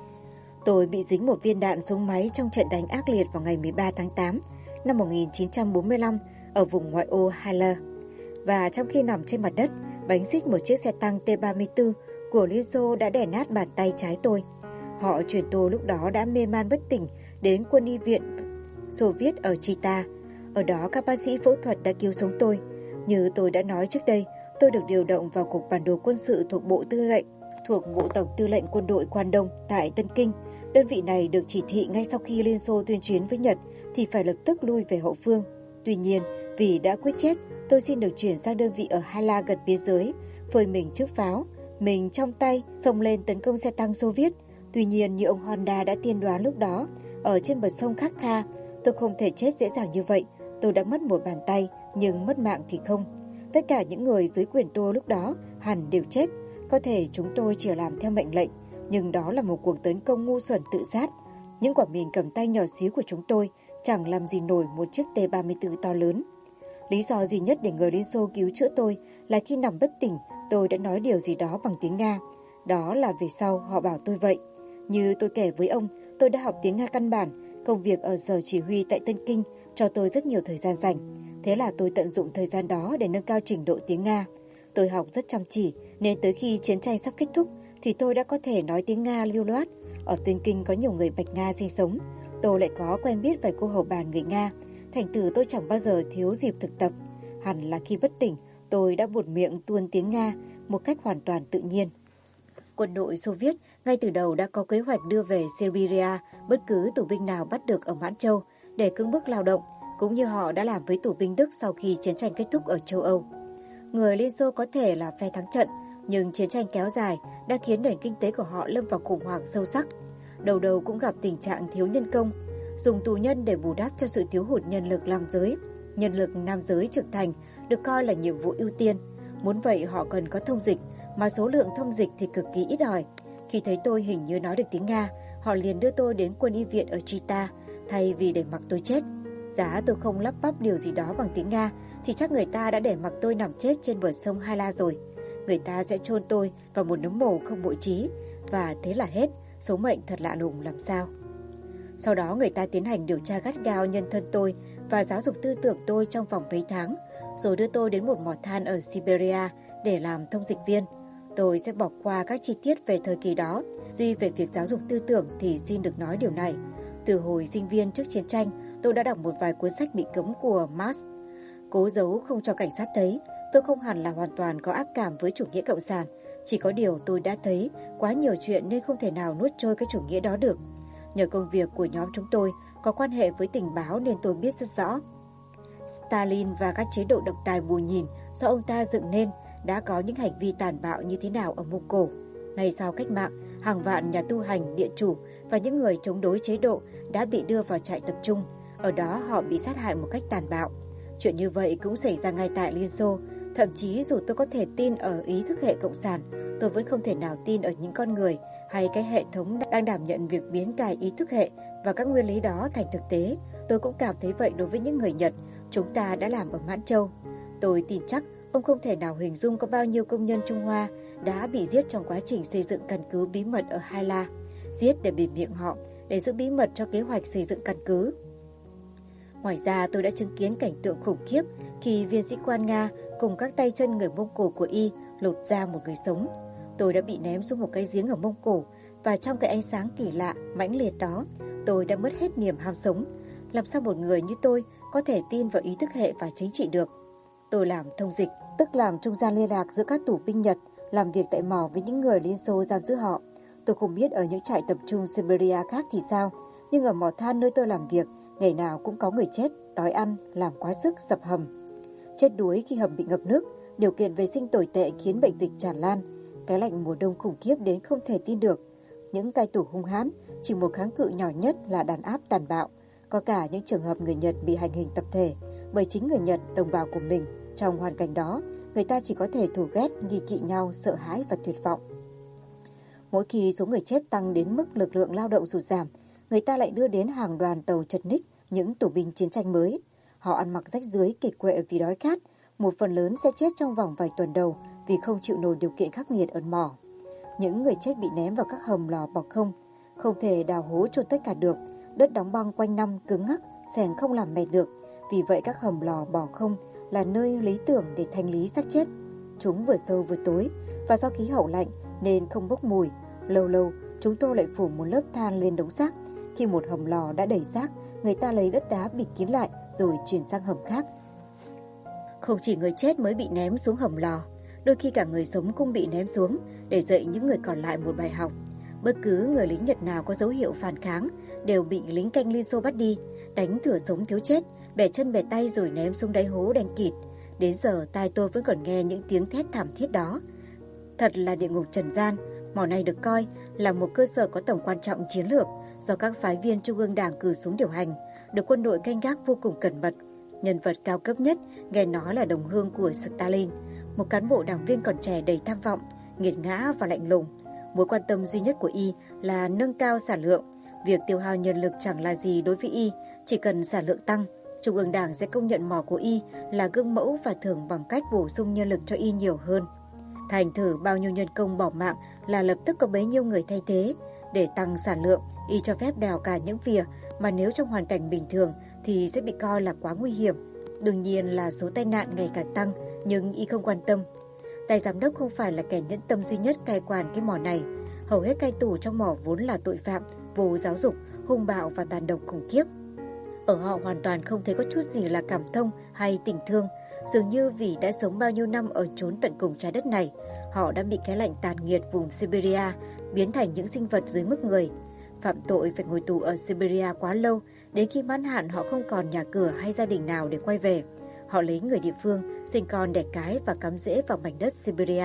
[SPEAKER 1] Tôi bị dính một viên đạn súng máy trong trận đánh ác liệt vào ngày 13 tháng 8 năm 1945 ở vùng ngoại ô Halle. Và trong khi nằm trên mặt đất, bánh xích một chiếc xe tăng T-34 của Liên Xô đã đè nát bàn tay trái tôi. Họ chuyển tôi lúc đó đã mê man bất tỉnh đến quân y viện Xô Viết ở Chita. Ở đó các bác sĩ phẫu thuật đã cứu sống tôi. Như tôi đã nói trước đây, tôi được điều động vào Cục Bản đồ Quân sự thuộc Bộ Tổng Tư lệnh Quân đội Quan Đông tại Tân Kinh. Đơn vị này được chỉ thị ngay sau khi Liên Xô tuyên chiến với Nhật thì phải lập tức lui về hậu phương. Tuy nhiên, vì đã quyết chết, tôi xin được chuyển sang đơn vị ở Hala gần biên giới, phơi mình trước pháo, mình trong tay xông lên tấn công xe tăng Xô Viết. Tuy nhiên, như ông Honda đã tiên đoán lúc đó, ở trên bờ sông Kharkha, tôi không thể chết dễ dàng như vậy. Tôi đã mất một bàn tay, nhưng mất mạng thì không. Tất cả những người dưới quyền tôi lúc đó hẳn đều chết. Có thể chúng tôi chỉ làm theo mệnh lệnh, nhưng đó là một cuộc tấn công ngu xuẩn tự sát. Những quả mìn cầm tay nhỏ xíu của chúng tôi chẳng làm gì nổi một chiếc T-34 to lớn. Lý do duy nhất để người Liên Xô cứu chữa tôi là khi nằm bất tỉnh, tôi đã nói điều gì đó bằng tiếng Nga. Đó là về sau họ bảo tôi vậy. Như tôi kể với ông, tôi đã học tiếng Nga căn bản. Công việc ở sở chỉ huy tại Tân Kinh cho tôi rất nhiều thời gian rảnh. Thế là tôi tận dụng thời gian đó để nâng cao trình độ tiếng Nga. Tôi học rất chăm chỉ, nên tới khi chiến tranh sắp kết thúc thì tôi đã có thể nói tiếng Nga lưu loát. Ở Tân Kinh có nhiều người Bạch Nga sinh sống. Tôi lại có quen biết vài cô hầu bàn người Nga. Thành thử tôi chẳng bao giờ thiếu dịp thực tập. Hẳn là khi bất tỉnh, tôi đã buột miệng tuôn tiếng Nga một cách hoàn toàn tự nhiên. Quân đội Xô Viết ngay từ đầu đã có kế hoạch đưa về Siberia bất cứ tù binh nào bắt được ở Mãn Châu để cưỡng bức lao động, cũng như họ đã làm với tù binh Đức sau khi chiến tranh kết thúc ở châu Âu. Người Liên Xô có thể là phe thắng trận, nhưng chiến tranh kéo dài đã khiến nền kinh tế của họ lâm vào khủng hoảng sâu sắc. Đầu đầu cũng gặp tình trạng thiếu nhân công, dùng tù nhân để bù đắp cho sự thiếu hụt nhân lực nam giới. Nhân lực nam giới trưởng thành được coi là nhiệm vụ ưu tiên. Muốn vậy họ cần có thông dịch, mà số lượng thông dịch thì cực kỳ ít ỏi. Khi thấy tôi hình như nói được tiếng Nga, họ liền đưa tôi đến quân y viện ở Chita, thay vì để mặc tôi chết. Giá tôi không lắp bắp điều gì đó bằng tiếng Nga, thì chắc người ta đã để mặc tôi nằm chết trên bờ sông Hala rồi. Người ta sẽ chôn tôi vào một nấm mồ không bội trí, và thế là hết. Số mệnh thật lạ lùng làm sao. Sau đó người ta tiến hành điều tra gắt gao nhân thân tôi và giáo dục tư tưởng tôi trong vòng mấy tháng, rồi đưa tôi đến một mỏ than ở Siberia để làm thông dịch viên. Tôi sẽ bỏ qua các chi tiết về thời kỳ đó. Duy về việc giáo dục tư tưởng thì xin được nói điều này. Từ hồi sinh viên trước chiến tranh, tôi đã đọc một vài cuốn sách bị cấm của Marx. Cố giấu không cho cảnh sát thấy, tôi không hẳn là hoàn toàn có ác cảm với chủ nghĩa cộng sản. Chỉ có điều tôi đã thấy quá nhiều chuyện nên không thể nào nuốt trôi cái chủ nghĩa đó được. Nhờ công việc của nhóm chúng tôi có quan hệ với tình báo nên tôi biết rất rõ. Stalin và các chế độ độc tài bù nhìn do ông ta dựng nên đã có những hành vi tàn bạo như thế nào ở Mông Cổ. Ngay sau cách mạng, hàng vạn nhà tu hành, địa chủ và những người chống đối chế độ đã bị đưa vào trại tập trung. Ở đó họ bị sát hại một cách tàn bạo. Chuyện như vậy cũng xảy ra ngay tại Liên Xô. Thậm chí dù tôi có thể tin ở ý thức hệ cộng sản, tôi vẫn không thể nào tin ở những con người hay cái hệ thống đang đảm nhận việc biến cài ý thức hệ và các nguyên lý đó thành thực tế. Tôi cũng cảm thấy vậy đối với những người Nhật chúng ta đã làm ở Mãn Châu. Tôi tin chắc ông không thể nào hình dung có bao nhiêu công nhân Trung Hoa đã bị giết trong quá trình xây dựng căn cứ bí mật ở Hala, giết để bịt miệng họ, để giữ bí mật cho kế hoạch xây dựng căn cứ. Ngoài ra tôi đã chứng kiến cảnh tượng khủng khiếp khi viên sĩ quan Nga cùng các tay chân người Mông Cổ của y lột ra một người sống. Tôi đã bị ném xuống một cái giếng ở Mông Cổ, và trong cái ánh sáng kỳ lạ, mãnh liệt đó, tôi đã mất hết niềm ham sống. Làm sao một người như tôi có thể tin vào ý thức hệ và chính trị được? Tôi làm thông dịch, tức làm trung gian liên lạc giữa các tù binh Nhật, làm việc tại mỏ với những người Liên Xô giam giữ họ. Tôi không biết ở những trại tập trung Siberia khác thì sao, nhưng ở mỏ than nơi tôi làm việc, ngày nào cũng có người chết, đói ăn, làm quá sức, sập hầm. Chết đuối khi hầm bị ngập nước, điều kiện vệ sinh tồi tệ khiến bệnh dịch tràn lan. Cái lạnh mùa đông khủng khiếp đến không thể tin được. Những cai tù hung hãn, chỉ một kháng cự nhỏ nhất là đàn áp tàn bạo. Có cả những trường hợp người Nhật bị hành hình tập thể bởi chính người Nhật, đồng bào của mình. Trong hoàn cảnh đó, người ta chỉ có thể thù ghét, nghi kỵ nhau, sợ hãi và tuyệt vọng. Mỗi khi số người chết tăng đến mức lực lượng lao động sụt giảm, người ta lại đưa đến hàng đoàn tàu chật ních những tù binh chiến tranh mới. Họ ăn mặc rách rưới, kiệt quệ vì đói khát. Một phần lớn sẽ chết trong vòng vài tuần đầu vì không chịu nổi điều kiện khắc nghiệt ở mỏ. Những người chết bị ném vào các hầm lò bỏ không thể đào hố chôn tất cả được. Đất đóng băng quanh năm cứng ngắc, xẻng không làm mệt được. Vì vậy các hầm lò bỏ không là nơi lý tưởng để thanh lý xác chết. Chúng vừa sâu vừa tối, và do khí hậu lạnh nên không bốc mùi. Lâu lâu chúng tôi lại phủ một lớp than lên đống xác. Khi một hầm lò đã đầy xác, người ta lấy đất đá bịt kín lại rồi chuyển sang hầm khác. Không chỉ người chết mới bị ném xuống hầm lò, đôi khi cả người sống cũng bị ném xuống để dạy những người còn lại một bài học. Bất cứ người lính Nhật nào có dấu hiệu phản kháng đều bị lính canh Liên Xô bắt đi, đánh thừa sống thiếu chết, bẻ chân bẻ tay rồi ném xuống đáy hố đen kịt. Đến giờ tai tôi vẫn còn nghe những tiếng thét thảm thiết đó. Thật là địa ngục trần gian. Mỏ này được coi là một cơ sở có tầm quan trọng chiến lược do các phái viên Trung ương Đảng cử xuống điều hành, được quân đội canh gác vô cùng cẩn mật. Nhân vật cao cấp nhất nghe nói là đồng hương của Stalin, một cán bộ đảng viên còn trẻ đầy tham vọng, nghiệt ngã và lạnh lùng. Mối quan tâm duy nhất của y là nâng cao sản lượng. Việc tiêu hao nhân lực chẳng là gì đối với y, chỉ cần sản lượng tăng, Trung ương Đảng sẽ công nhận mỏ của y là gương mẫu và thưởng bằng cách bổ sung nhân lực cho y nhiều hơn. Thành thử bao nhiêu nhân công bỏ mạng là lập tức có bấy nhiêu người thay thế. Để tăng sản lượng, y cho phép đào cả những vỉa mà nếu trong hoàn cảnh bình thường thì sẽ bị coi là quá nguy hiểm. Đương nhiên là số tai nạn ngày càng tăng, nhưng y không quan tâm. Tài giám đốc không phải là kẻ nhẫn tâm duy nhất cai quản cái mỏ này. Hầu hết cai tù trong mỏ vốn là tội phạm, vô giáo dục, hung bạo và tàn độc khủng khiếp. Ở họ hoàn toàn không thấy có chút gì là cảm thông hay tình thương. Dường như vì đã sống bao nhiêu năm ở chốn tận cùng trái đất này, họ đã bị cái lạnh tàn nghiệt vùng Siberia biến thành những sinh vật dưới mức người. Phạm tội phải ngồi tù ở Siberia quá lâu, đến khi mãn hạn họ không còn nhà cửa hay gia đình nào để quay về. Họ lấy người địa phương, sinh con đẻ cái và cắm rễ vào mảnh đất Siberia.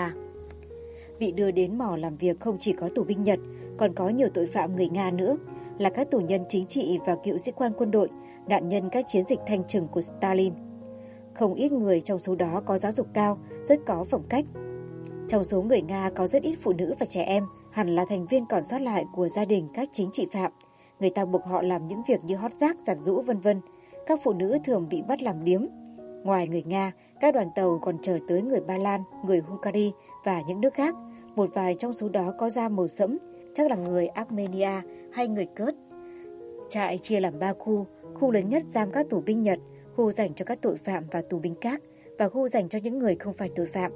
[SPEAKER 1] Bị đưa đến mỏ làm việc không chỉ có tù binh Nhật, còn có nhiều tội phạm người Nga nữa, là các tù nhân chính trị và cựu sĩ quan quân đội, nạn nhân các chiến dịch thanh trừng của Stalin. Không ít người trong số đó có giáo dục cao, rất có phẩm cách. Trong số người Nga có rất ít phụ nữ và trẻ em, hẳn là thành viên còn sót lại của gia đình các chính trị phạm. Người ta buộc họ làm những việc như hót rác, giặt giũ vân vân. Các phụ nữ thường bị bắt làm điếm. Ngoài người Nga, các đoàn tàu còn chở tới người Ba Lan, người Hungary và những nước khác. Một vài trong số đó có da màu sẫm, chắc là người Armenia hay người Kurd. Trại chia làm 3 khu lớn nhất giam các tù binh Nhật, khu dành cho các tội phạm và tù binh khác, và khu dành cho những người không phải tội phạm.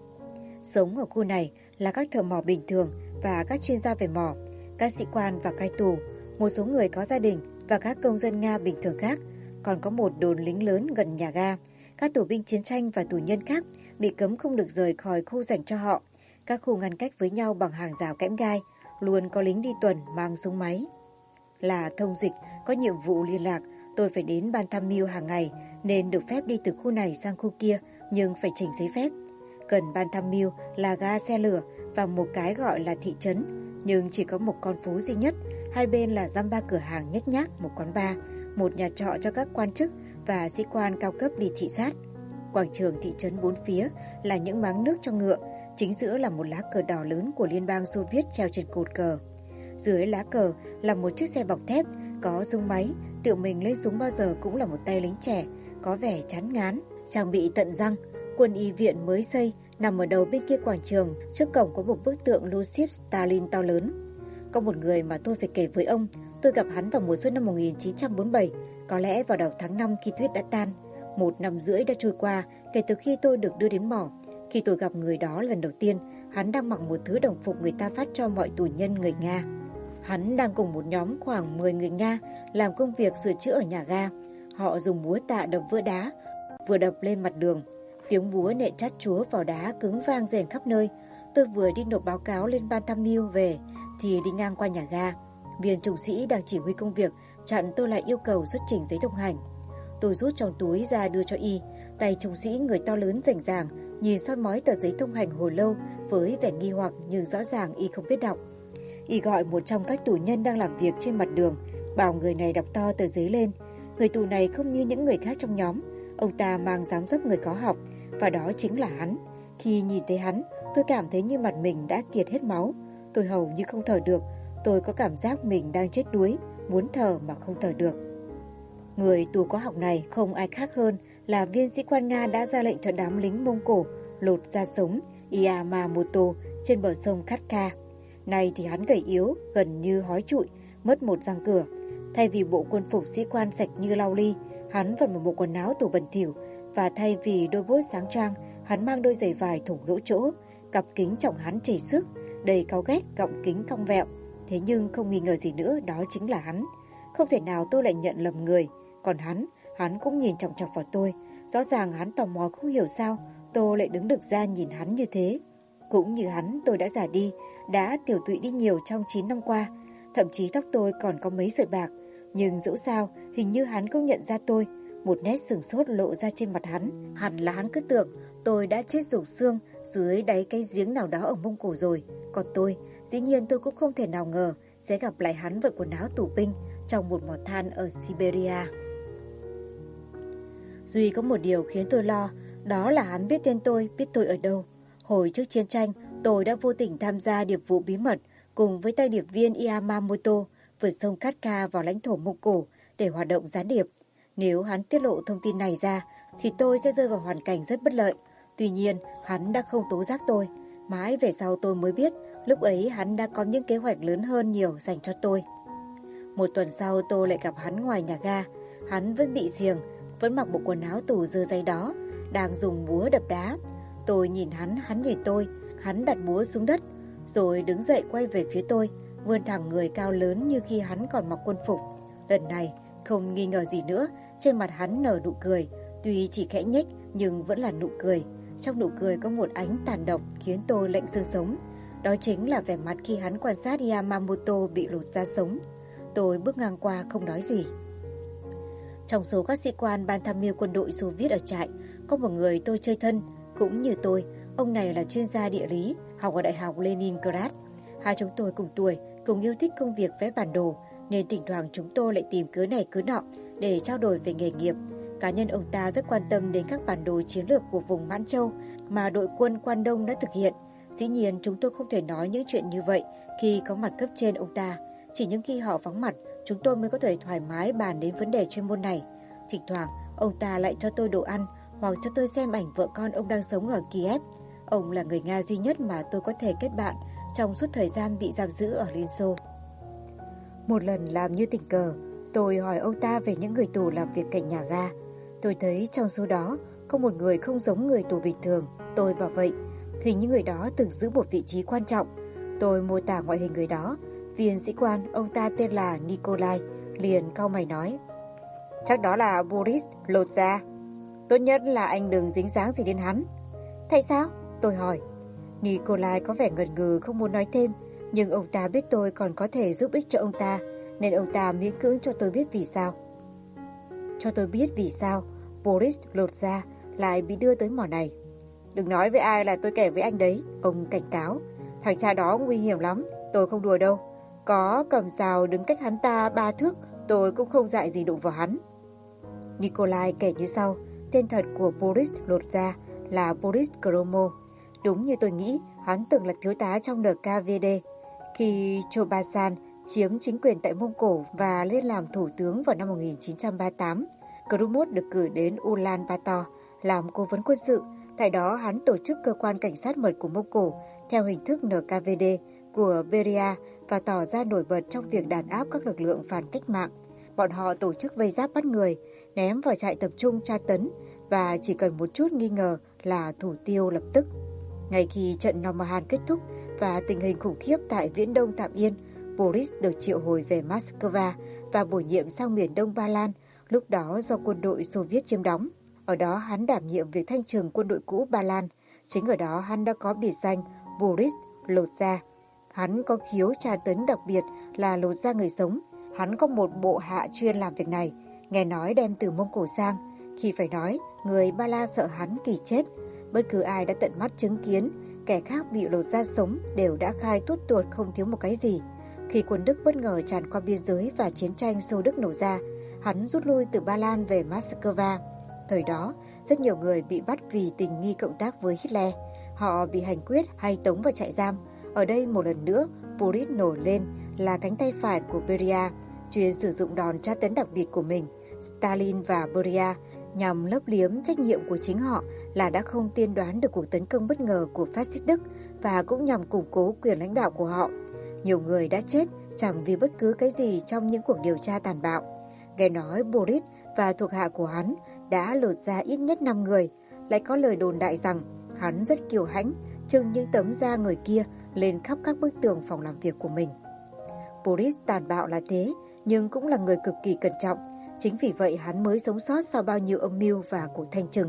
[SPEAKER 1] Sống ở khu này là các thợ mỏ bình thường và các chuyên gia về mỏ, các sĩ quan và cai tù, một số người có gia đình và các công dân Nga bình thường khác. Còn có một đồn lính lớn gần nhà ga. Các tù binh chiến tranh và tù nhân khác bị cấm không được rời khỏi khu dành cho họ. Các khu ngăn cách với nhau bằng hàng rào kẽm gai, luôn có lính đi tuần mang súng máy. Là thông dịch, có nhiệm vụ liên lạc, tôi phải đến ban tham mưu hàng ngày nên được phép đi từ khu này sang khu kia, nhưng phải trình giấy phép. Gần ban tham mưu là ga xe lửa và một cái gọi là thị trấn, nhưng chỉ có một con phố duy nhất. Hai bên là dăm ba cửa hàng nhếch nhác, một quán bar, một nhà trọ cho các quan chức và sĩ quan cao cấp đi thị sát. Quảng trường thị trấn bốn phía là những máng nước cho ngựa, chính giữa là một lá cờ đỏ lớn của Liên bang Xô Viết treo trên cột cờ. Dưới lá cờ là một chiếc xe bọc thép có súng máy, tự mình lên súng bao giờ cũng là một tay lính trẻ, có vẻ chán ngán, trang bị tận răng. Quân y viện mới xây nằm ở đầu bên kia quảng trường, trước cổng có một bức tượng Joseph Stalin to lớn. Có một người mà tôi phải kể với ông, tôi gặp hắn vào mùa xuân năm 1947, có lẽ vào đầu tháng 5 khi tuyết đã tan. 1 năm rưỡi đã trôi qua kể từ khi tôi được đưa đến mỏ. Khi tôi gặp người đó lần đầu tiên, hắn đang mặc một thứ đồng phục người ta phát cho mọi tù nhân người Nga. Hắn đang cùng một nhóm khoảng 10 người Nga làm công việc sửa chữa ở nhà ga. Họ dùng búa tạ đập vỡ đá, vừa đập lên mặt đường. Tiếng búa nện chát chúa vào đá cứng vang rền khắp nơi. Tôi vừa đi nộp báo cáo lên ban tham mưu về thì đi ngang qua nhà ga. Viên trung sĩ đang chỉ huy công việc chặn tôi lại yêu cầu xuất trình giấy thông hành. Tôi rút trong túi ra đưa cho y. Tay trung sĩ người to lớn rành ràng nhìn soi mói tờ giấy thông hành hồi lâu với vẻ nghi hoặc, nhưng rõ ràng y không biết đọc. Y gọi một trong các tù nhân đang làm việc trên mặt đường, bảo người này đọc to tờ giấy lên. Người tù này không như những người khác trong nhóm, ông ta mang dáng dấp người có học, và đó chính là hắn. Khi nhìn thấy hắn, tôi cảm thấy như mặt mình đã kiệt hết máu. Tôi hầu như không thở được, tôi có cảm giác mình đang chết đuối, muốn thở mà không thở được. Người tù có học này không ai khác hơn là viên sĩ quan Nga đã ra lệnh cho đám lính Mông Cổ lột da sống Yamamoto trên bờ sông Katka. Nay thì hắn gầy yếu, gần như hói trụi, mất một răng cửa. Thay vì bộ quân phục sĩ quan sạch như lau ly, hắn vẫn một bộ quần áo tủ bẩn thỉu, và thay vì đôi bốt sáng choang, hắn mang đôi giày vải thủng lỗ chỗ, cặp kính trọng hắn chảy xước, đầy cáu ghét, gọng kính cong vẹo. Thế nhưng không nghi ngờ gì nữa, đó chính là hắn. Không thể nào tôi lại nhận lầm người. Còn hắn cũng nhìn chòng chọc vào tôi. Rõ ràng hắn tò mò không hiểu sao tôi lại đứng được ra nhìn hắn như thế. Cũng như hắn, tôi đã già đi, đã tiểu tụy đi nhiều trong 9 năm qua. Thậm chí tóc tôi còn có mấy sợi bạc. Nhưng dẫu sao, hình như hắn cũng nhận ra tôi. Một nét sửng sốt lộ ra trên mặt hắn. Hẳn là hắn cứ tưởng tôi đã chết rụng xương dưới đáy cái giếng nào đó ở Mông Cổ rồi. Còn tôi, dĩ nhiên tôi cũng không thể nào ngờ sẽ gặp lại hắn vận quần áo tù binh trong một mỏ than ở Siberia. Duy có một điều khiến tôi lo, đó là hắn biết tên tôi, biết tôi ở đâu. Hồi trước chiến tranh, tôi đã vô tình tham gia điệp vụ bí mật cùng với tay điệp viên Yamamoto vượt sông Katka vào lãnh thổ Mông Cổ để hoạt động gián điệp. Nếu hắn tiết lộ thông tin này ra, thì tôi sẽ rơi vào hoàn cảnh rất bất lợi. Tuy nhiên, hắn đã không tố giác tôi. Mãi về sau tôi mới biết, lúc ấy hắn đã có những kế hoạch lớn hơn nhiều dành cho tôi. Một tuần sau tôi lại gặp hắn ngoài nhà ga. Hắn vẫn bị xiềng, vẫn mặc bộ quần áo tù dơ giấy đó, đang dùng búa đập đá. Tôi nhìn hắn nhìn tôi, hắn đặt búa xuống đất, rồi đứng dậy quay về phía tôi, vươn thẳng người cao lớn như khi hắn còn mặc quân phục. Lần này, không nghi ngờ gì nữa, trên mặt hắn nở nụ cười, tuy chỉ khẽ nhếch nhưng vẫn là nụ cười. Trong nụ cười có một ánh tàn độc khiến tôi lạnh xương sống. Đó chính là vẻ mặt khi hắn quan sát Yamamoto bị lột da sống. Tôi bước ngang qua không nói gì. Trong số các sĩ quan ban tham mưu quân đội Xô Viết ở trại, có một người tôi chơi thân, cũng như tôi. Ông này là chuyên gia địa lý, học ở Đại học Leningrad. Hai chúng tôi cùng tuổi, cùng yêu thích công việc vẽ bản đồ, nên thỉnh thoảng chúng tôi lại tìm cớ này cớ nọ để trao đổi về nghề nghiệp. Cá nhân ông ta rất quan tâm đến các bản đồ chiến lược của vùng Mãn Châu mà đội quân Quan Đông đã thực hiện. Dĩ nhiên chúng tôi không thể nói những chuyện như vậy khi có mặt cấp trên ông ta. Chỉ những khi họ vắng mặt, chúng tôi mới có thể thoải mái bàn đến vấn đề chuyên môn này. Thỉnh thoảng, ông ta lại cho tôi đồ ăn hoặc cho tôi xem ảnh vợ con ông đang sống ở Kiev. Ông là người Nga duy nhất mà tôi có thể kết bạn trong suốt thời gian bị giam giữ ở Liên Xô. Một lần làm như tình cờ, tôi hỏi ông ta về những người tù làm việc cạnh nhà ga. Tôi thấy trong số đó có một người không giống người tù bình thường. Tôi bảo vậy, hình như người đó từng giữ một vị trí quan trọng. Tôi mô tả ngoại hình người đó. Viên sĩ quan, ông ta tên là Nikolai, liền cau mày nói: chắc đó là Boris lột da. Tốt nhất là anh đừng dính dáng gì đến hắn. Tại sao? Tôi hỏi. Nikolai có vẻ ngần ngừ không muốn nói thêm, nhưng ông ta biết tôi còn có thể giúp ích cho ông ta, nên ông ta miễn cưỡng cho tôi biết vì sao. Cho tôi biết vì sao Boris lột da lại bị đưa tới mỏ này. Đừng nói với ai là tôi kể với anh đấy, ông cảnh cáo. Thằng cha đó nguy hiểm lắm, tôi không đùa đâu. Có cầm rào đứng cách hắn ta 3 thước, tôi cũng không dại gì đụng vào hắn. Nikolai kể như sau, tên thật của Boris lột da là Boris Gromo. Đúng như tôi nghĩ, hắn từng là thiếu tá trong NKVD. Khi Chobasan chiếm chính quyền tại Mông Cổ và lên làm thủ tướng vào năm 1938, Gromov được cử đến Ulaanbaatar làm cố vấn quân sự. Tại đó hắn tổ chức cơ quan cảnh sát mật của Mông Cổ theo hình thức NKVD của Beria và tỏ ra nổi bật trong việc đàn áp các lực lượng phản cách mạng. Bọn họ tổ chức vây giáp bắt người, ném vào trại tập trung tra tấn và chỉ cần một chút nghi ngờ là thủ tiêu lập tức. Ngay khi trận Normanhan kết thúc và tình hình khủng khiếp tại Viễn Đông tạm yên, Boris được triệu hồi về Moscow và bổ nhiệm sang miền Đông Ba Lan, lúc đó do quân đội Xô Viết chiếm đóng. Ở đó hắn đảm nhiệm việc thanh trừng quân đội cũ Ba Lan. Chính ở đó hắn đã có biệt danh Boris lột da. Hắn có khiếu tra tấn đặc biệt là lột da người sống. Hắn có một bộ hạ chuyên làm việc này, nghe nói đem từ Mông Cổ sang. Khi phải nói, người Ba La sợ hắn kỳ chết. Bất cứ ai đã tận mắt chứng kiến kẻ khác bị lột da sống đều đã khai tuốt tuột không thiếu một cái gì. Khi quân Đức bất ngờ tràn qua biên giới và chiến tranh Xô Đức nổ ra, hắn rút lui từ Ba Lan về Moscow. Thời đó, Rất nhiều người bị bắt vì tình nghi cộng tác với Hitler. Họ bị hành quyết hay tống vào trại giam. Ở đây một lần nữa, Boris nổi lên là cánh tay phải của Beria, chuyên sử dụng đòn tra tấn đặc biệt của mình. Stalin và Beria nhằm lấp liếm trách nhiệm của chính họ là đã không tiên đoán được cuộc tấn công bất ngờ của phát xít Đức và cũng nhằm củng cố quyền lãnh đạo của họ. Nhiều người đã chết chẳng vì bất cứ cái gì trong những cuộc điều tra tàn bạo. Nghe nói Boris và thuộc hạ của hắn đã lột ra ít nhất 5 người. Lại có lời đồn đại rằng hắn rất kiêu hãnh, trưng những tấm da người kia lên khắp các bức tường phòng làm việc của mình. Boris tàn bạo là thế, nhưng cũng là người cực kỳ cẩn trọng. Chính vì vậy hắn mới sống sót sau bao nhiêu âm mưu và cuộc thanh trừng.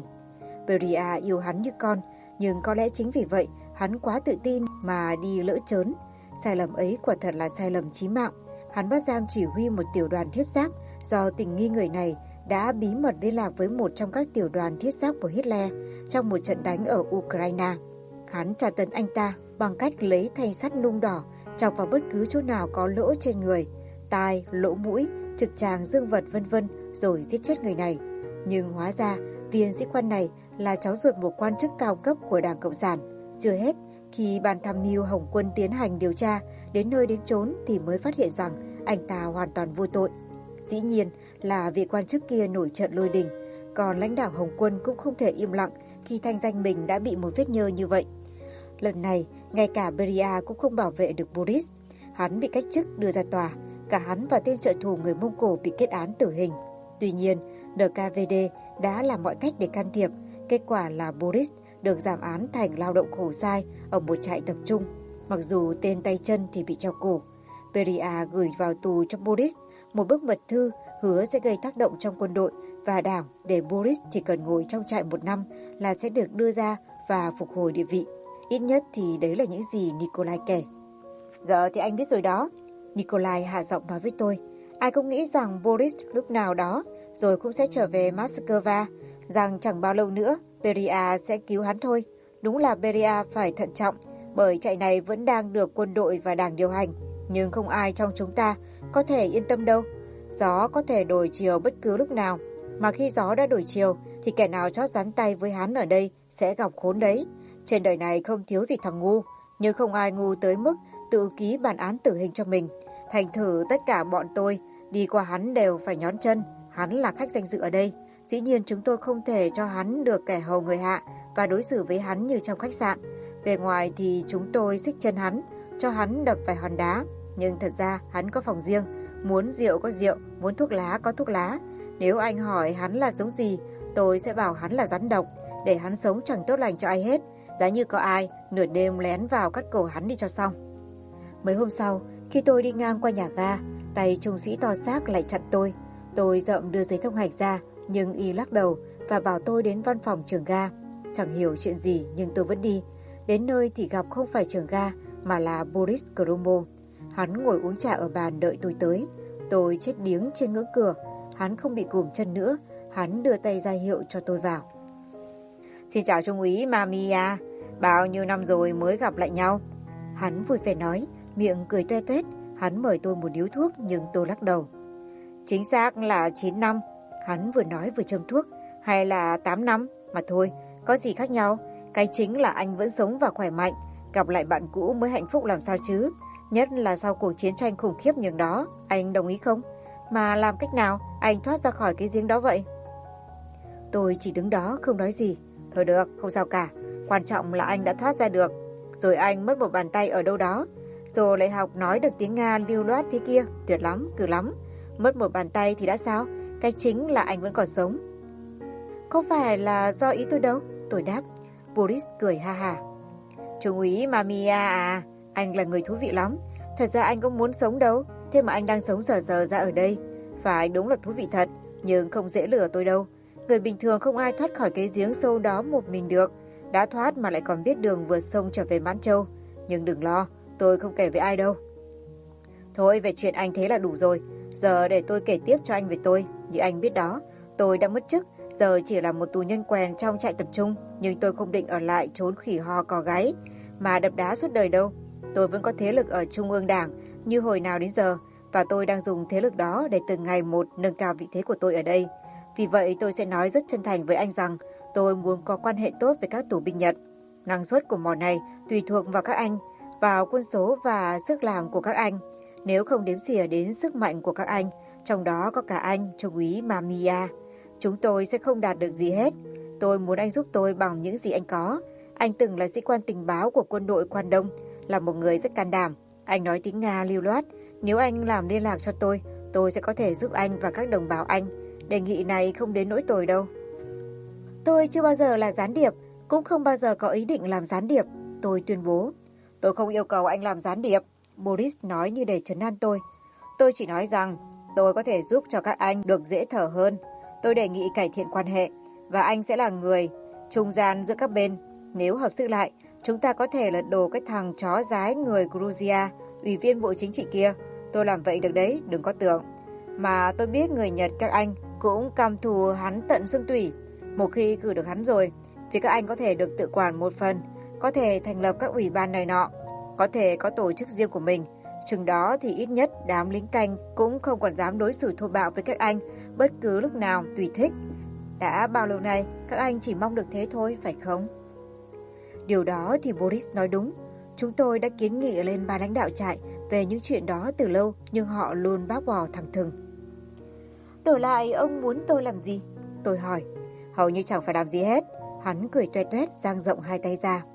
[SPEAKER 1] Beria yêu hắn như con, nhưng có lẽ chính vì vậy hắn quá tự tin mà đi lỡ trớn. Sai lầm ấy quả thật là sai lầm chí mạng. Hắn bắt giam chỉ huy một tiểu đoàn thiết giáp do tình nghi người này đã bí mật liên lạc với một trong các tiểu đoàn thiết giáp của Hitler trong một trận đánh ở Ukraine. Hắn tra tấn anh ta bằng cách lấy thanh sắt nung đỏ chọc vào bất cứ chỗ nào có lỗ trên người, tai, lỗ mũi, trực tràng dương vật vân vân rồi giết chết người này. Nhưng hóa ra viên sĩ quan này là cháu ruột một quan chức cao cấp của Đảng Cộng sản. Chưa hết, khi ban tham mưu Hồng quân tiến hành điều tra đến nơi đến chốn thì mới phát hiện rằng anh ta hoàn toàn vô tội. Dĩ nhiên là vị quan chức kia nổi trận lôi đình, còn lãnh đạo Hồng quân cũng không thể im lặng khi thanh danh mình đã bị một vết nhơ như vậy. Lần này, ngay cả Beria cũng không bảo vệ được Boris. Hắn bị cách chức đưa ra tòa, cả hắn và tên trợ thủ người Mông Cổ bị kết án tử hình. Tuy nhiên, NKVD đã làm mọi cách để can thiệp, kết quả là Boris được giảm án thành lao động khổ sai ở một trại tập trung, mặc dù tên tay chân thì bị treo cổ. Beria gửi vào tù cho Boris một bức mật thư hứa sẽ gây tác động trong quân đội và đảng để Boris chỉ cần ngồi trong trại 1 năm là sẽ được đưa ra và phục hồi địa vị. Ít nhất thì đấy là những gì Nikolai kể. Giờ thì anh biết rồi đó, Nikolai hạ giọng nói với tôi. Ai cũng nghĩ rằng Boris lúc nào đó rồi cũng sẽ trở về Moscow, rằng chẳng bao lâu nữa Beria sẽ cứu hắn thôi. Đúng là Beria phải thận trọng, bởi trại này vẫn đang được quân đội và đảng điều hành. Nhưng không ai trong chúng ta có thể yên tâm đâu. Gió có thể đổi chiều bất cứ lúc nào, mà khi gió đã đổi chiều thì kẻ nào chót dán tay với hắn ở đây sẽ gặp khốn đấy. Trên đời này không thiếu gì thằng ngu, nhưng không ai ngu tới mức tự ký bản án tử hình cho mình. Thành thử tất cả bọn tôi đi qua hắn đều phải nhón chân. Hắn là khách danh dự ở đây. Dĩ nhiên chúng tôi không thể cho hắn được kẻ hầu người hạ và đối xử với hắn như trong khách sạn. Bề ngoài thì chúng tôi xích chân hắn, cho hắn đập vài hòn đá. Nhưng thật ra hắn có phòng riêng, muốn rượu có rượu, muốn thuốc lá có thuốc lá. Nếu anh hỏi hắn là giống gì, tôi sẽ bảo hắn là rắn độc, để hắn sống chẳng tốt lành cho ai hết. Giá như có ai nửa đêm lén vào cắt cổ hắn đi cho xong. Mấy hôm sau, khi tôi đi ngang qua nhà ga, tay trung sĩ to xác lại chặn tôi. Tôi rậm đưa giấy thông hành ra, nhưng y lắc đầu và bảo tôi đến văn phòng trưởng ga. Chẳng hiểu chuyện gì nhưng tôi vẫn đi. Đến nơi thì gặp không phải trưởng ga mà là Boris Gromov. Hắn ngồi uống trà ở bàn đợi tôi tới. Tôi chết điếng trên ngưỡng cửa. Hắn không bị cùm chân nữa. Hắn đưa tay ra hiệu cho tôi vào. Xin chào Trung úy Mamiya. Bao nhiêu năm rồi mới gặp lại nhau. Hắn vui vẻ nói, miệng cười toe toét. Hắn mời tôi một điếu thuốc nhưng tôi lắc đầu. Chính xác là 9 năm. Hắn vừa nói vừa châm thuốc. Hay là 8 năm mà thôi, có gì khác nhau. Cái chính là anh vẫn sống và khỏe mạnh. Gặp lại bạn cũ mới hạnh phúc làm sao chứ. Nhất là sau cuộc chiến tranh khủng khiếp nhường đó. Anh đồng ý không? Mà làm cách nào anh thoát ra khỏi cái giếng đó vậy? Tôi chỉ đứng đó không nói gì. Thôi được, không sao cả. Quan trọng là anh đã thoát ra được. Rồi anh mất một bàn tay ở đâu đó. Rồi lại học nói được tiếng Nga lưu loát thế kia. Tuyệt lắm, cử lắm. Mất một bàn tay thì đã sao? Cái chính là anh vẫn còn sống. Không phải là do ý tôi đâu. Tôi đáp. Boris cười ha ha. Trung úy Mamiya à, anh là người thú vị lắm. Thật ra anh cũng muốn sống đâu. Thế mà anh đang sống dở ra ở đây. Phải đúng là thú vị thật. Nhưng không dễ lừa tôi đâu. Người bình thường không ai thoát khỏi cái giếng sâu đó một mình được. Đã thoát mà lại còn biết đường vượt sông trở về Mãn Châu. Nhưng đừng lo, tôi không kể với ai đâu. Thôi về chuyện anh thế là đủ rồi. Giờ để tôi kể tiếp cho anh về tôi. Như anh biết đó, tôi đã mất chức. Giờ chỉ là một tù nhân quèn trong trại tập trung. Nhưng tôi không định ở lại trốn khỉ ho cò gáy mà đập đá suốt đời đâu. Tôi vẫn có thế lực ở Trung ương Đảng như hồi nào đến giờ. Và tôi đang dùng thế lực đó để từng ngày một nâng cao vị thế của tôi ở đây. Vì vậy tôi sẽ nói rất chân thành với anh rằng Tôi muốn có quan hệ tốt với các tù binh Nhật. Năng suất của mỏ này tùy thuộc vào các anh, vào quân số và sức làm của các anh. Nếu không đếm xỉa đến sức mạnh của các anh, trong đó có cả anh, Trung úy Mamiya, chúng tôi sẽ không đạt được gì hết. Tôi muốn anh giúp tôi bằng những gì anh có. Anh từng là sĩ quan tình báo của quân đội Quan Đông, là một người rất can đảm. Anh nói tiếng Nga lưu loát. Nếu anh làm liên lạc cho tôi sẽ có thể giúp anh và các đồng bào anh. Đề nghị này không đến nỗi tồi đâu. Tôi chưa bao giờ là gián điệp, cũng không bao giờ có ý định làm gián điệp, tôi tuyên bố. Tôi không yêu cầu anh làm gián điệp, Boris nói như để trấn an tôi. Tôi chỉ nói rằng tôi có thể giúp cho các anh được dễ thở hơn. Tôi đề nghị cải thiện quan hệ, và anh sẽ là người trung gian giữa các bên. Nếu hợp sức lại, chúng ta có thể lật đổ cái thằng chó dái người Georgia, ủy viên Bộ Chính trị kia. Tôi làm vậy được đấy, đừng có tưởng. Mà tôi biết người Nhật các anh cũng căm thù hắn tận xương tủy. Một khi cử được hắn rồi, thì các anh có thể được tự quản một phần, có thể thành lập các ủy ban này nọ, có thể có tổ chức riêng của mình. Chừng đó thì ít nhất đám lính canh cũng không còn dám đối xử thô bạo với các anh bất cứ lúc nào tùy thích. Đã bao lâu nay các anh chỉ mong được thế thôi, phải không? Điều đó thì Boris nói đúng. Chúng tôi đã kiến nghị lên ban lãnh đạo trại về những chuyện đó từ lâu, nhưng họ luôn bác bỏ thẳng thừng. Đổi lại ông muốn tôi làm gì? Tôi hỏi. Hầu như chẳng phải làm gì hết. Hắn cười tuét tuét, dang rộng hai tay ra.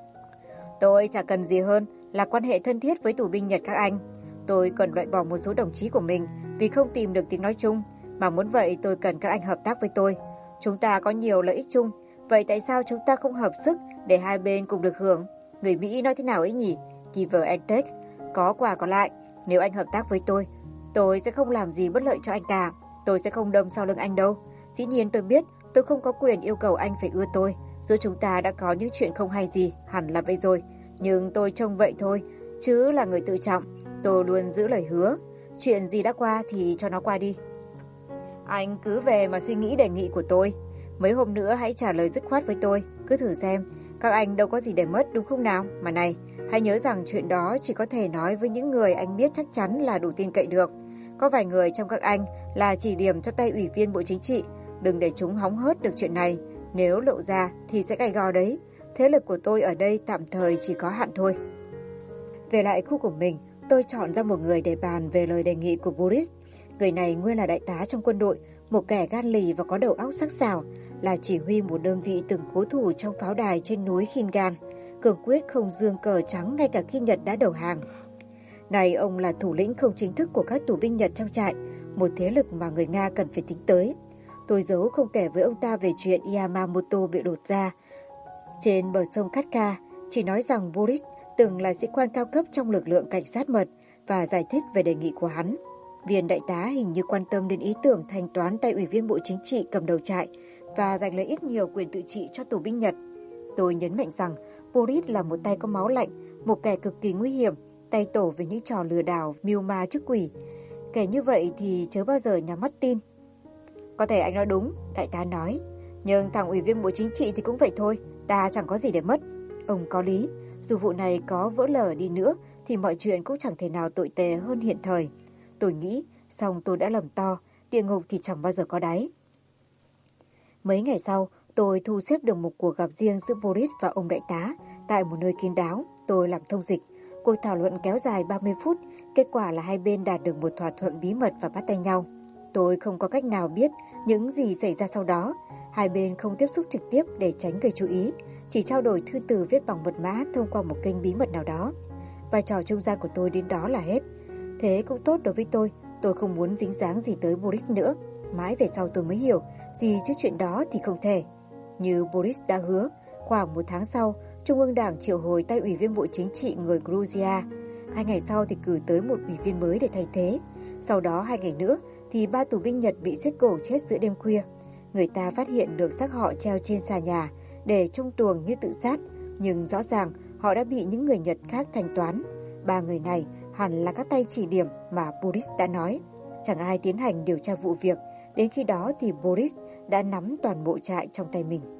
[SPEAKER 1] Tôi chẳng cần gì hơn là quan hệ thân thiết với tù binh Nhật các anh. Tôi cần loại bỏ một số đồng chí của mình vì không tìm được tiếng nói chung. Mà muốn vậy tôi cần các anh hợp tác với tôi. Chúng ta có nhiều lợi ích chung. Vậy tại sao chúng ta không hợp sức để hai bên cùng được hưởng? Người Mỹ nói thế nào ấy nhỉ? Give and take. Có quà có lại. Nếu anh hợp tác với tôi sẽ không làm gì bất lợi cho anh cả. Tôi sẽ không đâm sau lưng anh đâu. Dĩ nhiên tôi biết tôi không có quyền yêu cầu anh phải ưa tôi. Giữa chúng ta đã có những chuyện không hay gì, hẳn là vậy rồi. Nhưng tôi trông vậy thôi, chứ là người tự trọng. Tôi luôn giữ lời hứa. Chuyện gì đã qua thì cho nó qua đi. Anh cứ về mà suy nghĩ đề nghị của tôi. Mấy hôm nữa hãy trả lời dứt khoát với tôi. Cứ thử xem, các anh đâu có gì để mất đúng không nào? Mà này, hãy nhớ rằng chuyện đó chỉ có thể nói với những người anh biết chắc chắn là đủ tin cậy được. Có vài người trong các anh là chỉ điểm cho tay ủy viên Bộ Chính trị. Đừng để chúng hóng hớt được chuyện này. Nếu lộ ra thì sẽ gay go đấy. Thế lực của tôi ở đây tạm thời chỉ có hạn thôi. Về lại khu của mình, tôi chọn ra một người để bàn về lời đề nghị của Boris. Người này nguyên là đại tá trong quân đội, một kẻ gan lì và có đầu óc sắc sảo, là chỉ huy một đơn vị từng cố thủ trong pháo đài trên núi Khingan, cường quyết không dương cờ trắng ngay cả khi Nhật đã đầu hàng. Này, ông là thủ lĩnh không chính thức của các tù binh Nhật trong trại, một thế lực mà người Nga cần phải tính tới. Tôi giấu không kể với ông ta về chuyện Yamamoto bị đột ra trên bờ sông Katka, chỉ nói rằng Boris từng là sĩ quan cao cấp trong lực lượng cảnh sát mật và giải thích về đề nghị của hắn. Viên đại tá hình như quan tâm đến ý tưởng thanh toán tay ủy viên Bộ Chính trị cầm đầu trại và giành lấy ít nhiều quyền tự trị cho tù binh Nhật. Tôi nhấn mạnh rằng Boris là một tay có máu lạnh, một kẻ cực kỳ nguy hiểm, tay tổ về những trò lừa đảo, mưu ma trước quỷ. Kẻ như vậy thì chớ bao giờ nhắm mắt tin. Có thể anh nói đúng, đại tá nói. Nhưng thằng ủy viên Bộ Chính trị thì cũng vậy thôi, ta chẳng có gì để mất. Ông có lý, dù vụ này có vỡ lở đi nữa thì mọi chuyện cũng chẳng thể nào tồi tệ hơn hiện thời. Tôi nghĩ, xong tôi đã lầm to, địa ngục thì chẳng bao giờ có đáy. Mấy ngày sau, tôi thu xếp được một cuộc gặp riêng giữa Boris và ông đại tá tại một nơi kín đáo. Tôi làm thông dịch. Cuộc thảo luận kéo dài 30 phút, kết quả là hai bên đạt được một thỏa thuận bí mật và bắt tay nhau. Tôi không có cách nào biết những gì xảy ra sau đó. Hai bên không tiếp xúc trực tiếp để tránh gây chú ý, chỉ trao đổi thư từ viết bằng mật mã thông qua một kênh bí mật nào đó. Vai trò trung gian của tôi đến đó là hết. Thế cũng tốt đối với tôi không muốn dính dáng gì tới Boris nữa. Mãi về sau tôi mới hiểu, gì chứ chuyện đó thì không thể. Như Boris đã hứa, khoảng một tháng sau, Trung ương Đảng triệu hồi tay ủy viên Bộ Chính trị người Georgia. 2 ngày sau thì cử tới một ủy viên mới để thay thế. Sau đó 2 ngày nữa thì 3 tù binh Nhật bị giết cổ chết giữa đêm khuya. Người ta phát hiện được xác họ treo trên xà nhà để trông tuồng như tự sát, nhưng rõ ràng họ đã bị những người Nhật khác thanh toán. 3 người này hẳn là các tay chỉ điểm mà Boris đã nói. Chẳng ai tiến hành điều tra vụ việc. Đến khi đó thì Boris đã nắm toàn bộ trại trong tay mình.